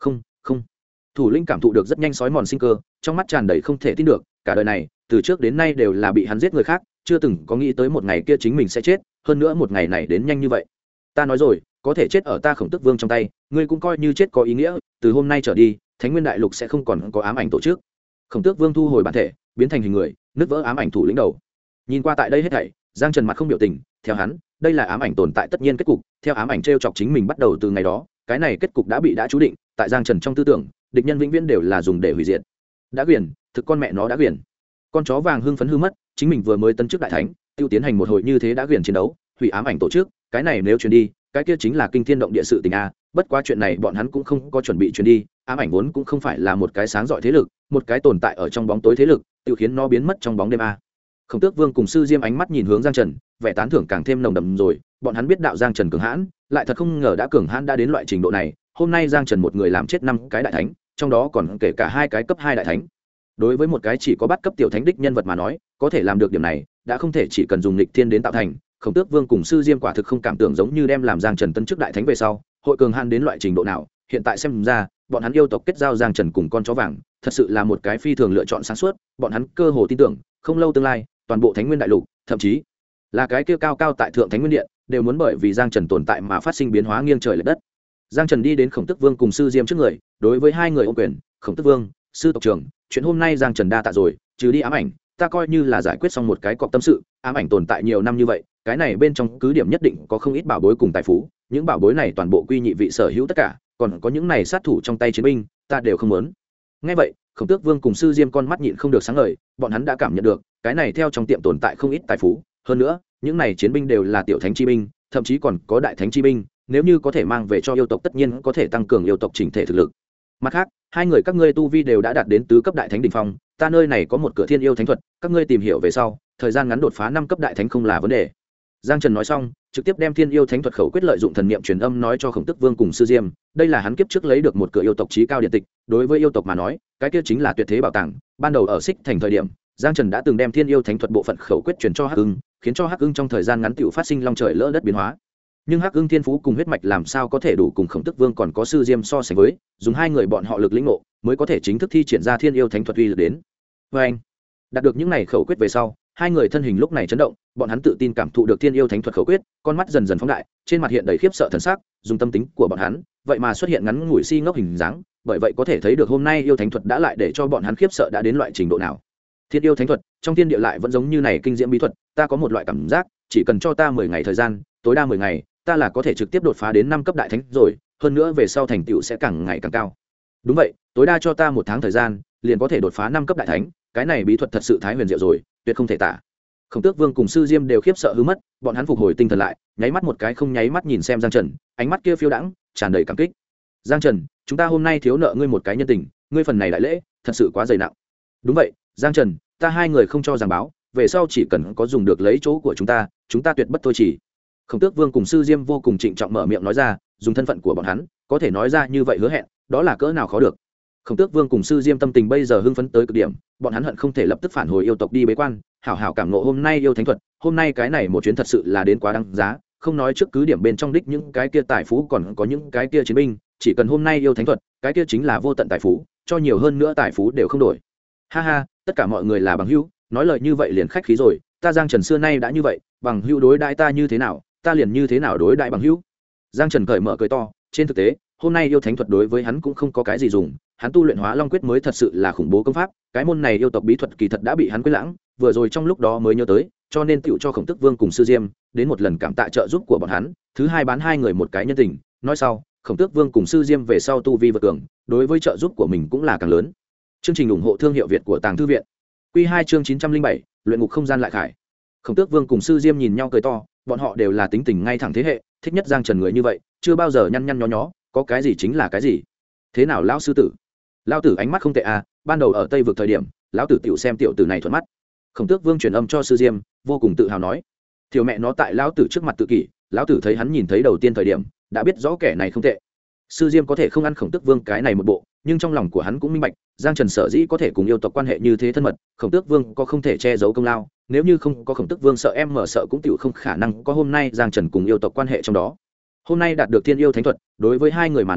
Không, không. Thủ lĩnh cảm thụ được rất nhanh sói mòn sinh cơ, trong mắt tràn đầy không thể tin được, cả đời này từ trước đến nay đều là bị hắn giết người khác, chưa từng có nghĩ tới một ngày kia chính mình sẽ chết, hơn nữa một ngày này đến nhanh như vậy. Ta nói rồi, có thể chết ở ta Khổng Tước Vương trong tay, ngươi cũng coi như chết có ý nghĩa, từ hôm nay trở đi Thánh Nguyên Đại Lục sẽ không còn có ám ảnh tổ chức. Khổng Tước Vương thu hồi bản thể, biến thành hình người, nứt vỡ ám ảnh thủ lĩnh đầu. Nhìn qua tại đây hết thảy, Giang Trần mặt không biểu tình, theo hắn, đây là ám ảnh tồn tại tất nhiên kết cục, theo ám ảnh trêu chọc chính mình bắt đầu từ ngày đó, cái này kết cục đã chú định, tại Giang Trần trong tư tưởng, địch nhân vĩnh viễn đều là dùng để hủy diệt. Đã quyền, thực con mẹ nó đã quyền. Con chó vàng hưng phấn hư mất, chính mình vừa mới tấn chức đại thánh, tiêu tiến hành một hồi như thế đã quyền chiến đấu, hủy ám ảnh tổ chức, cái này nếu truyền đi, cái kia chính là kinh thiên động địa sự tình a. Bất quá chuyện này bọn hắn cũng không có chuẩn bị truyền đi, ám ảnh vốn cũng không phải là một cái sáng rọi thế lực, một cái tồn tại ở trong bóng tối thế lực, tiêu khiến nó biến mất trong bóng đêm a. Khổng Tước Vương cùng Sư Diêm ánh mắt nhìn hướng Giang Trần, vẻ tán thưởng càng thêm nồng đậm rồi, bọn hắn biết đạo Giang Trần cường hãn, lại thật không ngờ đã cường hãn đã đến loại trình độ này, hôm nay Giang Trần một người làm chết 5 cái đại thánh, trong đó còn kể cả 2 cái cấp 2 đại thánh. Đối với một cái chỉ có bắt cấp tiểu thánh đích nhân vật mà nói, có thể làm được điểm này, đã không thể chỉ cần dùng nghịch thiên đến tạo thành, Khổng Tước Vương cùng Sư Diêm quả thực không cảm tưởng giống như đem làm Giang Trần tấn chức đại thánh về sau, hội cường hãn đến loại trình độ nào, hiện tại xem ra, bọn hắn yêu tộc kết giao Giang Trần cùng con chó vàng, thật sự là một cái phi thường lựa chọn sáng suốt, bọn hắn cơ hồ tin tưởng, không lâu tương lai, toàn bộ Thánh Nguyên Đại Lục, thậm chí là cái kia cao cao tại thượng Thánh Nguyên Điện, đều muốn bởi vì Giang Trần tồn tại mà phát sinh biến hóa nghiêng trời lệch đất. Giang Trần đi đến Khổng Tước Vương cùng Sư Diêm trước người, đối với hai người ôm quyền, "Khổng Tước Vương, sư tộc trưởng, chuyện hôm nay Giang Trần đa tạ rồi, trừ đi ám ảnh, ta coi như là giải quyết xong một cái cọc tâm sự, ám ảnh tồn tại nhiều năm như vậy, cái này bên trong cứ điểm nhất định có không ít bảo bối cùng tài phú, những bảo bối này toàn bộ quy nhị vị sở hữu tất cả, còn có những này sát thủ trong tay chiến binh, ta đều không muốn." Nghe vậy, Khổng Tước Vương cùng Sư Diêm con mắt nhịn không được sáng ngời, bọn hắn đã cảm nhận được, cái này theo trong tiệm tồn tại không ít tài phú, hơn nữa, những này chiến binh đều là tiểu thánh chi binh, thậm chí còn có đại thánh chi binh, nếu như có thể mang về cho yêu tộc tất nhiên có thể tăng cường yêu tộc chỉnh thể thực lực. Mặt khác, hai người các ngươi tu vi đều đã đạt đến tứ cấp đại thánh đỉnh phong, ta nơi này có một cửa thiên yêu thánh thuật, các ngươi tìm hiểu về sau, thời gian ngắn đột phá 5 cấp đại thánh không là vấn đề. Giang Trần nói xong, trực tiếp đem thiên yêu thánh thuật khẩu quyết lợi dụng thần niệm truyền âm nói cho Khổng Tước Vương cùng Sư Diêm, đây là hắn kiếp trước lấy được một cửa yêu tộc chí cao điện tịch, đối với yêu tộc mà nói, cái kia chính là tuyệt thế bảo tàng. Ban đầu ở Xích Thành thời điểm, Giang Trần đã từng đem thiên yêu thánh thuật bộ phận khẩu quyết truyền cho Hắc Ưng, khiến cho Hắc Ưng trong thời gian ngắn tựu phát sinh long trời lỡ đất biến hóa. Nhưng Hắc Ưng thiên phú cùng huyết mạch làm sao có thể đủ cùng Khổng Tước Vương còn có Sư Diêm so sánh với, dùng hai người bọn họ lực lĩnh ngộ, mới có thể chính thức thi triển ra thiên yêu thánh thuật uy lực đến. Anh đạt được những này khẩu quyết về sau, hai người thân hình lúc này chấn động, bọn hắn tự tin cảm thụ được thiên yêu thánh thuật khẩu quyết, con mắt dần dần phóng đại, trên mặt hiện đầy khiếp sợ thần sắc, dùng tâm tính của bọn hắn, vậy mà xuất hiện ngắn ngủi si ngốc hình dáng, bởi vậy có thể thấy được hôm nay yêu thánh thuật đã lại để cho bọn hắn khiếp sợ đã đến loại trình độ nào. Thiên yêu thánh thuật, trong thiên địa lại vẫn giống như này kinh diễm bí thuật, ta có một loại cảm giác, chỉ cần cho ta 10 ngày thời gian, tối đa 10 ngày, ta là có thể trực tiếp đột phá đến 5 cấp đại thánh rồi, hơn nữa về sau thành tựu sẽ càng ngày càng cao. Đúng vậy, tối đa cho ta 1 tháng thời gian, liền có thể đột phá 5 cấp đại thánh, cái này bí thuật thật sự thái huyền diệu rồi, tuyệt không thể tả. Khổng Tước Vương cùng Sư Diêm đều khiếp sợ hư mất, bọn hắn phục hồi tinh thần lại, nháy mắt một cái không nháy mắt nhìn xem Giang Trần, ánh mắt kia phiêu đãng, tràn đầy cảm kích. "Giang Trần, chúng ta hôm nay thiếu nợ ngươi một cái nhân tình, ngươi phần này đại lễ, thật sự quá dày nặng." "Đúng vậy, Giang Trần, ta hai người không cho giảng báo, về sau chỉ cần có dùng được lấy chỗ của chúng ta tuyệt bất thôi chỉ." Khổng Tước Vương cùng Sư Diêm vô cùng trịnh trọng mở miệng nói ra, dùng thân phận của bọn hắn, có thể nói ra như vậy hứa hẹn, đó là cỡ nào khó được. Khổng Tước Vương cùng Sư Diêm tâm tình bây giờ hưng phấn tới cực điểm, bọn hắn hận không thể lập tức phản hồi yêu tộc đi bế quan, hảo hảo cảm ngộ hôm nay yêu thánh thuật, hôm nay cái này một chuyến thật sự là đến quá đáng giá, không nói trước cứ điểm bên trong đích những cái kia tài phú còn có những cái kia chiến binh, chỉ cần hôm nay yêu thánh thuật, cái kia chính là vô tận tài phú, cho nhiều hơn nữa tài phú đều không đổi. Ha ha, tất cả mọi người là bằng hữu, nói lời như vậy liền khách khí rồi, ta Giang Trần xưa nay đã như vậy, bằng hữu đối đãi ta như thế nào, ta liền như thế nào đối đãi bằng hữu. Giang Trần cởi mở cười to, trên thực tế, hôm nay yêu thánh thuật đối với hắn cũng không có cái gì dùng, hắn tu luyện Hóa Long quyết mới thật sự là khủng bố công pháp, cái môn này yêu tộc bí thuật kỳ thật đã bị hắn quên lãng, vừa rồi trong lúc đó mới nhớ tới, cho nên tựu cho Khổng Tước Vương cùng Sư Diêm đến một lần cảm tạ trợ giúp của bọn hắn, thứ hai bán hai người một cái nhân tình, nói sau, Khổng Tước Vương cùng Sư Diêm về sau tu vi vượt cường, đối với trợ giúp của mình cũng là càng lớn. Chương trình ủng hộ thương hiệu Việt của Tàng Thư viện. Quy 2 chương 907, luyện ngục không gian lại khải. Khổng Tước Vương cùng Sư Diêm nhìn nhau cười to, bọn họ đều là tính tình ngay thẳng thế hệ, thích nhất Giang Trần người như vậy, chưa bao giờ nhăn nhăn nhó nhó, có cái gì chính là cái gì. Thế nào lão sư tử? Lão tử ánh mắt không tệ à, ban đầu ở Tây vực thời điểm, lão tử tiểu xem tiểu tử này thuận mắt. Khổng Tước Vương truyền âm cho Sư Diêm, vô cùng tự hào nói, thiểu mẹ nó tại lão tử trước mặt tự kỷ, lão tử thấy hắn nhìn thấy đầu tiên thời điểm, đã biết rõ kẻ này không tệ. Sư Diêm có thể không ăn Khổng Tước Vương cái này một bộ, nhưng trong lòng của hắn cũng minh bạch, Giang Trần sở dĩ có thể cùng yêu tộc quan hệ như thế thân mật, Khổng Tước Vương có không thể che giấu công lao, nếu như không có Khổng Tước Vương sợ em mở sợ cũng tiểu không khả năng có hôm nay Giang Trần cùng yêu tộc quan hệ trong đó. Hôm nay đạt được thiên yêu thánh thuật, đối với hai người mà nói,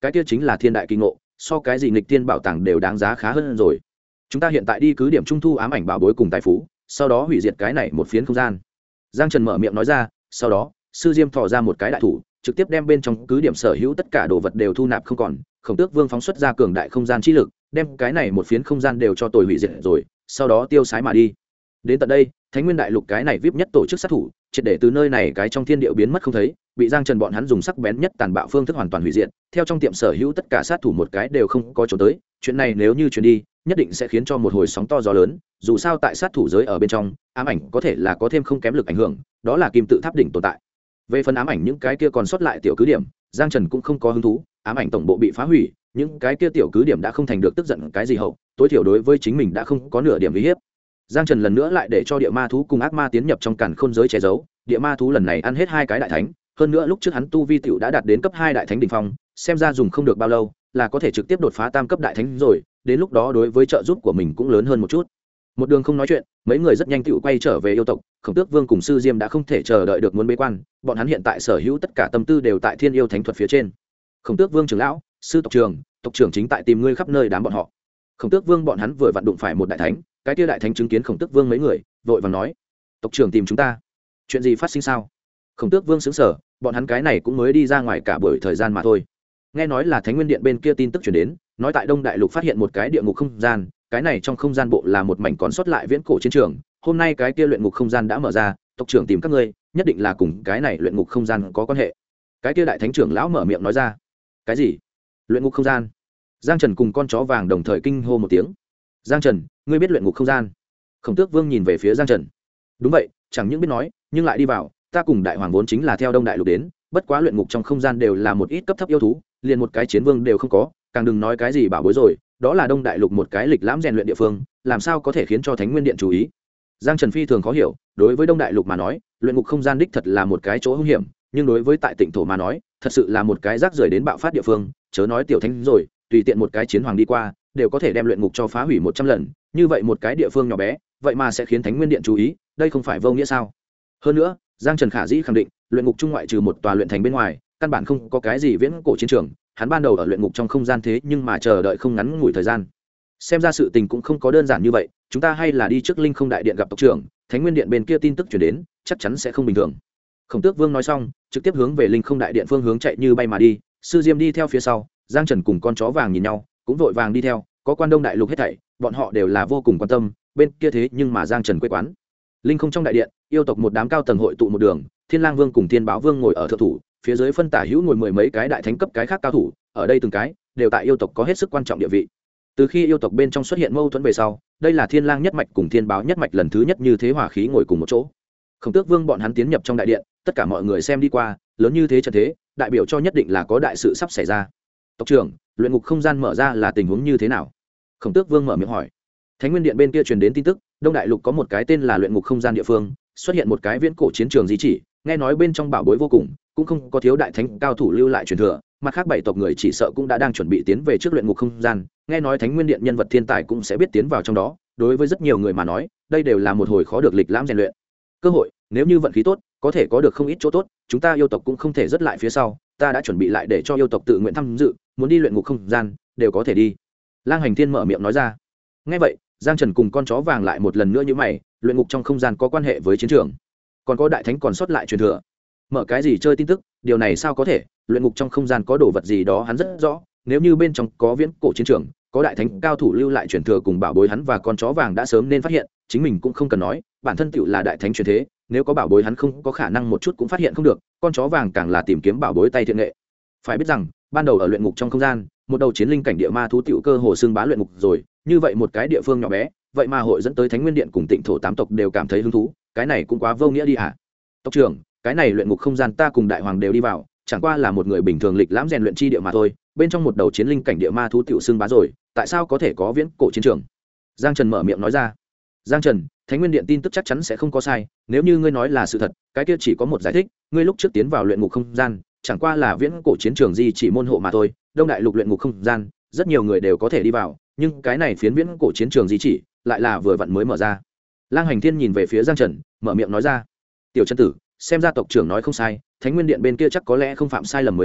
cái kia chính là thiên đại kỳ ngộ, so cái gì nghịch tiên bảo tàng đều đáng giá khá hơn rồi. Chúng ta hiện tại đi cứ điểm trung thu ám ảnh bảo bối cùng tài phú, sau đó hủy diệt cái này một phiến không gian. Giang Trần mở miệng nói ra, sau đó sư diêm thò ra một cái đại thủ, trực tiếp đem bên trong cứ điểm sở hữu tất cả đồ vật đều thu nạp không còn. Khổng Tước Vương phóng xuất ra cường đại không gian chi lực, đem cái này một phiến không gian đều cho tôi hủy diệt rồi, sau đó tiêu sái mà đi. Đến tận đây, Thánh Nguyên Đại Lục cái này vip nhất tổ chức sát thủ, triệt để từ nơi này cái trong thiên địa biến mất không thấy, bị Giang Trần bọn hắn dùng sắc bén nhất tàn bạo phương thức hoàn toàn hủy diệt, theo trong tiệm sở hữu tất cả sát thủ một cái đều không có chỗ tới. Chuyện này nếu như truyền đi, nhất định sẽ khiến cho một hồi sóng to gió lớn, dù sao tại sát thủ giới ở bên trong, ám ảnh có thể là có thêm không kém lực ảnh hưởng, đó là kim tự tháp đỉnh tồn tại. Về phần ám ảnh những cái kia còn sót lại tiểu cứ điểm, Giang Trần cũng không có hứng thú, ám ảnh tổng bộ bị phá hủy, những cái kia tiểu cứ điểm đã không thành được tức giận cái gì hậu, tối thiểu đối với chính mình đã không có nửa điểm uy hiếp. Giang Trần lần nữa lại để cho địa ma thú cùng ác ma tiến nhập trong càn khôn giới che giấu, địa ma thú lần này ăn hết 2 cái đại thánh, hơn nữa lúc trước hắn tu vi tiểu đã đạt đến cấp 2 đại thánh đỉnh phong, xem ra dùng không được bao lâu là có thể trực tiếp đột phá tam cấp đại thánh rồi, đến lúc đó đối với trợ giúp của mình cũng lớn hơn một chút. Một đường không nói chuyện, mấy người rất nhanh tựu quay trở về yêu tộc. Khổng Tước Vương cùng sư Diêm đã không thể chờ đợi được muốn bế quan, bọn hắn hiện tại sở hữu tất cả tâm tư đều tại Thiên Yêu Thánh thuật phía trên. Khổng Tước Vương trưởng lão, sư tộc trưởng chính tại tìm ngươi khắp nơi đám bọn họ. Khổng Tước Vương bọn hắn vừa vặn đụng phải một đại thánh, cái kia đại thánh chứng kiến Khổng Tước Vương mấy người, vội vàng nói: "Tộc trưởng tìm chúng ta, chuyện gì phát sinh sao?" Khổng Tước Vương sững sờ, bọn hắn cái này cũng mới đi ra ngoài cả buổi thời gian mà thôi. Nghe nói là Thánh Nguyên Điện bên kia tin tức truyền đến, nói tại Đông Đại Lục phát hiện một cái địa ngục không gian, cái này trong không gian bộ là một mảnh còn sót lại viễn cổ chiến trường, hôm nay cái kia luyện ngục không gian đã mở ra, tộc trưởng tìm các ngươi, nhất định là cùng cái này luyện ngục không gian có quan hệ. Cái kia đại thánh trưởng lão mở miệng nói ra. Cái gì? Luyện ngục không gian? Giang Trần cùng con chó vàng đồng thời kinh hô một tiếng. Giang Trần, ngươi biết luyện ngục không gian? Khổng Tước Vương nhìn về phía Giang Trần. Đúng vậy, chẳng những biết nói, nhưng lại đi vào, ta cùng đại hoàng vốn chính là theo Đông Đại Lục đến, bất quá luyện ngục trong không gian đều là một ít cấp thấp yêu thú, liền một cái chiến vương đều không có, càng đừng nói cái gì bảo bối rồi, đó là Đông Đại Lục một cái lịch lãm rèn luyện địa phương, làm sao có thể khiến cho Thánh Nguyên Điện chú ý. Giang Trần phi thường khó hiểu, đối với Đông Đại Lục mà nói, luyện ngục không gian đích thật là một cái chỗ hung hiểm, nhưng đối với tại Tịnh thổ mà nói, thật sự là một cái rác rưởi đến bạo phát địa phương, chớ nói tiểu thánh rồi, tùy tiện một cái chiến hoàng đi qua, đều có thể đem luyện ngục cho phá hủy 100 lần, như vậy một cái địa phương nhỏ bé, vậy mà sẽ khiến Thánh Nguyên Điện chú ý, đây không phải vô nghĩa sao? Hơn nữa, Giang Trần khả dĩ khẳng định, luyện ngục trung ngoại trừ một tòa luyện thành bên ngoài, căn bản không có cái gì viễn cổ chiến trường, hắn ban đầu ở luyện ngục trong không gian thế nhưng mà chờ đợi không ngắn ngủi thời gian. Xem ra sự tình cũng không có đơn giản như vậy, chúng ta hay là đi trước Linh Không đại điện gặp tộc trưởng, Thánh Nguyên điện bên kia tin tức truyền đến, chắc chắn sẽ không bình thường. Khổng Tước Vương nói xong, trực tiếp hướng về Linh Không đại điện phương hướng chạy như bay mà đi, sư Diêm đi theo phía sau, Giang Trần cùng con chó vàng nhìn nhau, cũng vội vàng đi theo, có Quan Đông đại lục hết thảy, bọn họ đều là vô cùng quan tâm, bên kia thế nhưng mà Giang Trần quê quán. Linh Không trong đại điện, yêu tộc một đám cao tầng hội tụ một đường, Thiên Lang Vương cùng Thiên Báo Vương ngồi ở thượng thủ, phía dưới phân tả hữu ngồi 10 mấy cái đại thánh cấp cái khác cao thủ, ở đây từng cái đều tại yêu tộc có hết sức quan trọng địa vị. Từ khi yêu tộc bên trong xuất hiện mâu thuẫn về sau, đây là Thiên Lang nhất mạch cùng Thiên Báo nhất mạch lần thứ nhất như thế hòa khí ngồi cùng một chỗ. Khổng Tước Vương bọn hắn tiến nhập trong đại điện, tất cả mọi người xem đi qua, lớn như thế trận thế, đại biểu cho nhất định là có đại sự sắp xảy ra. Tộc trưởng, luyện ngục không gian mở ra là tình huống như thế nào? Khổng Tước Vương mở miệng hỏi. Thánh Nguyên điện bên kia truyền đến tin tức, Đông Đại Lục có một cái tên là luyện ngục không gian địa phương, xuất hiện một cái viễn cổ chiến trường di chỉ, nghe nói bên trong bảo bối vô cùng, cũng không có thiếu đại thánh cao thủ lưu lại truyền thừa, mặt khác 7 tộc người chỉ sợ cũng đã đang chuẩn bị tiến về trước luyện ngục không gian, nghe nói Thánh Nguyên điện nhân vật thiên tài cũng sẽ biết tiến vào trong đó, đối với rất nhiều người mà nói, đây đều là một hồi khó được lịch lãm rèn luyện cơ hội, nếu như vận khí tốt, có thể có được không ít chỗ tốt, chúng ta yêu tộc cũng không thể rất lại phía sau, ta đã chuẩn bị lại để cho yêu tộc tự nguyện tham dự, muốn đi luyện ngục không gian, đều có thể đi. Lang Hành Thiên mở miệng nói ra. Nghe vậy, Giang Trần cùng con chó vàng lại một lần nữa như mày, luyện ngục trong không gian có quan hệ với chiến trường, còn có đại thánh còn sót lại truyền thừa, mở cái gì chơi tin tức, điều này sao có thể? Luyện ngục trong không gian có đồ vật gì đó hắn rất rõ, nếu như bên trong có viễn cổ chiến trường, có đại thánh cao thủ lưu lại truyền thừa cùng bảo bối, hắn và con chó vàng đã sớm nên phát hiện, chính mình cũng không cần nói, bản thân tựu là đại thánh truyền thế, nếu có bảo bối hắn không có khả năng một chút cũng phát hiện không được, con chó vàng càng là tìm kiếm bảo bối tay thiện nghệ. Phải biết rằng, ban đầu ở luyện ngục trong không gian, một đầu chiến linh cảnh địa ma thú tựu cơ hồ xương bá luyện ngục rồi, như vậy một cái địa phương nhỏ bé, vậy mà hội dẫn tới Thánh Nguyên điện cùng Tịnh thổ 8 tộc đều cảm thấy hứng thú, cái này cũng quá vô nghĩa đi hả? Tộc trưởng, cái này luyện ngục không gian ta cùng đại hoàng đều đi vào, chẳng qua là một người bình thường lịch lãm rèn luyện chi địa mà thôi, bên trong một đầu chiến linh cảnh địa ma thú tiểu xương bá rồi, tại sao có thể có viễn cổ chiến trường? Giang Trần mở miệng nói ra. Giang Trần, Thánh Nguyên điện tin tức chắc chắn sẽ không có sai, nếu như ngươi nói là sự thật, cái kia chỉ có một giải thích, ngươi lúc trước tiến vào luyện ngục không gian, chẳng qua là viễn cổ chiến trường di chỉ môn hộ mà thôi, Đông Đại Lục luyện ngục không gian, rất nhiều người đều có thể đi vào, nhưng cái này phiến viễn cổ chiến trường di chỉ, lại là vừa vặn mới mở ra. Lang Hành Thiên nhìn về phía Giang Trần, mở miệng nói ra. Tiểu Chân tử, xem ra tộc trưởng nói không sai, Thánh Nguyên điện bên kia chắc có lẽ không phạm sai lầm mới đúng,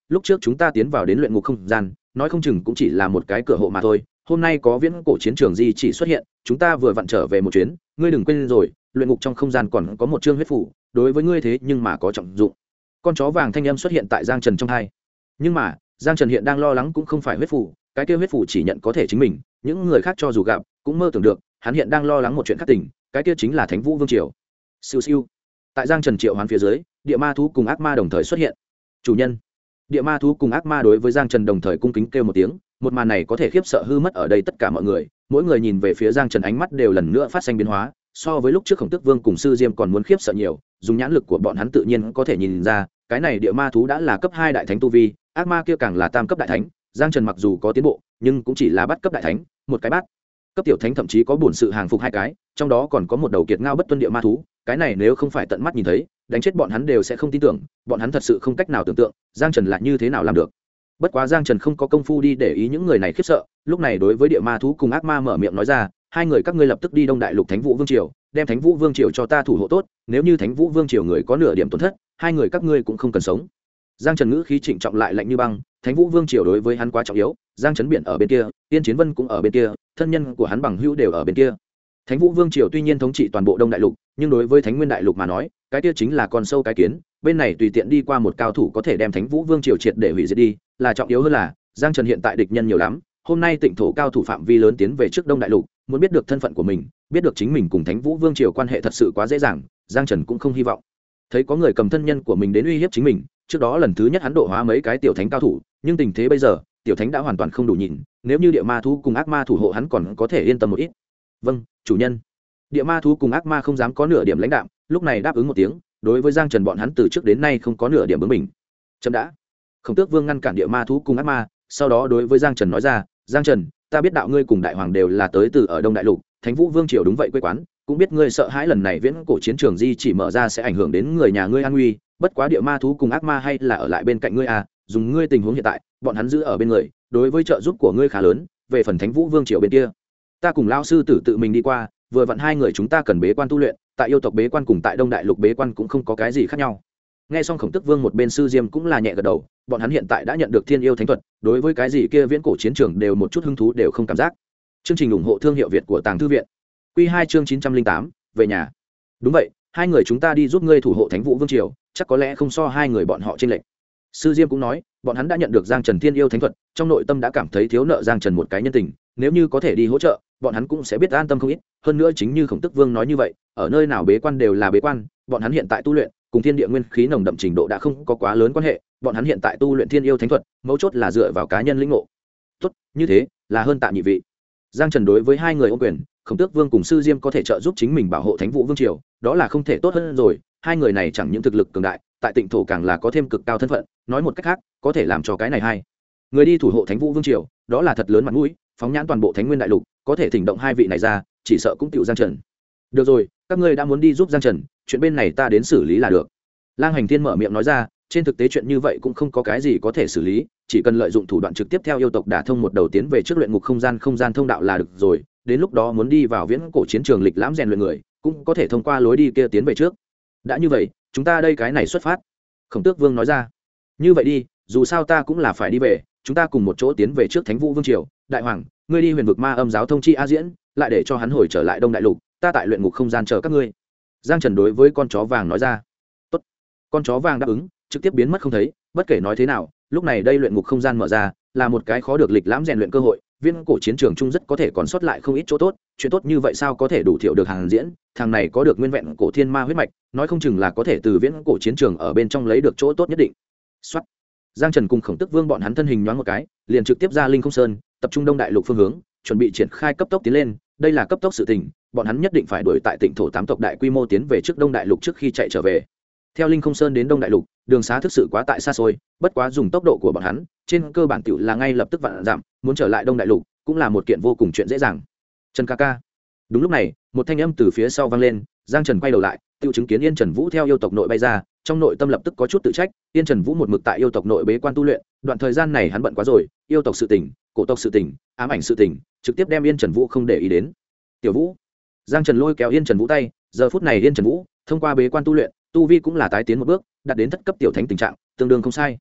lúc trước chúng ta tiến vào đến luyện ngục không gian nói không chừng cũng chỉ là một cái cửa hộ mà thôi, hôm nay có viễn cổ chiến trường di chỉ xuất hiện, chúng ta vừa vặn trở về một chuyến, ngươi đừng quên rồi, luyện ngục trong không gian còn có một chương huyết phủ, đối với ngươi thế nhưng mà có trọng dụng. Con chó vàng thanh âm xuất hiện tại Giang Trần trong tai. Nhưng mà Giang Trần hiện đang lo lắng cũng không phải huyết phủ, cái kia huyết phủ chỉ nhận có thể chính mình, những người khác cho dù gặp cũng mơ tưởng được, hắn hiện đang lo lắng một chuyện khác tình, cái kia chính là Thánh Vũ Vương Triều. Siêu siêu. Tại Giang Trần triệu hoán phía dưới, địa ma thú cùng ác ma đồng thời xuất hiện. Chủ nhân. Địa ma thú cùng ác ma đối với Giang Trần đồng thời cung kính kêu một tiếng, một màn này có thể khiếp sợ hư mất ở đây tất cả mọi người, mỗi người nhìn về phía Giang Trần ánh mắt đều lần nữa phát sinh biến hóa, so với lúc trước Khổng Tước Vương cùng Sư Diêm còn muốn khiếp sợ nhiều, dùng nhãn lực của bọn hắn tự nhiên có thể nhìn ra, cái này địa ma thú đã là cấp 2 đại thánh tu vi, ác ma kia càng là tam cấp đại thánh, Giang Trần mặc dù có tiến bộ, nhưng cũng chỉ là bắt cấp đại thánh, một cái bát cấp tiểu thánh thậm chí có bổn sự hàng phục hai cái, trong đó còn có một đầu kiệt ngao bất tuân địa ma thú, cái này nếu không phải tận mắt nhìn thấy, đánh chết bọn hắn đều sẽ không tin tưởng, bọn hắn thật sự không cách nào tưởng tượng Giang Trần lại như thế nào làm được. Bất quá Giang Trần không có công phu đi để ý những người này khiếp sợ, lúc này đối với địa ma thú cùng ác ma mở miệng nói ra, hai người các ngươi lập tức đi Đông Đại Lục Thánh Vũ Vương Triều, đem Thánh Vũ Vương Triều cho ta thủ hộ tốt, nếu như Thánh Vũ Vương Triều người có nửa điểm tổn thất, hai người các ngươi cũng không cần sống. Giang Trần ngữ khí trịnh trọng lại lạnh như băng, Thánh Vũ Vương Triều đối với hắn quá trọng yếu, Giang Trấn Biển ở bên kia, Tiên Chiến Vân cũng ở bên kia, thân nhân của hắn bằng hữu đều ở bên kia. Thánh Vũ Vương Triều tuy nhiên thống trị toàn bộ Đông Đại Lục, nhưng đối với Thánh Nguyên Đại Lục mà nói, cái kia chính là con sâu cái kiến, bên này tùy tiện đi qua một cao thủ có thể đem Thánh Vũ Vương Triều triệt để hủy diệt đi, là trọng yếu hơn là Giang Trần hiện tại địch nhân nhiều lắm, hôm nay Tịnh thổ cao thủ phạm vi lớn tiến về trước Đông Đại Lục, muốn biết được thân phận của mình, biết được chính mình cùng Thánh Vũ Vương Triều quan hệ thật sự quá dễ dàng, Giang Trần cũng không hy vọng thấy có người cầm thân nhân của mình đến uy hiếp chính mình. Trước đó lần thứ nhất hắn độ hóa mấy cái tiểu thánh cao thủ, nhưng tình thế bây giờ tiểu thánh đã hoàn toàn không đủ nhìn, nếu như địa ma thú cùng ác ma thủ hộ hắn còn có thể yên tâm một ít. Vâng chủ nhân. Địa ma thú cùng ác ma không dám có nửa điểm lãnh đạm, lúc này đáp ứng một tiếng, đối với Giang Trần bọn hắn từ trước đến nay không có nửa điểm bướng bỉnh. Chậm đã. Khổng Tước Vương ngăn cản địa ma thú cùng ác ma, sau đó đối với Giang Trần nói ra, Giang Trần, ta biết đạo ngươi cùng đại hoàng đều là tới từ ở Đông Đại Lục, Thánh Vũ Vương Triều đúng vậy quê quán, cũng biết ngươi sợ hãi lần này viễn cổ chiến trường di chỉ mở ra sẽ ảnh hưởng đến người nhà ngươi an nguy, bất quá địa ma thú cùng ác ma hay là ở lại bên cạnh ngươi à, dùng ngươi tình huống hiện tại, bọn hắn giữ ở bên người, đối với trợ giúp của ngươi khá lớn, về phần Thánh Vũ Vương Triều bên kia, ta cùng lão sư tử tự mình đi qua, vừa vặn hai người chúng ta cần bế quan tu luyện, tại yêu tộc bế quan cùng tại Đông Đại Lục bế quan cũng không có cái gì khác nhau. Nghe xong Khổng Tước Vương một bên Sư Diêm cũng là nhẹ gật đầu, bọn hắn hiện tại đã nhận được Thiên Yêu Thánh Thuật, đối với cái gì kia viễn cổ chiến trường đều một chút hứng thú đều không cảm giác. Chương trình ủng hộ thương hiệu Việt của Tàng Thư viện. Quy 2 chương 908, về nhà. Đúng vậy, hai người chúng ta đi giúp ngươi thủ hộ Thánh Vũ Vương Triều, chắc có lẽ không so hai người bọn họ chênh lệch. Sư Diêm cũng nói, bọn hắn đã nhận được Giang Trần Thiên Yêu Thánh Thuật, trong nội tâm đã cảm thấy thiếu nợ Giang Trần một cái nhân tình, nếu như có thể đi hỗ trợ, bọn hắn cũng sẽ biết an tâm không ít, hơn nữa chính như Khổng Tước Vương nói như vậy, ở nơi nào bế quan đều là bế quan, bọn hắn hiện tại tu luyện, cùng thiên địa nguyên khí nồng đậm trình độ đã không có quá lớn quan hệ, bọn hắn hiện tại tu luyện Thiên Yêu Thánh Thuật, mấu chốt là dựa vào cá nhân lĩnh ngộ. Tốt, như thế, là hơn tạ nhị vị. Giang Trần đối với hai người ôm quyền, Khổng Tước Vương cùng Sư Diêm có thể trợ giúp chính mình bảo hộ Thánh Vũ Vương Triều, đó là không thể tốt hơn rồi, hai người này chẳng những thực lực cường đại, tại Tịnh thổ càng là có thêm cực cao thân phận, nói một cách khác, có thể làm cho cái này hai người đi thủ hộ Thánh Vũ Vương Triều, đó là thật lớn mặt mũi, phóng nhãn toàn bộ Thánh Nguyên Đại Lục, có thể thỉnh động hai vị này ra, chỉ sợ cũng tiểu Giang Trần. Được rồi, các ngươi đã muốn đi giúp Giang Trần, chuyện bên này ta đến xử lý là được. Lang Hành Thiên mở miệng nói ra, trên thực tế chuyện như vậy cũng không có cái gì có thể xử lý, chỉ cần lợi dụng thủ đoạn trực tiếp theo yêu tộc đả thông một đầu tiến về trước luyện ngục không gian thông đạo là được rồi, đến lúc đó muốn đi vào viễn cổ chiến trường lịch lãm rèn luyện người, cũng có thể thông qua lối đi kia tiến về trước. Đã như vậy, chúng ta đây cái này xuất phát. Khổng Tước Vương nói ra. Như vậy đi, dù sao ta cũng là phải đi về, chúng ta cùng một chỗ tiến về trước Thánh Vũ Vương Triều. Đại hoàng, ngươi đi Huyền vực ma âm giáo thông chi A Diễn, lại để cho hắn hồi trở lại Đông Đại Lục, ta tại luyện ngục không gian chờ các ngươi. Giang Trần đối với con chó vàng nói ra. Tốt. Con chó vàng đáp ứng, trực tiếp biến mất không thấy. Bất kể nói thế nào, lúc này đây luyện ngục không gian mở ra, là một cái khó được lịch lãm rèn luyện cơ hội. Viễn cổ chiến trường chung rất có thể còn sót lại không ít chỗ tốt, chuyện tốt như vậy sao có thể đủ thiểu được Hàn Diễn, thằng này có được nguyên vẹn cổ thiên ma huyết mạch, nói không chừng là có thể từ viễn cổ chiến trường ở bên trong lấy được chỗ tốt nhất định. Soát. Giang Trần cùng Khổng Tước Vương bọn hắn thân hình nhoáng một cái, liền trực tiếp ra Linh Không Sơn, tập trung Đông Đại Lục phương hướng, chuẩn bị triển khai cấp tốc tiến lên, đây là cấp tốc sự tình, bọn hắn nhất định phải đuổi tại Tịnh thổ tám tộc đại quy mô tiến về trước Đông Đại Lục trước khi chạy trở về. Theo Linh Không Sơn đến Đông Đại Lục, đường xá thực sự quá tại xa xôi, bất quá dùng tốc độ của bọn hắn, trên cơ bản tiểu là ngay lập tức vạn giảm, muốn trở lại Đông Đại Lục cũng là một kiện vô cùng chuyện dễ dàng. Trần ca ca. Đúng lúc này, một thanh âm từ phía sau vang lên, Giang Trần quay đầu lại, tiêu chứng kiến Yên Trần Vũ theo yêu tộc nội bay ra, trong nội tâm lập tức có chút tự trách, Yên Trần Vũ một mực tại yêu tộc nội bế quan tu luyện, đoạn thời gian này hắn bận quá rồi, yêu tộc sự tình, cổ tộc sự tình, ám ảnh sự tình, trực tiếp đem Yên Trần Vũ không để ý đến. Tiểu Vũ. Giang Trần lôi kéo Yên Trần Vũ tay, giờ phút này Yên Trần Vũ thông qua bế quan tu luyện, tu vi cũng là tái tiến một bước, đạt đến thất cấp tiểu thánh tình trạng, tương đương không sai.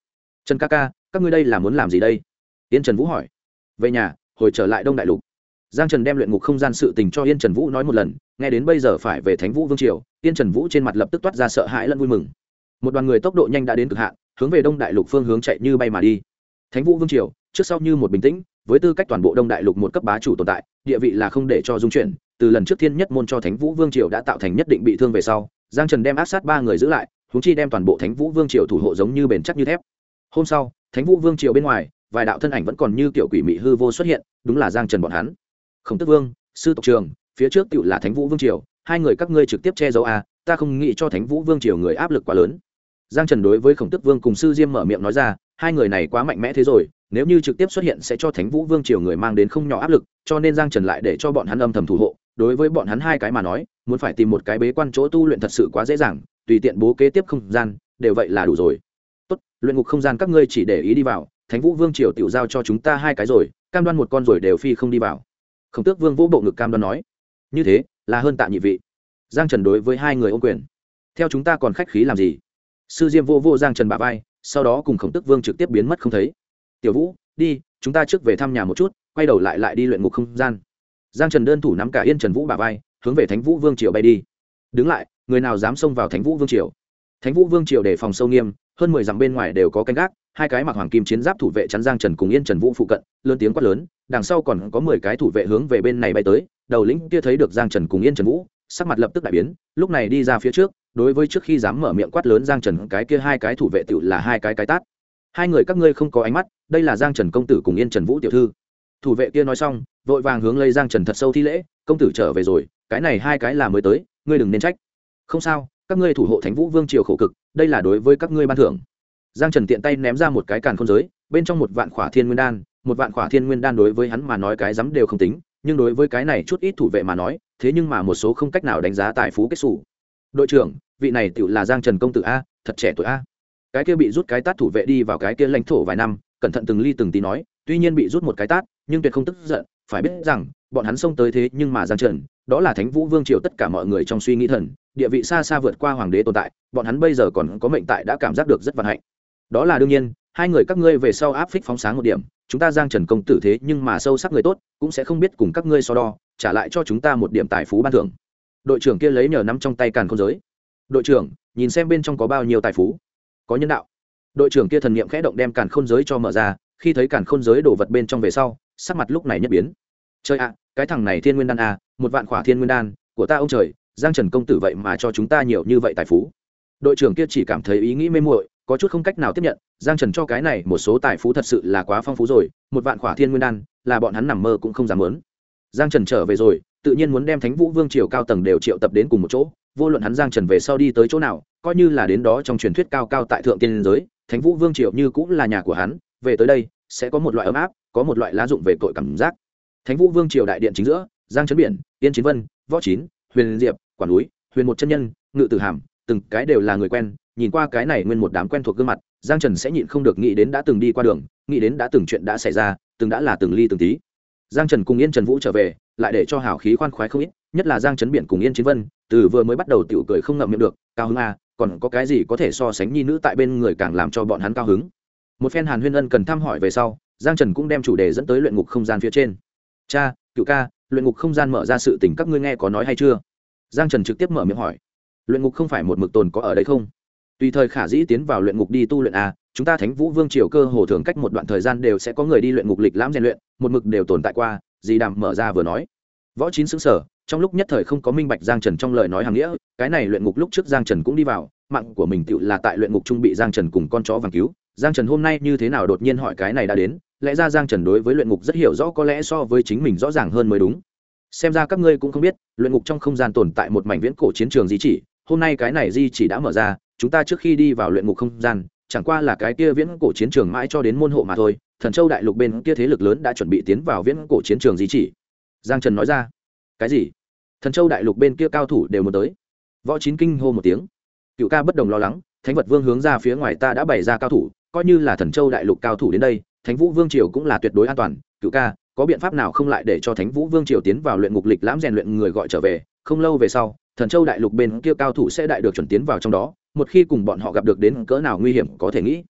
Trần ca ca, các ngươi đây là muốn làm gì đây? Yên Trần Vũ hỏi. Về nhà, hồi trở lại Đông Đại Lục. Giang Trần đem luyện ngục không gian sự tình cho Yên Trần Vũ nói một lần, nghe đến bây giờ phải về Thánh Vũ Vương triều, Yên Trần Vũ trên mặt lập tức toát ra sợ hãi lẫn vui mừng. Một đoàn người tốc độ nhanh đã đến cực hạn, hướng về Đông Đại Lục phương hướng chạy như bay mà đi. Thánh Vũ Vương triều, trước sau như một bình tĩnh, với tư cách toàn bộ Đông Đại Lục một cấp bá chủ tồn tại, địa vị là không để cho dung chuyển. Từ lần trước Thiên Nhất môn cho Thánh Vũ Vương triều đã tạo thành nhất định bị thương về sau, Giang Trần đem áp sát 3 người giữ lại, huống chi đem toàn bộ Thánh Vũ Vương triều thủ hộ giống như bền chắc như thép. Hôm sau, Thánh Vũ Vương triều bên ngoài, vài đạo thân ảnh vẫn còn như kiểu quỷ mị hư vô xuất hiện, đúng là Giang Trần bọn hắn. Khổng Tước Vương, sư tộc trường, phía trước tựu là Thánh Vũ Vương triều, hai người các ngươi trực tiếp che giấu à, ta không nghĩ cho Thánh Vũ Vương triều người áp lực quá lớn. Giang Trần đối với Khổng Tước Vương cùng sư Diêm mở miệng nói ra, hai người này quá mạnh mẽ thế rồi, nếu như trực tiếp xuất hiện sẽ cho Thánh Vũ Vương triều người mang đến không nhỏ áp lực, cho nên Giang Trần lại để cho bọn hắn âm thầm thủ hộ. Đối với bọn hắn hai cái mà nói, muốn phải tìm một cái bế quan chỗ tu luyện thật sự quá dễ dàng, tùy tiện bố kế tiếp không gian, đều vậy là đủ rồi. Tốt, luyện ngục không gian các ngươi chỉ để ý đi vào, Thánh Vũ Vương triều tiểu giao cho chúng ta hai cái rồi, cam đoan một con rồi đều phi không đi vào. Khổng Tước Vương vỗ bộ ngực cam đoan nói. Như thế, là hơn tạ nhị vị. Giang Trần đối với hai người ôm quyền. Theo chúng ta còn khách khí làm gì? Sư Diêm vô Giang Trần bả vai, sau đó cùng Khổng Tước Vương trực tiếp biến mất không thấy. Tiểu Vũ, đi, chúng ta trước về thăm nhà một chút, quay đầu lại đi luyện ngục không gian. Giang Trần đơn thủ nắm cả Yên Trần Vũ bả vai, hướng về Thánh Vũ Vương triều bay đi. Đứng lại, người nào dám xông vào Thánh Vũ Vương triều? Thánh Vũ Vương triều đề phòng sâu nghiêm, hơn 10 dặm bên ngoài đều có canh gác, hai cái mặc hoàng kim chiến giáp thủ vệ chắn Giang Trần cùng Yên Trần Vũ phụ cận, lớn tiếng quát lớn, đằng sau còn có 10 cái thủ vệ hướng về bên này bay tới. Đầu lĩnh kia thấy được Giang Trần cùng Yên Trần Vũ, sắc mặt lập tức đại biến, lúc này đi ra phía trước, đối với trước khi dám mở miệng quát lớn Giang Trần cái kia hai cái thủ vệ tiểu là hai cái tát. Hai người các ngươi không có ánh mắt, đây là Giang Trần công tử cùng Yên Trần Vũ tiểu thư. Thủ vệ kia nói xong, vội vàng hướng lấy Giang Trần thật sâu thi lễ, công tử trở về rồi, cái này hai cái là mới tới, ngươi đừng nên trách. Không sao, các ngươi thủ hộ Thánh Vũ Vương triều khổ cực, đây là đối với các ngươi ban thưởng. Giang Trần tiện tay ném ra một cái càn khôn giới, bên trong một vạn khỏa thiên nguyên đan, một vạn khỏa thiên nguyên đan đối với hắn mà nói cái dám đều không tính, nhưng đối với cái này chút ít thủ vệ mà nói, thế nhưng mà một số không cách nào đánh giá tài phú kết sủ. Đội trưởng, vị này tiểu là Giang Trần công tử a, thật trẻ tuổi a. Cái kia bị rút cái tát thủ vệ đi vào cái kia lãnh thổ vài năm, cẩn thận từng ly từng tí nói, tuy nhiên bị rút một cái tát, nhưng tuyệt không tức giận, phải biết rằng, bọn hắn xông tới thế nhưng mà Giang Trần, đó là Thánh Vũ Vương triều tất cả mọi người trong suy nghĩ thần, địa vị xa xa vượt qua hoàng đế tồn tại, bọn hắn bây giờ còn có mệnh tại đã cảm giác được rất vận hạnh. Đó là đương nhiên, hai người các ngươi về sau áp phích phóng sáng một điểm, chúng ta Giang Trần công tử thế nhưng mà sâu sắc người tốt, cũng sẽ không biết cùng các ngươi so đo, trả lại cho chúng ta một điểm tài phú ban thưởng. Đội trưởng kia lấy nhờ nắm trong tay càn khôn giới. Đội trưởng, nhìn xem bên trong có bao nhiêu tài phú. Có nhân đạo. Đội trưởng kia thần niệm khẽ động đem càn khôn giới cho mở ra, khi thấy càn khôn giới đổ vật bên trong về sau, sắc mặt lúc này nhất biến. Trời ạ, cái thằng này thiên nguyên đan a, một vạn khỏa thiên nguyên đan, của ta ông trời, Giang Trần công tử vậy mà cho chúng ta nhiều như vậy tài phú. Đội trưởng kia chỉ cảm thấy ý nghĩ mê muội, có chút không cách nào tiếp nhận, Giang Trần cho cái này một số tài phú thật sự là quá phong phú rồi, một vạn khỏa thiên nguyên đan, là bọn hắn nằm mơ cũng không dám muốn. Giang Trần trở về rồi, tự nhiên muốn đem Thánh Vũ Vương triều cao tầng đều triệu tập đến cùng một chỗ, vô luận hắn Giang Trần về sau đi tới chỗ nào, coi như là đến đó trong truyền thuyết cao cao tại thượng tiên giới, Thánh Vũ Vương triều như cũng là nhà của hắn, về tới đây sẽ có một loại ấm áp, có một loại lá dụng về tội cảm giác. Thánh Vũ Vương triều đại điện chính giữa, Giang Trấn Biển, Tiên Chiến Vân, Võ Chín, Huyền Diệp, Quản núi, Huyền một chân nhân, Ngự Tử Hàm, từng cái đều là người quen, nhìn qua cái này nguyên một đám quen thuộc gương mặt, Giang Trần sẽ nhịn không được nghĩ đến đã từng đi qua đường, nghĩ đến đã từng chuyện đã xảy ra, từng đã là từng ly từng tí. Giang Trần cùng Yên Trần Vũ trở về, lại để cho hào khí khoan khoái không ít, nhất là Giang Trấn Biển cùng Yên Chiến Vân, từ vừa mới bắt đầu tiểu cười không ngậm miệng được, cao hứng a, còn có cái gì có thể so sánh nhi nữ tại bên người càng làm cho bọn hắn cao hứng. Một phen Hàn Huyên ân cần thăm hỏi về sau, Giang Trần cũng đem chủ đề dẫn tới luyện ngục không gian phía trên. Cha, Cựu ca, luyện ngục không gian mở ra sự tình các ngươi nghe có nói hay chưa? Giang Trần trực tiếp mở miệng hỏi. Luyện ngục không phải một mực tồn có ở đây không? Tùy thời khả dĩ tiến vào luyện ngục đi tu luyện a, chúng ta Thánh Vũ Vương triều cơ hồ thường cách một đoạn thời gian đều sẽ có người đi luyện ngục lịch lãm rèn luyện, một mực đều tồn tại qua. Dì Đàm mở ra vừa nói. Võ Chín sững sờ, trong lúc nhất thời không có minh bạch Giang Trần trong lời nói hàng nghĩa, cái này luyện ngục lúc trước Giang Trần cũng đi vào, mạng của mình tựu là tại luyện ngục trung bị Giang Trần cùng con chó vàng cứu. Giang Trần hôm nay như thế nào đột nhiên hỏi cái này đã đến, lẽ ra Giang Trần đối với luyện ngục rất hiểu rõ, có lẽ so với chính mình rõ ràng hơn mới đúng. Xem ra các ngươi cũng không biết, luyện ngục trong không gian tồn tại một mảnh viễn cổ chiến trường di chỉ, hôm nay cái này di chỉ đã mở ra, chúng ta trước khi đi vào luyện ngục không gian, chẳng qua là cái kia viễn cổ chiến trường mãi cho đến môn hộ mà thôi. Thần Châu đại lục bên kia thế lực lớn đã chuẩn bị tiến vào viễn cổ chiến trường di chỉ. Giang Trần nói ra. Cái gì? Thần Châu đại lục bên kia cao thủ đều muốn tới? Võ Chín kinh hô một tiếng. Cựu ca bất đồng lo lắng, Thánh Vật Vương hướng ra phía ngoài ta đã bày ra cao thủ, coi như là Thần Châu đại lục cao thủ đến đây, Thánh Vũ Vương triều cũng là tuyệt đối an toàn. Cựu ca, có biện pháp nào không lại để cho Thánh Vũ Vương triều tiến vào luyện ngục lịch lãm rèn luyện người gọi trở về, không lâu về sau, Thần Châu đại lục bên kia cao thủ sẽ đại được chuẩn tiến vào trong đó, một khi cùng bọn họ gặp được đến cỡ nào nguy hiểm có thể nghĩ.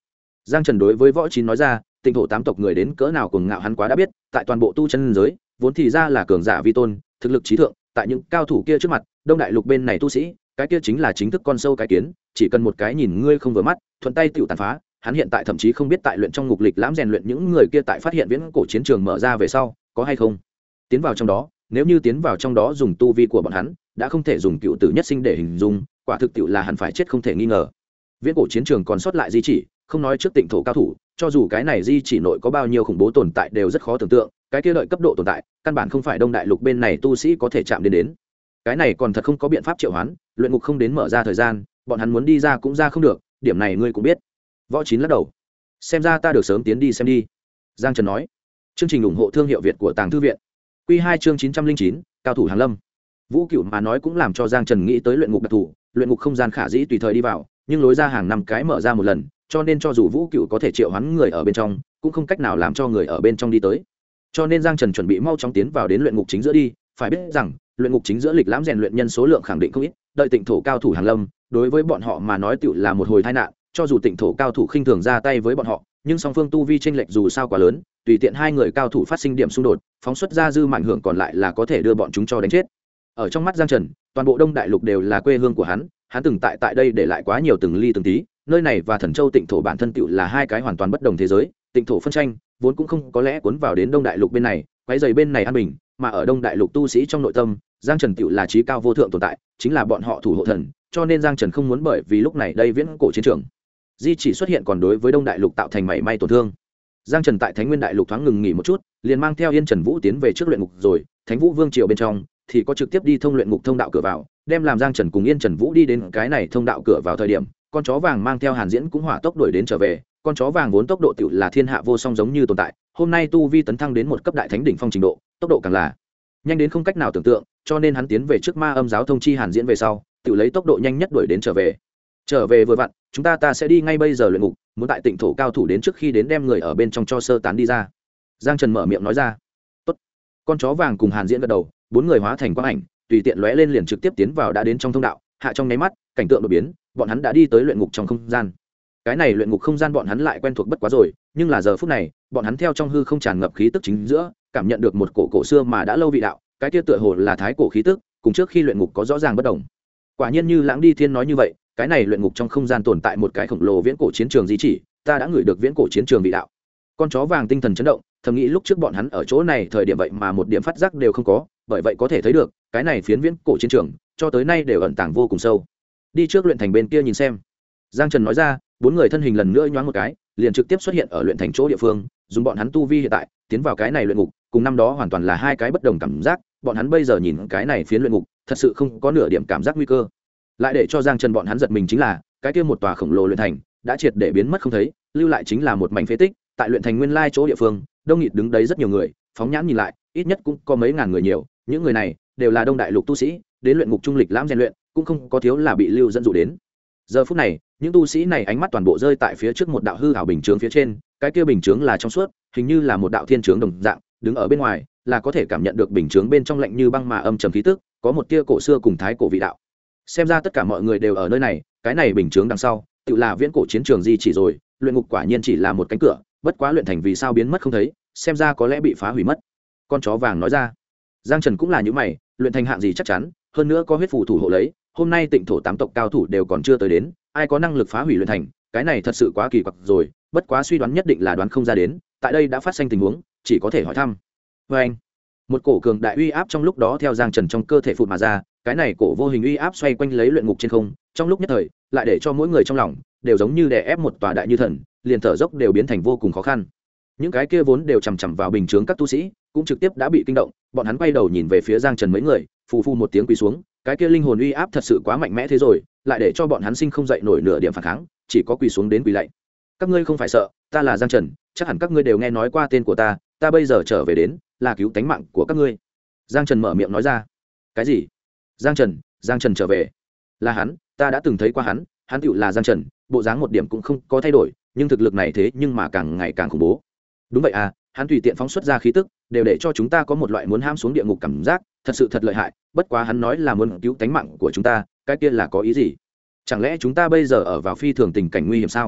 Giang Trần đối với Võ Chín nói ra, Tịnh thổ tám tộc người đến cỡ nào cuồng ngạo hắn quá đã biết, tại toàn bộ tu chân giới vốn thì ra là cường giả vi tôn, thực lực trí thượng, tại những cao thủ kia trước mặt, Đông Đại Lục bên này tu sĩ, cái kia chính là chính thức con sâu cái kiến, chỉ cần một cái nhìn ngươi không vừa mắt, thuận tay tiểu tàn phá. Hắn hiện tại thậm chí không biết tại luyện trong ngục lịch lãm rèn luyện những người kia tại phát hiện viễn cổ chiến trường mở ra về sau, có hay không tiến vào trong đó. Nếu như tiến vào trong đó dùng tu vi của bọn hắn, đã không thể dùng cựu tử nhất sinh để hình dung, quả thực tiệu là hẳn phải chết không thể nghi ngờ. Viễn cổ chiến trường còn sót lại di chỉ, không nói trước Tịnh thổ cao thủ, cho dù cái này di chỉ nội có bao nhiêu khủng bố tồn tại đều rất khó tưởng tượng, cái kia đợi cấp độ tồn tại, căn bản không phải Đông Đại Lục bên này tu sĩ có thể chạm đến. Cái này còn thật không có biện pháp triệu hoán, luyện ngục không đến mở ra thời gian, bọn hắn muốn đi ra cũng ra không được, điểm này ngươi cũng biết. Võ Chín lắc đầu. Xem ra ta được sớm tiến đi xem đi. Giang Trần nói. Chương trình ủng hộ thương hiệu Việt của Tàng Thư viện. Quy 2 chương 909, cao thủ hàng lâm. Vũ Cửu mà nói cũng làm cho Giang Trần nghĩ tới luyện ngục đặc thù, luyện ngục không gian khả dĩ tùy thời đi vào, nhưng lối ra hàng năm cái mở ra một lần, cho nên cho dù Vũ Cửu có thể triệu hoán người ở bên trong, cũng không cách nào làm cho người ở bên trong đi tới. Cho nên Giang Trần chuẩn bị mau chóng tiến vào đến luyện ngục chính giữa đi, phải biết rằng, luyện ngục chính giữa lịch lãm rèn luyện nhân số lượng khẳng định không ít, đợi Tịnh thổ cao thủ hàng lâm, đối với bọn họ mà nói tựu là một hồi tai nạn, cho dù Tịnh thổ cao thủ khinh thường ra tay với bọn họ, nhưng song phương tu vi chênh lệch dù sao quá lớn, tùy tiện hai người cao thủ phát sinh điểm xung đột, phóng xuất ra dư mạnh hưởng còn lại là có thể đưa bọn chúng cho đánh chết. Ở trong mắt Giang Trần, toàn bộ Đông Đại Lục đều là quê hương của hắn từng tại đây để lại quá nhiều từng ly từng tí, nơi này và Thần Châu Tịnh thổ bản thân tựu là hai cái hoàn toàn bất đồng thế giới, Tịnh thổ phân tranh vốn cũng không có lẽ cuốn vào đến Đông Đại Lục bên này, quấy rầy bên này an bình, mà ở Đông Đại Lục tu sĩ trong nội tâm, Giang Trần tựu là trí cao vô thượng tồn tại, chính là bọn họ thủ hộ thần, cho nên Giang Trần không muốn bởi vì lúc này đây viễn cổ chiến trường di chỉ xuất hiện còn đối với Đông Đại Lục tạo thành mảy may tổn thương. Giang Trần tại Thánh Nguyên Đại Lục thoáng ngừng nghỉ một chút, liền mang theo Yên Trần Vũ tiến về trước luyện ngục rồi, Thánh Vũ Vương triều bên trong thì có trực tiếp đi thông luyện ngục thông đạo cửa vào, đem làm Giang Trần cùng Yên Trần Vũ đi đến cái này thông đạo cửa vào thời điểm, con chó vàng mang theo Hàn Diễn cũng hỏa tốc đuổi đến trở về, con chó vàng vốn tốc độ tiểu là thiên hạ vô song giống như tồn tại, hôm nay tu vi tấn thăng đến một cấp đại thánh đỉnh phong trình độ, tốc độ càng là nhanh đến không cách nào tưởng tượng, cho nên hắn tiến về trước Ma Âm giáo thông chi Hàn Diễn về sau, tiểu lấy tốc độ nhanh nhất đuổi đến trở về vừa vặn, chúng ta sẽ đi ngay bây giờ luyện ngục, muốn tại Tịnh thổ cao thủ đến trước khi đến đem người ở bên trong cho sơ tán đi ra. Giang Trần mở miệng nói ra. Tốt. Con chó vàng cùng Hàn Diễn gật đầu, bốn người hóa thành quang ảnh, tùy tiện lóe lên liền trực tiếp tiến vào đã đến trong thông đạo, hạ trong nháy mắt, cảnh tượng đột biến, bọn hắn đã đi tới luyện ngục trong không gian. Cái này luyện ngục không gian bọn hắn lại quen thuộc bất quá rồi, nhưng là giờ phút này, bọn hắn theo trong hư không tràn ngập khí tức chính giữa, cảm nhận được một cổ xưa mà đã lâu vị đạo, cái kia tựa hồ là thái cổ khí tức, cùng trước khi luyện ngục có rõ ràng bất đồng. Quả nhiên như Lãng Đi Thiên nói như vậy, cái này luyện ngục trong không gian tồn tại một cái khổng lồ viễn cổ chiến trường di chỉ, ta đã ngửi được viễn cổ chiến trường vị đạo. Con chó vàng tinh thần chấn động, thầm nghĩ lúc trước bọn hắn ở chỗ này thời điểm vậy mà một điểm phát giác đều không có, bởi vậy có thể thấy được, cái này phiến viễn cổ chiến trường cho tới nay đều ẩn tàng vô cùng sâu. Đi trước luyện thành bên kia nhìn xem. Giang Trần nói ra, bốn người thân hình lần nữa nhoáng một cái, liền trực tiếp xuất hiện ở luyện thành chỗ địa phương, dùng bọn hắn tu vi hiện tại, tiến vào cái này luyện ngục, cùng năm đó hoàn toàn là hai cái bất đồng cảm giác, bọn hắn bây giờ nhìn cái này phiến luyện ngục, thật sự không có nửa điểm cảm giác nguy cơ. Lại để cho Giang Trần bọn hắn giật mình chính là, cái kia một tòa khổng lồ luyện thành đã triệt để biến mất không thấy, lưu lại chính là một mảnh phế tích, tại luyện thành nguyên lai chỗ địa phương, đông nghịt đứng đấy rất nhiều người, phóng nhãn nhìn lại, ít nhất cũng có mấy ngàn người nhiều, những người này đều là Đông Đại Lục tu sĩ, đến luyện ngục trung lịch lãm rèn luyện, cũng không có thiếu là bị lưu dẫn dụ đến. Giờ phút này, những tu sĩ này ánh mắt toàn bộ rơi tại phía trước một đạo hư ảo bình chướng phía trên, cái kia bình chướng là trong suốt, hình như là một đạo thiên chướng đồng dạng, đứng ở bên ngoài là có thể cảm nhận được bình chướng bên trong lạnh như băng mà âm trầm khí tức, có một tia cổ xưa cùng thái cổ vị đạo. Xem ra tất cả mọi người đều ở nơi này, cái này bình chướng đằng sau, tự là viễn cổ chiến trường di chỉ rồi, luyện ngục quả nhiên chỉ là một cánh cửa, bất quá luyện thành vì sao biến mất không thấy, xem ra có lẽ bị phá hủy mất. Con chó vàng nói ra. Giang Trần cũng là những mày, luyện thành hạng gì chắc chắn, hơn nữa có huyết phù thủ hộ lấy, hôm nay Tịnh thổ tám tộc cao thủ đều còn chưa tới đến, ai có năng lực phá hủy luyện thành, cái này thật sự quá kỳ quặc rồi, bất quá suy đoán nhất định là đoán không ra đến, tại đây đã phát sinh tình huống, chỉ có thể hỏi thăm. Và anh, một cổ cường đại uy áp trong lúc đó theo Giang Trần trong cơ thể phụt mà ra, cái này cổ vô hình uy áp xoay quanh lấy luyện ngục trên không, trong lúc nhất thời, lại để cho mỗi người trong lòng đều giống như đè ép một tòa đại như thần, liền thở dốc đều biến thành vô cùng khó khăn. Những cái kia vốn đều chằm chằm vào bình chướng các tu sĩ, cũng trực tiếp đã bị kinh động, bọn hắn quay đầu nhìn về phía Giang Trần mấy người, phù phù một tiếng quỳ xuống, cái kia linh hồn uy áp thật sự quá mạnh mẽ thế rồi, lại để cho bọn hắn sinh không dậy nổi nửa điểm phản kháng, chỉ có quỳ xuống đến quỳ lạy. Các ngươi không phải sợ, ta là Giang Trần, chắc hẳn các ngươi đều nghe nói qua tên của ta bây giờ trở về đến, là cứu tánh mạng của các ngươi. Giang Trần mở miệng nói ra. Cái gì? Giang Trần trở về? Là hắn, ta đã từng thấy qua hắn tựu là Giang Trần, bộ dáng một điểm cũng không có thay đổi, nhưng thực lực này thế nhưng mà càng ngày càng khủng bố. Đúng vậy à, hắn tùy tiện phóng xuất ra khí tức, đều để cho chúng ta có một loại muốn ham xuống địa ngục cảm giác, thật sự thật lợi hại, bất quá hắn nói là muốn cứu tánh mạng của chúng ta, cái kia là có ý gì? Chẳng lẽ chúng ta bây giờ ở vào phi thường tình cảnh nguy hiểm sao?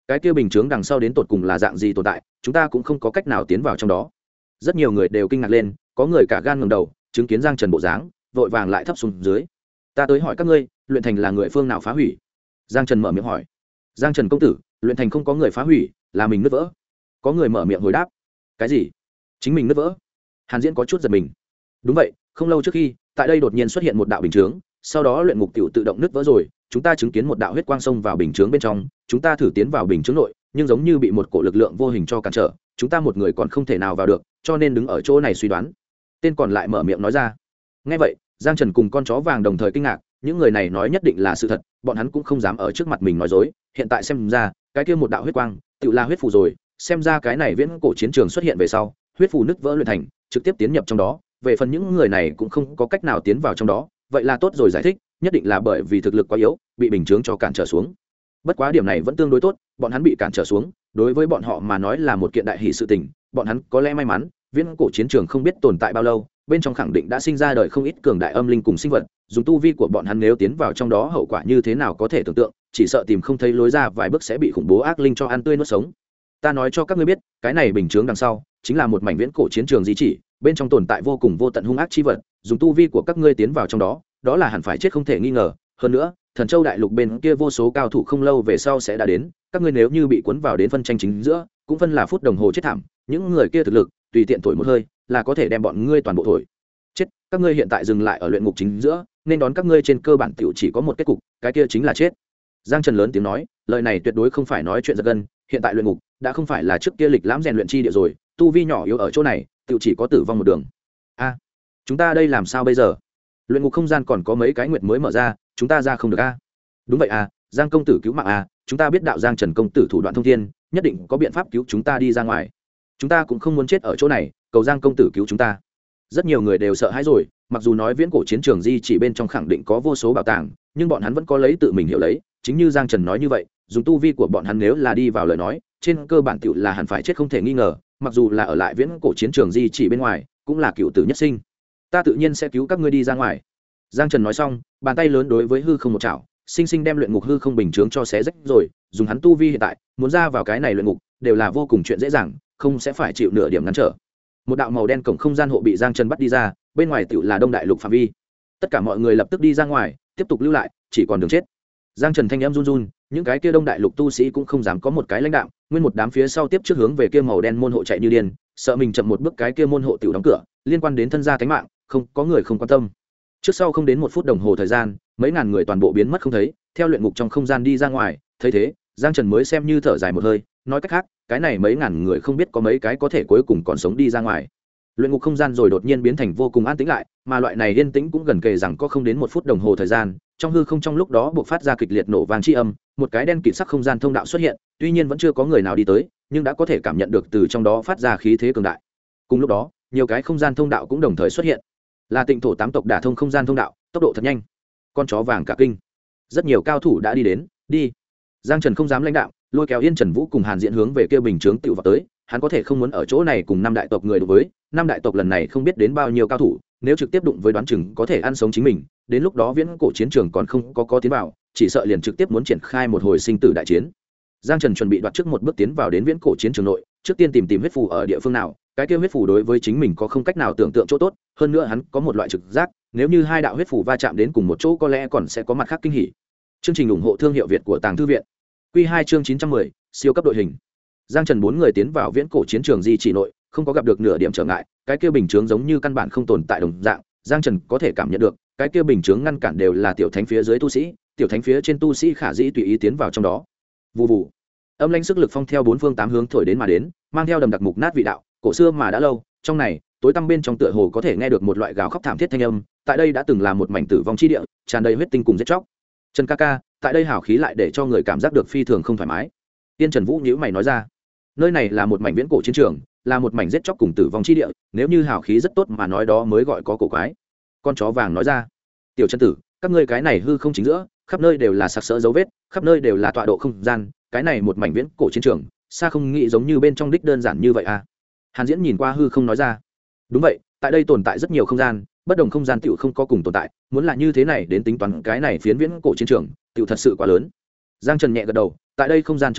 cái kia bình chướng đằng sau đến tột cùng là dạng gì tồn tại, chúng ta cũng không có cách nào tiến vào trong đó. Rất nhiều người đều kinh ngạc lên, có người cả gan ngẩng đầu chứng kiến Giang Trần bộ dáng, vội vàng lại thấp xuống dưới. Ta tới hỏi các ngươi, luyện thành là người phương nào phá hủy? Giang Trần mở miệng hỏi. Giang Trần công tử, luyện thành không có người phá hủy, là mình nứt vỡ. Có người mở miệng hồi đáp. Cái gì? Chính mình nứt vỡ? Hàn Diễn có chút giật mình. Đúng vậy, không lâu trước khi, tại đây đột nhiên xuất hiện một đạo bình chướng, sau đó luyện ngục tiểu tự động nứt vỡ rồi, chúng ta chứng kiến một đạo huyết quang xông vào bình chướng bên trong, chúng ta thử tiến vào bình chướng nội, nhưng giống như bị một cổ lực lượng vô hình cho cản trở, chúng ta một người còn không thể nào vào được, cho nên đứng ở chỗ này suy đoán. Tên còn lại mở miệng nói ra. Nghe vậy, Giang Trần cùng con chó vàng đồng thời kinh ngạc, những người này nói nhất định là sự thật, bọn hắn cũng không dám ở trước mặt mình nói dối, hiện tại xem ra, cái kia một đạo huyết quang, tự là huyết phù rồi, xem ra cái này viễn cổ chiến trường xuất hiện về sau, huyết phù nứt vỡ luyện thành, trực tiếp tiến nhập trong đó, về phần những người này cũng không có cách nào tiến vào trong đó, vậy là tốt rồi giải thích, nhất định là bởi vì thực lực quá yếu, bị bình chướng cho cản trở xuống. Bất quá điểm này vẫn tương đối tốt, bọn hắn bị cản trở xuống, đối với bọn họ mà nói là một kiện đại hỷ sự tình, bọn hắn có lẽ may mắn, viễn cổ chiến trường không biết tồn tại bao lâu, bên trong khẳng định đã sinh ra đời không ít cường đại âm linh cùng sinh vật, dùng tu vi của bọn hắn nếu tiến vào trong đó hậu quả như thế nào có thể tưởng tượng, chỉ sợ tìm không thấy lối ra vài bước sẽ bị khủng bố ác linh cho ăn tươi nuốt sống. Ta nói cho các ngươi biết, cái này bình chướng đằng sau chính là một mảnh viễn cổ chiến trường di chỉ, bên trong tồn tại vô cùng vô tận hung ác chi vật, dùng tu vi của các ngươi tiến vào trong đó, đó là hẳn phải chết không thể nghi ngờ. Hơn nữa, Thần Châu đại lục bên kia vô số cao thủ không lâu về sau sẽ đã đến, các ngươi nếu như bị cuốn vào đến phân tranh chính giữa, cũng phân là phút đồng hồ chết thảm, những người kia thực lực, tùy tiện thổi một hơi, là có thể đem bọn ngươi toàn bộ thổi chết. Các ngươi hiện tại dừng lại ở luyện ngục chính giữa, nên đón các ngươi trên cơ bản tiểu chỉ có một kết cục, cái kia chính là chết. Giang Trần lớn tiếng nói, lời này tuyệt đối không phải nói chuyện giật gân, hiện tại luyện ngục đã không phải là trước kia lịch lãm rèn luyện chi địa rồi, tu vi nhỏ yếu ở chỗ này, tiểu chỉ có tử vong một đường. A, chúng ta đây làm sao bây giờ? Luyện ngục không gian còn có mấy cái nguyệt mới mở ra, chúng ta ra không được a? Đúng vậy à, Giang công tử cứu mạng à, chúng ta biết đạo Giang Trần công tử thủ đoạn thông thiên, nhất định có biện pháp cứu chúng ta đi ra ngoài. Chúng ta cũng không muốn chết ở chỗ này, cầu Giang công tử cứu chúng ta. Rất nhiều người đều sợ hãi rồi, mặc dù nói viễn cổ chiến trường di chỉ bên trong khẳng định có vô số bảo tàng, nhưng bọn hắn vẫn có lấy tự mình hiểu lấy, chính như Giang Trần nói như vậy, dùng tu vi của bọn hắn nếu là đi vào lời nói, trên cơ bản tiểu là hẳn phải chết không thể nghi ngờ, mặc dù là ở lại viễn cổ chiến trường di chỉ bên ngoài, cũng là cựu tử nhất sinh. Ta tự nhiên sẽ cứu các ngươi đi ra ngoài. Giang Trần nói xong, bàn tay lớn đối với hư không một chảo, sinh sinh đem luyện ngục hư không bình chướng cho xé rách rồi, dùng hắn tu vi hiện tại, muốn ra vào cái này luyện ngục, đều là vô cùng chuyện dễ dàng, không sẽ phải chịu nửa điểm ngăn trở. Một đạo màu đen cổng không gian hộ bị Giang Trần bắt đi ra, bên ngoài tiểu là Đông Đại Lục phạm vi. Tất cả mọi người lập tức đi ra ngoài, tiếp tục lưu lại, chỉ còn đường chết. Giang Trần thanh em run run, những cái kia Đông Đại Lục tu sĩ cũng không dám có một cái lãnh đạo, nguyên một đám phía sau tiếp trước hướng về kia màu đen môn hộ chạy như điên, sợ mình chậm một bước cái kia môn hộ tiểu đóng cửa, liên quan đến thân gia tính mạng, không có người không quan tâm. Trước sau không đến 1 phút đồng hồ thời gian, mấy ngàn người toàn bộ biến mất không thấy, theo luyện ngục trong không gian đi ra ngoài, thấy thế, Giang Trần mới xem như thở dài một hơi, nói cách khác, cái này mấy ngàn người không biết có mấy cái có thể cuối cùng còn sống đi ra ngoài. Luyện ngục không gian rồi đột nhiên biến thành vô cùng an tĩnh lại, mà loại này yên tĩnh cũng gần kề rằng có không đến 1 phút đồng hồ thời gian, trong hư không trong lúc đó bộc phát ra kịch liệt nổ vang chi âm, một cái đen kịt sắc không gian thông đạo xuất hiện, tuy nhiên vẫn chưa có người nào đi tới, nhưng đã có thể cảm nhận được từ trong đó phát ra khí thế cường đại. Cùng lúc đó, nhiều cái không gian thông đạo cũng đồng thời xuất hiện, là Tịnh thổ 8 tộc đả thông không gian thông đạo, tốc độ thật nhanh. Con chó vàng cả kinh, rất nhiều cao thủ đã đi đến, đi. Giang Trần không dám lãnh đạo, lôi kéo Yên Trần Vũ cùng Hàn Diễn hướng về kia bình chướng tiểu vào tới, hắn có thể không muốn ở chỗ này cùng 5 đại tộc người đối với, 5 đại tộc lần này không biết đến bao nhiêu cao thủ, nếu trực tiếp đụng với đoán chừng có thể ăn sống chính mình, đến lúc đó viễn cổ chiến trường còn không có tiến vào, chỉ sợ liền trực tiếp muốn triển khai một hồi sinh tử đại chiến. Giang Trần chuẩn bị đoạt trước một bước tiến vào đến viễn cổ chiến trường nội, trước tiên tìm huyết phù ở địa phương nào, cái kia huyết phù đối với chính mình có không cách nào tưởng tượng chỗ tốt, hơn nữa hắn có một loại trực giác, nếu như hai đạo huyết phù va chạm đến cùng một chỗ có lẽ còn sẽ có mặt khác kinh hỉ. Chương trình ủng hộ thương hiệu Việt của Tàng Thư viện. Quy 2 chương 910, siêu cấp đội hình. Giang Trần 4 người tiến vào viễn cổ chiến trường di chỉ nội, không có gặp được nửa điểm trở ngại, cái kia bình chướng giống như căn bản không tồn tại đồng dạng, Giang Trần có thể cảm nhận được, cái kia bình chướng ngăn cản đều là tiểu thánh phía dưới tu sĩ, tiểu thánh phía trên tu sĩ khả dĩ tùy ý tiến vào trong đó. Vù vù. Âm lãnh sức lực phong theo 4 phương 8 hướng thổi đến mà đến, mang theo đầm đặc mục nát vị đạo, cổ xưa mà đã lâu, trong này, tối tăm bên trong tựa hồ có thể nghe được một loại gào khóc thảm thiết thanh âm, tại đây đã từng là một mảnh tử vong chi địa, tràn đầy huyết tinh cùng giết chóc. Trần ca ca, tại đây hào khí lại để cho người cảm giác được phi thường không thoải mái. Tiên Trần Vũ nhíu mày nói ra, nơi này là một mảnh viễn cổ chiến trường, là một mảnh giết chóc cùng tử vong chi địa, nếu như hào khí rất tốt mà nói đó mới gọi có cổ quái. Con chó vàng nói ra, tiểu chân tử, các ngươi cái này hư không chính giữa, khắp nơi đều là sặc sỡ dấu vết, khắp nơi đều là tọa độ không gian, cái này một mảnh viễn cổ chiến trường, xa không nghĩ giống như bên trong đích đơn giản như vậy à? Hàn Diễn nhìn qua hư không nói ra, đúng vậy, tại đây tồn tại rất nhiều không gian, bất đồng không gian tiểu không có cùng tồn tại, muốn là như thế này đến tính toán cái này phiến viễn cổ chiến trường, tiểu thật sự quá lớn. Giang Trần nhẹ gật đầu, tại đây không gian trong chất,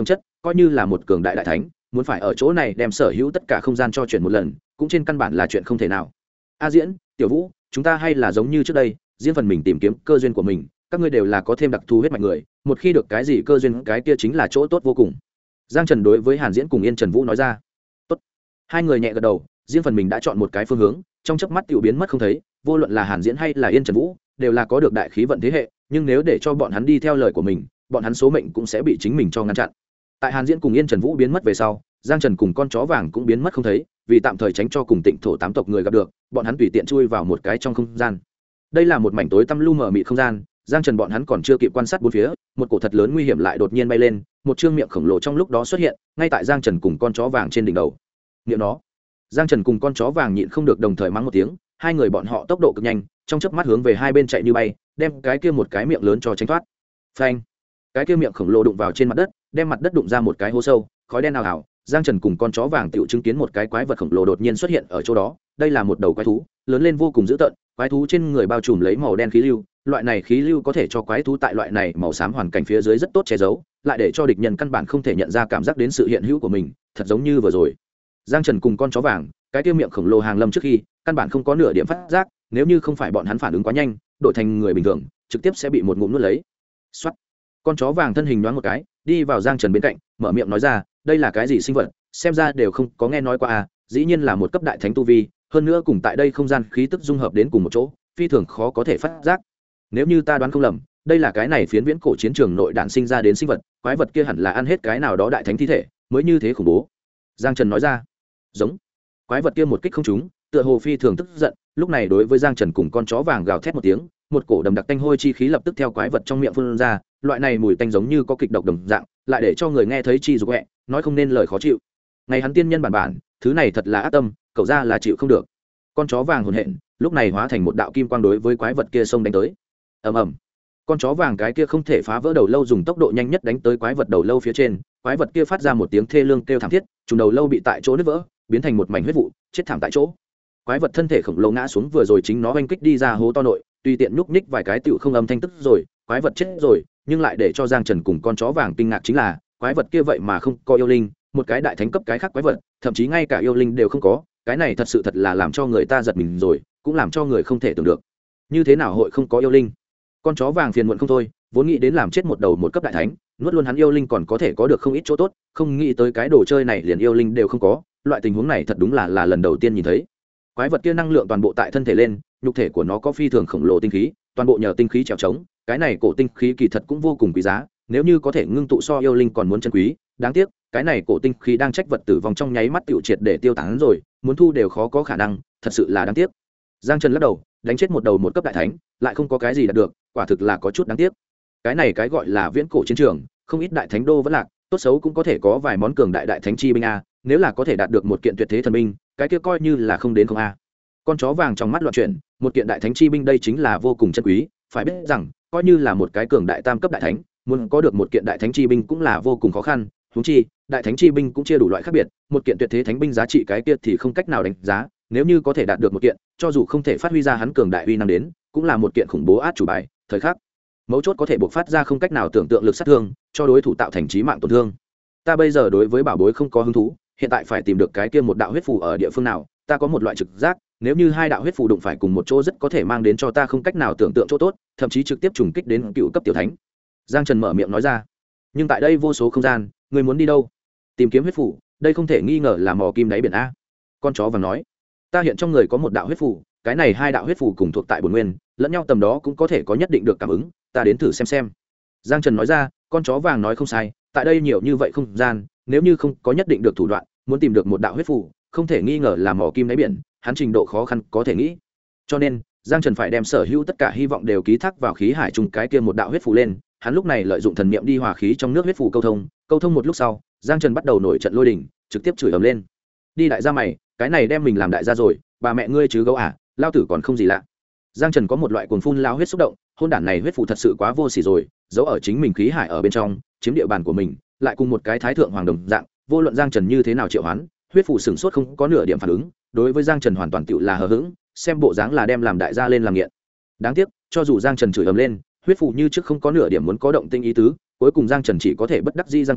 coi như là một cường đại đại thánh muốn phải ở chỗ này đem sở hữu tất cả không gian cho chuyển một lần cũng trên căn bản là chuyện không thể nào. A Diễn, Tiểu Vũ, chúng ta hay là giống như trước đây riêng phần mình tìm kiếm cơ duyên của mình, các ngươi đều là có thêm đặc thù huyết mạch người, một khi được cái gì cơ duyên cái kia chính là chỗ tốt vô cùng. Giang Trần đối với Hàn Diễn cùng Yên Trần Vũ nói ra. Tốt. Hai người nhẹ gật đầu, riêng phần mình đã chọn một cái phương hướng, trong chớp mắt tiểu biến mất không thấy, vô luận là Hàn Diễn hay là Yên Trần Vũ, đều là có được đại khí vận thế hệ, nhưng nếu để cho bọn hắn đi theo lời của mình, bọn hắn số mệnh cũng sẽ bị chính mình cho ngăn chặn. Tại Hàn Diễn cùng Yên Trần Vũ biến mất về sau, Giang Trần cùng con chó vàng cũng biến mất không thấy, vì tạm thời tránh cho cùng Tịnh thổ tám tộc người gặp được, bọn hắn tùy tiện chui vào một cái trong không gian. Đây là một mảnh tối tăm lu mờ mịt không gian, Giang Trần bọn hắn còn chưa kịp quan sát bốn phía, một cổ thật lớn nguy hiểm lại đột nhiên bay lên, một trương miệng khổng lồ trong lúc đó xuất hiện, ngay tại Giang Trần cùng con chó vàng trên đỉnh đầu. Niệm nó. Giang Trần cùng con chó vàng nhịn không được đồng thời mắng một tiếng, hai người bọn họ tốc độ cực nhanh, trong chớp mắt hướng về hai bên chạy như bay, đem cái kia một cái miệng lớn cho tránh thoát. Phanh. Cái kia miệng khổng lồ đụng vào trên mặt đất, đem mặt đất đụng ra một cái hố sâu, khói đen ào ào. Giang Trần cùng con chó vàng tiểu chứng kiến một cái quái vật khổng lồ đột nhiên xuất hiện ở chỗ đó, đây là một đầu quái thú, lớn lên vô cùng dữ tợn, quái thú trên người bao trùm lấy màu đen khí lưu, loại này khí lưu có thể cho quái thú tại loại này màu xám hoàn cảnh phía dưới rất tốt che giấu, lại để cho địch nhân căn bản không thể nhận ra cảm giác đến sự hiện hữu của mình, thật giống như vừa rồi. Giang Trần cùng con chó vàng, cái kia miệng khổng lồ hàng lâm trước khi, căn bản không có nửa điểm phát giác, nếu như không phải bọn hắn phản ứng quá nhanh, đổi thành người bình thường, trực tiếp sẽ bị một ngụm nuốt lấy. Soát. Con chó vàng thân hình nhoáng một cái, đi vào Giang Trần bên cạnh, mở miệng nói ra, đây là cái gì sinh vật, xem ra đều không có nghe nói qua à, dĩ nhiên là một cấp đại thánh tu vi, hơn nữa cùng tại đây không gian khí tức dung hợp đến cùng một chỗ, phi thường khó có thể phát giác. Nếu như ta đoán không lầm, đây là cái này phiến viễn cổ chiến trường nội đản sinh ra đến sinh vật, quái vật kia hẳn là ăn hết cái nào đó đại thánh thi thể, mới như thế khủng bố. Giang Trần nói ra. Giống. Quái vật kia một kích không trúng, tựa hồ phi thường tức giận, lúc này đối với Giang Trần cùng con chó vàng gào thét một tiếng, một cổ đầm đặc tanh hôi chi khí lập tức theo quái vật trong miệng phun ra, loại này mùi tanh giống như có kịch độc đồng dạng, lại để cho người nghe thấy chi rục quẹ, nói không nên lời khó chịu. Ngày hắn tiên nhân bản bản, thứ này thật là ác tâm, cậu ra là chịu không được. Con chó vàng hồn hện, lúc này hóa thành một đạo kim quang đối với quái vật kia xông đánh tới. Ầm ầm. Con chó vàng cái kia không thể phá vỡ đầu lâu dùng tốc độ nhanh nhất đánh tới quái vật đầu lâu phía trên, quái vật kia phát ra một tiếng thê lương kêu thảm thiết, trùng đầu lâu bị tại chỗ nứt vỡ, biến thành một mảnh huyết vụ, chết thảm tại chỗ. Quái vật thân thể khổng lồ ngã xuống vừa rồi chính nó oanh kích đi ra hố to nội, tùy tiện nhúc nhích vài cái tựu không âm thanh tức rồi, quái vật chết rồi, nhưng lại để cho Giang Trần cùng con chó vàng kinh ngạc chính là, quái vật kia vậy mà không có yêu linh, một cái đại thánh cấp cái khác quái vật, thậm chí ngay cả yêu linh đều không có, cái này thật sự thật là làm cho người ta giật mình rồi, cũng làm cho người không thể tưởng được. Như thế nào hội không có yêu linh? Con chó vàng phiền muộn không thôi, vốn nghĩ đến làm chết một đầu một cấp đại thánh, nuốt luôn hắn yêu linh còn có thể có được không ít chỗ tốt, không nghĩ tới cái đồ chơi này liền yêu linh đều không có, loại tình huống này thật đúng là lần đầu tiên nhìn thấy. Quái vật kia năng lượng toàn bộ tại thân thể lên, nhục thể của nó có phi thường khổng lồ tinh khí, toàn bộ nhờ tinh khí trèo trống, cái này cổ tinh khí kỳ thật cũng vô cùng quý giá, nếu như có thể ngưng tụ so yêu linh còn muốn chân quý, đáng tiếc, cái này cổ tinh khí đang trách vật tử vong trong nháy mắt tiểu triệt để tiêu tán rồi, muốn thu đều khó có khả năng, thật sự là đáng tiếc. Giang Trần lắc đầu, đánh chết một đầu một cấp đại thánh, lại không có cái gì đạt được, quả thực là có chút đáng tiếc. Cái này cái gọi là viễn cổ chiến trường, không ít đại thánh đô vẫn lạc, tốt xấu cũng có thể có vài món cường đại đại thánh chi binh a, nếu là có thể đạt được một kiện tuyệt thế thần binh, cái kia coi như là không đến không a. Con chó vàng trong mắt loạn chuyển, một kiện đại thánh chi binh đây chính là vô cùng chân quý, phải biết rằng, coi như là một cái cường đại tam cấp đại thánh, muốn có được một kiện đại thánh chi binh cũng là vô cùng khó khăn, huống chi, đại thánh chi binh cũng chia đủ loại khác biệt, một kiện tuyệt thế thánh binh giá trị cái kia thì không cách nào đánh giá, nếu như có thể đạt được một kiện, cho dù không thể phát huy ra hắn cường đại uy năng đến, cũng là một kiện khủng bố át chủ bài, thời khắc mấu chốt có thể bộc phát ra không cách nào tưởng tượng lực sát thương, cho đối thủ tạo thành chí mạng tổn thương. Ta bây giờ đối với bảo bối không có hứng thú, hiện tại phải tìm được cái kia một đạo huyết phù ở địa phương nào, ta có một loại trực giác, nếu như hai đạo huyết phù đụng phải cùng một chỗ rất có thể mang đến cho ta không cách nào tưởng tượng chỗ tốt, thậm chí trực tiếp trùng kích đến cựu cấp tiểu thánh. Giang Trần mở miệng nói ra. Nhưng tại đây vô số không gian, người muốn đi đâu? Tìm kiếm huyết phù, đây không thể nghi ngờ là mò kim đáy biển a. Con chó vàng nói. Ta hiện trong người có một đạo huyết phù, cái này hai đạo huyết phù cùng thuộc tại bổn nguyên, lẫn nhau tầm đó cũng có thể có nhất định được cảm ứng, ta đến thử xem. Giang Trần nói ra, con chó vàng nói không sai, tại đây nhiều như vậy không gian, nếu như không có nhất định được thủ đoạn, muốn tìm được một đạo huyết phù, không thể nghi ngờ là mò kim đáy biển, hắn trình độ khó khăn có thể nghĩ. Cho nên, Giang Trần phải đem sở hữu tất cả hy vọng đều ký thác vào khí hải trùng cái kia một đạo huyết phù lên, hắn lúc này lợi dụng thần niệm đi hòa khí trong nước huyết phù câu thông một lúc sau, Giang Trần bắt đầu nổi trận lôi đình, trực tiếp chửi ầm lên. Đi đại gia mày, cái này đem mình làm đại gia rồi, bà mẹ ngươi chứ gấu à, lao tử còn không gì lạ. Giang Trần có một loại cuồng phun lao huyết xúc động, hôn đản này huyết phù thật sự quá vô sỉ rồi, giấu ở chính mình khí hải ở bên trong, chiếm địa bàn của mình, lại cùng một cái thái thượng hoàng đồng dạng, vô luận Giang Trần như thế nào triệu hoán, huyết phù sửng sốt không có nửa điểm phản ứng, đối với Giang Trần hoàn toàn tựu là hờ hững, xem bộ dáng là đem làm đại gia lên làm nghiện. Đáng tiếc, cho dù Giang Trần chửi ầm lên, huyết phù như trước không có nửa điểm muốn có động tinh ý tứ, cuối cùng Giang Trần chỉ có thể bất đắc dĩ giang tay,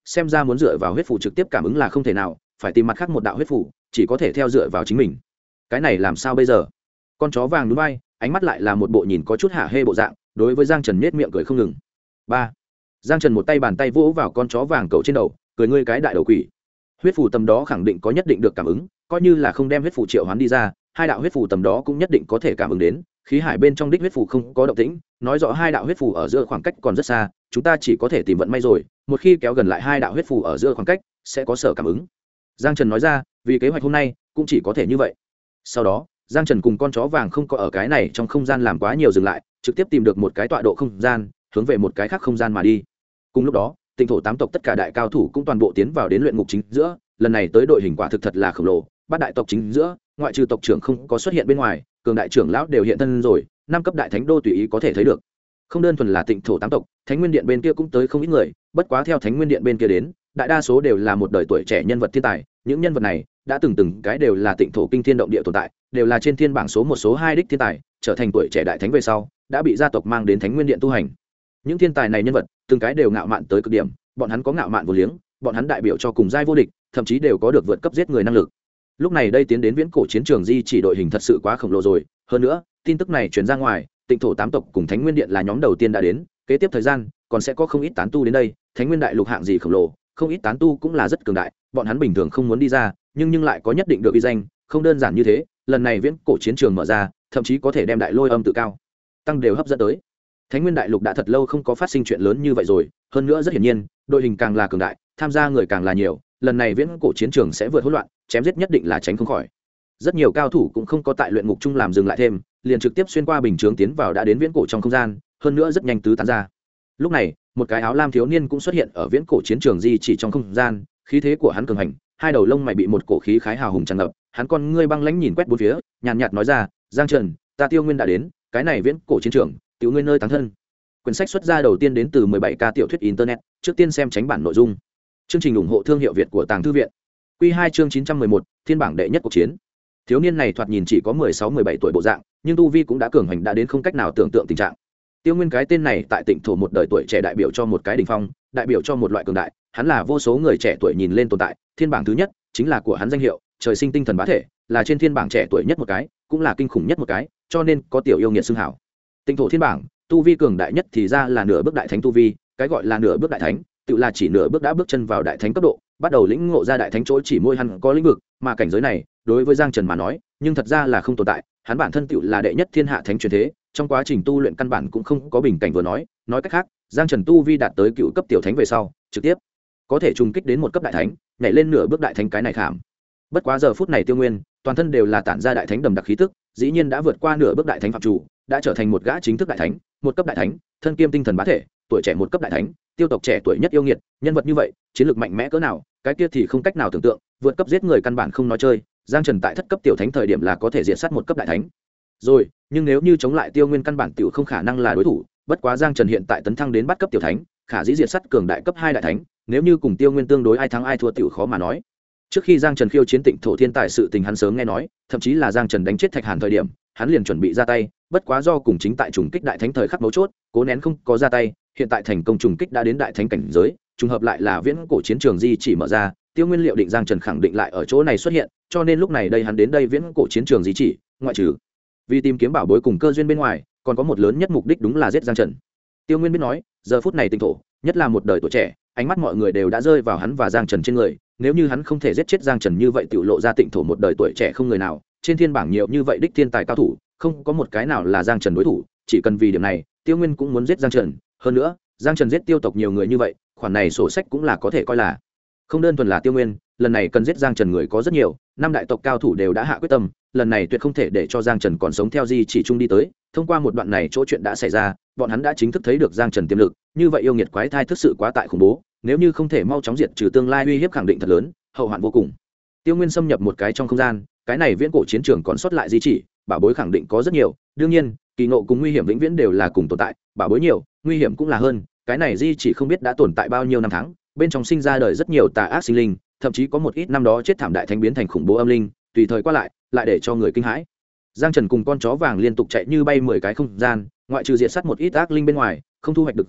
xem ra muốn dựa vào huyết phủ trực tiếp cảm ứng là không thể nào, phải tìm mặt khác một đạo huyết phủ, chỉ có thể theo dựa vào chính mình. Cái này làm sao bây giờ? Con chó vàng núi bay, ánh mắt lại là một bộ nhìn có chút hả hê bộ dạng, đối với Giang Trần nhếch miệng cười không ngừng. Ba. Giang Trần một tay bàn tay vỗ vào con chó vàng cậu trên đầu, cười ngươi cái đại đầu quỷ. Huyết phù tầm đó khẳng định có nhất định được cảm ứng, coi như là không đem huyết phù triệu hoán đi ra, hai đạo huyết phù tầm đó cũng nhất định có thể cảm ứng đến, khí hải bên trong đích huyết phù không có động tĩnh, nói rõ hai đạo huyết phù ở giữa khoảng cách còn rất xa, chúng ta chỉ có thể tìm vận may rồi, một khi kéo gần lại hai đạo huyết phù ở giữa khoảng cách, sẽ có sở cảm ứng. Giang Trần nói ra, vì kế hoạch hôm nay cũng chỉ có thể như vậy. Sau đó, Giang Trần cùng con chó vàng không có ở cái này trong không gian làm quá nhiều dừng lại, trực tiếp tìm được một cái tọa độ không gian, hướng về một cái khác không gian mà đi. Cùng lúc đó, Tịnh thổ tám tộc tất cả đại cao thủ cũng toàn bộ tiến vào đến luyện ngục chính giữa, lần này tới đội hình quả thực thật là khổng lồ, bát đại tộc chính giữa, ngoại trừ tộc trưởng không có xuất hiện bên ngoài, cường đại trưởng lão đều hiện thân rồi, năm cấp đại thánh đô tùy ý có thể thấy được. Không đơn thuần là Tịnh thổ tám tộc, Thánh Nguyên Điện bên kia cũng tới không ít người, bất quá theo Thánh Nguyên Điện bên kia đến, đại đa số đều là một đời tuổi trẻ nhân vật thiên tài, những nhân vật này đã từng cái đều là Tịnh thổ kinh thiên động địa tồn tại, đều là trên thiên bảng số một số hai đích thiên tài, trở thành tuổi trẻ đại thánh về sau, đã bị gia tộc mang đến Thánh Nguyên Điện tu hành. Những thiên tài này nhân vật, từng cái đều ngạo mạn tới cực điểm, bọn hắn có ngạo mạn vô liếng, bọn hắn đại biểu cho cùng giai vô địch, thậm chí đều có được vượt cấp giết người năng lực. Lúc này đây tiến đến viễn cổ chiến trường di chỉ đội hình thật sự quá khổng lồ rồi, hơn nữa, tin tức này truyền ra ngoài, Tịnh thổ tám tộc cùng Thánh Nguyên Điện là nhóm đầu tiên đã đến, kế tiếp thời gian còn sẽ có không ít tán tu đến đây, Thánh Nguyên đại lục hạng gì khổng lồ, không ít tán tu cũng là rất cường đại, bọn hắn bình thường không muốn đi ra, nhưng lại có nhất định được uy danh, không đơn giản như thế, lần này viễn cổ chiến trường mở ra, thậm chí có thể đem đại lôi âm tự cao tăng đều hấp dẫn tới. Thánh Nguyên đại lục đã thật lâu không có phát sinh chuyện lớn như vậy rồi, hơn nữa rất hiển nhiên, đội hình càng là cường đại, tham gia người càng là nhiều, lần này viễn cổ chiến trường sẽ vượt hỗn loạn, chém giết nhất định là tránh không khỏi. Rất nhiều cao thủ cũng không có tại luyện ngục chung làm dừng lại thêm, liền trực tiếp xuyên qua bình chướng tiến vào đã đến viễn cổ trong không gian, hơn nữa rất nhanh tứ tán ra. Lúc này, một cái áo lam thiếu niên cũng xuất hiện ở viễn cổ chiến trường di chỉ trong không gian, khí thế của hắn cường hành, hai đầu lông mày bị một cổ khí khái hào hùng tràn ngập, hắn con ngươi băng lãnh nhìn quét bốn phía, nhàn nhạt nói ra, Giang Trần, ta Tiêu Nguyên đã đến, cái này viễn cổ chiến trường, tiểu ngươi nơi táng thân. Quyển sách xuất ra đầu tiên đến từ 17K tiểu thuyết internet, trước tiên xem tránh bản nội dung. Chương trình ủng hộ thương hiệu Việt của Tàng Thư viện. Quy 2 chương 911, thiên bảng đệ nhất cuộc chiến. Thiếu niên này thoạt nhìn chỉ có 16-17 tuổi bộ dạng, nhưng tu vi cũng đã cường hành đã đến không cách nào tưởng tượng tình trạng. Tiêu Nguyên cái tên này tại Tịnh thổ một đời tuổi trẻ đại biểu cho một cái đỉnh phong, đại biểu cho một loại cường đại, hắn là vô số người trẻ tuổi nhìn lên tồn tại, thiên bảng thứ nhất chính là của hắn danh hiệu, trời sinh tinh thần bá thể, là trên thiên bảng trẻ tuổi nhất một cái, cũng là kinh khủng nhất một cái, cho nên có tiểu yêu nghiệt xưng hảo. Tịnh thổ thiên bảng, tu vi cường đại nhất thì ra là nửa bước đại thánh tu vi, cái gọi là nửa bước đại thánh, tự là chỉ nửa bước đã bước chân vào đại thánh cấp độ, bắt đầu lĩnh ngộ ra đại thánh chỗ chỉ môi hắn có lĩnh vực, mà cảnh giới này, đối với Giang Trần mà nói, nhưng thật ra là không tồn tại, hắn bản thân tựu là đệ nhất thiên hạ thánh truyền thế, trong quá trình tu luyện căn bản cũng không có bình cảnh vừa nói cách khác, Giang Trần tu vi đạt tới cựu cấp tiểu thánh về sau, trực tiếp có thể trùng kích đến một cấp đại thánh, nhảy lên nửa bước đại thánh cái này khảm. Bất quá giờ phút này Tiêu Nguyên, toàn thân đều là tản ra đại thánh đầm đặc khí tức, dĩ nhiên đã vượt qua nửa bước đại thánh phạm chủ, đã trở thành một gã chính thức đại thánh, một cấp đại thánh, thân kiêm tinh thần bá thể, tuổi trẻ một cấp đại thánh, tiêu tộc trẻ tuổi nhất yêu nghiệt, nhân vật như vậy, chiến lược mạnh mẽ cỡ nào, cái kia thì không cách nào tưởng tượng, vượt cấp giết người căn bản không nói chơi, Giang Trần tại thất cấp tiểu thánh thời điểm là có thể diệt sát một cấp đại thánh. Rồi, nhưng nếu như chống lại Tiêu Nguyên căn bản tiểu không khả năng là đối thủ, bất quá Giang Trần hiện tại tấn thăng đến bắt cấp tiểu thánh, khả dĩ diệt sát cường đại cấp 2 đại thánh, nếu như cùng Tiêu Nguyên tương đối ai thắng ai thua tiểu khó mà nói. Trước khi Giang Trần khiêu chiến Tịnh thổ thiên tài sự tình hắn sớm nghe nói, thậm chí là Giang Trần đánh chết Thạch Hàn thời điểm, hắn liền chuẩn bị ra tay, bất quá do cùng chính tại trùng kích đại thánh thời khắc mấu chốt, cố nén không có ra tay, hiện tại thành công trùng kích đã đến đại thánh cảnh giới, trùng hợp lại là viễn cổ chiến trường di chỉ mở ra, Tiêu Nguyên liệu định Giang Trần khẳng định lại ở chỗ này xuất hiện, cho nên lúc này đây hắn đến đây viễn cổ chiến trường di chỉ, ngoại trừ vì tìm kiếm bảo bối cùng cơ duyên bên ngoài, còn có một lớn nhất mục đích đúng là giết Giang Trần. Tiêu Nguyên biết nói, giờ phút này Tịnh thổ, nhất là một đời tuổi trẻ, ánh mắt mọi người đều đã rơi vào hắn và Giang Trần trên người, nếu như hắn không thể giết chết Giang Trần như vậy tiểu lộ ra Tịnh thổ một đời tuổi trẻ không người nào, trên thiên bảng nhiều như vậy đích thiên tài cao thủ, không có một cái nào là Giang Trần đối thủ, chỉ cần vì điểm này, Tiêu Nguyên cũng muốn giết Giang Trần, hơn nữa, Giang Trần giết tiêu tộc nhiều người như vậy, khoản này sổ sách cũng là có thể coi là không đơn thuần là Tiêu Nguyên, lần này cần giết Giang Trần người có rất nhiều, năm đại tộc cao thủ đều đã hạ quyết tâm, lần này tuyệt không thể để cho Giang Trần còn sống theo di chỉ chung đi tới, thông qua một đoạn này chỗ chuyện đã xảy ra, bọn hắn đã chính thức thấy được Giang Trần tiềm lực, như vậy yêu nghiệt quái thai thực sự quá tại khủng bố, nếu như không thể mau chóng diệt trừ tương lai uy hiếp khẳng định thật lớn, hậu hoạn vô cùng. Tiêu Nguyên xâm nhập một cái trong không gian, cái này viễn cổ chiến trường còn sót lại di chỉ, bảo bối khẳng định có rất nhiều, đương nhiên, kỳ ngộ cùng nguy hiểm vĩnh viễn đều là cùng tồn tại, bảo bối nhiều, nguy hiểm cũng là hơn, cái này di chỉ không biết đã tồn tại bao nhiêu năm tháng, bên trong sinh ra đời rất nhiều tà ác sinh linh, thậm chí có một ít năm đó chết thảm đại thánh biến thành khủng bố âm linh, tùy thời qua lại để cho người kinh hãi. Giang Trần cùng con chó vàng liên tục chạy như bay 10 cái không gian, ngoại trừ diệt sát một ít ác linh bên ngoài, không thu hoạch được gì,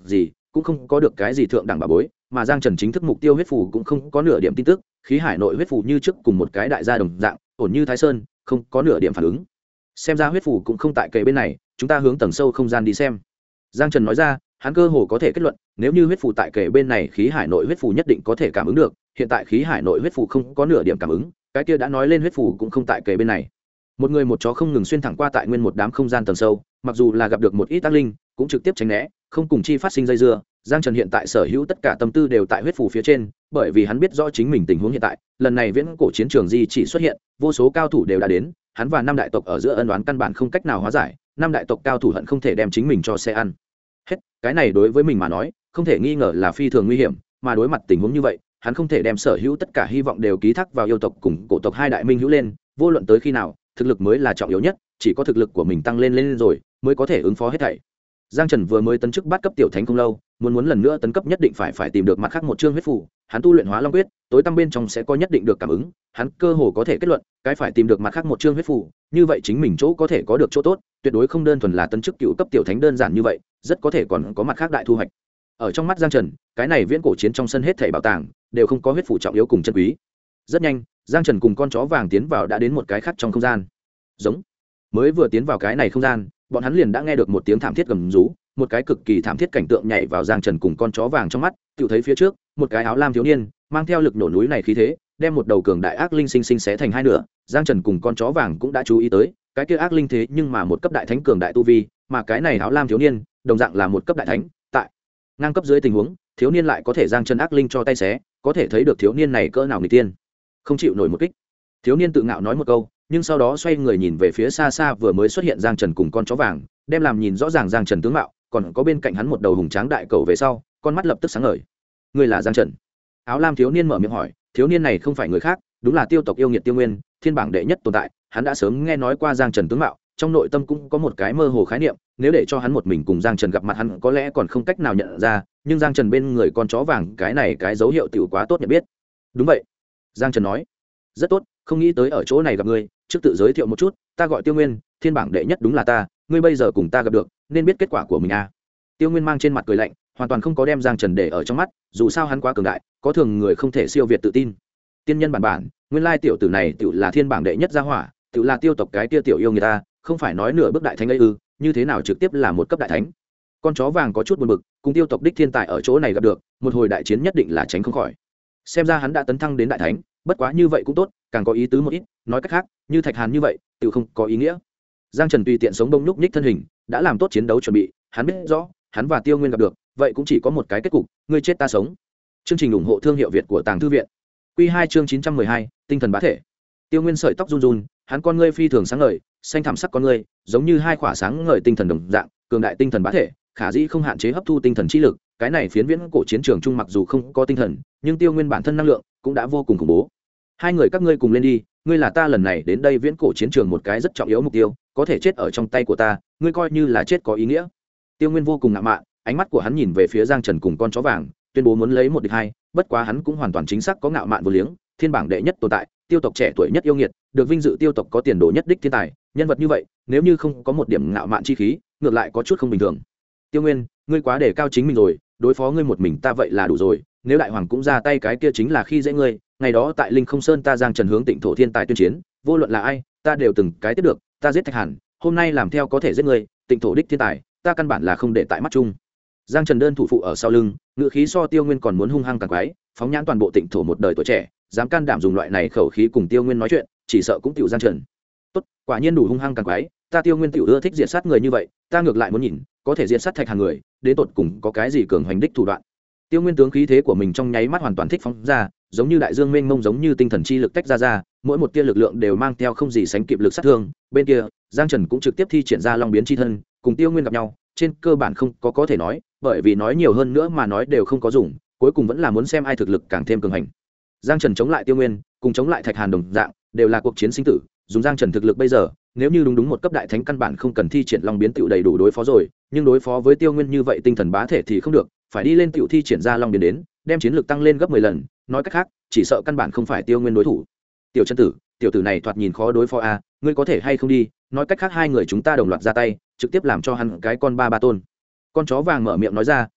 cũng không có được cái gì thượng đẳng bà bối, mà Giang Trần chính thức mục tiêu huyết phù cũng không có nửa điểm tin tức, khí hải nội huyết phù như trước cùng một cái đại gia đồng dạng, ổn như Thái Sơn, không có nửa điểm phản ứng. Xem ra huyết phù cũng không tại kề bên này, chúng ta hướng tầng sâu không gian đi xem. Giang Trần nói ra, hắn cơ hồ có thể kết luận, nếu như huyết phù tại kề bên này, khí hải nội huyết phù nhất định có thể cảm ứng được, hiện tại khí hải nội huyết phù không có nửa điểm cảm ứng, cái kia đã nói lên huyết phù cũng không tại kề bên này. Một người một chó không ngừng xuyên thẳng qua tại nguyên một đám không gian tầng sâu, mặc dù là gặp được một ít tác linh, cũng trực tiếp tránh né, không cùng chi phát sinh dây dưa. Giang Trần hiện tại sở hữu tất cả tâm tư đều tại huyết phù phía trên, bởi vì hắn biết rõ chính mình tình huống hiện tại, lần này viễn cổ chiến trường di chỉ xuất hiện, vô số cao thủ đều đã đến, hắn và năm đại tộc ở giữa ân oán căn bản không cách nào hóa giải, năm đại tộc cao thủ hận không thể đem chính mình cho xe ăn. Hết, cái này đối với mình mà nói, không thể nghi ngờ là phi thường nguy hiểm, mà đối mặt tình huống như vậy, hắn không thể đem sở hữu tất cả hy vọng đều ký thác vào yêu tộc cùng cổ tộc hai đại minh hữu lên, vô luận tới khi nào, thực lực mới là trọng yếu nhất, chỉ có thực lực của mình tăng lên rồi, mới có thể ứng phó hết thảy. Giang Trần vừa mới tấn chức bát cấp tiểu thánh không lâu, muốn lần nữa tấn cấp nhất định phải tìm được mặt khác một chương huyết phù, hắn tu luyện Hóa Long quyết, tối tăm bên trong sẽ có nhất định được cảm ứng, hắn cơ hồ có thể kết luận, cái phải tìm được mặt khác một chương huyết phù, như vậy chính mình chỗ có thể có được chỗ tốt, tuyệt đối không đơn thuần là tấn chức cựu cấp tiểu thánh đơn giản như vậy, rất có thể còn có mặt khác đại thu hoạch. Ở trong mắt Giang Trần, cái này viễn cổ chiến trong sân hết thảy bảo tàng đều không có huyết phù trọng yếu cùng chân quý. Rất nhanh, Giang Trần cùng con chó vàng tiến vào đã đến một cái khác trong không gian. Giống. Mới vừa tiến vào cái này không gian, bọn hắn liền đã nghe được một tiếng thảm thiết gầm rú, một cái cực kỳ thảm thiết cảnh tượng nhảy vào Giang Trần cùng con chó vàng trong mắt, tự thấy phía trước, một cái áo lam thiếu niên, mang theo lực nổ núi này khí thế, đem một đầu cường đại ác linh sinh sinh xé thành hai nửa. Giang Trần cùng con chó vàng cũng đã chú ý tới, cái kia ác linh thế nhưng mà một cấp đại thánh cường đại tu vi, mà cái này áo lam thiếu niên, đồng dạng là một cấp đại thánh, tại ngang cấp dưới tình huống, thiếu niên lại có thể Giang Trần ác linh cho tay xé, có thể thấy được thiếu niên này cỡ nào nghịch tiên, không chịu nổi một kích. Thiếu niên tự ngạo nói một câu, nhưng sau đó xoay người nhìn về phía xa xa vừa mới xuất hiện Giang Trần cùng con chó vàng, đem làm nhìn rõ ràng Giang Trần tướng mạo, còn có bên cạnh hắn một đầu hùng tráng đại cầu về sau, con mắt lập tức sáng ngời. Ngươi là Giang Trần? Áo lam thiếu niên mở miệng hỏi, thiếu niên này không phải người khác, đúng là tiêu tộc yêu nghiệt Tiêu Nguyên, thiên bảng đệ nhất tồn tại, hắn đã sớm nghe nói qua Giang Trần tướng mạo, trong nội tâm cũng có một cái mơ hồ khái niệm, nếu để cho hắn một mình cùng Giang Trần gặp mặt hắn có lẽ còn không cách nào nhận ra, nhưng Giang Trần bên người con chó vàng, cái này cái dấu hiệu tiểu quá tốt nhận biết. Đúng vậy, Giang Trần nói. Rất tốt, không nghĩ tới ở chỗ này gặp ngươi, trước tự giới thiệu một chút, ta gọi Tiêu Nguyên, thiên bảng đệ nhất đúng là ta, ngươi bây giờ cùng ta gặp được, nên biết kết quả của mình à. Tiêu Nguyên mang trên mặt cười lạnh, hoàn toàn không có đem Giang Trần để ở trong mắt, dù sao hắn quá cường đại, có thường người không thể siêu việt tự tin. Tiên nhân bản, nguyên lai tiểu tử này tiểu là thiên bảng đệ nhất gia hỏa, tiểu là tiêu tộc cái tia tiểu yêu người ta, không phải nói nửa bước đại thánh ấy ư, như thế nào trực tiếp là một cấp đại thánh. Con chó vàng có chút buồn bực, cùng tiêu tộc đích thiên tài ở chỗ này gặp được, một hồi đại chiến nhất định là tránh không khỏi. Xem ra hắn đã tấn thăng đến đại thánh, bất quá như vậy cũng tốt, càng có ý tứ một ít, nói cách khác, như Thạch Hàn như vậy, tiểu không có ý nghĩa. Giang Trần tùy tiện sống bông lúc nhích thân hình, đã làm tốt chiến đấu chuẩn bị, hắn biết rõ, hắn và Tiêu Nguyên gặp được, vậy cũng chỉ có một cái kết cục, ngươi chết ta sống. Chương trình ủng hộ thương hiệu Việt của Tàng Thư viện. Quy 2 chương 912, tinh thần bá thể. Tiêu Nguyên sợi tóc run run, hắn con ngươi phi thường sáng ngời, xanh thẳm sắc con ngươi, giống như hai quả sáng ngời tinh thần đồng dạng, cường đại tinh thần bá thể, khả dĩ không hạn chế hấp thu tinh thần chi lực, cái này phiến viễn cổ chiến trường trung mặc dù không có tinh thần, nhưng Tiêu Nguyên bản thân năng lượng cũng đã vô cùng khủng bố. Hai người các ngươi cùng lên đi, ngươi là ta lần này đến đây viễn cổ chiến trường một cái rất trọng yếu mục tiêu, có thể chết ở trong tay của ta, ngươi coi như là chết có ý nghĩa. Tiêu Nguyên vô cùng ngạo mạn, ánh mắt của hắn nhìn về phía Giang Trần cùng con chó vàng, tuyên bố muốn lấy một địch hai, bất quá hắn cũng hoàn toàn chính xác có ngạo mạn vô liếng, thiên bảng đệ nhất tồn tại, tiêu tộc trẻ tuổi nhất yêu nghiệt, được vinh dự tiêu tộc có tiền đồ nhất đích thiên tài, nhân vật như vậy, nếu như không có một điểm ngạo mạn chi khí, ngược lại có chút không bình thường. Tiêu Nguyên, ngươi quá đề cao chính mình rồi, đối phó ngươi một mình ta vậy là đủ rồi, nếu đại hoàng cũng ra tay cái kia chính là khi dễ ngươi, ngày đó tại Linh Không Sơn ta Giang Trần hướng Tịnh Thổ thiên tài tuyên chiến, vô luận là ai, ta đều từng cái tiếp được, ta giết Thạch Hàn, hôm nay làm theo có thể giết ngươi, Tịnh Thổ đích thiên tài, ta căn bản là không để tại mắt chung. Giang Trần đơn thủ phụ ở sau lưng, ngữ khí so Tiêu Nguyên còn muốn hung hăng càng quái, phóng nhãn toàn bộ Tịnh Thổ một đời tuổi trẻ, dám can đảm dùng loại này khẩu khí cùng Tiêu Nguyên nói chuyện, chỉ sợ cũng tiểu Giang Trần. Tốt, quả nhiên đủ hung hăng càng quái, ta Tiêu Nguyên tiểu ưa thích diệt sát người như vậy, ta ngược lại muốn nhìn, có thể diệt sát Thạch Hàn người, đến tột cùng có cái gì cường hoành đích thủ đoạn. Tiêu Nguyên tướng khí thế của mình trong nháy mắt hoàn toàn thích phóng ra, giống như đại dương mênh mông, giống như tinh thần chi lực tách ra, mỗi một tia lực lượng đều mang theo không gì sánh kịp lực sát thương. Bên kia, Giang Trần cũng trực tiếp thi triển ra Long biến chi thân, cùng Tiêu Nguyên gặp nhau, trên cơ bản không có thể nói, bởi vì nói nhiều hơn nữa mà nói đều không có dùng, cuối cùng vẫn là muốn xem ai thực lực càng thêm cường hành. Giang Trần chống lại Tiêu Nguyên, cùng chống lại Thạch Hàn đồng dạng, đều là cuộc chiến sinh tử, dùng Giang Trần thực lực bây giờ, nếu như đúng một cấp đại thánh căn bản không cần thi triển Long biến tựu đầy đủ đối phó rồi, nhưng đối phó với Tiêu Nguyên như vậy tinh thần bá thể thì không được, phải đi lên tựu thi triển ra Long biến đến, đem chiến lực tăng lên gấp 10 lần, nói cách khác, chỉ sợ căn bản không phải Tiêu Nguyên đối thủ. Tiểu chân tử, tiểu tử này thoạt nhìn khó đối phó a, ngươi có thể hay không đi, nói cách khác hai người chúng ta đồng loạt ra tay, trực tiếp làm cho hắn cái con ba tôn. Con chó vàng mở miệng nói ra,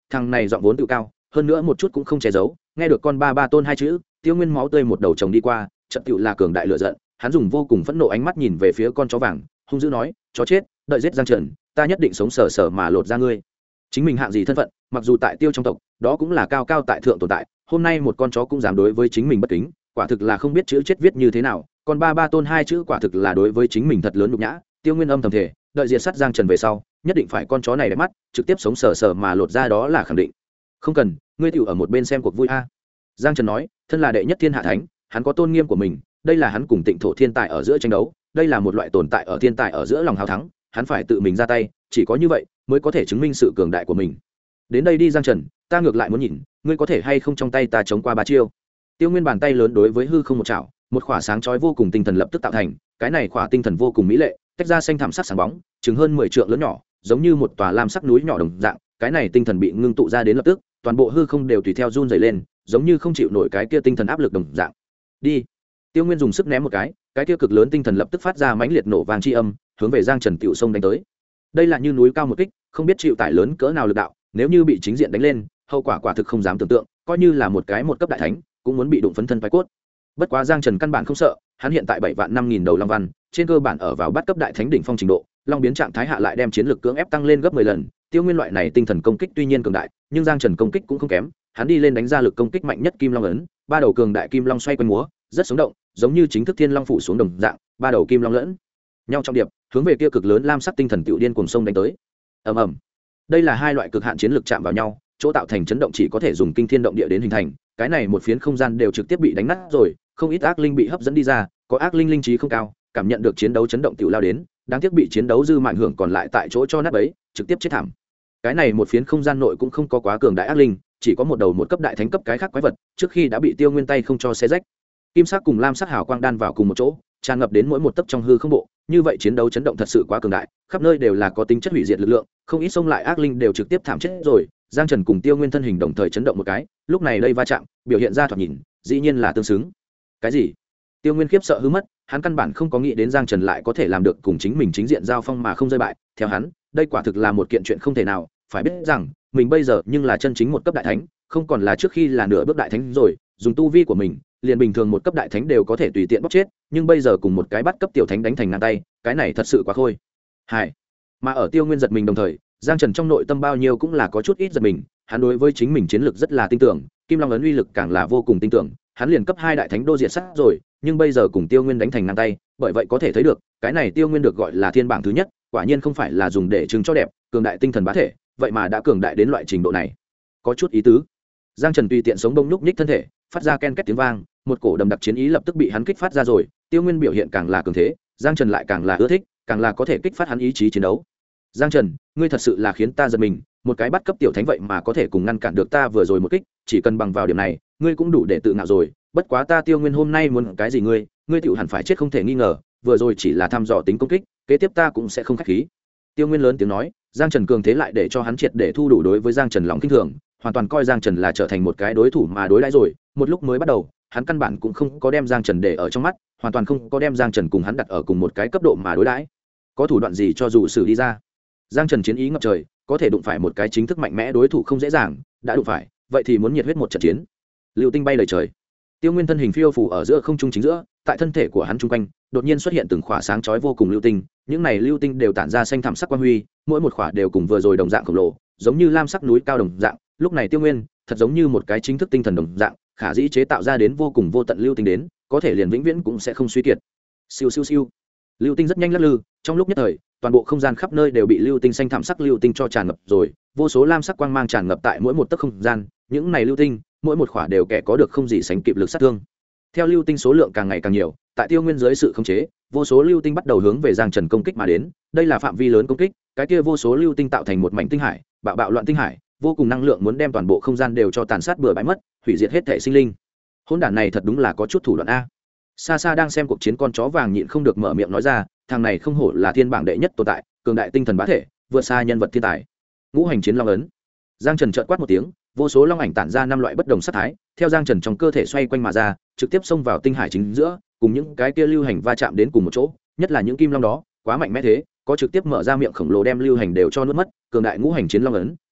thằng này giọng vốn tự cao, hơn nữa một chút cũng không che giấu, nghe được con ba ba tôn hai chữ, Tiêu Nguyên máu tươi một đầu chồng đi qua, trận tựu là cường đại lửa giận, hắn dùng vô cùng phẫn nộ ánh mắt nhìn về phía con chó vàng, hung dữ nói, chó chết, đợi giết Giang Trần, ta nhất định sống sờ sờ mà lột ra ngươi. Chính mình hạng gì thân phận, mặc dù tại Tiêu trong tộc, đó cũng là cao cao tại thượng tồn tại, hôm nay một con chó cũng dám đối với chính mình bất kính, quả thực là không biết chữ chết viết như thế nào, còn ba ba tôn hai chữ quả thực là đối với chính mình thật lớn nhục nhã. Tiêu Nguyên âm thầm thể, đợi diệt sát Giang Trần về sau, nhất định phải con chó này đẹp mắt, trực tiếp sống sờ sờ mà lột ra, đó là khẳng định. Không cần, ngươi tiểu ở một bên xem cuộc vui a. Giang Trần nói, thân là đệ nhất thiên hạ thánh, hắn có tôn nghiêm của mình, đây là hắn cùng Tịnh Thổ thiên tài ở giữa tranh đấu, đây là một loại tồn tại ở thiên tài ở giữa lòng hào thắng, hắn phải tự mình ra tay, chỉ có như vậy mới có thể chứng minh sự cường đại của mình. Đến đây đi Giang Trần, ta ngược lại muốn nhìn, ngươi có thể hay không trong tay ta chống qua ba chiêu. Tiêu Nguyên bàn tay lớn đối với hư không một chảo, một khỏa sáng chói vô cùng tinh thần lập tức tạo thành, cái này khỏa tinh thần vô cùng mỹ lệ, tách ra xanh thảm sắc sáng bóng, chừng hơn 10 trượng lớn nhỏ, giống như một tòa lam sắc núi nhỏ đồng dạng, cái này tinh thần bị ngưng tụ ra đến lập tức, toàn bộ hư không đều tùy theo run rẩy lên, giống như không chịu nổi cái kia tinh thần áp lực đồng dạng. Đi. Tiêu Nguyên dùng sức ném một cái kia cực lớn tinh thần lập tức phát ra mãnh liệt nổ vang chi âm, hướng về Giang Trần tiểu sông đánh tới. Đây là như núi cao một kích, không biết chịu tải lớn cỡ nào lực đạo, nếu như bị chính diện đánh lên, hậu quả quả thực không dám tưởng tượng, coi như là một cấp đại thánh, cũng muốn bị đụng phấn thân phái cốt. Bất quá Giang Trần căn bản không sợ, hắn hiện tại 7 vạn 5000 đầu long văn, trên cơ bản ở vào bắt cấp đại thánh đỉnh phong trình độ, long biến trạng thái hạ lại đem chiến lực cưỡng ép tăng lên gấp 10 lần. Tiêu Nguyên loại này tinh thần công kích tuy nhiên cường đại, nhưng Giang Trần công kích cũng không kém, hắn đi lên đánh ra lực công kích mạnh nhất Kim Long ấn, ba đầu cường đại kim long xoay quanh múa, rất sống động, giống như chính thức thiên long phủ xuống đồng dạng, ba đầu kim long lẫn nhau trong điệp, hướng về kia cực lớn lam sắc tinh thần tiểu điên cuồng sông đánh tới. Ầm ầm. Đây là hai loại cực hạn chiến lực chạm vào nhau, chỗ tạo thành chấn động chỉ có thể dùng kinh thiên động địa đến hình thành, cái này một phiến không gian đều trực tiếp bị đánh nát rồi, không ít ác linh bị hấp dẫn đi ra, có ác linh linh trí không cao, cảm nhận được chiến đấu chấn động tiểu lao đến, đáng tiếc bị chiến đấu dư mạn hưởng còn lại tại chỗ cho nát bấy, trực tiếp chết thảm. Cái này một phiến không gian nội cũng không có quá cường đại ác linh, chỉ có một đầu một cấp đại thánh cấp cái khác quái vật, trước khi đã bị Tiêu Nguyên tay không cho xé rách. Kim sắc cùng lam sắc hào quang đan vào cùng một chỗ, tràn ngập đến mỗi một tấc trong hư không bộ, như vậy chiến đấu chấn động thật sự quá cường đại, khắp nơi đều là có tính chất hủy diệt lực lượng, không ít xông lại ác linh đều trực tiếp thảm chết rồi. Giang Trần cùng Tiêu Nguyên thân hình đồng thời chấn động một cái, lúc này đây va chạm, biểu hiện ra thoạt nhìn, dĩ nhiên là tương xứng. Cái gì? Tiêu Nguyên khiếp sợ hư mất, hắn căn bản không có nghĩ đến Giang Trần lại có thể làm được cùng chính mình chính diện giao phong mà không rơi bại, theo hắn, đây quả thực là một kiện chuyện không thể nào, phải biết rằng, mình bây giờ nhưng là chân chính một cấp đại thánh, không còn là trước khi là nửa bước đại thánh rồi, dùng tu vi của mình, liền bình thường một cấp đại thánh đều có thể tùy tiện bóc chết, nhưng bây giờ cùng một cái bắt cấp tiểu thánh đánh thành ngang tay, cái này thật sự quá khôi hài. Mà ở Tiêu Nguyên giật mình đồng thời, Giang Trần trong nội tâm bao nhiêu cũng là có chút ít giật mình, hắn đối với chính mình chiến lược rất là tin tưởng, Kim Long ấn uy lực càng là vô cùng tin tưởng, hắn liền cấp 2 đại thánh đô diệt sát rồi, nhưng bây giờ cùng Tiêu Nguyên đánh thành ngang tay, bởi vậy có thể thấy được, cái này Tiêu Nguyên được gọi là thiên bảng thứ nhất, quả nhiên không phải là dùng để trưng cho đẹp, cường đại tinh thần bá thể, vậy mà đã cường đại đến loại trình độ này. Có chút ý tứ. Giang Trần tùy tiện sống đông nhúc nhích thân thể, phát ra ken két tiếng vang, một cổ đầm đặc chiến ý lập tức bị hắn kích phát ra rồi, Tiêu Nguyên biểu hiện càng là cường thế, Giang Trần lại càng là ưa thích, càng là có thể kích phát hắn ý chí chiến đấu. Giang Trần, ngươi thật sự là khiến ta giật mình, một cái bắt cấp tiểu thánh vậy mà có thể cùng ngăn cản được ta vừa rồi một kích, chỉ cần bằng vào điểm này, ngươi cũng đủ để tự ngạo rồi, bất quá ta Tiêu Nguyên hôm nay muốn cái gì ngươi tiểu hẳn phải chết không thể nghi ngờ, vừa rồi chỉ là thăm dò tính công kích, kế tiếp ta cũng sẽ không khách khí. Tiêu Nguyên lớn tiếng nói, Giang Trần cường thế lại để cho hắn triệt để thu đủ đối với Giang Trần lòng kinh thường, hoàn toàn coi Giang Trần là trở thành một cái đối thủ mà đối đãi rồi, một lúc mới bắt đầu, hắn căn bản cũng không có đem Giang Trần để ở trong mắt, hoàn toàn không có đem Giang Trần cùng hắn đặt ở cùng một cái cấp độ mà đối đãi. Có thủ đoạn gì cho dù xử đi ra. Giang Trần chiến ý ngập trời, có thể đụng phải một cái chính thức mạnh mẽ đối thủ không dễ dàng, đã đụng phải, vậy thì muốn nhiệt huyết một trận chiến. Lưu tinh bay lời trời. Tiêu Nguyên thân hình phiêu phù ở giữa không trung chính giữa, tại thân thể của hắn trung quanh, đột nhiên xuất hiện từng khỏa sáng chói vô cùng lưu tinh, những này lưu tinh đều tản ra xanh thẳm sắc quang huy, mỗi một khỏa đều cùng vừa rồi đồng dạng khổng lồ, giống như lam sắc núi cao đồng dạng, lúc này Tiêu Nguyên, thật giống như một cái chính thức tinh thần đồng dạng, khả dĩ chế tạo ra đến vô cùng vô tận lưu tinh đến, có thể liền vĩnh viễn cũng sẽ không suy kiệt. Siêu siêu siêu. Lưu tinh rất nhanh lắc lư, trong lúc nhất thời, toàn bộ không gian khắp nơi đều bị lưu tinh xanh thẳm sắc lưu tinh cho tràn ngập rồi, vô số lam sắc quang mang tràn ngập tại mỗi một tấc không gian, những này lưu tinh, mỗi một khỏa đều kẻ có được không gì sánh kịp lực sát thương. Theo lưu tinh số lượng càng ngày càng nhiều, tại Tiêu Nguyên dưới sự khống chế, vô số lưu tinh bắt đầu hướng về Giang Trần công kích mà đến, đây là phạm vi lớn công kích, cái kia vô số lưu tinh tạo thành một mảnh tinh hải, bạo bạo loạn tinh hải, vô cùng năng lượng muốn đem toàn bộ không gian đều cho tàn sát bừa bãi mất, hủy diệt hết thể sinh linh. Hỗn đản này thật đúng là có chút thủ đoạn a. Xa xa đang xem cuộc chiến con chó vàng nhịn không được mở miệng nói ra, thằng này không hổ là thiên bảng đệ nhất tồn tại, cường đại tinh thần bá thể, vượt xa nhân vật thiên tài. Ngũ hành chiến long ấn. Giang Trần chợt quát một tiếng, vô số long ảnh tản ra 5 loại bất đồng sát thái, theo Giang Trần trong cơ thể xoay quanh mà ra, trực tiếp xông vào tinh hải chính giữa, cùng những cái kia lưu hành va chạm đến cùng một chỗ, nhất là những kim long đó, quá mạnh mẽ thế, có trực tiếp mở ra miệng khổng lồ đem lưu hành đều cho nuốt mất, cường đại ngũ hành chiến long ấn,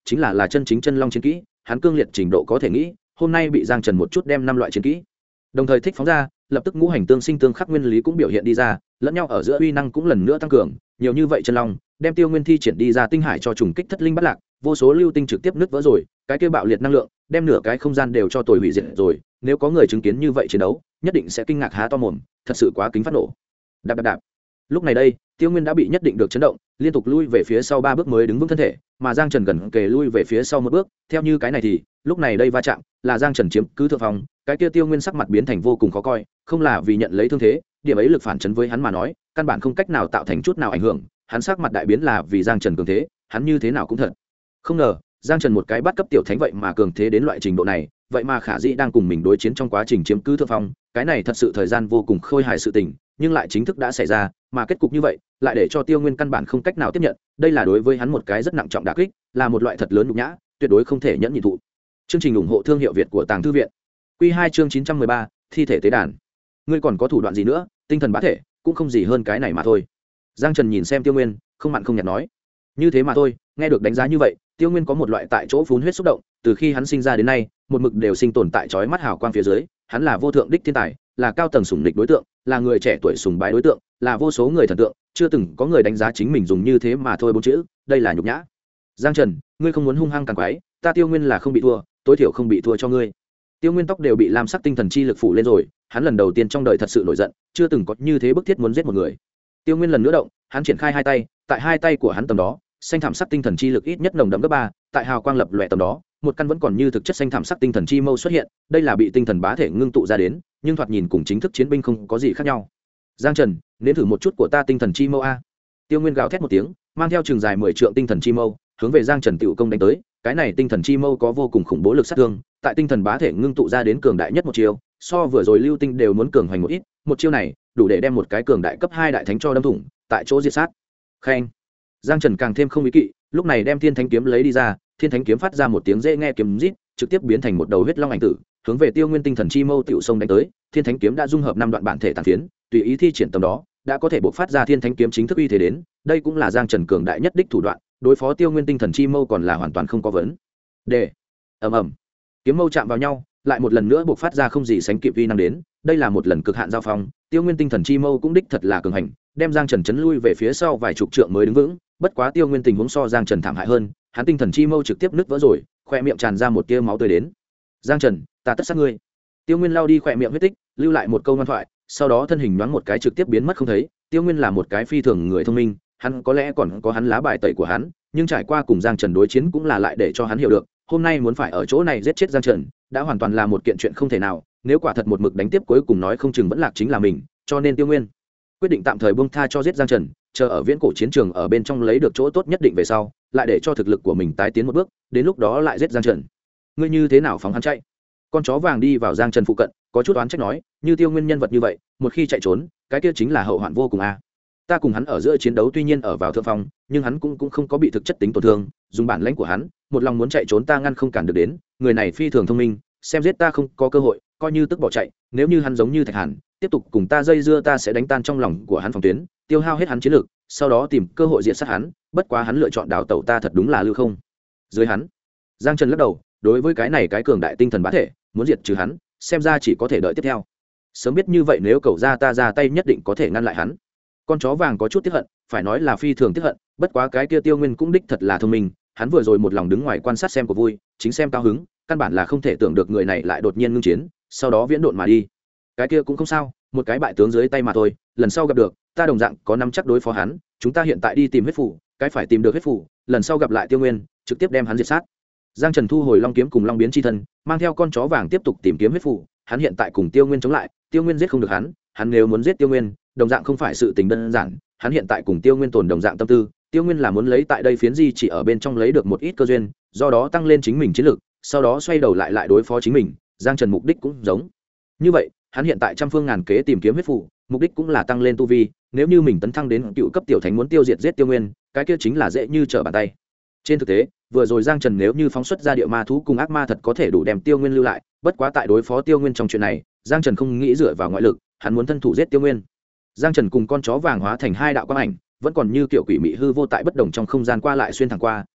chính là chân chính chân long chiến kỹ, hắn cương liệt trình độ có thể nghĩ hôm nay bị Giang Trần một chút đem 5 loại chiến kỹ đồng thời thích phóng ra, lập tức ngũ hành tương sinh tương khắc nguyên lý cũng biểu hiện đi ra, lẫn nhau ở giữa uy năng cũng lần nữa tăng cường, nhiều như vậy chân long đem Tiêu Nguyên thi triển đi ra tinh hải cho trùng kích thất linh bắt lạc, vô số lưu tinh trực tiếp nứt vỡ rồi, cái kia bạo liệt năng lượng đem nửa cái không gian đều cho tồi hủy diệt rồi, nếu có người chứng kiến như vậy chiến đấu nhất định sẽ kinh ngạc há to mồm, thật sự quá kính phát nổ. Đạp đạp đạp. Lúc này đây Tiêu Nguyên đã bị nhất định được chấn động, liên tục lui về phía sau 3 bước mới đứng vững thân thể, mà Giang Trần gần kề lui về phía sau 1 bước, theo như cái này thì lúc này đây va chạm là Giang Trần chiếm cứ thượng phòng, cái kia Tiêu Nguyên sắc mặt biến thành vô cùng khó coi, không là vì nhận lấy thương thế, điểm ấy lực phản chấn với hắn mà nói căn bản không cách nào tạo thành chút nào ảnh hưởng, hắn sắc mặt đại biến là vì Giang Trần cường thế, hắn như thế nào cũng thật không ngờ Giang Trần một cái bắt cấp tiểu thánh vậy mà cường thế đến loại trình độ này, vậy mà khả dĩ đang cùng mình đối chiến trong quá trình chiếm cứ thượng phong, cái này thật sự thời gian vô cùng khôi hài sự tình, nhưng lại chính thức đã xảy ra, mà kết cục như vậy lại để cho Tiêu Nguyên căn bản không cách nào tiếp nhận, đây là đối với hắn một cái rất nặng trọng đả kích, là một loại thật lớn nhục nhã, tuyệt đối không thể nhẫn nhịn thụ. Chương trình ủng hộ thương hiệu Việt của Tàng Thư viện. Quy 2 chương 913, thi thể tế đàn. Ngươi còn có thủ đoạn gì nữa, tinh thần bá thể, cũng không gì hơn cái này mà thôi. Giang Trần nhìn xem Tiêu Nguyên, không mặn không nhạt nói. Như thế mà thôi, nghe được đánh giá như vậy, Tiêu Nguyên có một loại tại chỗ phun huyết xúc động, từ khi hắn sinh ra đến nay, một mực đều sinh tồn tại chói mắt hào quang phía dưới, hắn là vô thượng đích thiên tài, là cao tầng sủng địch đối tượng, là người trẻ tuổi sùng bái đối tượng, là vô số người thần tượng, chưa từng có người đánh giá chính mình dùng như thế mà thôi 4 chữ, đây là nhục nhã. Giang Trần, ngươi không muốn hung hăng càng quái, ta Tiêu Nguyên là không bị thua, tối thiểu không bị thua cho ngươi. Tiêu Nguyên tóc đều bị lam sắc tinh thần chi lực phủ lên rồi, hắn lần đầu tiên trong đời thật sự nổi giận, chưa từng có như thế bức thiết muốn giết một người. Tiêu Nguyên lần nữa động, hắn triển khai hai tay, tại hai tay của hắn tầm đó, xanh thảm sắc tinh thần chi lực ít nhất nồng đậm gấp 3, tại hào quang lập lòe tầm đó, một căn vẫn còn như thực chất xanh thảm sắc tinh thần chi mâu xuất hiện, đây là bị tinh thần bá thể ngưng tụ ra đến, nhưng thoạt nhìn cùng chính thức chiến binh không có gì khác nhau. Giang Trần, nếm thử một chút của ta tinh thần chi mâu a. Tiêu Nguyên gào thét một tiếng, mang theo trường dài 10 trượng tinh thần chi mâu, hướng về Giang Trần tiểu công đánh tới, cái này tinh thần chi mâu có vô cùng khủng bố lực sát thương, tại tinh thần bá thể ngưng tụ ra đến cường đại nhất một chiêu, so vừa rồi lưu tinh đều muốn cường hoành một ít, một chiêu này đủ để đem một cái cường đại cấp 2 đại thánh cho đâm thủng, tại chỗ diệt sát. Khen. Giang Trần càng thêm không ý kỵ, lúc này đem thiên thánh kiếm lấy đi ra, thiên thánh kiếm phát ra một tiếng dễ nghe kiếm rít, trực tiếp biến thành một đầu huyết long ảnh tử, hướng về Tiêu Nguyên tinh thần chi mâu tiểu sông đánh tới. Thiên thánh kiếm đã dung hợp 5 đoạn bản thể tàn phiến, tùy ý thi triển tầm đó, đã có thể bộc phát ra thiên thánh kiếm chính thức uy thế đến, đây cũng là Giang Trần cường đại nhất đích thủ đoạn, đối phó Tiêu Nguyên tinh thần chi mâu còn là hoàn toàn không có vấn đề. Ầm ầm. Kiếm mâu chạm vào nhau, lại một lần nữa bộc phát ra không gì sánh kịp uy năng đến, đây là một lần cực hạn giao phong, Tiêu Nguyên tinh thần chi mâu cũng đích thật là cường hành, đem Giang Trần chấn lui về phía sau vài chục trượng mới đứng vững, bất quá Tiêu Nguyên tình huống so Giang Trần thảm hại hơn, hắn tinh thần chi mâu trực tiếp nứt vỡ rồi, khoe miệng tràn ra một tia máu tươi đến. Giang Trần, ta tất sát ngươi. Tiêu Nguyên lao đi khoe miệng huyết tích, lưu lại một câu ngoan thoại, sau đó thân hình nhoáng một cái trực tiếp biến mất không thấy. Tiêu Nguyên là một cái phi thường người thông minh, hắn có lẽ còn có hắn lá bài tẩy của hắn, nhưng trải qua cùng Giang Trần đối chiến cũng là lại để cho hắn hiểu được, hôm nay muốn phải ở chỗ này giết chết Giang Trần, đã hoàn toàn là một kiện chuyện không thể nào, nếu quả thật một mực đánh tiếp cuối cùng nói không chừng vẫn lạc chính là mình, cho nên Tiêu Nguyên quyết định tạm thời buông tha cho giết Giang Trần, chờ ở viễn cổ chiến trường ở bên trong lấy được chỗ tốt nhất định về sau, lại để cho thực lực của mình tái tiến một bước, đến lúc đó lại giết Giang Trần. Ngươi như thế nào phóng hắn chạy? Con chó vàng đi vào Giang Trần phụ cận, có chút oán trách nói, như Tiêu Nguyên nhân vật như vậy, một khi chạy trốn, cái kia chính là hậu hoạn vô cùng a. Ta cùng hắn ở giữa chiến đấu tuy nhiên ở vào thượng phong, nhưng hắn cũng không có bị thực chất tính tổn thương, dùng bản lãnh của hắn, một lòng muốn chạy trốn ta ngăn không cản được đến, người này phi thường thông minh, xem giết ta không có cơ hội, coi như tức bỏ chạy, nếu như hắn giống như Thạch Hàn, tiếp tục cùng ta dây dưa ta sẽ đánh tan trong lòng của hắn phòng tuyến, tiêu hao hết hắn chiến lực, sau đó tìm cơ hội diệt sát hắn, bất quá hắn lựa chọn đào tẩu ta thật đúng là lưu không dưới hắn. Giang Trần lắc đầu, đối với cái này cái cường đại tinh thần bá thể, muốn diệt trừ hắn, xem ra chỉ có thể đợi tiếp theo. Sớm biết như vậy nếu cậu ra ta ra tay nhất định có thể ngăn lại hắn. Con chó vàng có chút tiếc hận, phải nói là phi thường tiếc hận, bất quá cái kia Tiêu Nguyên cũng đích thật là thông minh, hắn vừa rồi một lòng đứng ngoài quan sát xem của vui, chính xem cao hứng, căn bản là không thể tưởng được người này lại đột nhiên ngưng chiến, sau đó viễn độn mà đi. Cái kia cũng không sao, một cái bại tướng dưới tay mà thôi, lần sau gặp được, ta đồng dạng có nắm chắc đối phó hắn, chúng ta hiện tại đi tìm huyết phủ, cái phải tìm được huyết phủ, lần sau gặp lại Tiêu Nguyên, trực tiếp đem hắn diệt sát. Giang Trần thu hồi long kiếm cùng long biến chi thân, mang theo con chó vàng tiếp tục tìm kiếm huyết phủ, hắn hiện tại cùng Tiêu Nguyên chống lại, Tiêu Nguyên giết không được hắn, hắn nếu muốn giết Tiêu Nguyên, đồng dạng không phải sự tình đơn giản, hắn hiện tại cùng Tiêu Nguyên tồn đồng dạng tâm tư, Tiêu Nguyên là muốn lấy tại đây phiến di chỉ ở bên trong lấy được một ít cơ duyên, do đó tăng lên chính mình chiến lực, sau đó xoay đầu lại đối phó chính mình. Giang Trần mục đích cũng giống như vậy, hắn hiện tại trăm phương ngàn kế tìm kiếm huyết phủ, mục đích cũng là tăng lên tu vi, nếu như mình tấn thăng đến cựu cấp tiểu thánh muốn tiêu diệt giết Tiêu Nguyên, cái kia chính là dễ như trở bàn tay. Trên thực tế, vừa rồi Giang Trần nếu như phóng xuất ra địa ma thú cùng ác ma thật có thể đủ đem Tiêu Nguyên lưu lại, bất quá tại đối phó Tiêu Nguyên trong chuyện này, Giang Trần không nghĩ dựa vào ngoại lực, hắn muốn thân thủ giết Tiêu Nguyên. Giang Trần cùng con chó vàng hóa thành hai đạo quang ảnh, vẫn còn như kiểu quỷ mị hư vô tại bất đồng trong không gian qua lại xuyên thẳng qua,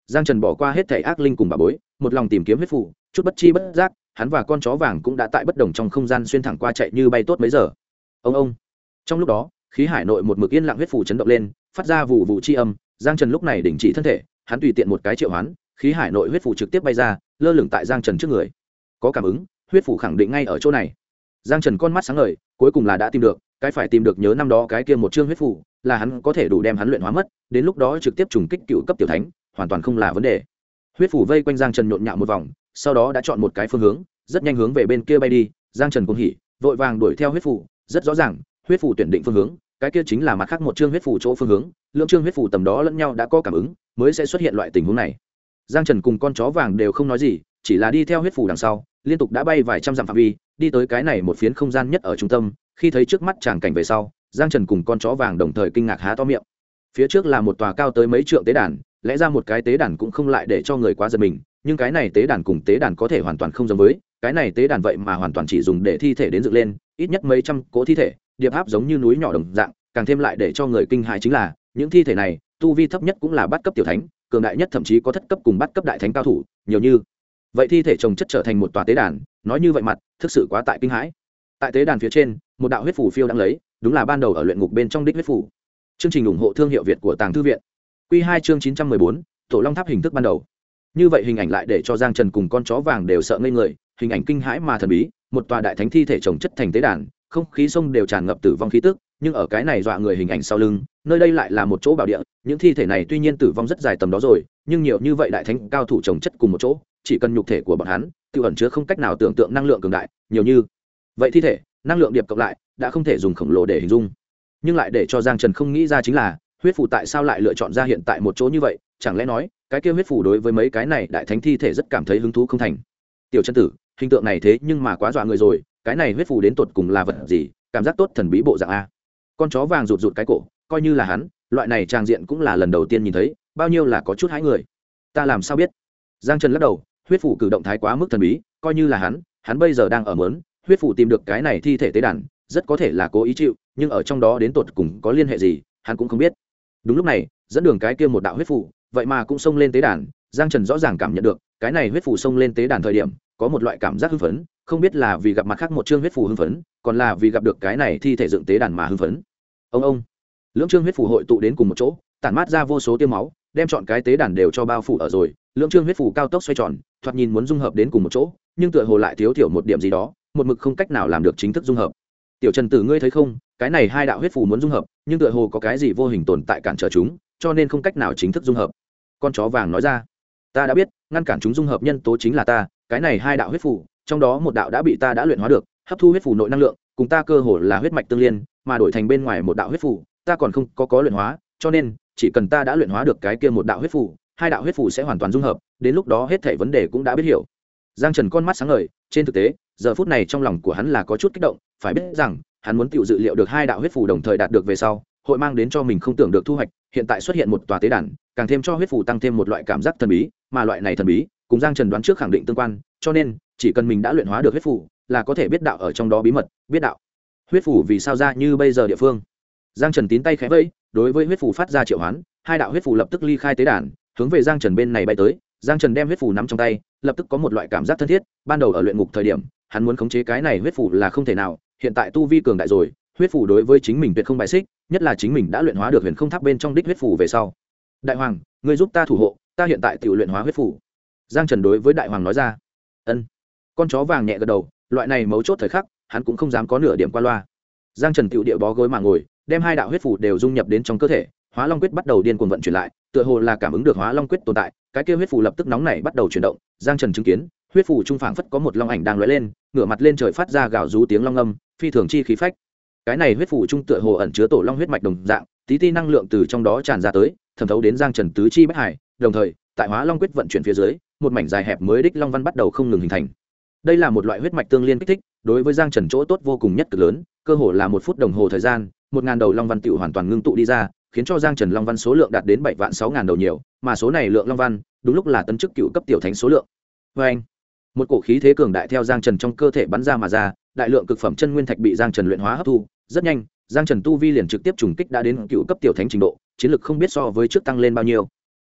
Giang Trần bỏ qua hết thảy ác linh cùng bà bối, một lòng tìm kiếm huyết phù, chút bất chi bất giác, hắn và con chó vàng cũng đã tại bất đồng trong không gian xuyên thẳng qua chạy như bay tốt mấy giờ. Ông. Trong lúc đó, khí hải nội một mực yên lặng huyết phù chấn động lên, phát ra vụ vụ chi âm. Giang Trần lúc này đình chỉ thân thể, hắn tùy tiện một cái triệu hoán, khí hải nội huyết phù trực tiếp bay ra, lơ lửng tại Giang Trần trước người. Có cảm ứng, huyết phù khẳng định ngay ở chỗ này. Giang Trần con mắt sáng ngời, cuối cùng là đã tìm được, cái phải tìm được nhớ năm đó cái kia một chương huyết phù, là hắn có thể đủ đem hắn luyện hóa mất, đến lúc đó trực tiếp trùng kích cựu cấp tiểu thánh, hoàn toàn không là vấn đề. Huyết phù vây quanh Giang Trần nhộn nhạo một vòng, sau đó đã chọn một cái phương hướng, rất nhanh hướng về bên kia bay đi. Giang Trần cuồng hỉ, vội vàng đuổi theo huyết phù, rất rõ ràng, huyết phù tuyển định phương hướng, cái kia chính là mặt khác một chương huyết phù chỗ phương hướng, lượng chương huyết phù tầm đó lẫn nhau đã có cảm ứng, mới sẽ xuất hiện loại tình huống này. Giang Trần cùng con chó vàng đều không nói gì, chỉ là đi theo huyết phù đằng sau, liên tục đã bay vài trăm dặm phạm vi, đi tới cái này một phiến không gian nhất ở trung tâm. Khi thấy trước mắt tràng cảnh về sau, Giang Trần cùng con chó vàng đồng thời kinh ngạc há to miệng. Phía trước là một tòa cao tới mấy trượng tế đàn, lẽ ra một cái tế đàn cũng không lại để cho người quá giật mình, nhưng cái này tế đàn cùng tế đàn có thể hoàn toàn không giống với, cái này tế đàn vậy mà hoàn toàn chỉ dùng để thi thể đến dựng lên, ít nhất mấy trăm cỗ thi thể, điệp áp giống như núi nhỏ đồng dạng, càng thêm lại để cho người kinh hãi chính là, những thi thể này, tu vi thấp nhất cũng là bát cấp tiểu thánh, cường đại nhất thậm chí có thất cấp cùng bát cấp đại thánh cao thủ, nhiều như vậy thi thể chồng chất trở thành một tòa tế đàn, nói như vậy mặt, thực sự quá tại kinh hãi. Tại tế đàn phía trên, một đạo huyết phù phiêu đang lấy, đúng là ban đầu ở luyện ngục bên trong đích huyết phù. Chương trình ủng hộ thương hiệu Việt của Tàng Thư viện. Quy 2 chương 914, Tổ Long Tháp hình thức ban đầu. Như vậy hình ảnh lại để cho Giang Trần cùng con chó vàng đều sợ ngây người, hình ảnh kinh hãi mà thần bí, một tòa đại thánh thi thể chồng chất thành tế đàn, không khí sông đều tràn ngập tử vong khí tức, nhưng ở cái này dọa người hình ảnh sau lưng, nơi đây lại là một chỗ bảo địa, những thi thể này tuy nhiên tử vong rất dài tầm đó rồi, nhưng nhiều như vậy đại thánh cao thủ chồng chất cùng một chỗ, chỉ cần nhục thể của bọn hắn, tiêu ẩn chứa không cách nào tưởng tượng năng lượng cường đại, nhiều như vậy thi thể, năng lượng điệp cộng lại, đã không thể dùng khổng lồ để hình dung. Nhưng lại để cho Giang Trần không nghĩ ra chính là, huyết phù tại sao lại lựa chọn ra hiện tại một chỗ như vậy, chẳng lẽ nói, cái kia huyết phù đối với mấy cái này đại thánh thi thể rất cảm thấy hứng thú không thành. Tiểu chân tử, hình tượng này thế nhưng mà quá dọa người rồi, cái này huyết phù đến tột cùng là vật gì, cảm giác tốt thần bí bộ dạng a. Con chó vàng rụt cái cổ, coi như là hắn, loại này trang diện cũng là lần đầu tiên nhìn thấy, bao nhiêu là có chút hãi người. Ta làm sao biết? Giang Trần lắc đầu, huyết phù cử động thái quá mức thần bí, coi như là hắn bây giờ đang ở mớn, huyết phù tìm được cái này thi thể tế đàn, rất có thể là cố ý chịu, nhưng ở trong đó đến tột cùng có liên hệ gì, hắn cũng không biết. Đúng lúc này, dẫn đường cái kia một đạo huyết phù, vậy mà cũng xông lên tế đàn. Giang Trần rõ ràng cảm nhận được, cái này huyết phù xông lên tế đàn thời điểm, có một loại cảm giác hưng phấn, không biết là vì gặp mặt khác một chương huyết phù hưng phấn, còn là vì gặp được cái này thi thể dựng tế đàn mà hưng phấn. Ông, lưỡng chương huyết phù hội tụ đến cùng một chỗ, tản mát ra vô số tia máu, đem chọn cái tế đàn đều cho bao phủ ở rồi. Lưỡng chương huyết phù cao tốc xoay tròn, thoạt nhìn muốn dung hợp đến cùng một chỗ, nhưng tựa hồ lại thiếu thiểu một điểm gì đó, một mực không cách nào làm được chính thức dung hợp. Tiểu Trần Tử, ngươi thấy không, cái này hai đạo huyết phù muốn dung hợp, nhưng tựa hồ có cái gì vô hình tồn tại cản trở chúng, cho nên không cách nào chính thức dung hợp. Con chó vàng nói ra, ta đã biết, ngăn cản chúng dung hợp nhân tố chính là ta, cái này hai đạo huyết phù, trong đó một đạo đã bị ta đã luyện hóa được, hấp thu huyết phù nội năng lượng, cùng ta cơ hồ là huyết mạch tương liên, mà đổi thành bên ngoài một đạo huyết phù, ta còn không có luyện hóa, cho nên chỉ cần ta đã luyện hóa được cái kia một đạo huyết phù, hai đạo huyết phù sẽ hoàn toàn dung hợp, đến lúc đó hết thảy vấn đề cũng đã biết hiểu. Giang Trần con mắt sáng ngời, trên thực tế, giờ phút này trong lòng của hắn là có chút kích động, phải biết rằng, hắn muốn tự dự liệu được hai đạo huyết phù đồng thời đạt được về sau, hội mang đến cho mình không tưởng được thu hoạch, hiện tại xuất hiện một tòa tế đàn, càng thêm cho huyết phù tăng thêm một loại cảm giác thần bí, mà loại này thần bí, cùng Giang Trần đoán trước khẳng định tương quan, cho nên, chỉ cần mình đã luyện hóa được huyết phù, là có thể biết đạo ở trong đó bí mật, biết đạo huyết phù vì sao ra như bây giờ địa phương. Giang Trần tín tay khẽ vẫy, đối với huyết phù phát ra triệu hoán, hai đạo huyết phù lập tức ly khai tế đàn, hướng về Giang Trần bên này bay tới. Giang Trần đem huyết phù nắm trong tay, lập tức có một loại cảm giác thân thiết, ban đầu ở luyện ngục thời điểm, hắn muốn khống chế cái này huyết phù là không thể nào, hiện tại tu vi cường đại rồi, huyết phù đối với chính mình tuyệt không bài xích, nhất là chính mình đã luyện hóa được huyền không tháp bên trong đích huyết phù về sau. Đại hoàng, ngươi giúp ta thủ hộ, ta hiện tại tự luyện hóa huyết phù. Giang Trần đối với đại hoàng nói ra. Ân. Con chó vàng nhẹ gật đầu, loại này mấu chốt thời khắc, hắn cũng không dám có nửa điểm qua loa. Giang Trần tiểu địa bó gối mà ngồi, đem hai đạo huyết phù đều dung nhập đến trong cơ thể, Hóa Long quyết bắt đầu điên cuồng vận chuyển lại, tựa hồ là cảm ứng được Hóa Long quyết tồn tại, cái kia huyết phù lập tức nóng nảy bắt đầu chuyển động. Giang Trần chứng kiến, huyết phù trung phảng phất có một long ảnh đang lóe lên, ngửa mặt lên trời phát ra gào rú tiếng long âm, phi thường chi khí phách. Cái này huyết phù trung tựa hồ ẩn chứa tổ long huyết mạch đồng dạng, tí ti năng lượng từ trong đó tràn ra tới, thẩm thấu đến Giang Trần tứ chi bách hải, đồng thời, tại Hóa Long quyết vận chuyển phía dưới, một mảnh dài hẹp mới đích long văn bắt đầu không ngừng hình thành. Đây là một loại huyết mạch tương liên kích thích, đối với Giang Trần chỗ tốt vô cùng nhất cực lớn, cơ hồ là 1 phút đồng hồ thời gian, 1000 đầu long văn tiểu hoàn toàn ngưng tụ đi ra, khiến cho Giang Trần long văn số lượng đạt đến 76000 đầu nhiều, mà số này lượng long văn, đúng lúc là tấn chức cựu cấp tiểu thánh số lượng. Oeng! Một cổ khí thế cường đại theo Giang Trần trong cơ thể bắn ra mà ra, đại lượng cực phẩm chân nguyên thạch bị Giang Trần luyện hóa hấp thu, rất nhanh, Giang Trần tu vi liền trực tiếp trùng kích đã đến cựu cấp tiểu thánh trình độ, chiến lực không biết so với trước tăng lên bao nhiêu.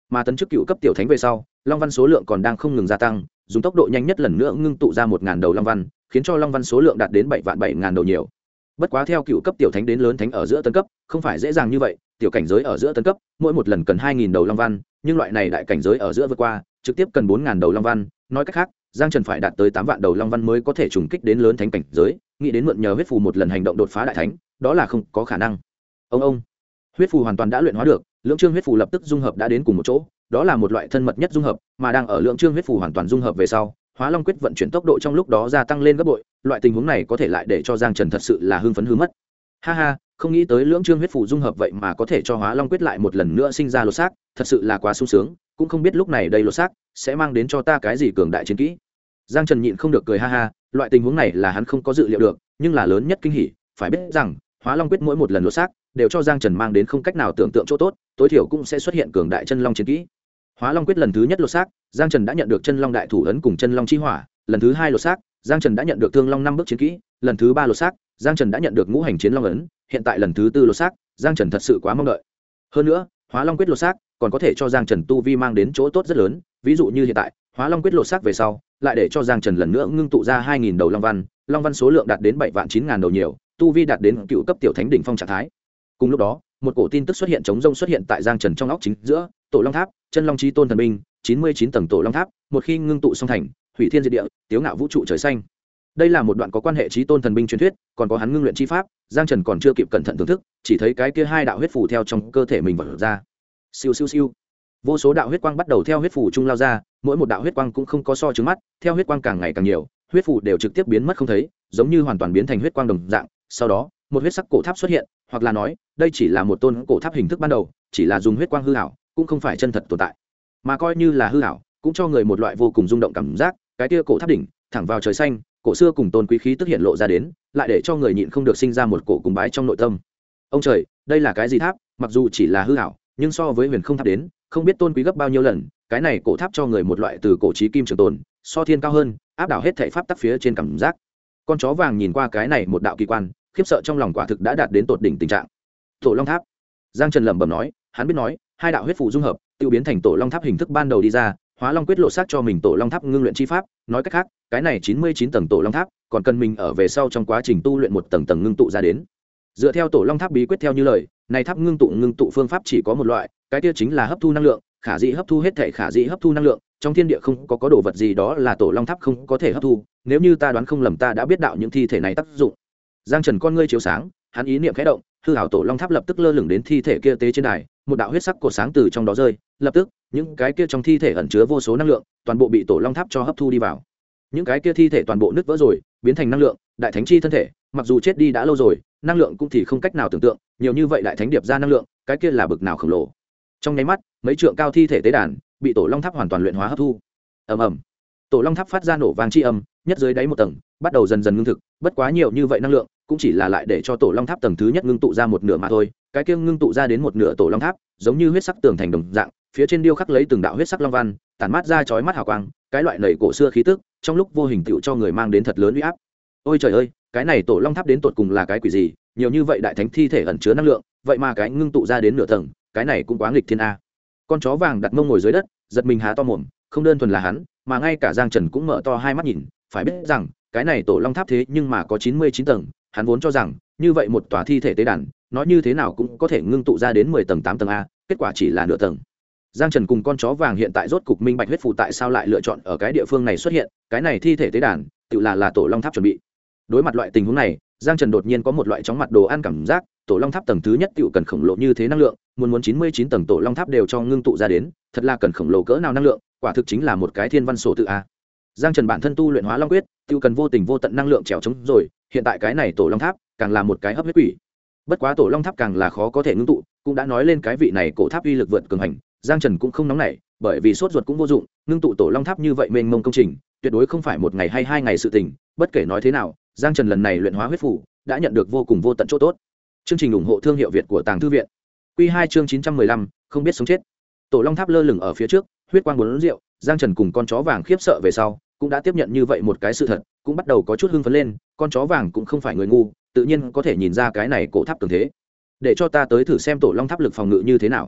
mà tấn chức cựu cấp tiểu thánh về sau long văn số lượng còn đang không ngừng gia tăng, dùng tốc độ nhanh nhất lần nữa ngưng tụ ra 1.000 đầu long văn, khiến cho long văn số lượng đạt đến 7.000 đầu nhiều. Bất quá theo cựu cấp tiểu thánh đến lớn thánh ở giữa tân cấp không phải dễ dàng như vậy, tiểu cảnh giới ở giữa tân cấp mỗi một lần cần 2.000 đầu long văn, nhưng loại này đại cảnh giới ở giữa vượt qua trực tiếp cần 4.000 đầu long văn. Nói cách khác, Giang Trần phải đạt tới 8 vạn đầu long văn mới có thể trùng kích đến lớn thánh cảnh giới, nghĩ đến mượn nhờ huyết phù một lần hành động đột phá đại thánh, đó là không có khả năng. Ông huyết phù hoàn toàn đã luyện hóa được, lưỡng chương huyết phù lập tức dung hợp đã đến cùng một chỗ, đó là một loại thân mật nhất dung hợp, mà đang ở lưỡng chương huyết phù hoàn toàn dung hợp về sau, Hóa Long quyết vận chuyển tốc độ trong lúc đó gia tăng lên gấp bội, loại tình huống này có thể lại để cho Giang Trần thật sự là hưng phấn hư mất. Ha ha, không nghĩ tới lưỡng chương huyết phù dung hợp vậy mà có thể cho Hóa Long quyết lại một lần nữa sinh ra lột xác, thật sự là quá sung sướng, cũng không biết lúc này đây lột xác sẽ mang đến cho ta cái gì cường đại chiến kỹ. Giang Trần nhịn không được cười ha ha, loại tình huống này là hắn không có dự liệu được, nhưng là lớn nhất kinh hỉ, phải biết rằng Hóa Long quyết mỗi một lần lột xác đều cho Giang Trần mang đến không cách nào tưởng tượng chỗ tốt, tối thiểu cũng sẽ xuất hiện cường đại chân long chiến kỹ. Hóa Long quyết lần thứ nhất lột xác, Giang Trần đã nhận được chân long đại thủ ấn cùng chân long chi hỏa, lần thứ hai lột xác, Giang Trần đã nhận được thương long 5 bước chiến kỹ, lần thứ ba lột xác, Giang Trần đã nhận được ngũ hành chiến long ấn, hiện tại lần thứ tư lột xác, Giang Trần thật sự quá mong đợi. Hơn nữa, Hóa Long quyết lột xác còn có thể cho Giang Trần tu vi mang đến chỗ tốt rất lớn, ví dụ như hiện tại, Hóa Long quyết lột xác về sau, lại để cho Giang Trần lần nữa ngưng tụ ra 2.000 đầu long văn số lượng đạt đến 7.900.000 đầu nhiều, tu vi đạt đến cựu cấp tiểu thánh đỉnh phong trạng thái. Cùng lúc đó, một cổ tin tức xuất hiện chống rông xuất hiện tại Giang Trần trong óc chính giữa, Tổ Long Tháp, chân long chí tôn thần binh, 99 tầng Tổ Long Tháp, một khi ngưng tụ xong thành, hủy thiên diệt địa, tiếu ngạo vũ trụ trời xanh. Đây là một đoạn có quan hệ chí tôn thần binh truyền thuyết, còn có hắn ngưng luyện chi pháp, Giang Trần còn chưa kịp cẩn thận thưởng thức, chỉ thấy cái kia hai đạo huyết phù theo trong cơ thể mình vọt ra. Siêu siêu siêu. Vô số đạo huyết quang bắt đầu theo huyết phù trung lao ra, mỗi một đạo huyết quang cũng không có so trứng mắt, theo huyết quang càng ngày càng nhiều, huyết phù đều trực tiếp biến mất không thấy, giống như hoàn toàn biến thành huyết quang đồng dạng. Sau đó, một huyết sắc cổ tháp xuất hiện, hoặc là nói, đây chỉ là một tôn cổ tháp hình thức ban đầu, chỉ là dùng huyết quang hư ảo, cũng không phải chân thật tồn tại. Mà coi như là hư ảo, cũng cho người một loại vô cùng rung động cảm giác, cái kia cổ tháp đỉnh, thẳng vào trời xanh, cổ xưa cùng tôn quý khí tức hiện lộ ra đến, lại để cho người nhịn không được sinh ra một cổ cùng bái trong nội tâm. Ông trời, đây là cái gì tháp? Mặc dù chỉ là hư ảo, nhưng so với huyền không tháp đến, không biết tôn quý gấp bao nhiêu lần, cái này cổ tháp cho người một loại từ cổ chí kim trường tồn, so thiên cao hơn, áp đảo hết thảy pháp tắc phía trên cảm giác. Con chó vàng nhìn qua cái này một đạo kỳ quan, khiếp sợ trong lòng quả thực đã đạt đến tột đỉnh tình trạng. Tổ Long Tháp. Giang Trần lẩm bẩm nói, hắn biết nói, hai đạo huyết phù dung hợp, tiêu biến thành Tổ Long Tháp hình thức ban đầu đi ra, Hóa Long quyết lộ xác cho mình Tổ Long Tháp ngưng luyện chi pháp, nói cách khác, cái này 99 tầng Tổ Long Tháp, còn cần mình ở về sau trong quá trình tu luyện một tầng tầng ngưng tụ ra đến. Dựa theo Tổ Long Tháp bí quyết theo như lời, này tháp ngưng tụ phương pháp chỉ có một loại, cái kia chính là hấp thu năng lượng, khả dĩ hấp thu hết thể khả dĩ hấp thu năng lượng, trong thiên địa không có đồ vật gì đó là Tổ Long Tháp không có thể hấp thu, nếu như ta đoán không lầm ta đã biết đạo những thi thể này tác dụng. Giang Trần con ngươi chiếu sáng, hắn ý niệm khẽ động, hư ảo Tổ Long Tháp lập tức lơ lửng đến thi thể kia tế trên đài, một đạo huyết sắc cột sáng từ trong đó rơi, lập tức, những cái kia trong thi thể ẩn chứa vô số năng lượng, toàn bộ bị Tổ Long Tháp cho hấp thu đi vào. Những cái kia thi thể toàn bộ nứt vỡ rồi, biến thành năng lượng, đại thánh chi thân thể, mặc dù chết đi đã lâu rồi, năng lượng cũng thì không cách nào tưởng tượng, nhiều như vậy đại thánh điệp ra năng lượng, cái kia là bực nào khổng lồ. Trong nháy mắt, mấy trượng cao thi thể tế đàn bị Tổ Long Tháp hoàn toàn luyện hóa hấp thu. Ầm ầm. Tổ Long Tháp phát ra nổ vang chi âm, nhất dưới đáy một tầng, bắt đầu dần dần ngưng thực, bất quá nhiều như vậy năng lượng, cũng chỉ là lại để cho Tổ Long Tháp tầng thứ nhất ngưng tụ ra một nửa mà thôi, cái kia ngưng tụ ra đến một nửa Tổ Long Tháp, giống như huyết sắc tường thành đồng dạng, phía trên điêu khắc lấy từng đạo huyết sắc long văn, tản mát ra chói mắt hào quang, cái loại nảy cổ xưa khí tức, trong lúc vô hình tựu cho người mang đến thật lớn uy áp. Ôi trời ơi, cái này Tổ Long Tháp đến tột cùng là cái quỷ gì? Nhiều như vậy đại thánh thi thể ẩn chứa năng lượng, vậy mà cái ngưng tụ ra đến nửa tầng, cái này cũng quá nghịch thiên a. Con chó vàng đặt mông ngồi dưới đất, giật mình há to mồm, không đơn thuần là hắn, mà ngay cả Giang Trần cũng mở to hai mắt nhìn, phải biết rằng, cái này Tổ Long Tháp thế nhưng mà có 99 tầng, hắn vốn cho rằng, như vậy một tòa thi thể tế đàn, nói như thế nào cũng có thể ngưng tụ ra đến 10 tầng 8 tầng a, kết quả chỉ là nửa tầng. Giang Trần cùng con chó vàng hiện tại rốt cục minh bạch huyết phù tại sao lại lựa chọn ở cái địa phương này xuất hiện, cái này thi thể tế đàn, tự là Tổ Long Tháp chuẩn bị. Đối mặt loại tình huống này, Giang Trần đột nhiên có một loại chóng mặt đồ ăn cảm giác, Tổ Long Tháp tầng thứ nhất tựu cần khổng lồ như thế năng lượng, muốn 99 tầng Tổ Long Tháp đều cho ngưng tụ ra đến, thật là cần khổng lồ cỡ nào năng lượng, quả thực chính là một cái thiên văn sổ tự a. Giang Trần bản thân tu luyện Hóa Long quyết, tựu cần vô tình vô tận năng lượng trèo chống rồi, hiện tại cái này Tổ Long Tháp càng là một cái hấp huyết quỷ. Bất quá Tổ Long Tháp càng là khó có thể ngưng tụ, cũng đã nói lên cái vị này cổ tháp uy lực vượt cường hành, Giang Trần cũng không nóng nảy, bởi vì sốt ruột cũng vô dụng, ngưng tụ Tổ Long Tháp như vậy mênh mông công trình, tuyệt đối không phải một ngày hay hai ngày sự tình, bất kể nói thế nào, Giang Trần lần này luyện hóa huyết phù đã nhận được vô cùng vô tận chỗ tốt. Chương trình ủng hộ thương hiệu Việt của Tàng Thư viện. Quy 2 chương 915, không biết sống chết. Tổ Long Tháp lơ lửng ở phía trước, huyết quang bốn rượu, Giang Trần cùng con chó vàng khiếp sợ về sau, cũng đã tiếp nhận như vậy một cái sự thật, cũng bắt đầu có chút hưng phấn lên, con chó vàng cũng không phải người ngu, tự nhiên có thể nhìn ra cái này cổ tháp tường thế. Để cho ta tới thử xem Tổ Long Tháp lực phòng ngự như thế nào.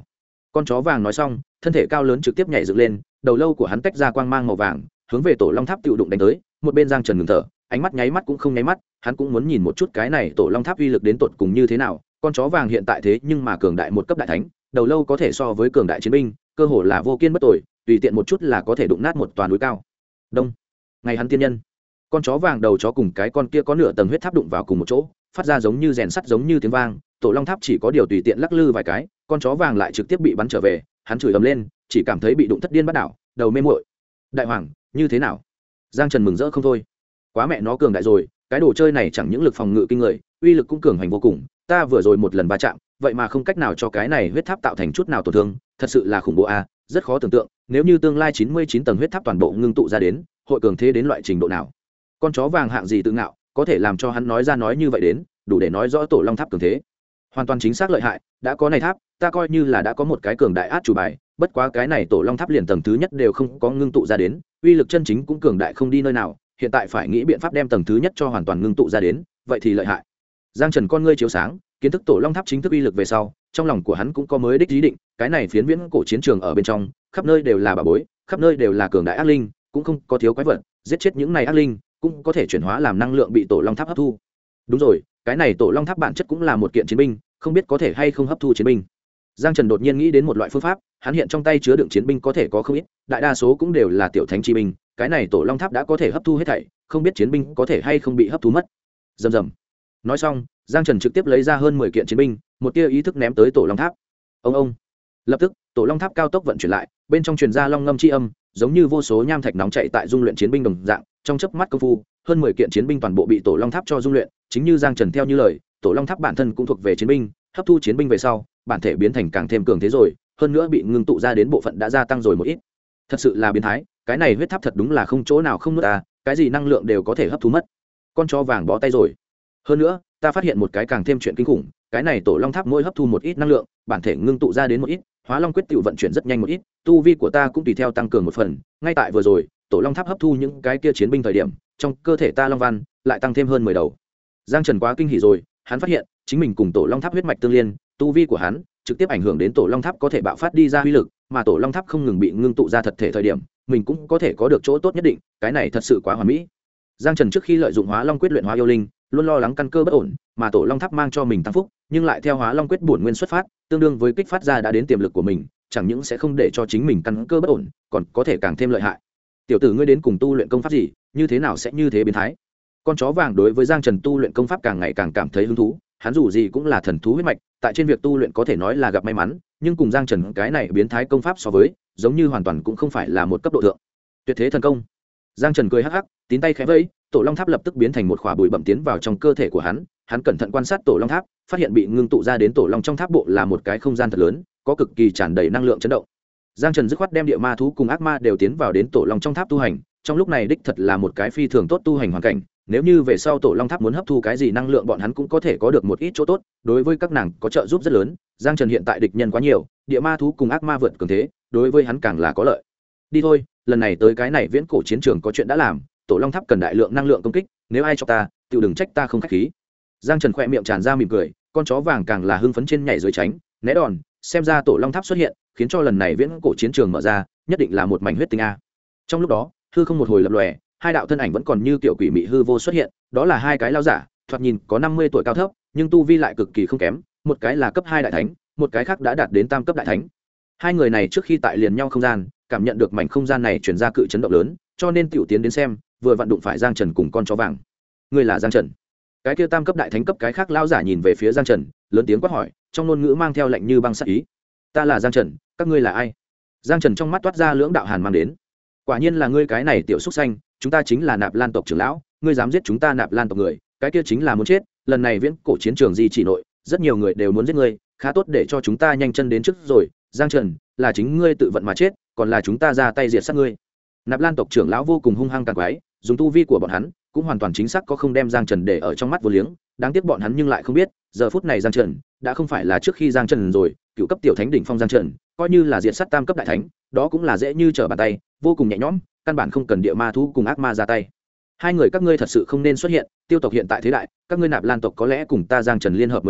Con chó vàng nói xong, thân thể cao lớn trực tiếp nhảy dựng lên, đầu lâu của hắn tách ra quang mang màu vàng, hướng về tổ long tháp tự đụng đánh tới. Một bên Giang Trần ngừng thở, ánh mắt nháy mắt cũng không nháy mắt, hắn cũng muốn nhìn một chút cái này tổ long tháp uy lực đến tột cùng như thế nào. Con chó vàng hiện tại thế nhưng mà cường đại một cấp đại thánh, đầu lâu có thể so với cường đại chiến binh, cơ hồ là vô kiên bất tồi, tùy tiện một chút là có thể đụng nát một tòa núi cao. Đông, ngày hắn tiên nhân. Con chó vàng đầu chó cùng cái con kia có nửa tầng huyết tháp đụng vào cùng một chỗ, phát ra giống như rèn sắt giống như tiếng vang. Tổ long tháp chỉ có điều tùy tiện lắc lư vài cái, con chó vàng lại trực tiếp bị bắn trở về, hắn chửi ầm lên, chỉ cảm thấy bị đụng thất điên bắt đảo, đầu mê muội. Đại hoàng, như thế nào? Giang Trần mừng rỡ không thôi. Quá mẹ nó cường đại rồi, cái đồ chơi này chẳng những lực phòng ngự kinh người, uy lực cũng cường hành vô cùng, ta vừa rồi một lần va chạm, vậy mà không cách nào cho cái này huyết tháp tạo thành chút nào tổn thương, thật sự là khủng bố a, rất khó tưởng tượng, nếu như tương lai 99 tầng huyết tháp toàn bộ ngưng tụ ra đến, hội cường thế đến loại trình độ nào. Con chó vàng hạng gì tự ngạo, có thể làm cho hắn nói ra nói như vậy đến, đủ để nói rõ tổ long tháp cường thế. Hoàn toàn chính xác lợi hại, đã có này tháp, ta coi như là đã có một cái cường đại át chủ bài, bất quá cái này tổ long tháp liền tầng thứ nhất đều không có ngưng tụ ra đến, uy lực chân chính cũng cường đại không đi nơi nào, hiện tại phải nghĩ biện pháp đem tầng thứ nhất cho hoàn toàn ngưng tụ ra đến, vậy thì lợi hại. Giang Trần con ngươi chiếu sáng, kiến thức tổ long tháp chính thức uy lực về sau, trong lòng của hắn cũng có mới đích ý định, cái này phiến viễn cổ chiến trường ở bên trong, khắp nơi đều là bảo bối, khắp nơi đều là cường đại ác linh, cũng không có thiếu quái vật, giết chết những này ác linh, cũng có thể chuyển hóa làm năng lượng bị tổ long tháp hấp thu. Đúng rồi, cái này tổ long tháp bản chất cũng là một kiện chiến binh, không biết có thể hay không hấp thu chiến binh. Giang Trần đột nhiên nghĩ đến một loại phương pháp, hắn hiện trong tay chứa đựng chiến binh có thể có không ít, đại đa số cũng đều là tiểu thánh chi binh, cái này tổ long tháp đã có thể hấp thu hết thảy, không biết chiến binh có thể hay không bị hấp thu mất. Rầm rầm. Nói xong, Giang Trần trực tiếp lấy ra hơn 10 kiện chiến binh, một tia ý thức ném tới tổ long tháp. Ông. Lập tức, tổ long tháp cao tốc vận chuyển lại, bên trong truyền ra long ngâm chi âm, giống như vô số nham thạch nóng chạy tại dung luyện chiến binh đồng dạng, trong chớp mắt công phu, hơn 10 kiện chiến binh toàn bộ bị tổ long tháp cho dung luyện, chính như Giang Trần theo như lời, tổ long tháp bản thân cũng thuộc về chiến binh, hấp thu chiến binh về sau, bản thể biến thành càng thêm cường thế rồi, hơn nữa bị ngưng tụ ra đến bộ phận đã gia tăng rồi một ít. Thật sự là biến thái, cái này huyết tháp thật đúng là không chỗ nào không nuốt à, cái gì năng lượng đều có thể hấp thu mất. Con chó vàng bó tay rồi. Hơn nữa, ta phát hiện một cái càng thêm chuyện kinh khủng, cái này tổ long tháp mỗi hấp thu một ít năng lượng, bản thể ngưng tụ ra đến một ít, hóa long quyết tự vận chuyển rất nhanh một ít, tu vi của ta cũng tùy theo tăng cường một phần, ngay tại vừa rồi, tổ long tháp hấp thu những cái kia chiến binh thời điểm, trong cơ thể ta long văn lại tăng thêm hơn 10 đầu. Giang Trần quá kinh hỉ rồi, hắn phát hiện chính mình cùng tổ long tháp huyết mạch tương liên, tu vi của hắn trực tiếp ảnh hưởng đến tổ long tháp có thể bạo phát đi ra uy lực, mà tổ long tháp không ngừng bị ngưng tụ ra thật thể thời điểm, mình cũng có thể có được chỗ tốt nhất định, cái này thật sự quá hoàn mỹ. Giang Trần trước khi lợi dụng hóa long quyết luyện hóa yêu linh, luôn lo lắng căn cơ bất ổn, mà tổ long tháp mang cho mình tăng phúc, nhưng lại theo hóa long quyết bổn nguyên xuất phát, tương đương với kích phát ra đã đến tiềm lực của mình, chẳng những sẽ không để cho chính mình căn cơ bất ổn, còn có thể càng thêm lợi hại. Tiểu tử ngươi đến cùng tu luyện công pháp gì, như thế nào sẽ như thế biến thái? Con chó vàng đối với Giang Trần tu luyện công pháp càng ngày càng cảm thấy hứng thú, hắn dù gì cũng là thần thú huyết mạch, tại trên việc tu luyện có thể nói là gặp may mắn, nhưng cùng Giang Trần cái này biến thái công pháp so với, giống như hoàn toàn cũng không phải là một cấp độ thượng. Tuyệt thế thần công. Giang Trần cười hắc hắc, tín tay khẽ vẫy, tổ long tháp lập tức biến thành một khỏa bụi bặm tiến vào trong cơ thể của hắn. Hắn cẩn thận quan sát tổ long tháp, phát hiện bị ngưng tụ ra đến tổ long trong tháp bộ là một cái không gian thật lớn, có cực kỳ tràn đầy năng lượng chấn động. Giang Trần dứt khoát đem địa ma thú cùng ác ma đều tiến vào đến tổ long trong tháp tu hành, trong lúc này đích thật là một cái phi thường tốt tu hành hoàn cảnh, nếu như về sau tổ long tháp muốn hấp thu cái gì năng lượng bọn hắn cũng có thể có được một ít chỗ tốt, đối với các nàng có trợ giúp rất lớn. Giang Trần hiện tại địch nhân quá nhiều, địa ma thú cùng ác ma vượt cường thế, đối với hắn càng là có lợi. Đi thôi, lần này tới cái này viễn cổ chiến trường có chuyện đã làm, tổ long tháp cần đại lượng năng lượng công kích, nếu ai cho ta tự đừng trách ta không khách khí. Giang Trần khỏe miệng tràn ra mỉm cười, con chó vàng càng là hưng phấn trên nhảy dưới tránh né đòn, xem ra tổ long tháp xuất hiện khiến cho lần này viễn cổ chiến trường mở ra nhất định là một mảnh huyết tinh a. Trong lúc đó hư không một hồi lập lòe, hai đạo thân ảnh vẫn còn như kiểu quỷ mị hư vô xuất hiện, đó là hai cái lao giả, thoạt nhìn có 50 tuổi cao thấp, nhưng tu vi lại cực kỳ không kém, một cái là cấp 2 đại thánh, một cái khác đã đạt đến tam cấp đại thánh. Hai người này trước khi tại liền nhau không gian, cảm nhận được mảnh không gian này truyền ra cự chấn động lớn, cho nên tiểu tiến đến xem, vừa vặn đụng phải Giang Trần cùng con chó vàng. Người là Giang Trần? Cái kia tam cấp đại thánh cấp cái khác lao giả nhìn về phía Giang Trần, lớn tiếng quát hỏi, trong ngôn ngữ mang theo lạnh như băng sát ý. Ta là Giang Trần, các ngươi là ai? Giang Trần trong mắt toát ra lưỡng đạo hàn mang đến. Quả nhiên là ngươi cái này tiểu xúc xanh, chúng ta chính là Nạp Lan tộc trưởng lão, ngươi dám giết chúng ta Nạp Lan tộc người, cái kia chính là muốn chết, lần này viễn cổ chiến trường di chỉ nội, rất nhiều người đều muốn giết ngươi, khá tốt để cho chúng ta nhanh chân đến trước rồi. Giang Trần, là chính ngươi tự vận mà chết, còn là chúng ta ra tay diệt sát ngươi. Nạp Lan tộc trưởng lão vô cùng hung hăng càng quái, dùng tu vi của bọn hắn cũng hoàn toàn chính xác có không đem Giang Trần để ở trong mắt vô liếng, đáng tiếc bọn hắn nhưng lại không biết, giờ phút này Giang Trần đã không phải là trước khi Giang Trần rồi, cựu cấp tiểu thánh đỉnh phong Giang Trần, coi như là diệt sát tam cấp đại thánh, đó cũng là dễ như trở bàn tay, vô cùng nhẹ nhõm, căn bản không cần địa ma thú cùng ác ma ra tay. Hai người các ngươi thật sự không nên xuất hiện, tiêu tộc hiện tại thế đại, các ngươi Nạp Lan tộc có lẽ cùng ta Giang Trần liên hợp mới đúng,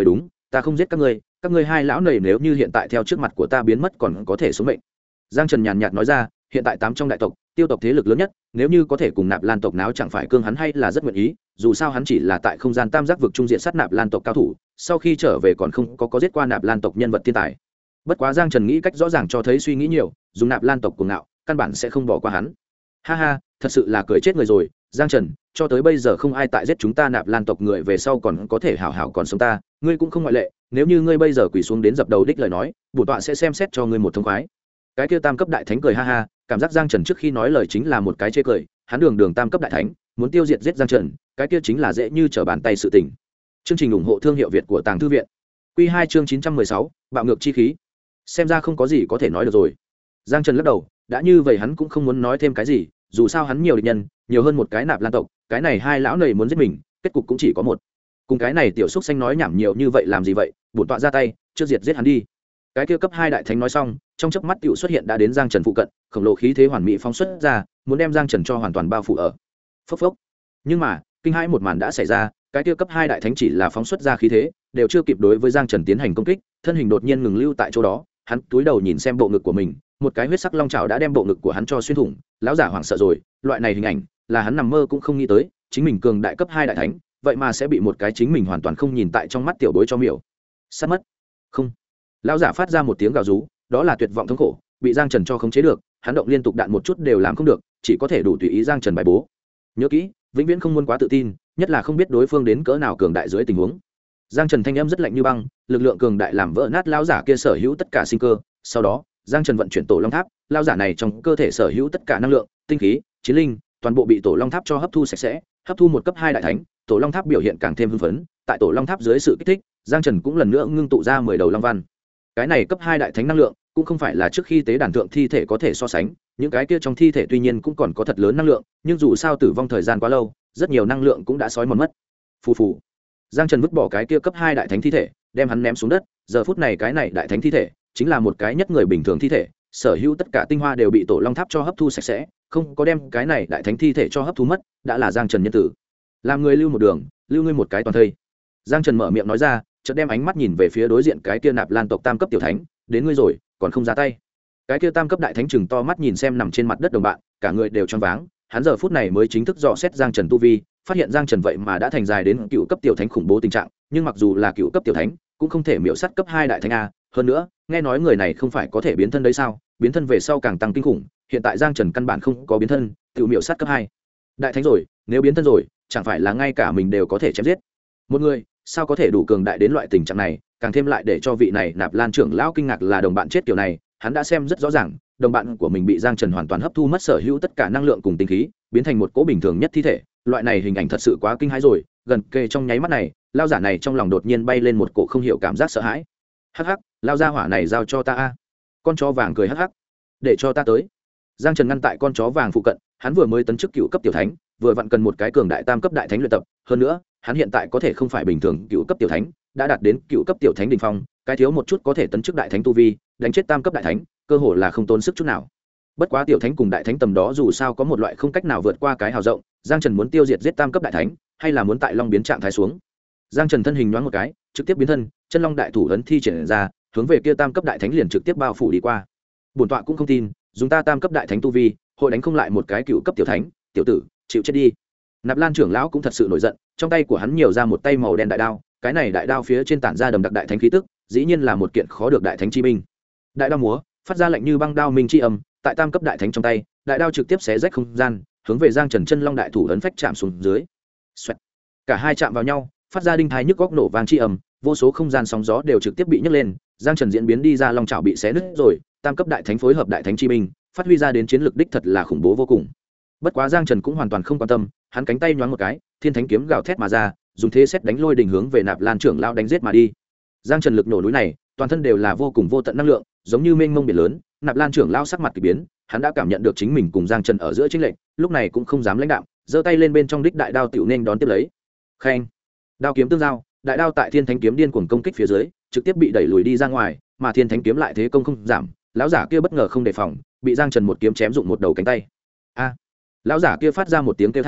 ta không giết các ngươi hai lão này nếu như hiện tại theo trước mặt của ta biến mất còn có thể sống mệnh. Giang Trần nhàn nhạt nói ra, hiện tại 8 trong đại tộc, Tiêu tộc thế lực lớn nhất, nếu như có thể cùng Nạp Lan tộc náo chẳng phải cương hắn hay là rất nguyện ý, dù sao hắn chỉ là tại không gian tam giác vực trung diện sát Nạp Lan tộc cao thủ, sau khi trở về còn không có giết qua Nạp Lan tộc nhân vật thiên tài. Bất quá Giang Trần nghĩ cách rõ ràng cho thấy suy nghĩ nhiều, dùng Nạp Lan tộc cuồng ngạo, căn bản sẽ không bỏ qua hắn. Ha ha, thật sự là cười chết người rồi, Giang Trần, cho tới bây giờ không ai tại giết chúng ta Nạp Lan tộc người về sau còn có thể hảo hảo còn sống ta, ngươi cũng không ngoại lệ, nếu như ngươi bây giờ quỳ xuống đến dập đầu đích lời nói, bổn tọa sẽ xem xét cho ngươi một thông khoái. Cái kia tam cấp đại thánh cười ha ha, cảm giác Giang Trần trước khi nói lời chính là một cái chê cười, hắn đường tam cấp đại thánh, muốn tiêu diệt giết Giang Trần, cái kia chính là dễ như trở bàn tay sự tình. Chương trình ủng hộ thương hiệu Việt của Tàng Thư viện. Quy 2 chương 916, bạo ngược chi khí. Xem ra không có gì có thể nói được rồi. Giang Trần lắc đầu, đã như vậy hắn cũng không muốn nói thêm cái gì, dù sao hắn nhiều địch nhân, nhiều hơn một cái Nạp Lan tộc, cái này hai lão này muốn giết mình, kết cục cũng chỉ có một. Cùng cái này tiểu xúc xanh nói nhảm nhiều như vậy làm gì vậy, bổn tọa ra tay, trước diệt giết hắn đi. Cái kia cấp 2 đại thánh nói xong, trong chớp mắt tiểu xuất hiện đã đến Giang Trần phụ cận, khổng lồ khí thế hoàn mỹ phóng xuất ra, muốn đem Giang Trần cho hoàn toàn bao phủ ở. Phốc phốc. Nhưng mà, kinh hãi một màn đã xảy ra, cái kia cấp 2 đại thánh chỉ là phóng xuất ra khí thế, đều chưa kịp đối với Giang Trần tiến hành công kích, thân hình đột nhiên ngừng lưu tại chỗ đó, hắn cúi đầu nhìn xem bộ ngực của mình, một cái huyết sắc long trảo đã đem bộ ngực của hắn cho xuyên thủng, lão giả hoảng sợ rồi, loại này hình ảnh, là hắn nằm mơ cũng không nghĩ tới, chính mình cường đại cấp 2 đại thánh, vậy mà sẽ bị một cái chính mình hoàn toàn không nhìn tại trong mắt tiểu bối cho miểu. Sát mất. Không. Lão giả phát ra một tiếng gào rú, đó là tuyệt vọng thống khổ, bị Giang Trần cho khống chế được, hắn động liên tục đạn một chút đều làm không được, chỉ có thể đủ tùy ý Giang Trần bài bố. Nhớ kỹ, vĩnh viễn không muốn quá tự tin, nhất là không biết đối phương đến cỡ nào cường đại dưới tình huống. Giang Trần thanh âm rất lạnh như băng, lực lượng cường đại làm vỡ nát lão giả kia sở hữu tất cả sinh cơ, sau đó, Giang Trần vận chuyển Tổ Long Tháp, lão giả này trong cơ thể sở hữu tất cả năng lượng, tinh khí, chiến linh, toàn bộ bị Tổ Long Tháp cho hấp thu sạch sẽ, hấp thu một cấp 2 đại thánh, Tổ Long Tháp biểu hiện càng thêm hưng phấn, tại Tổ Long Tháp dưới sự kích thích, Giang Trần cũng lần nữa ngưng tụ ra 10 đầu long văn. Cái này cấp 2 đại thánh năng lượng, cũng không phải là trước khi tế đàn thượng thi thể có thể so sánh, những cái kia trong thi thể tuy nhiên cũng còn có thật lớn năng lượng, nhưng dù sao tử vong thời gian quá lâu, rất nhiều năng lượng cũng đã sói mòn mất. Phù phù. Giang Trần vứt bỏ cái kia cấp 2 đại thánh thi thể, đem hắn ném xuống đất, giờ phút này cái này đại thánh thi thể, chính là một cái nhất người bình thường thi thể, sở hữu tất cả tinh hoa đều bị Tổ Long Tháp cho hấp thu sạch sẽ, không có đem cái này đại thánh thi thể cho hấp thu mất, đã là Giang Trần nhân tử. Làm người lưu một đường, lưu ngươi một cái toàn thây. Giang Trần mở miệng nói ra, chợt đem ánh mắt nhìn về phía đối diện cái kia Nạp Lan tộc tam cấp tiểu thánh, đến ngươi rồi, còn không ra tay. Cái kia tam cấp đại thánh chừng to mắt nhìn xem nằm trên mặt đất đồng bạn, cả người đều choáng váng, hắn giờ phút này mới chính thức dò xét Giang Trần tu vi, phát hiện Giang Trần vậy mà đã thành dài đến cựu cấp tiểu thánh khủng bố tình trạng, nhưng mặc dù là cựu cấp tiểu thánh, cũng không thể miểu sát cấp 2 đại thánh a, hơn nữa, nghe nói người này không phải có thể biến thân đấy sao? Biến thân về sau càng tăng kinh khủng, hiện tại Giang Trần căn bản không có biến thân, tự miểu sát cấp 2 đại thánh rồi, nếu biến thân rồi, chẳng phải là ngay cả mình đều có thể chém giết. Một người, sao có thể đủ cường đại đến loại tình trạng này, càng thêm lại để cho vị này Nạp Lan trưởng lão kinh ngạc là đồng bạn chết kiểu này, hắn đã xem rất rõ ràng, đồng bạn của mình bị Giang Trần hoàn toàn hấp thu mất sở hữu tất cả năng lượng cùng tinh khí, biến thành một cỗ bình thường nhất thi thể, loại này hình ảnh thật sự quá kinh hãi rồi, gần kề trong nháy mắt này, lão giả này trong lòng đột nhiên bay lên một cỗ không hiểu cảm giác sợ hãi. Hắc hắc, lão gia hỏa này giao cho ta a. Con chó vàng cười hắc hắc, để cho ta tới. Giang Trần ngăn tại con chó vàng phụ cận, hắn vừa mới tấn chức cựu cấp tiểu thánh, vừa vặn cần một cái cường đại tam cấp đại thánh luyện tập, hơn nữa, hắn hiện tại có thể không phải bình thường cựu cấp tiểu thánh, đã đạt đến cựu cấp tiểu thánh đỉnh phong, cái thiếu một chút có thể tấn chức đại thánh tu vi, đánh chết tam cấp đại thánh, cơ hồ là không tốn sức chút nào. Bất quá tiểu thánh cùng đại thánh tầm đó dù sao có một loại không cách nào vượt qua cái hào rộng, Giang Trần muốn tiêu diệt giết tam cấp đại thánh, hay là muốn tại long biến trạng thái xuống. Giang Trần thân hình nhoáng một cái, trực tiếp biến thân, chân long đại thủ ấn thi triển ra, hướng về kia tam cấp đại thánh liền trực tiếp bao phủ đi qua. Bổn tọa cũng không tin, dùng ta tam cấp đại thánh tu vi, hội đánh không lại một cái cựu cấp tiểu thánh, tiểu tử, chịu chết đi. Nạp Lan trưởng lão cũng thật sự nổi giận, trong tay của hắn nhiều ra một tay màu đen đại đao, cái này đại đao phía trên tản ra đầm đặc đại thánh khí tức, dĩ nhiên là một kiện khó được đại thánh chi binh. Đại đao múa, phát ra lạnh như băng đao minh chi âm, tại tam cấp đại thánh trong tay, đại đao trực tiếp xé rách không gian, hướng về Giang Trần chân long đại thủ ấn phách chạm xuống dưới. Xoẹt. Cả hai chạm vào nhau, phát ra đinh thái nhức góc nổ vang chi âm, vô số không gian sóng gió đều trực tiếp bị nhấc lên, Giang Trần diễn biến đi ra long chảo bị xé nứt rồi, tam cấp đại thánh phối hợp đại thánh chi binh, phát huy ra đến chiến lược đích thật là khủng bố vô cùng. Bất quá Giang Trần cũng hoàn toàn không quan tâm, hắn cánh tay nhoáng một cái, thiên thánh kiếm gào thét mà ra, dùng thế xét đánh lôi đình hướng về Nạp Lan trưởng lão đánh giết mà đi. Giang Trần lực nổ núi này, toàn thân đều là vô cùng vô tận năng lượng, giống như mênh mông biển lớn. Nạp Lan trưởng lão sắc mặt kỳ biến, hắn đã cảm nhận được chính mình cùng Giang Trần ở giữa chênh lệch, lúc này cũng không dám lãnh đạm, giơ tay lên bên trong đích đại đao tiểu nên đón tiếp lấy. Khen, đao kiếm tương giao, đại đao tại thiên thánh kiếm điên cuồng công kích phía dưới, trực tiếp bị đẩy lùi đi ra ngoài, mà thiên thánh kiếm lại thế công không giảm, lão giả kia bất ngờ không đề phòng, bị Giang Trần một kiếm chém dụng một đầu cánh tay. A! Lão giả kia phát ra một tiếng kêu thảm,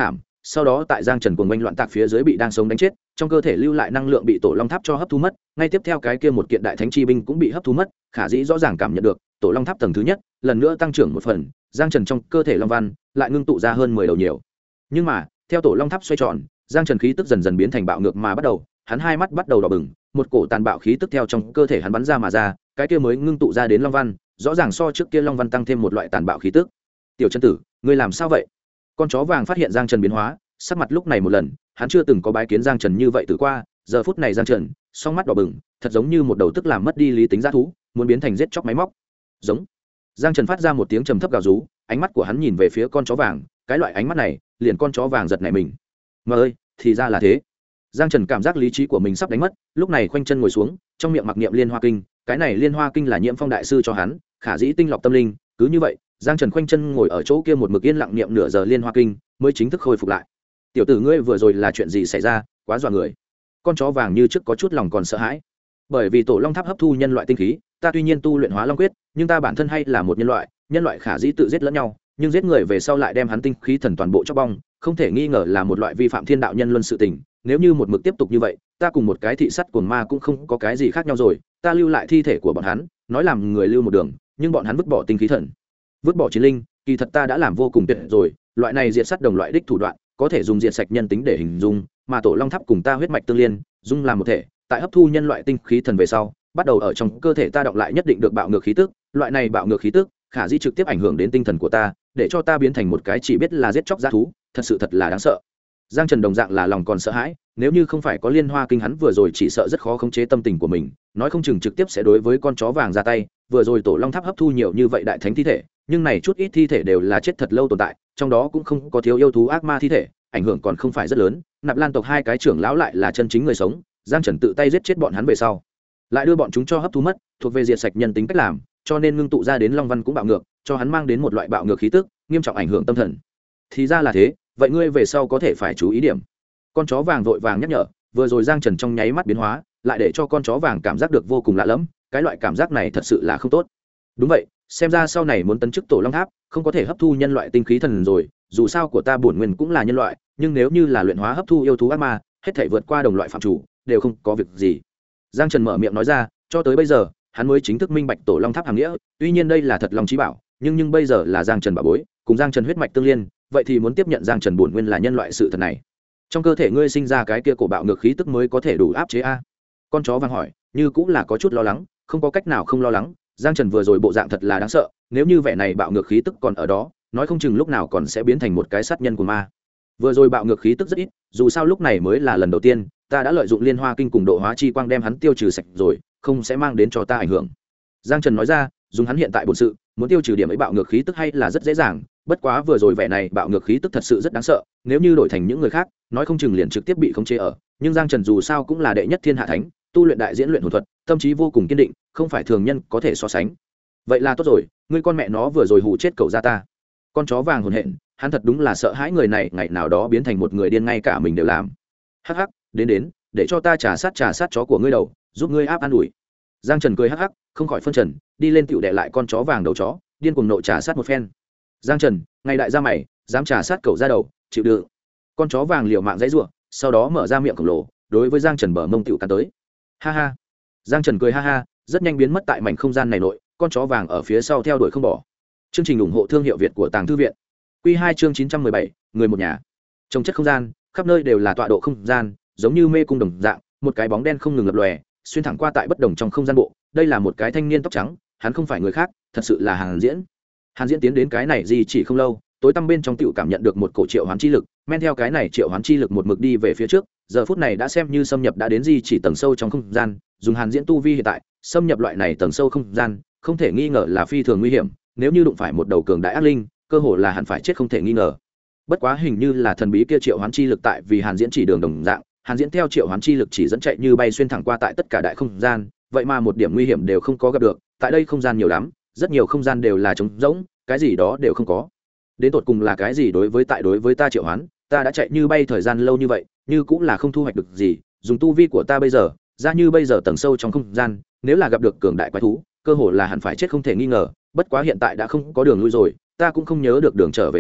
sau đó tại giang trần cuồng oanh loạn tạc phía dưới bị đang sống đánh chết, trong cơ thể lưu lại năng lượng bị tổ long tháp cho hấp thu mất. Ngay tiếp theo cái kia một kiện đại thánh chi binh cũng bị hấp thu mất. Khả dĩ rõ ràng cảm nhận được tổ long tháp tầng thứ nhất lần nữa tăng trưởng một phần, giang trần trong cơ thể long văn lại ngưng tụ ra hơn 10 đầu nhiều. Nhưng mà theo tổ long tháp xoay tròn, giang trần khí tức dần dần biến thành bạo ngược mà bắt đầu, hắn hai mắt bắt đầu đỏ bừng, một cổ tàn bạo khí tức theo trong cơ thể hắn bắn ra mà ra. Cái kia mới ngưng tụ ra đến long văn rõ ràng so trước kia long văn tăng thêm một loại tàn bạo khí tức. Tiểu chân tử, ngươi làm sao vậy? Con chó vàng phát hiện giang trần biến hóa, sắc mặt lúc này một lần hắn chưa từng có bái kiến giang trần như vậy từ qua. Giờ phút này giang trần song mắt đỏ bừng, thật giống như một đầu tức làm mất đi lý tính g thú, muốn biến thành giết chóc máy móc. Giống. Giang trần phát ra một tiếng trầm thấp gào rú, ánh mắt của hắn nhìn về phía con chó vàng, cái loại ánh mắt này liền con chó vàng giật nảy mình. Mà ơi, thì ra là thế. Giang trần cảm giác lý trí của mình sắp đánh mất, lúc này khoanh chân ngồi xuống, trong miệng mặc niệm liên hoa kinh. Cái này liên hoa kinh là Nhiễm Phong đại sư cho hắn, khả dĩ tinh lọc tâm linh. Cứ như vậy, Giang trần khoanh chân ngồi ở chỗ kia một mực yên lặng niệm nửa giờ liên hoa kinh mới chính thức khôi phục lại. Tiểu tử ngươi vừa rồi là chuyện gì xảy ra, quá dọa người. Con chó vàng như trước có chút lòng còn sợ hãi. Bởi vì tổ long tháp hấp thu nhân loại tinh khí, ta tuy nhiên tu luyện hóa long quyết, nhưng ta bản thân hay là một nhân loại khả dĩ tự giết lẫn nhau, nhưng giết người về sau lại đem hắn tinh khí thần toàn bộ cho bong, không thể nghi ngờ là một loại vi phạm thiên đạo nhân luân sự tình. Nếu như một mực tiếp tục như vậy, ta cùng một cái thị sắt cuồng ma cũng không có cái gì khác nhau rồi. Ta lưu lại thi thể của bọn hắn, nói làm người lưu một đường, nhưng bọn hắn vứt bỏ tinh khí thần, vứt bỏ chiến linh, kỳ thật ta đã làm vô cùng tuyệt rồi. Loại này diệt sát đồng loại đích thủ đoạn, có thể dùng diệt sạch nhân tính để hình dung, mà tổ long tháp cùng ta huyết mạch tương liên, dung làm một thể, tại hấp thu nhân loại tinh khí thần về sau, bắt đầu ở trong cơ thể ta đọng lại nhất định được bạo ngược khí tức. Loại này bạo ngược khí tức khả dĩ trực tiếp ảnh hưởng đến tinh thần của ta, để cho ta biến thành một cái chỉ biết là giết chóc dã thú, thật là đáng sợ. Giang trần đồng dạng là lòng còn sợ hãi, nếu như không phải có liên hoa kinh, hắn vừa rồi chỉ sợ rất khó khống chế tâm tình của mình, nói không chừng trực tiếp sẽ đối với con chó vàng ra tay. Vừa rồi tổ long tháp hấp thu nhiều như vậy đại thánh thi thể, nhưng này chút ít thi thể đều là chết thật lâu tồn tại, trong đó cũng không có thiếu yêu thú ác ma thi thể, ảnh hưởng còn không phải rất lớn. Nạp Lan tộc hai cái trưởng lão lại là chân chính người sống, Giang trần tự tay giết chết bọn hắn về sau, lại đưa bọn chúng cho hấp thu mất, thuộc về diệt sạch nhân tính cách làm, cho nên ngưng tụ ra đến long văn cũng bạo ngược, cho hắn mang đến một loại bạo ngược khí tức, nghiêm trọng ảnh hưởng tâm thần. Thì ra là thế, vậy ngươi về sau có thể phải chú ý điểm. Con chó vàng vội vàng nhắc nhở, vừa rồi Giang trần trong nháy mắt biến hóa, lại để cho con chó vàng cảm giác được vô cùng lạ lẫm, cái loại cảm giác này thật sự là không tốt. Đúng vậy, xem ra sau này muốn tấn chức tổ long tháp, không có thể hấp thu nhân loại tinh khí thần rồi, dù sao của ta bổn nguyên cũng là nhân loại, nhưng nếu như là luyện hóa hấp thu yêu thú ác ma, hết thảy vượt qua đồng loại phạm chủ, đều không có việc gì. Giang trần mở miệng nói ra, cho tới bây giờ hắn mới chính thức minh bạch tổ long tháp hàm nghĩa. Tuy nhiên đây là thật long chí bảo, nhưng bây giờ là Giang trần bảo bối, cùng Giang trần huyết mạch tương liên, vậy thì muốn tiếp nhận Giang trần bổn nguyên là nhân loại sự thật này. Trong cơ thể ngươi sinh ra cái kia cổ bạo ngược khí tức mới có thể đủ áp chế a? Con chó vàng hỏi, như cũng là có chút lo lắng. Không có cách nào không lo lắng, Giang trần vừa rồi bộ dạng thật là đáng sợ, nếu như vẻ này bạo ngược khí tức còn ở đó, nói không chừng lúc nào còn sẽ biến thành một cái sát nhân của ma. Vừa rồi bạo ngược khí tức rất ít, dù sao lúc này mới là lần đầu tiên, ta đã lợi dụng liên hoa kinh cùng độ hóa chi quang đem hắn tiêu trừ sạch rồi, không sẽ mang đến cho ta ảnh hưởng. Giang trần nói ra, dùng hắn hiện tại bổn sự, muốn tiêu trừ điểm ấy bạo ngược khí tức hay là rất dễ dàng, bất quá vừa rồi vẻ này bạo ngược khí tức thật sự rất đáng sợ, nếu như đổi thành những người khác, nói không chừng liền trực tiếp bị khống chế ở, nhưng Giang trần dù sao cũng là đệ nhất thiên hạ thánh, tu luyện đại diễn luyện hồn thuật, tâm trí vô cùng kiên định, không phải thường nhân có thể so sánh. Vậy là tốt rồi, ngươi con mẹ nó vừa rồi hù chết cậu ra ta. Con chó vàng hồn hện, hắn thật đúng là sợ hãi người này ngày nào đó biến thành một người điên, ngay cả mình đều làm. Hắc hắc, đến để cho ta trà sát chó của ngươi đầu, giúp ngươi áp an ủi. Giang trần cười hắc hắc, không khỏi phân trần, đi lên tựu đè lại con chó vàng đầu chó, điên cuồng nộ trà sát một phen. Giang trần, ngày đại gia mày, dám trà sát cậu ra đầu, chịu đựng. Con chó vàng liều mạng dãy giụa, sau đó mở ra miệng khổng lồ, đối với Giang trần bờ mông tựu cắn tới. Ha ha. Giang trần cười ha ha, rất nhanh biến mất tại mảnh không gian này nội, con chó vàng ở phía sau theo đuổi không bỏ. Chương trình ủng hộ thương hiệu Việt của Tàng Thư viện. Quy 2 chương 917, người một nhà. Trong chất không gian, khắp nơi đều là tọa độ không gian, giống như mê cung đồng dạng, một cái bóng đen không ngừng lập lòe, xuyên thẳng qua tại bất đồng trong không gian bộ. Đây là một cái thanh niên tóc trắng, hắn không phải người khác, thật sự là Hàn Diễn. Hàn Diễn tiến đến cái này gì chỉ không lâu, tối tăm bên trong tiểu cảm nhận được một cổ triệu hoán chi lực, men theo cái này triệu hoán chi lực một mực đi về phía trước, giờ phút này đã xem như xâm nhập đã đến gì chỉ tầng sâu trong không gian, dùng Hàn Diễn tu vi hiện tại, xâm nhập loại này tầng sâu không gian, không thể nghi ngờ là phi thường nguy hiểm, nếu như đụng phải một đầu cường đại ác linh, cơ hồ là hẳn phải chết không thể nghi ngờ. Bất quá hình như là thần bí kia triệu hoán chi lực tại vì Hàn Diễn chỉ đường đồng dạng, Hàn Diễn theo triệu hoán chi lực chỉ dẫn chạy như bay xuyên thẳng qua tại tất cả đại không gian, vậy mà một điểm nguy hiểm đều không có gặp được. Tại đây không gian nhiều lắm, rất nhiều không gian đều là trống rỗng, cái gì đó đều không có. Đến tột cùng là cái gì đối với ta triệu hoán, ta đã chạy như bay thời gian lâu như vậy, như cũng là không thu hoạch được gì, dùng tu vi của ta bây giờ, ra như bây giờ tầng sâu trong không gian, nếu là gặp được cường đại quái thú, cơ hồ là hẳn phải chết không thể nghi ngờ, bất quá hiện tại đã không có đường lui rồi, ta cũng không nhớ được đường trở về kính,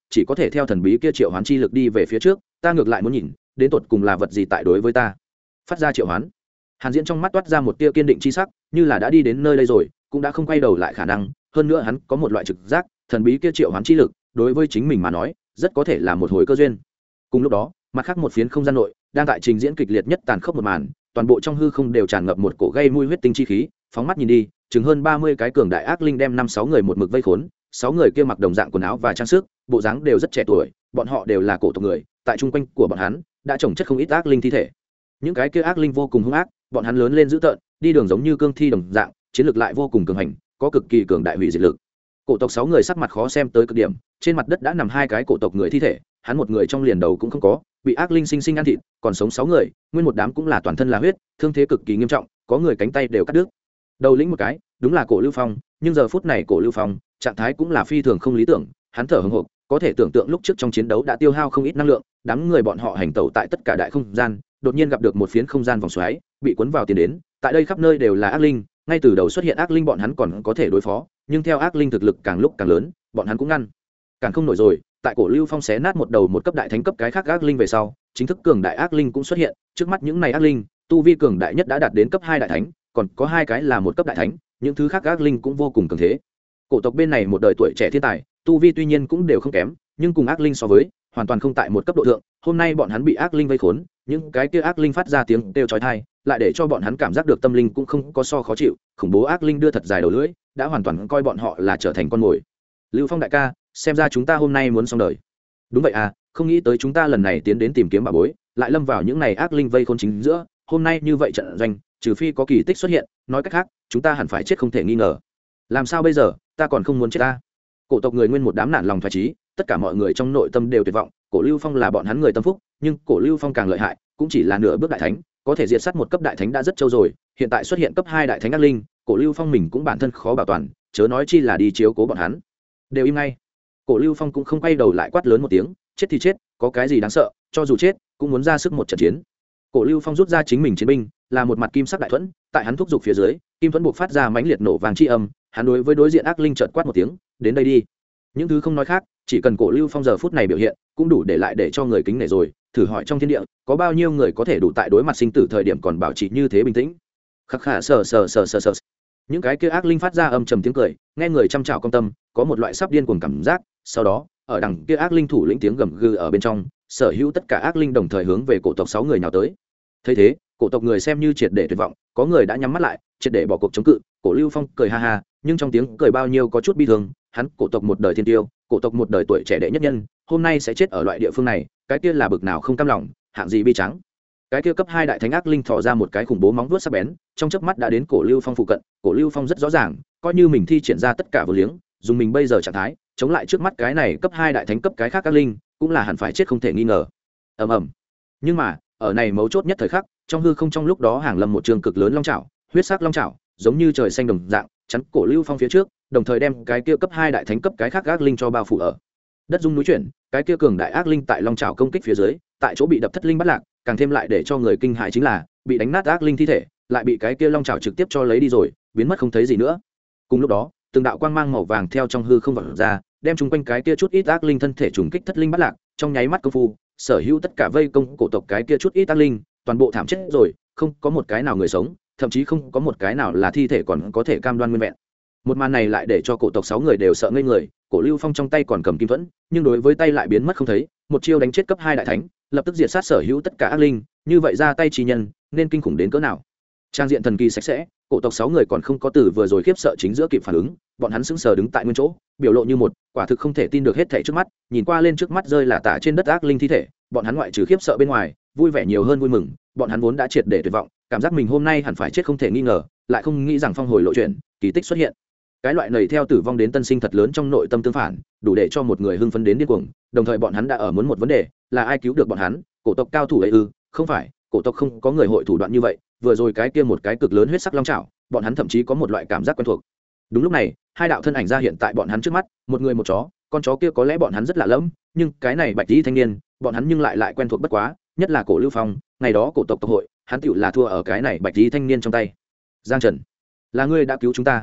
chỉ có thể theo thần bí kia triệu hoán chi lực đi về phía trước, ta ngược lại muốn nhìn đến tột cùng là vật gì tại đối với ta phát ra triệu hoán. Hàn Diễn trong mắt toát ra một tia kiên định chi sắc, như là đã đi đến nơi đây rồi cũng đã không quay đầu lại khả năng. Hơn nữa hắn có một loại trực giác, thần bí kia triệu hoán chi lực đối với chính mình mà nói rất có thể là một hồi cơ duyên. Cùng lúc đó, mặt khác một phiến không gian nội đang tại trình diễn kịch liệt nhất tàn khốc một màn, toàn bộ trong hư không đều tràn ngập một cổ gây mùi huyết tinh chi khí. Phóng mắt nhìn đi, chừng hơn 30 cái cường đại ác linh đem 5-6 người một mực vây khốn. 6 người kia mặc đồng dạng quần áo và trang sức, bộ dáng đều rất trẻ tuổi, bọn họ đều là cổ tộc người, tại trung quanh của bọn hắn đã trồng chất không ít ác linh thi thể. Những cái kia ác linh vô cùng hung ác, bọn hắn lớn lên dữ tợn, đi đường giống như cương thi đồng dạng, chiến lược lại vô cùng cường hành, có cực kỳ cường đại hủy diệt lực. Cổ tộc 6 người sắc mặt khó xem tới cực điểm, trên mặt đất đã nằm 2 cái cổ tộc người thi thể, hắn một người trong liền đầu cũng không có, bị ác linh sinh sinh ăn thịt, còn sống 6 người, nguyên một đám cũng là toàn thân là huyết, thương thế cực kỳ nghiêm trọng, có người cánh tay đều cắt đứt. Đầu lĩnh một cái, đúng là Cổ Lưu Phong, nhưng giờ phút này Cổ Lưu Phong, trạng thái cũng là phi thường không lý tưởng, hắn thở hổn hộc, có thể tưởng tượng lúc trước trong chiến đấu đã tiêu hao không ít năng lượng, đám người bọn họ hành tẩu tại tất cả đại không gian, đột nhiên gặp được một phiến không gian vòng xoáy, bị cuốn vào tiến đến, tại đây khắp nơi đều là ác linh, ngay từ đầu xuất hiện ác linh bọn hắn còn có thể đối phó, nhưng theo ác linh thực lực càng lúc càng lớn, bọn hắn cũng ngăn càng không nổi rồi. Tại Cổ Lưu Phong xé nát một đầu một cấp đại thánh cấp cái khác ác linh về sau, chính thức cường đại ác linh cũng xuất hiện, trước mắt những này ác linh, tu vi cường đại nhất đã đạt đến cấp 2 đại thánh, còn có 2 cái là một cấp đại thánh, những thứ khác ác linh cũng vô cùng cường thế. Cổ tộc bên này một đời tuổi trẻ thiên tài, tu vi tuy nhiên cũng đều không kém, nhưng cùng ác linh so với, hoàn toàn không tại một cấp độ thượng. Hôm nay bọn hắn bị ác linh vây khốn, những cái kia ác linh phát ra tiếng kêu chói tai, lại để cho bọn hắn cảm giác được tâm linh cũng không có so khó chịu, khủng bố ác linh đưa thật dài đầu lưỡi, đã hoàn toàn coi bọn họ là trở thành con mồi. Lưu Phong đại ca, xem ra chúng ta hôm nay muốn xong đời. Đúng vậy à, không nghĩ tới chúng ta lần này tiến đến tìm kiếm bảo bối, lại lâm vào những này ác linh vây khốn chính giữa, hôm nay như vậy trận doanh, trừ phi có kỳ tích xuất hiện, nói cách khác, chúng ta hẳn phải chết không thể nghi ngờ. Làm sao bây giờ, ta còn không muốn chết ta. Cổ tộc người nguyên một đám nản lòng thoái chí, tất cả mọi người trong nội tâm đều tuyệt vọng. Cổ Lưu Phong là bọn hắn người tâm phúc, nhưng Cổ Lưu Phong càng lợi hại, cũng chỉ là nửa bước đại thánh, có thể diệt sát một cấp đại thánh đã rất trâu rồi, hiện tại xuất hiện cấp 2 đại thánh ác linh, Cổ Lưu Phong mình cũng bản thân khó bảo toàn, chớ nói chi là đi chiếu cố bọn hắn. Đều im ngay. Cổ Lưu Phong cũng không quay đầu lại quát lớn một tiếng, chết thì chết, có cái gì đáng sợ, cho dù chết, cũng muốn ra sức một trận chiến. Cổ Lưu Phong rút ra chính mình chiến binh, là một mặt kim sắc đại thuẫn, tại hắn thúc giục phía dưới, kim thuẫn buộc phát ra mãnh liệt nổ vàng chi âm, hắn đối với đối diện ác linh chợt quát một tiếng, đến đây đi. Những thứ không nói khác, chỉ cần Cổ Lưu Phong giờ phút này biểu hiện, cũng đủ để lại để cho người kính nể rồi. Thử hỏi trong thiên địa, có bao nhiêu người có thể đủ tại đối mặt sinh tử thời điểm còn bảo trì như thế bình tĩnh? Khắc khả sờ. Những cái kia ác linh phát ra âm trầm tiếng cười, nghe người chăm chảo công tâm, có một loại sắp điên cuồng cảm giác. Sau đó, ở đằng kia ác linh thủ lĩnh tiếng gầm gừ ở bên trong, sở hữu tất cả ác linh đồng thời hướng về cổ tộc 6 người nhào tới. Thấy thế, cổ tộc người xem như triệt để tuyệt vọng, có người đã nhắm mắt lại, triệt để bỏ cuộc chống cự. Cổ Lưu Phong cười ha ha, nhưng trong tiếng cười bao nhiêu có chút bi thương, hắn cổ tộc một đời thiên tiêu, cổ tộc một đời tuổi trẻ đệ nhất nhân, hôm nay sẽ chết ở loại địa phương này, cái kia là bực nào không cam lòng, hạng gì bi trắng. Cái kia cấp 2 đại thánh ác linh thò ra một cái khủng bố móng vuốt sắc bén, trong chớp mắt đã đến Cổ Lưu Phong phụ cận. Cổ Lưu Phong rất rõ ràng, coi như mình thi triển ra tất cả vô liếng, dùng mình bây giờ trạng thái, chống lại trước mắt cái này cấp 2 đại thánh cấp cái khác ác linh, cũng là hẳn phải chết không thể nghi ngờ. Ầm ầm. Nhưng mà, ở này mấu chốt nhất thời khắc, trong hư không trong lúc đó hàng lâm một trường cực lớn long chảo, huyết sắc long chảo, giống như trời xanh đồng dạng, chắn Cổ Lưu Phong phía trước, đồng thời đem cái kia cấp 2 đại thánh cấp cái khác ác linh cho bao phủ ở. Đất rung núi chuyển, cái kia cường đại ác linh tại long chảo công kích phía dưới, tại chỗ bị đập thất linh bắt lạc, càng thêm lại để cho người kinh hãi chính là, bị đánh nát ác linh thi thể, lại bị cái kia long chảo trực tiếp cho lấy đi rồi, biến mất không thấy gì nữa. Cùng lúc đó, từng đạo quang mang màu vàng theo trong hư không vọt ra, đem chung quanh cái kia chút ít ác linh thân thể trùng kích thất linh bắt lạc, trong nháy mắt công phu, sở hữu tất cả vây công cổ tộc cái kia chút ít ác linh, toàn bộ thảm chết rồi, không có một cái nào người sống, thậm chí không có một cái nào là thi thể còn có thể cam đoan nguyên vẹn. Một màn này lại để cho cổ tộc 6 người đều sợ ngây người. Cổ Lưu Phong trong tay còn cầm kim thuẫn, nhưng đối với tay lại biến mất không thấy, một chiêu đánh chết cấp 2 đại thánh, lập tức diệt sát sở hữu tất cả ác linh, như vậy ra tay chi nhân, nên kinh khủng đến cỡ nào. Trang diện thần kỳ sạch sẽ, cổ tộc 6 người còn không có từ vừa rồi khiếp sợ chính giữa kịp phản ứng, bọn hắn sững sờ đứng tại nguyên chỗ, biểu lộ như một, quả thực không thể tin được hết thảy trước mắt, nhìn qua lên trước mắt rơi là tả trên đất ác linh thi thể, bọn hắn ngoại trừ khiếp sợ bên ngoài, vui vẻ nhiều hơn vui mừng, bọn hắn vốn đã triệt để tuyệt vọng, cảm giác mình hôm nay hẳn phải chết không thể nghi ngờ, lại không nghĩ rằng phong hồi lộ chuyện, kỳ tích xuất hiện. Cái loại này theo tử vong đến tân sinh thật lớn trong nội tâm tương phản, đủ để cho một người hưng phấn đến điên cuồng, đồng thời bọn hắn đã ở muốn một vấn đề, là ai cứu được bọn hắn, cổ tộc cao thủ ấy ư? Không phải, cổ tộc không có người hội thủ đoạn như vậy, vừa rồi cái kia một cái cực lớn huyết sắc long chảo, bọn hắn thậm chí có một loại cảm giác quen thuộc. Đúng lúc này, hai đạo thân ảnh ra hiện tại bọn hắn trước mắt, một người một chó, con chó kia có lẽ bọn hắn rất lạ lẫm, nhưng cái này bạch y thanh niên, bọn hắn nhưng lại quen thuộc bất quá, nhất là Cổ Lưu Phong, ngày đó cổ tộc tộc hội, hắn tựu là thua ở cái này bạch y thanh niên trong tay. Giang Trần, là ngươi đã cứu chúng ta.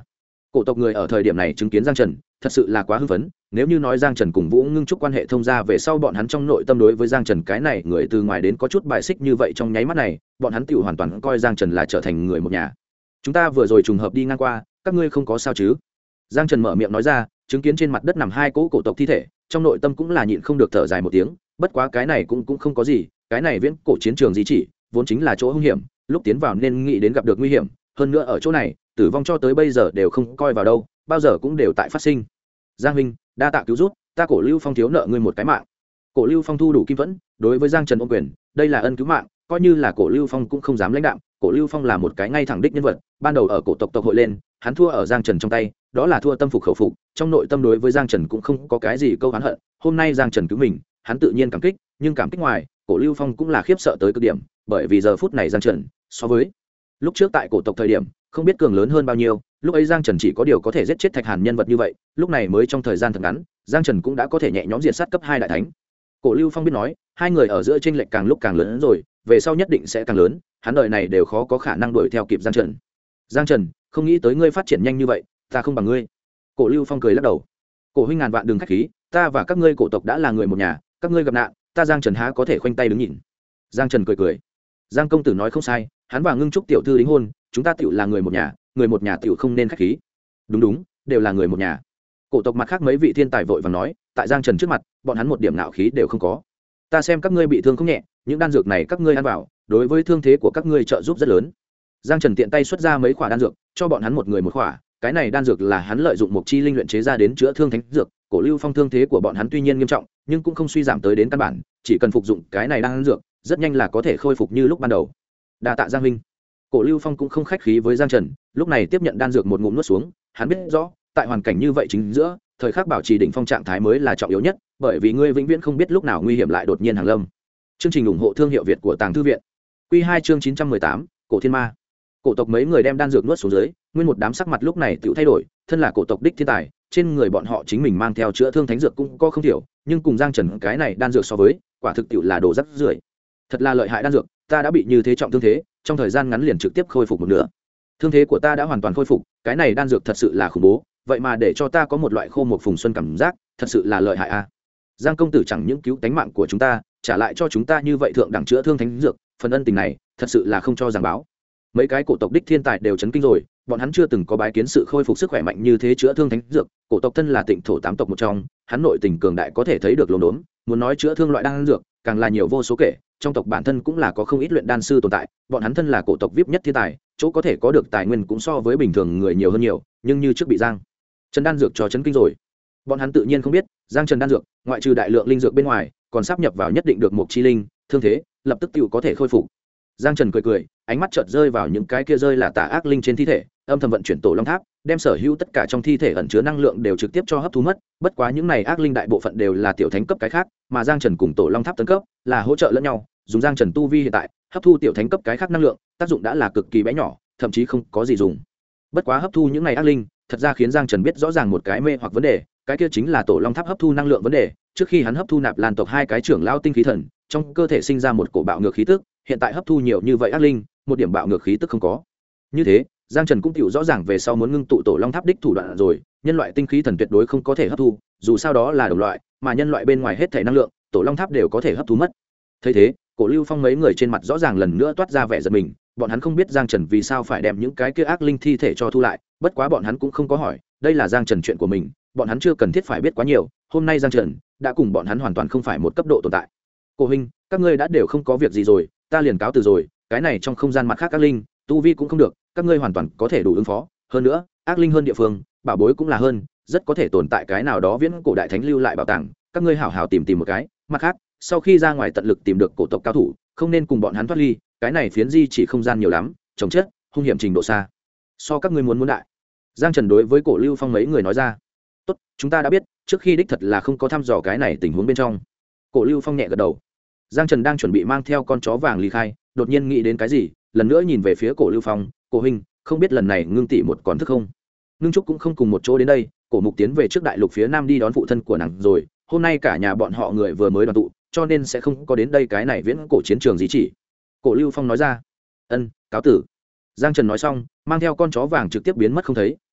Cổ tộc người ở thời điểm này chứng kiến Giang Trần thật sự là quá hưng phấn. Nếu như nói Giang Trần cùng Vũ Ngưng Trúc quan hệ thông gia về sau, bọn hắn trong nội tâm đối với Giang Trần cái này người từ ngoài đến có chút bài xích như vậy, trong nháy mắt này bọn hắn tự hoàn toàn coi Giang Trần là trở thành người một nhà. Chúng ta vừa rồi trùng hợp đi ngang qua, các ngươi không có sao chứ? Giang Trần mở miệng nói ra, chứng kiến trên mặt đất nằm hai cỗ cổ tộc thi thể, trong nội tâm cũng là nhịn không được thở dài một tiếng. Bất quá cái này cũng không có gì, cái này viễn cổ chiến trường di chỉ vốn chính là chỗ hung hiểm, lúc tiến vào nên nghĩ đến gặp được nguy hiểm, hơn nữa ở chỗ này tử vong cho tới bây giờ đều không coi vào đâu, bao giờ cũng đều tại phát sinh. Giang huynh, đa tạ cứu giúp, ta Cổ Lưu Phong thiếu nợ ngươi một cái mạng. Cổ Lưu Phong thu đủ kim vẫn, đối với Giang Trần ôm quyền, đây là ân cứu mạng, coi như là Cổ Lưu Phong cũng không dám lãnh đạm. Cổ Lưu Phong là một cái ngay thẳng đích nhân vật, ban đầu ở cổ tộc hội lên, hắn thua ở Giang Trần trong tay, đó là thua tâm phục khẩu phục, trong nội tâm đối với Giang Trần cũng không có cái gì câu oán hận. Hôm nay Giang Trần cứu mình, hắn tự nhiên cảm kích, nhưng cảm kích ngoài, Cổ Lưu Phong cũng là khiếp sợ tới cực điểm, bởi vì giờ phút này Giang Trần so với lúc trước tại cổ tộc thời điểm không biết cường lớn hơn bao nhiêu. Lúc ấy Giang Trần chỉ có điều có thể giết chết Thạch Hàn nhân vật như vậy, lúc này mới trong thời gian thật ngắn, Giang Trần cũng đã có thể nhẹ nhõm diệt sát cấp 2 đại thánh. Cổ Lưu Phong biết nói, hai người ở giữa chênh lệch càng lúc càng lớn rồi, về sau nhất định sẽ càng lớn, hắn đời này đều khó có khả năng đuổi theo kịp Giang Trần. Giang Trần, không nghĩ tới ngươi phát triển nhanh như vậy, ta không bằng ngươi. Cổ Lưu Phong cười lắc đầu. Cổ huynh ngàn vạn đừng khách khí, ta và các ngươi cổ tộc đã là người một nhà, các ngươi gặp nạn, ta Giang Trần há có thể khoanh tay đứng nhìn. Giang Trần cười cười. Giang công tử nói không sai, hắn và Ngưng Trúc tiểu thư đính hôn, chúng ta tựu là người một nhà tựu không nên khách khí. Đúng đúng, đều là người một nhà. Cổ tộc mặt khác mấy vị thiên tài vội vàng nói, tại Giang Trần trước mặt, bọn hắn một điểm nạo khí đều không có. Ta xem các ngươi bị thương không nhẹ, những đan dược này các ngươi ăn vào, đối với thương thế của các ngươi trợ giúp rất lớn. Giang Trần tiện tay xuất ra mấy khỏa đan dược, cho bọn hắn một người một khỏa, cái này đan dược là hắn lợi dụng một chi linh luyện chế ra đến chữa thương thánh dược. Cổ Lưu Phong thương thế của bọn hắn tuy nhiên nghiêm trọng, nhưng cũng không suy giảm tới đến căn bản, chỉ cần phục dụng cái này đan dược, rất nhanh là có thể khôi phục như lúc ban đầu. Đa tạ Giang huynh. Cổ Lưu Phong cũng không khách khí với Giang Trần, lúc này tiếp nhận đan dược một ngụm nuốt xuống, hắn biết rõ, tại hoàn cảnh như vậy chính giữa, thời khắc bảo trì đỉnh phong trạng thái mới là trọng yếu nhất, bởi vì ngươi vĩnh viễn không biết lúc nào nguy hiểm lại đột nhiên hàng lâm. Chương trình ủng hộ thương hiệu Việt của Tàng Thư viện. Quy 2 chương 918, Cổ Thiên Ma. Cổ tộc mấy người đem đan dược nuốt xuống dưới, nguyên một đám sắc mặt lúc này tựu thay đổi, thân là cổ tộc đích thiên tài, trên người bọn họ chính mình mang theo chữa thương thánh dược cũng có không thiểu, nhưng cùng Giang Trần cái này đan dược so với, quả thực tựu là đồ rắc rưởi. Thật là lợi hại đan dược, ta đã bị như thế trọng thương thế, trong thời gian ngắn liền trực tiếp khôi phục một nửa. Thương thế của ta đã hoàn toàn khôi phục, cái này đan dược thật sự là khủng bố, vậy mà để cho ta có một loại khô một phùng xuân cảm giác, thật sự là lợi hại a. Giang công tử chẳng những cứu tánh mạng của chúng ta, trả lại cho chúng ta như vậy thượng đẳng chữa thương thánh dược, phần ân tình này, thật sự là không cho giảng báo. Mấy cái cổ tộc đích thiên tài đều chấn kinh rồi, bọn hắn chưa từng có bái kiến sự khôi phục sức khỏe mạnh như thế chữa thương thánh dược. Cổ tộc thân là Tịnh thổ 8 tộc một trong, hắn nội tình cường đại có thể thấy được lồn đốn, muốn nói chữa thương loại đan dược, càng là nhiều vô số kể, trong tộc bản thân cũng là có không ít luyện đan sư tồn tại, bọn hắn thân là cổ tộc VIP nhất thiên tài, chỗ có thể có được tài nguyên cũng so với bình thường người nhiều hơn nhiều, nhưng như trước bị Giang Trần đan dược cho chấn kinh rồi. Bọn hắn tự nhiên không biết, Giang Trần đan dược, ngoại trừ đại lượng linh dược bên ngoài, còn sáp nhập vào nhất định được một chi linh, thương thế lập tức tựu có thể khôi phục. Giang Trần cười cười, ánh mắt chợt rơi vào những cái kia rơi là tà ác linh trên thi thể, âm thầm vận chuyển Tổ Long Tháp, đem sở hữu tất cả trong thi thể ẩn chứa năng lượng đều trực tiếp cho hấp thu mất. Bất quá những này ác linh đại bộ phận đều là tiểu thánh cấp cái khác, mà Giang Trần cùng Tổ Long Tháp tấn cấp là hỗ trợ lẫn nhau, dùng Giang Trần tu vi hiện tại, hấp thu tiểu thánh cấp cái khác năng lượng, tác dụng đã là cực kỳ bé nhỏ, thậm chí không có gì dùng. Bất quá hấp thu những này ác linh, thật ra khiến Giang Trần biết rõ ràng một cái mê hoặc vấn đề, cái kia chính là Tổ Long Tháp hấp thu năng lượng vấn đề. Trước khi hắn hấp thu nạp Lan tộc hai cái trưởng lao tinh khí thần, trong cơ thể sinh ra một cổ bạo ngược khí tức, hiện tại hấp thu nhiều như vậy ác linh, một điểm bạo ngược khí tức không có. Như thế, Giang Trần cũng hiểu rõ ràng về sau muốn ngưng tụ Tổ Long Tháp đích thủ đoạn rồi, nhân loại tinh khí thần tuyệt đối không có thể hấp thu, dù sao đó là đồng loại, mà nhân loại bên ngoài hết thể năng lượng, Tổ Long Tháp đều có thể hấp thu mất. Thấy thế, Cổ Lưu Phong mấy người trên mặt rõ ràng lần nữa toát ra vẻ giận mình, bọn hắn không biết Giang Trần vì sao phải đem những cái kia ác linh thi thể cho thu lại, bất quá bọn hắn cũng không có hỏi, đây là Giang Trần chuyện của mình, bọn hắn chưa cần thiết phải biết quá nhiều, hôm nay Giang Trần đã cùng bọn hắn hoàn toàn không phải một cấp độ tồn tại. Cổ huynh, các ngươi đã đều không có việc gì rồi, ta liền cáo từ rồi, cái này trong không gian mặt khác ác linh, tu vi cũng không được, các ngươi hoàn toàn có thể đủ ứng phó, hơn nữa, ác linh hơn địa phương, bảo bối cũng là hơn, rất có thể tồn tại cái nào đó viễn cổ đại thánh lưu lại bảo tàng, các ngươi hảo hảo tìm một cái, mặt khác, sau khi ra ngoài tận lực tìm được cổ tộc cao thủ, không nên cùng bọn hắn thoát ly, cái này phiến di chỉ không gian nhiều lắm, chống chết, hung hiểm trình độ xa, so các ngươi muốn đại. Giang Trần đối với Cổ Lưu Phong mấy người nói ra. Tốt, chúng ta đã biết, trước khi đích thật là không có thăm dò cái này tình huống bên trong. Cổ Lưu Phong nhẹ gật đầu. Giang Trần đang chuẩn bị mang theo con chó vàng ly khai, đột nhiên nghĩ đến cái gì, lần nữa nhìn về phía Cổ Lưu Phong, "Cổ huynh, không biết lần này Ngưng tỷ một còn thức không?" Ngưng Trúc cũng không cùng một chỗ đến đây, Cổ Mục tiến về trước đại lục phía nam đi đón phụ thân của nàng rồi, hôm nay cả nhà bọn họ người vừa mới đoàn tụ, cho nên sẽ không có đến đây cái này viễn cổ chiến trường gì chỉ. Cổ Lưu Phong nói ra. "Ân, cáo tử." Giang Trần nói xong, mang theo con chó vàng trực tiếp biến mất không thấy,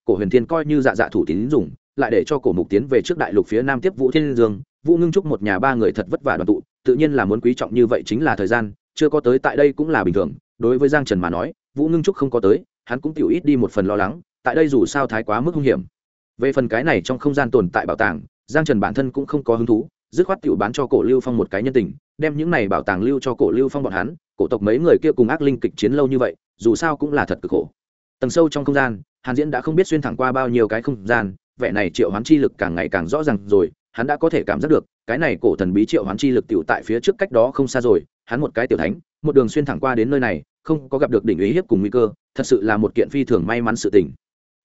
cổ huyền thiên coi như dạ thủ tín dùng, lại để cho cổ mục tiến về trước đại lục phía nam tiếp vũ thiên dương, vũ ngưng trúc một nhà ba người thật vất vả đoàn tụ, tự nhiên là muốn quý trọng như vậy chính là thời gian, chưa có tới tại đây cũng là bình thường. Đối với Giang Trần mà nói, vũ ngưng trúc không có tới, hắn cũng tiểu ít đi một phần lo lắng, tại đây dù sao thái quá mức hung hiểm. Về phần cái này trong không gian tồn tại bảo tàng, Giang Trần bản thân cũng không có hứng thú, dứt khoát tiểu bán cho cổ Lưu Phong một cái nhân tình, đem những này bảo tàng lưu cho cổ Lưu Phong bọn hắn, cổ tộc mấy người kia cùng ác linh kịch chiến lâu như vậy, dù sao cũng là thật cực khổ. Tầng sâu trong không gian, Hàn Diễn đã không biết xuyên thẳng qua bao nhiêu cái không gian, vẻ này triệu hoán chi lực càng ngày càng rõ ràng rồi, hắn đã có thể cảm giác được, cái này cổ thần bí triệu hoán chi lực tiểu tại phía trước cách đó không xa rồi, hắn một cái tiểu thánh, một đường xuyên thẳng qua đến nơi này, không có gặp được đỉnh uy hiếp cùng nguy cơ, thật sự là một kiện phi thường may mắn sự tình.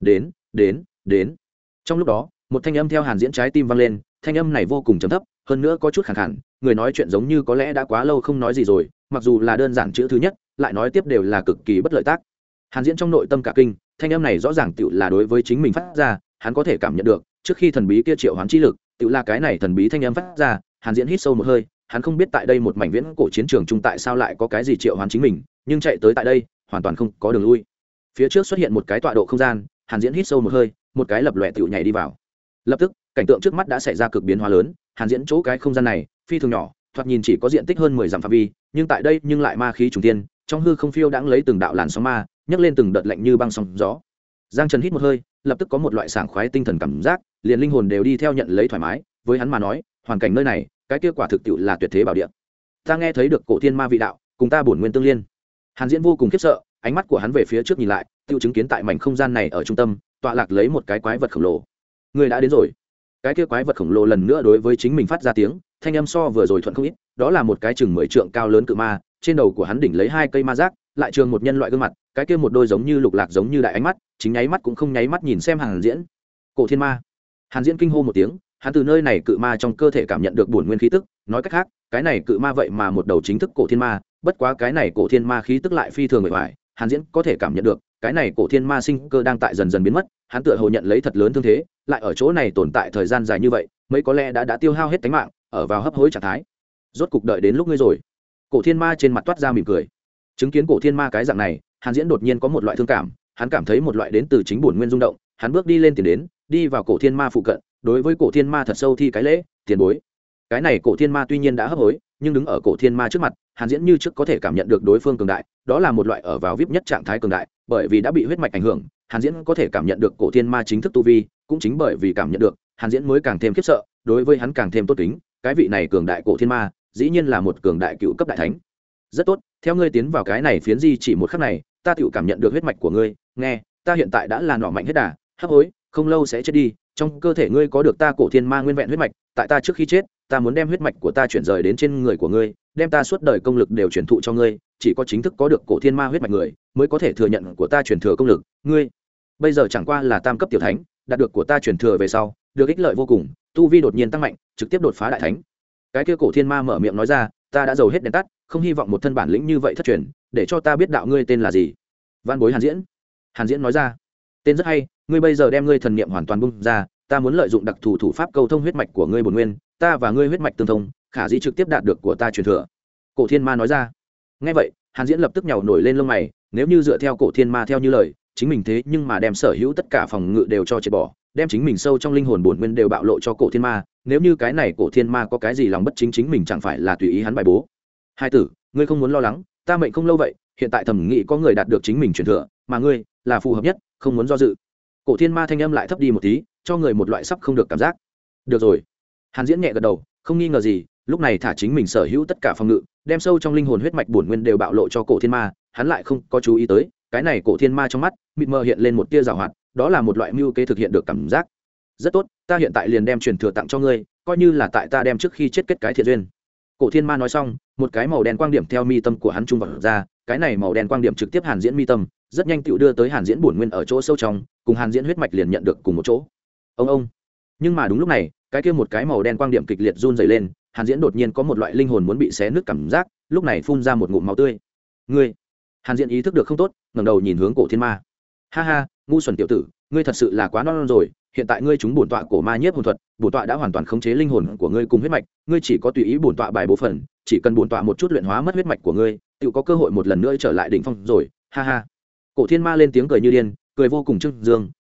Đến. Trong lúc đó, một thanh âm theo Hàn Diễn trái tim vang lên, thanh âm này vô cùng trầm thấp, hơn nữa có chút khàn khàn, người nói chuyện giống như có lẽ đã quá lâu không nói gì rồi, mặc dù là đơn giản chữ thứ nhất, lại nói tiếp đều là cực kỳ bất lợi tác. Hàn Diễn trong nội tâm cả kinh, thanh âm này rõ ràng tựu là đối với chính mình phát ra, hắn có thể cảm nhận được, trước khi thần bí kia triệu hoán chi lực, tựu là cái này thần bí thanh âm phát ra. Hàn Diễn hít sâu một hơi, hắn không biết tại đây một mảnh viễn cổ chiến trường trung tại sao lại có cái gì triệu hoán chính mình, nhưng chạy tới tại đây, hoàn toàn không có đường lui. Phía trước xuất hiện một cái tọa độ không gian, Hàn Diễn hít sâu một hơi, một cái lập lòe tựu nhảy đi vào. Lập tức, cảnh tượng trước mắt đã xảy ra cực biến hóa lớn, Hàn Diễn chỗ cái không gian này phi thường nhỏ, thoạt nhìn chỉ có diện tích hơn 10 dặm phạm vi, nhưng tại đây nhưng lại ma khí trùng thiên, trong hư không phiêu đãng lấy từng đạo làn sóng ma, nhấc lên từng đợt lạnh như băng sóng gió. Giang Trần hít một hơi, lập tức có một loại sảng khoái tinh thần cảm giác, liền linh hồn đều đi theo nhận lấy thoải mái, với hắn mà nói, hoàn cảnh nơi này, cái kia quả thực tiệu là tuyệt thế bảo địa. Ta nghe thấy được cổ thiên ma vị đạo, cùng ta bổn nguyên tương liên. Hàn Diễn vô cùng khiếp sợ, ánh mắt của hắn về phía trước nhìn lại, tiêu chứng kiến tại mảnh không gian này ở trung tâm, tọa lạc lấy một cái quái vật khổng lồ. Người đã đến rồi. Cái kia quái vật khổng lồ lần nữa đối với chính mình phát ra tiếng, thanh âm so vừa rồi thuận không ít, đó là một cái chừng 10 trượng cao lớn cự ma, trên đầu của hắn đỉnh lấy hai cây ma giác, lại trường một nhân loại gương mặt, cái kia một đôi giống như lục lạc giống như đại ánh mắt, chính nháy mắt cũng không nháy mắt nhìn xem Hàn Diễn. Cổ thiên ma. Hàn Diễn kinh hô một tiếng, hắn từ nơi này cự ma trong cơ thể cảm nhận được bổn nguyên khí tức, nói cách khác, cái này cự ma vậy mà một đầu chính thức cổ thiên ma, bất quá cái này cổ thiên ma khí tức lại phi thường bề ngoài, Hàn Diễn có thể cảm nhận được, cái này cổ thiên ma sinh cơ đang tại dần dần biến mất, hắn tựa hồ nhận lấy thật lớn thương thế, lại ở chỗ này tồn tại thời gian dài như vậy, mấy có lẽ đã tiêu hao hết tính mạng, ở vào hấp hối trạng thái. Rốt cục đợi đến lúc ngươi rồi. Cổ thiên ma trên mặt toát ra mỉm cười. Chứng kiến cổ thiên ma cái dạng này, Hàn Diễn đột nhiên có một loại thương cảm, hắn cảm thấy một loại đến từ chính bổn nguyên rung động, hắn bước đi lên tiền đến, đi vào cổ thiên ma phụ cận, đối với cổ thiên ma thật sâu thi cái lễ, tiền bối. Cái này cổ thiên ma tuy nhiên đã hấp hối, nhưng đứng ở cổ thiên ma trước mặt, Hàn Diễn như trước có thể cảm nhận được đối phương cường đại, đó là một loại ở vào vip nhất trạng thái cường đại, bởi vì đã bị huyết mạch ảnh hưởng, Hàn Diễn có thể cảm nhận được cổ thiên ma chính thức tu vi, cũng chính bởi vì cảm nhận được, Hàn Diễn mới càng thêm khiếp sợ, đối với hắn càng thêm tôn kính, cái vị này cường đại cổ thiên ma, dĩ nhiên là một cường đại cựu cấp đại thánh. Rất tốt, theo ngươi tiến vào cái này phiến di chỉ một khắc này, ta tựu cảm nhận được huyết mạch của ngươi, nghe, ta hiện tại đã là nỏ mạnh hết đà, hấp hối, không lâu sẽ chết đi, trong cơ thể ngươi có được ta cổ thiên ma nguyên vẹn huyết mạch, tại ta trước khi chết, ta muốn đem huyết mạch của ta chuyển rời đến trên người của ngươi, đem ta suốt đời công lực đều truyền thụ cho ngươi, chỉ có chính thức có được cổ thiên ma huyết mạch người, mới có thể thừa nhận của ta truyền thừa công lực, ngươi bây giờ chẳng qua là tam cấp tiểu thánh, đạt được của ta truyền thừa về sau, được ích lợi vô cùng, tu vi đột nhiên tăng mạnh, trực tiếp đột phá đại thánh. Cái kia cổ thiên ma mở miệng nói ra, ta đã dầu hết đèn tắt, không hy vọng một thân bản lĩnh như vậy thất truyền, để cho ta biết đạo ngươi tên là gì. Văn bối Hàn Diễn. Hàn Diễn nói ra, tên rất hay, ngươi bây giờ đem ngươi thần niệm hoàn toàn bung ra, ta muốn lợi dụng đặc thù thủ pháp câu thông huyết mạch của ngươi bổn nguyên, ta và ngươi huyết mạch tương thông, khả dĩ trực tiếp đạt được của ta truyền thừa. Cổ thiên ma nói ra. Nghe vậy, Hàn Diễn lập tức nhàu nổi lên lông mày, nếu như dựa theo cổ thiên ma theo như lời, chính mình thế nhưng mà đem sở hữu tất cả phòng ngự đều cho triệt bỏ, đem chính mình sâu trong linh hồn bổn nguyên đều bạo lộ cho cổ thiên ma, nếu như cái này cổ thiên ma có cái gì lòng bất chính, chính mình chẳng phải là tùy ý hắn bài bố. Hai tử, ngươi không muốn lo lắng, ta mệnh không lâu vậy, hiện tại thẩm nghĩ có người đạt được chính mình truyền thừa, mà ngươi là phù hợp nhất, không muốn do dự. Cổ thiên ma thanh âm lại thấp đi một tí, cho người một loại sắp không được cảm giác. Được rồi. Hàn Diễn nhẹ gật đầu, không nghi ngờ gì, lúc này thả chính mình sở hữu tất cả phòng ngự, đem sâu trong linh hồn huyết mạch bổn nguyên đều bạo lộ cho cổ thiên ma, hắn lại không có chú ý tới, cái này cổ thiên ma trong mắt mịt mờ hiện lên một tia giảo hoạt, đó là một loại mưu kế thực hiện được cảm giác. Rất tốt, ta hiện tại liền đem truyền thừa tặng cho ngươi, coi như là tại ta đem trước khi chết kết cái thiện duyên. Cổ thiên ma nói xong, một cái màu đen quang điểm theo mi tâm của hắn trung vào ra, cái này màu đen quang điểm trực tiếp Hàn Diễn mi tâm, rất nhanh tựu đưa tới Hàn Diễn bổn nguyên ở chỗ sâu trong, cùng Hàn Diễn huyết mạch liền nhận được cùng một chỗ. Ông. Nhưng mà đúng lúc này, cái kia một cái màu đen quang điểm kịch liệt run rẩy lên, Hàn Diễn đột nhiên có một loại linh hồn muốn bị xé nứt cảm giác, lúc này phun ra một ngụm máu tươi. Ngươi! Hàn Diễn ý thức được không tốt, ngẩng đầu nhìn hướng cổ thiên ma. Ha ha, ngu xuẩn tiểu tử, ngươi thật sự là quá non rồi, hiện tại ngươi chúng bổn tọa cổ ma nhiếp hồn thuật, bổn tọa đã hoàn toàn khống chế linh hồn của ngươi cùng huyết mạch, ngươi chỉ có tùy ý bổn tọa bài bố phần, chỉ cần bổn tọa một chút luyện hóa mất huyết mạch của ngươi, tự có cơ hội một lần nữa trở lại đỉnh phong rồi. Ha ha. Cổ thiên ma lên tiếng cười như điên, cười vô cùng trưng dương,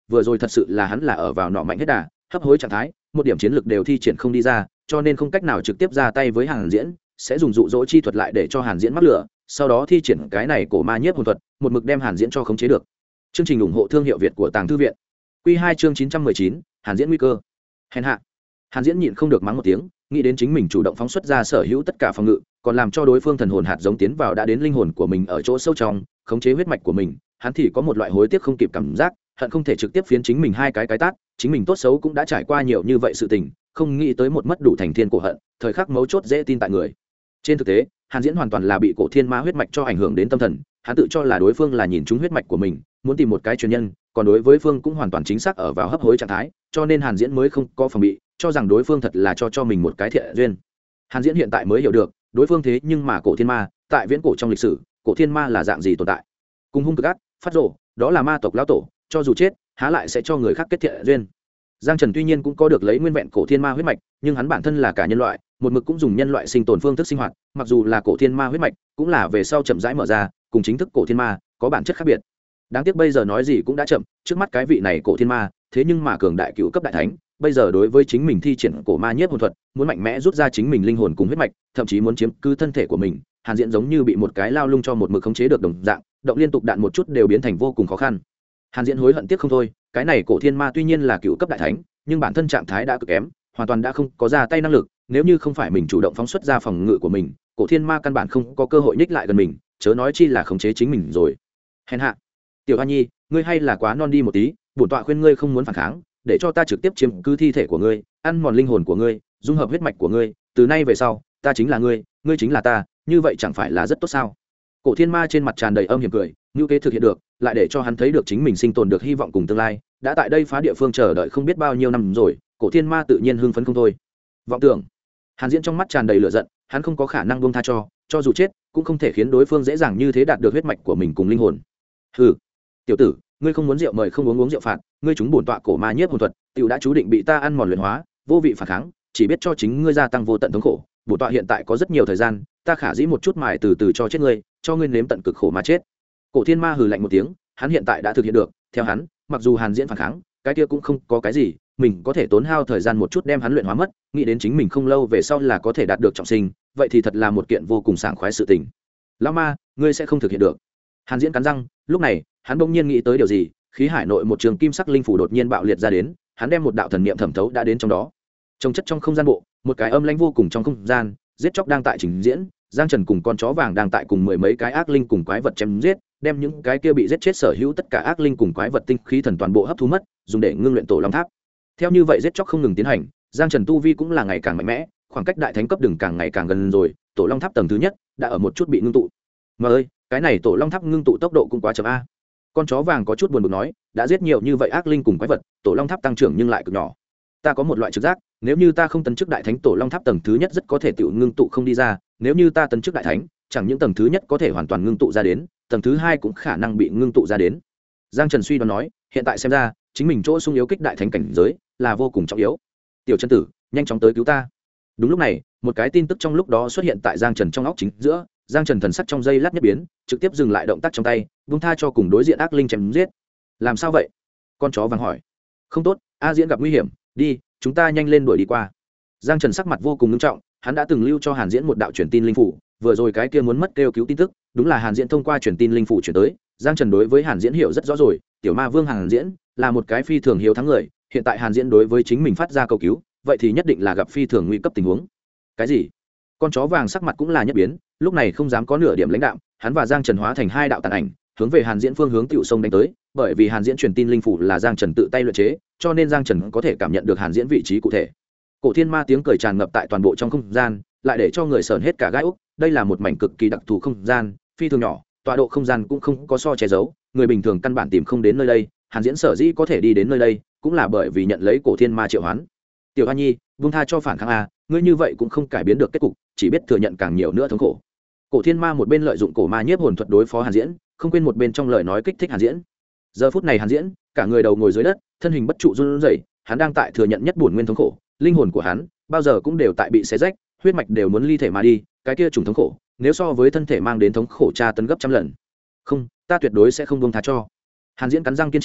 vừa rồi thật sự là hắn là ở vào nọ mạnh hết đà hấp hối trạng thái, một điểm chiến lược đều thi triển không đi ra, cho nên không cách nào trực tiếp ra tay với Hàn Diễn, sẽ dùng dụ dỗ chi thuật lại để cho Hàn Diễn mắc lửa, sau đó thi triển cái này cổ ma nhiếp hồn thuật, một mực đem Hàn Diễn cho khống chế được. Chương trình ủng hộ thương hiệu Việt của Tàng Thư viện. Quy 2 chương 919, Hàn Diễn nguy cơ. Hèn hạ. Hàn Diễn nhịn không được mắng một tiếng, nghĩ đến chính mình chủ động phóng xuất ra sở hữu tất cả phòng ngự, còn làm cho đối phương thần hồn hạt giống tiến vào đã đến linh hồn của mình ở chỗ sâu trong, khống chế huyết mạch của mình, hắn thì có một loại hối tiếc không kịp cảm giác, hận không thể trực tiếp phiến chính mình hai cái tát, chính mình tốt xấu cũng đã trải qua nhiều như vậy sự tình, không nghĩ tới một mất đủ thành thiên cổ hận, thời khắc mấu chốt dễ tin tại người. Trên thực tế, Hàn Diễn hoàn toàn là bị cổ thiên ma huyết mạch cho ảnh hưởng đến tâm thần, hắn tự cho là đối phương là nhìn trúng huyết mạch của mình, muốn tìm một cái truyền nhân, còn đối với phương cũng hoàn toàn chính xác ở vào hấp hối trạng thái, cho nên Hàn Diễn mới không có phòng bị, cho rằng đối phương thật là cho mình một cái thiện duyên. Hàn Diễn hiện tại mới hiểu được, đối phương thế nhưng mà cổ thiên ma, tại viễn cổ trong lịch sử, cổ thiên ma là dạng gì tồn tại. Cùng hung cực ác, phát rồ, đó là ma tộc lão tổ, cho dù chết, há lại sẽ cho người khác kết thiện duyên. Giang Trần tuy nhiên cũng có được lấy nguyên vẹn cổ thiên ma huyết mạch, nhưng hắn bản thân là cả nhân loại, một mực cũng dùng nhân loại sinh tồn phương thức sinh hoạt, mặc dù là cổ thiên ma huyết mạch, cũng là về sau chậm rãi mở ra, cùng chính thức cổ thiên ma có bản chất khác biệt. Đáng tiếc bây giờ nói gì cũng đã chậm, trước mắt cái vị này cổ thiên ma, thế nhưng mà cường đại cựu cấp đại thánh, bây giờ đối với chính mình thi triển cổ ma nhiếp hồn thuật, muốn mạnh mẽ rút ra chính mình linh hồn cùng huyết mạch, thậm chí muốn chiếm cứ thân thể của mình, Hàn Diễn giống như bị một cái lao lung cho một mực khống chế được đồng dạng, động liên tục đạn một chút đều biến thành vô cùng khó khăn. Hàn Diễn hối hận tiếc không thôi, cái này cổ thiên ma tuy nhiên là cựu cấp đại thánh, nhưng bản thân trạng thái đã cực kém, hoàn toàn đã không có ra tay năng lực, nếu như không phải mình chủ động phóng xuất ra phòng ngự của mình, cổ thiên ma căn bản không có cơ hội nhích lại gần mình, chớ nói chi là khống chế chính mình rồi. Hèn hạ, Tiểu Hoa Nhi, ngươi hay là quá non đi một tí, bổn tọa khuyên ngươi không muốn phản kháng, để cho ta trực tiếp chiếm cứ thi thể của ngươi, ăn mòn linh hồn của ngươi, dung hợp huyết mạch của ngươi, từ nay về sau, ta chính là ngươi, ngươi chính là ta, như vậy chẳng phải là rất tốt sao? Cổ thiên ma trên mặt tràn đầy âm hiểm cười, như kế thực hiện được, lại để cho hắn thấy được chính mình sinh tồn được hy vọng cùng tương lai, đã tại đây phá địa phương chờ đợi không biết bao nhiêu năm rồi, cổ thiên ma tự nhiên hưng phấn không thôi. Vọng tưởng. Hàn Diễn trong mắt tràn đầy lửa giận, hắn không có khả năng buông tha cho dù chết, cũng không thể khiến đối phương dễ dàng như thế đạt được huyết mạch của mình cùng linh hồn. Hừ, tiểu tử, ngươi không muốn rượu mời không uống rượu phạt, ngươi chúng bổn tọa cổ ma nhiếp hồn thuật, tiểu đã chú định bị ta ăn mòn luyện hóa, vô vị phản kháng, chỉ biết cho chính ngươi gia tăng vô tận thống khổ. Bổn tọa hiện tại có rất nhiều thời gian, ta khả dĩ một chút mài từ từ cho chết ngươi, cho ngươi nếm tận cực khổ mà chết. Cổ thiên ma hừ lạnh một tiếng, hắn hiện tại đã thực hiện được, theo hắn, mặc dù Hàn Diễn phản kháng, cái kia cũng không có cái gì, mình có thể tốn hao thời gian một chút đem hắn luyện hóa mất, nghĩ đến chính mình không lâu về sau là có thể đạt được trọng sinh, vậy thì thật là một kiện vô cùng sảng khoái sự tình. Lão ma, ngươi sẽ không thực hiện được. Hàn Diễn cắn răng, lúc này, hắn bỗng nhiên nghĩ tới điều gì, khí hải nội một trường kim sắc linh phủ đột nhiên bạo liệt ra đến, hắn đem một đạo thần niệm thẩm thấu đã đến trong đó. Trồng chất trong không gian bộ, một cái âm lãnh vô cùng trong không gian, giết chóc đang tại trình diễn, Giang Trần cùng con chó vàng đang tại cùng mười mấy cái ác linh cùng quái vật chém giết, đem những cái kia bị giết chết sở hữu tất cả ác linh cùng quái vật tinh khí thần toàn bộ hấp thu mất, dùng để ngưng luyện tổ long tháp. Theo như vậy giết chóc không ngừng tiến hành, Giang Trần tu vi cũng là ngày càng mạnh mẽ, khoảng cách đại thánh cấp đường càng ngày càng gần rồi, tổ long tháp tầng thứ nhất đã ở một chút bị ngưng tụ. Mà ơi, cái này tổ long tháp ngưng tụ tốc độ cũng quá chậm a. Con chó vàng có chút buồn bực nói, đã giết nhiều như vậy ác linh cùng quái vật, tổ long tháp tăng trưởng nhưng lại cực nhỏ. Ta có một loại trực giác, nếu như ta không tấn chức đại thánh, tổ long tháp tầng thứ nhất rất có thể tự ngưng tụ không đi ra, nếu như ta tấn chức đại thánh, chẳng những tầng thứ nhất có thể hoàn toàn ngưng tụ ra đến, tầng thứ hai cũng khả năng bị ngưng tụ ra đến. Giang Trần suy đoán nói, hiện tại xem ra, chính mình chỗ sung yếu kích đại thánh cảnh giới là vô cùng trọng yếu. Tiểu chân tử, nhanh chóng tới cứu ta. Đúng lúc này, một cái tin tức trong lúc đó xuất hiện tại Giang Trần trong óc chính giữa, Giang Trần thần sắc trong giây lát nhất biến, trực tiếp dừng lại động tác trong tay, buông tha cho cùng đối diện ác linh chém giết. Làm sao vậy? Con chó vàng hỏi. Không tốt, A Diễn gặp nguy hiểm, đi, chúng ta nhanh lên đuổi đi qua. Giang Trần sắc mặt vô cùng nghiêm trọng, hắn đã từng lưu cho Hàn Diễn một đạo truyền tin linh phủ, vừa rồi cái kia muốn mất kêu cứu tin tức, đúng là Hàn Diễn thông qua truyền tin linh phủ chuyển tới. Giang Trần đối với Hàn Diễn hiểu rất rõ rồi, tiểu ma vương Hàn Diễn là một cái phi thường hiếu thắng người, hiện tại Hàn Diễn đối với chính mình phát ra cầu cứu, vậy thì nhất định là gặp phi thường nguy cấp tình huống. Cái gì? Con chó vàng sắc mặt cũng là nhất biến, lúc này không dám có nửa điểm lãnh đạm, hắn và Giang Trần hóa thành hai đạo tàn ảnh, hướng về Hàn Diễn phương hướng tiểu sông đánh tới, bởi vì Hàn Diễn truyền tin linh phủ là Giang Trần tự tay luyện chế, cho nên Giang Trần có thể cảm nhận được Hàn Diễn vị trí cụ thể. Cổ thiên ma tiếng cười tràn ngập tại toàn bộ trong không gian, lại để cho người sởn hết cả gai ốc. Đây là một mảnh cực kỳ đặc thù không gian, phi thường nhỏ, tọa độ không gian cũng không có so che giấu, người bình thường căn bản tìm không đến nơi đây. Hàn Diễn sở dĩ có thể đi đến nơi đây, cũng là bởi vì nhận lấy cổ thiên ma triệu hoán. Tiểu Hoa Nhi, buông tha cho phản kháng a, ngươi như vậy cũng không cải biến được kết cục, chỉ biết thừa nhận càng nhiều nữa thống khổ. Cổ thiên ma một bên lợi dụng cổ ma nhiếp hồn thuật đối phó Hàn Diễn, không quên một bên trong lời nói kích thích Hàn Diễn. Giờ phút này Hàn Diễn, cả người đầu ngồi dưới đất, thân hình bất trụ run rẩy, hắn đang tại thừa nhận nhất bổn nguyên thống khổ, linh hồn của hắn bao giờ cũng đều tại bị xé rách, huyết mạch đều muốn ly thể mà đi, cái kia trùng thống khổ, nếu so với thân thể mang đến thống khổ tra tấn gấp trăm lần. Không, ta tuyệt đối sẽ không buông tha cho. Hàn Diễn cắn răng kiên trì,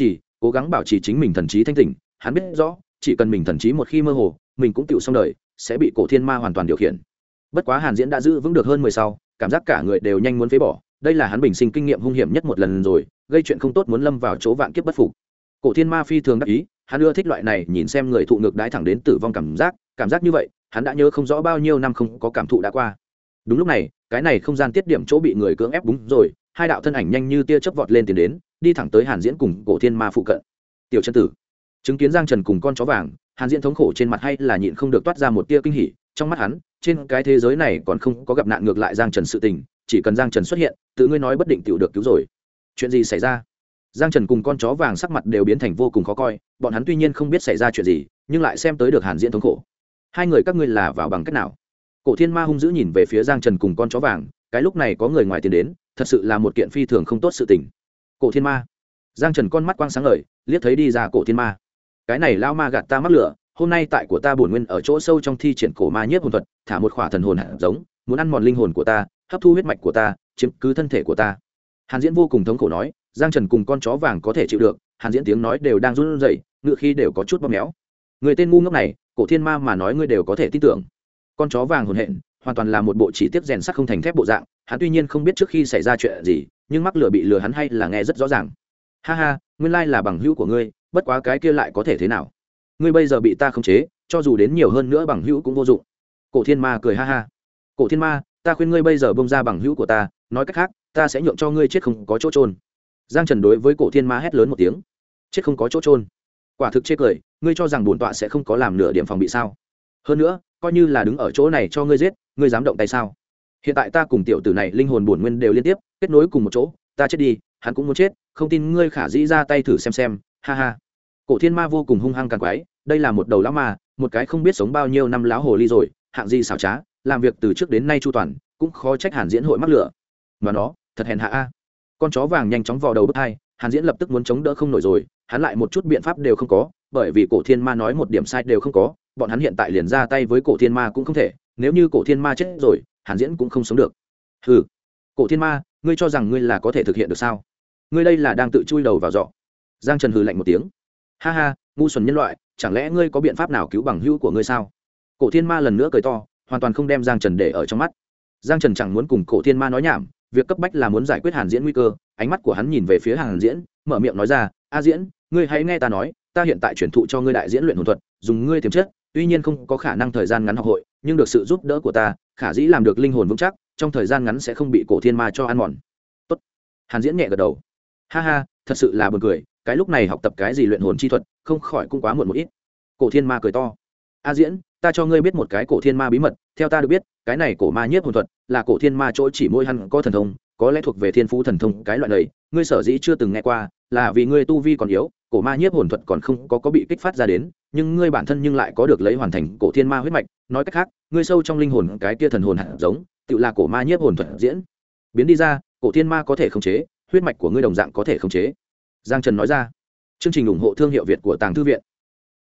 cố gắng bảo trì chính mình thần trí thanh tỉnh. Hắn biết rõ chỉ cần mình thần trí một khi mơ hồ mình cũng tựu xong đời, sẽ bị cổ thiên ma hoàn toàn điều khiển. Bất quá Hàn Diễn đã giữ vững được hơn 10 sau, cảm giác cả người đều nhanh muốn phế bỏ. Đây là hắn bình sinh kinh nghiệm hung hiểm nhất một lần rồi, gây chuyện không tốt muốn lâm vào chỗ vạn kiếp bất phục. Cổ thiên ma phi thường đắc ý, hắn ưa thích loại này nhìn xem người thụ ngược đái thẳng đến tử vong cảm giác như vậy hắn đã nhớ không rõ bao nhiêu năm không có cảm thụ đã qua. Đúng lúc này cái này không gian tiết điểm chỗ bị người cưỡng ép búng rồi, hai đạo thân ảnh nhanh như tia chớp vọt lên tiến đến, đi thẳng tới Hàn Diễn cùng cổ thiên ma phụ cận. Tiểu chân tử chứng kiến Giang Trần cùng con chó vàng, Hàn Diễn thống khổ trên mặt hay là nhịn không được toát ra một tia kinh hỉ. Trong mắt hắn trên cái thế giới này còn không có gặp nạn ngược lại Giang Trần sự tình, chỉ cần Giang Trần xuất hiện tự ngươi nói bất định tiểu được cứu rồi. Chuyện gì xảy ra? Giang Trần cùng con chó vàng sắc mặt đều biến thành vô cùng khó coi, bọn hắn tuy nhiên không biết xảy ra chuyện gì nhưng lại xem tới được Hàn Diễn thống khổ. Hai người các ngươi là vào bằng cách nào? Cổ thiên ma hung dữ nhìn về phía Giang Trần cùng con chó vàng, cái lúc này có người ngoài tiến đến thật sự là một kiện phi thường không tốt sự tình. Cổ thiên ma. Giang Trần con mắt quang sáng ngời liếc thấy đi ra cổ thiên ma. Cái này lao ma gạt ta mắc lửa, hôm nay tại của ta bổn nguyên ở chỗ sâu trong thi triển cổ ma nhiếp hồn thuật, thả một khỏa thần hồn hạt giống, muốn ăn mòn linh hồn của ta, hấp thu huyết mạch của ta, chiếm cứ thân thể của ta. Hàn Diễn vô cùng thống khổ nói. Giang Trần cùng con chó vàng có thể chịu được, Hàn Diễn tiếng nói đều đang run rẩy, ngựa khí đều có chút bóp méo. Người tên ngu ngốc này, cổ thiên ma mà nói ngươi đều có thể tin tưởng. Con chó vàng hồn hện, hoàn toàn là một bộ chỉ tiếp rèn sắt không thành thép bộ dạng. Hắn tuy nhiên không biết trước khi xảy ra chuyện gì, nhưng mắc lửa bị lừa hắn hay là nghe rất rõ ràng. Ha ha, nguyên lai là bằng hữu của ngươi, bất quá cái kia lại có thể thế nào? Ngươi bây giờ bị ta khống chế, cho dù đến nhiều hơn nữa bằng hữu cũng vô dụng. Cổ thiên ma cười ha ha. Cổ thiên ma, ta khuyên ngươi bây giờ bông ra bằng hữu của ta, nói cách khác, ta sẽ nhượng cho ngươi chết không có chỗ trôn. Giang Trần đối với cổ thiên ma hét lớn một tiếng. Chết không có chỗ trôn? Quả thực chê cười, ngươi cho rằng bổn tọa sẽ không có làm nửa điểm phòng bị sao? Hơn nữa, coi như là đứng ở chỗ này cho ngươi giết, ngươi dám động tay sao? Hiện tại ta cùng tiểu tử này linh hồn bổn nguyên đều liên tiếp kết nối cùng một chỗ, ta chết đi hắn cũng muốn chết, không tin ngươi khả dĩ ra tay thử xem. Ha ha. Cổ thiên ma vô cùng hung hăng càng quái, đây là một đầu lão ma, một cái không biết sống bao nhiêu năm lão hồ ly rồi, hạng gì xảo trá, làm việc từ trước đến nay chu toàn, cũng khó trách Hàn Diễn hội mắc lửa. Mà nó thật hèn hạ a. Con chó vàng nhanh chóng vò đầu bứt tai, Hàn Diễn lập tức muốn chống đỡ không nổi rồi, hắn lại một chút biện pháp đều không có, bởi vì cổ thiên ma nói một điểm sai đều không có, bọn hắn hiện tại liền ra tay với cổ thiên ma cũng không thể, nếu như cổ thiên ma chết rồi, Hàn Diễn cũng không sống được. Hừ, cổ thiên ma, ngươi cho rằng ngươi là có thể thực hiện được sao? Ngươi đây là đang tự chui đầu vào giọ. Giang Trần hừ lạnh một tiếng. Ha ha, ngu xuẩn nhân loại, chẳng lẽ ngươi có biện pháp nào cứu bằng hữu của ngươi sao? Cổ thiên ma lần nữa cười to, hoàn toàn không đem Giang Trần để ở trong mắt. Giang Trần chẳng muốn cùng cổ thiên ma nói nhảm, việc cấp bách là muốn giải quyết Hàn Diễn nguy cơ. Ánh mắt của hắn nhìn về phía Hàn Diễn, mở miệng nói ra, a Diễn, ngươi hãy nghe ta nói, ta hiện tại chuyển thụ cho ngươi đại diễn luyện hồn thuật, dùng ngươi tiềm chất, tuy nhiên không có khả năng thời gian ngắn học hội, nhưng được sự giúp đỡ của ta, khả dĩ làm được linh hồn vững chắc, trong thời gian ngắn sẽ không bị cổ thiên ma cho ăn mòn. Tốt. Hàn Diễn nhẹ gật đầu. Ha ha, thật sự là buồn cười, cái lúc này học tập cái gì luyện hồn chi thuật, không khỏi cũng quá muộn một ít. Cổ thiên ma cười to. A Diễn, ta cho ngươi biết một cái cổ thiên ma bí mật, theo ta được biết, cái này cổ ma nhiếp hồn thuật là cổ thiên ma chỗ chỉ môi hắn có thần thông, có lẽ thuộc về thiên phú thần thông cái loại này, ngươi sở dĩ chưa từng nghe qua, là vì ngươi tu vi còn yếu, cổ ma nhiếp hồn thuật còn không có bị kích phát ra đến, nhưng ngươi bản thân nhưng lại có được lấy hoàn thành cổ thiên ma huyết mạch, nói cách khác, ngươi sâu trong linh hồn cái kia thần hồn hạt giống, tự là cổ ma nhiếp hồn thuật diễn biến đi ra, cổ thiên ma có thể khống chế, huyết mạch của ngươi đồng dạng có thể khống chế. Giang Trần nói ra. Chương trình ủng hộ thương hiệu Việt của Tàng Thư viện.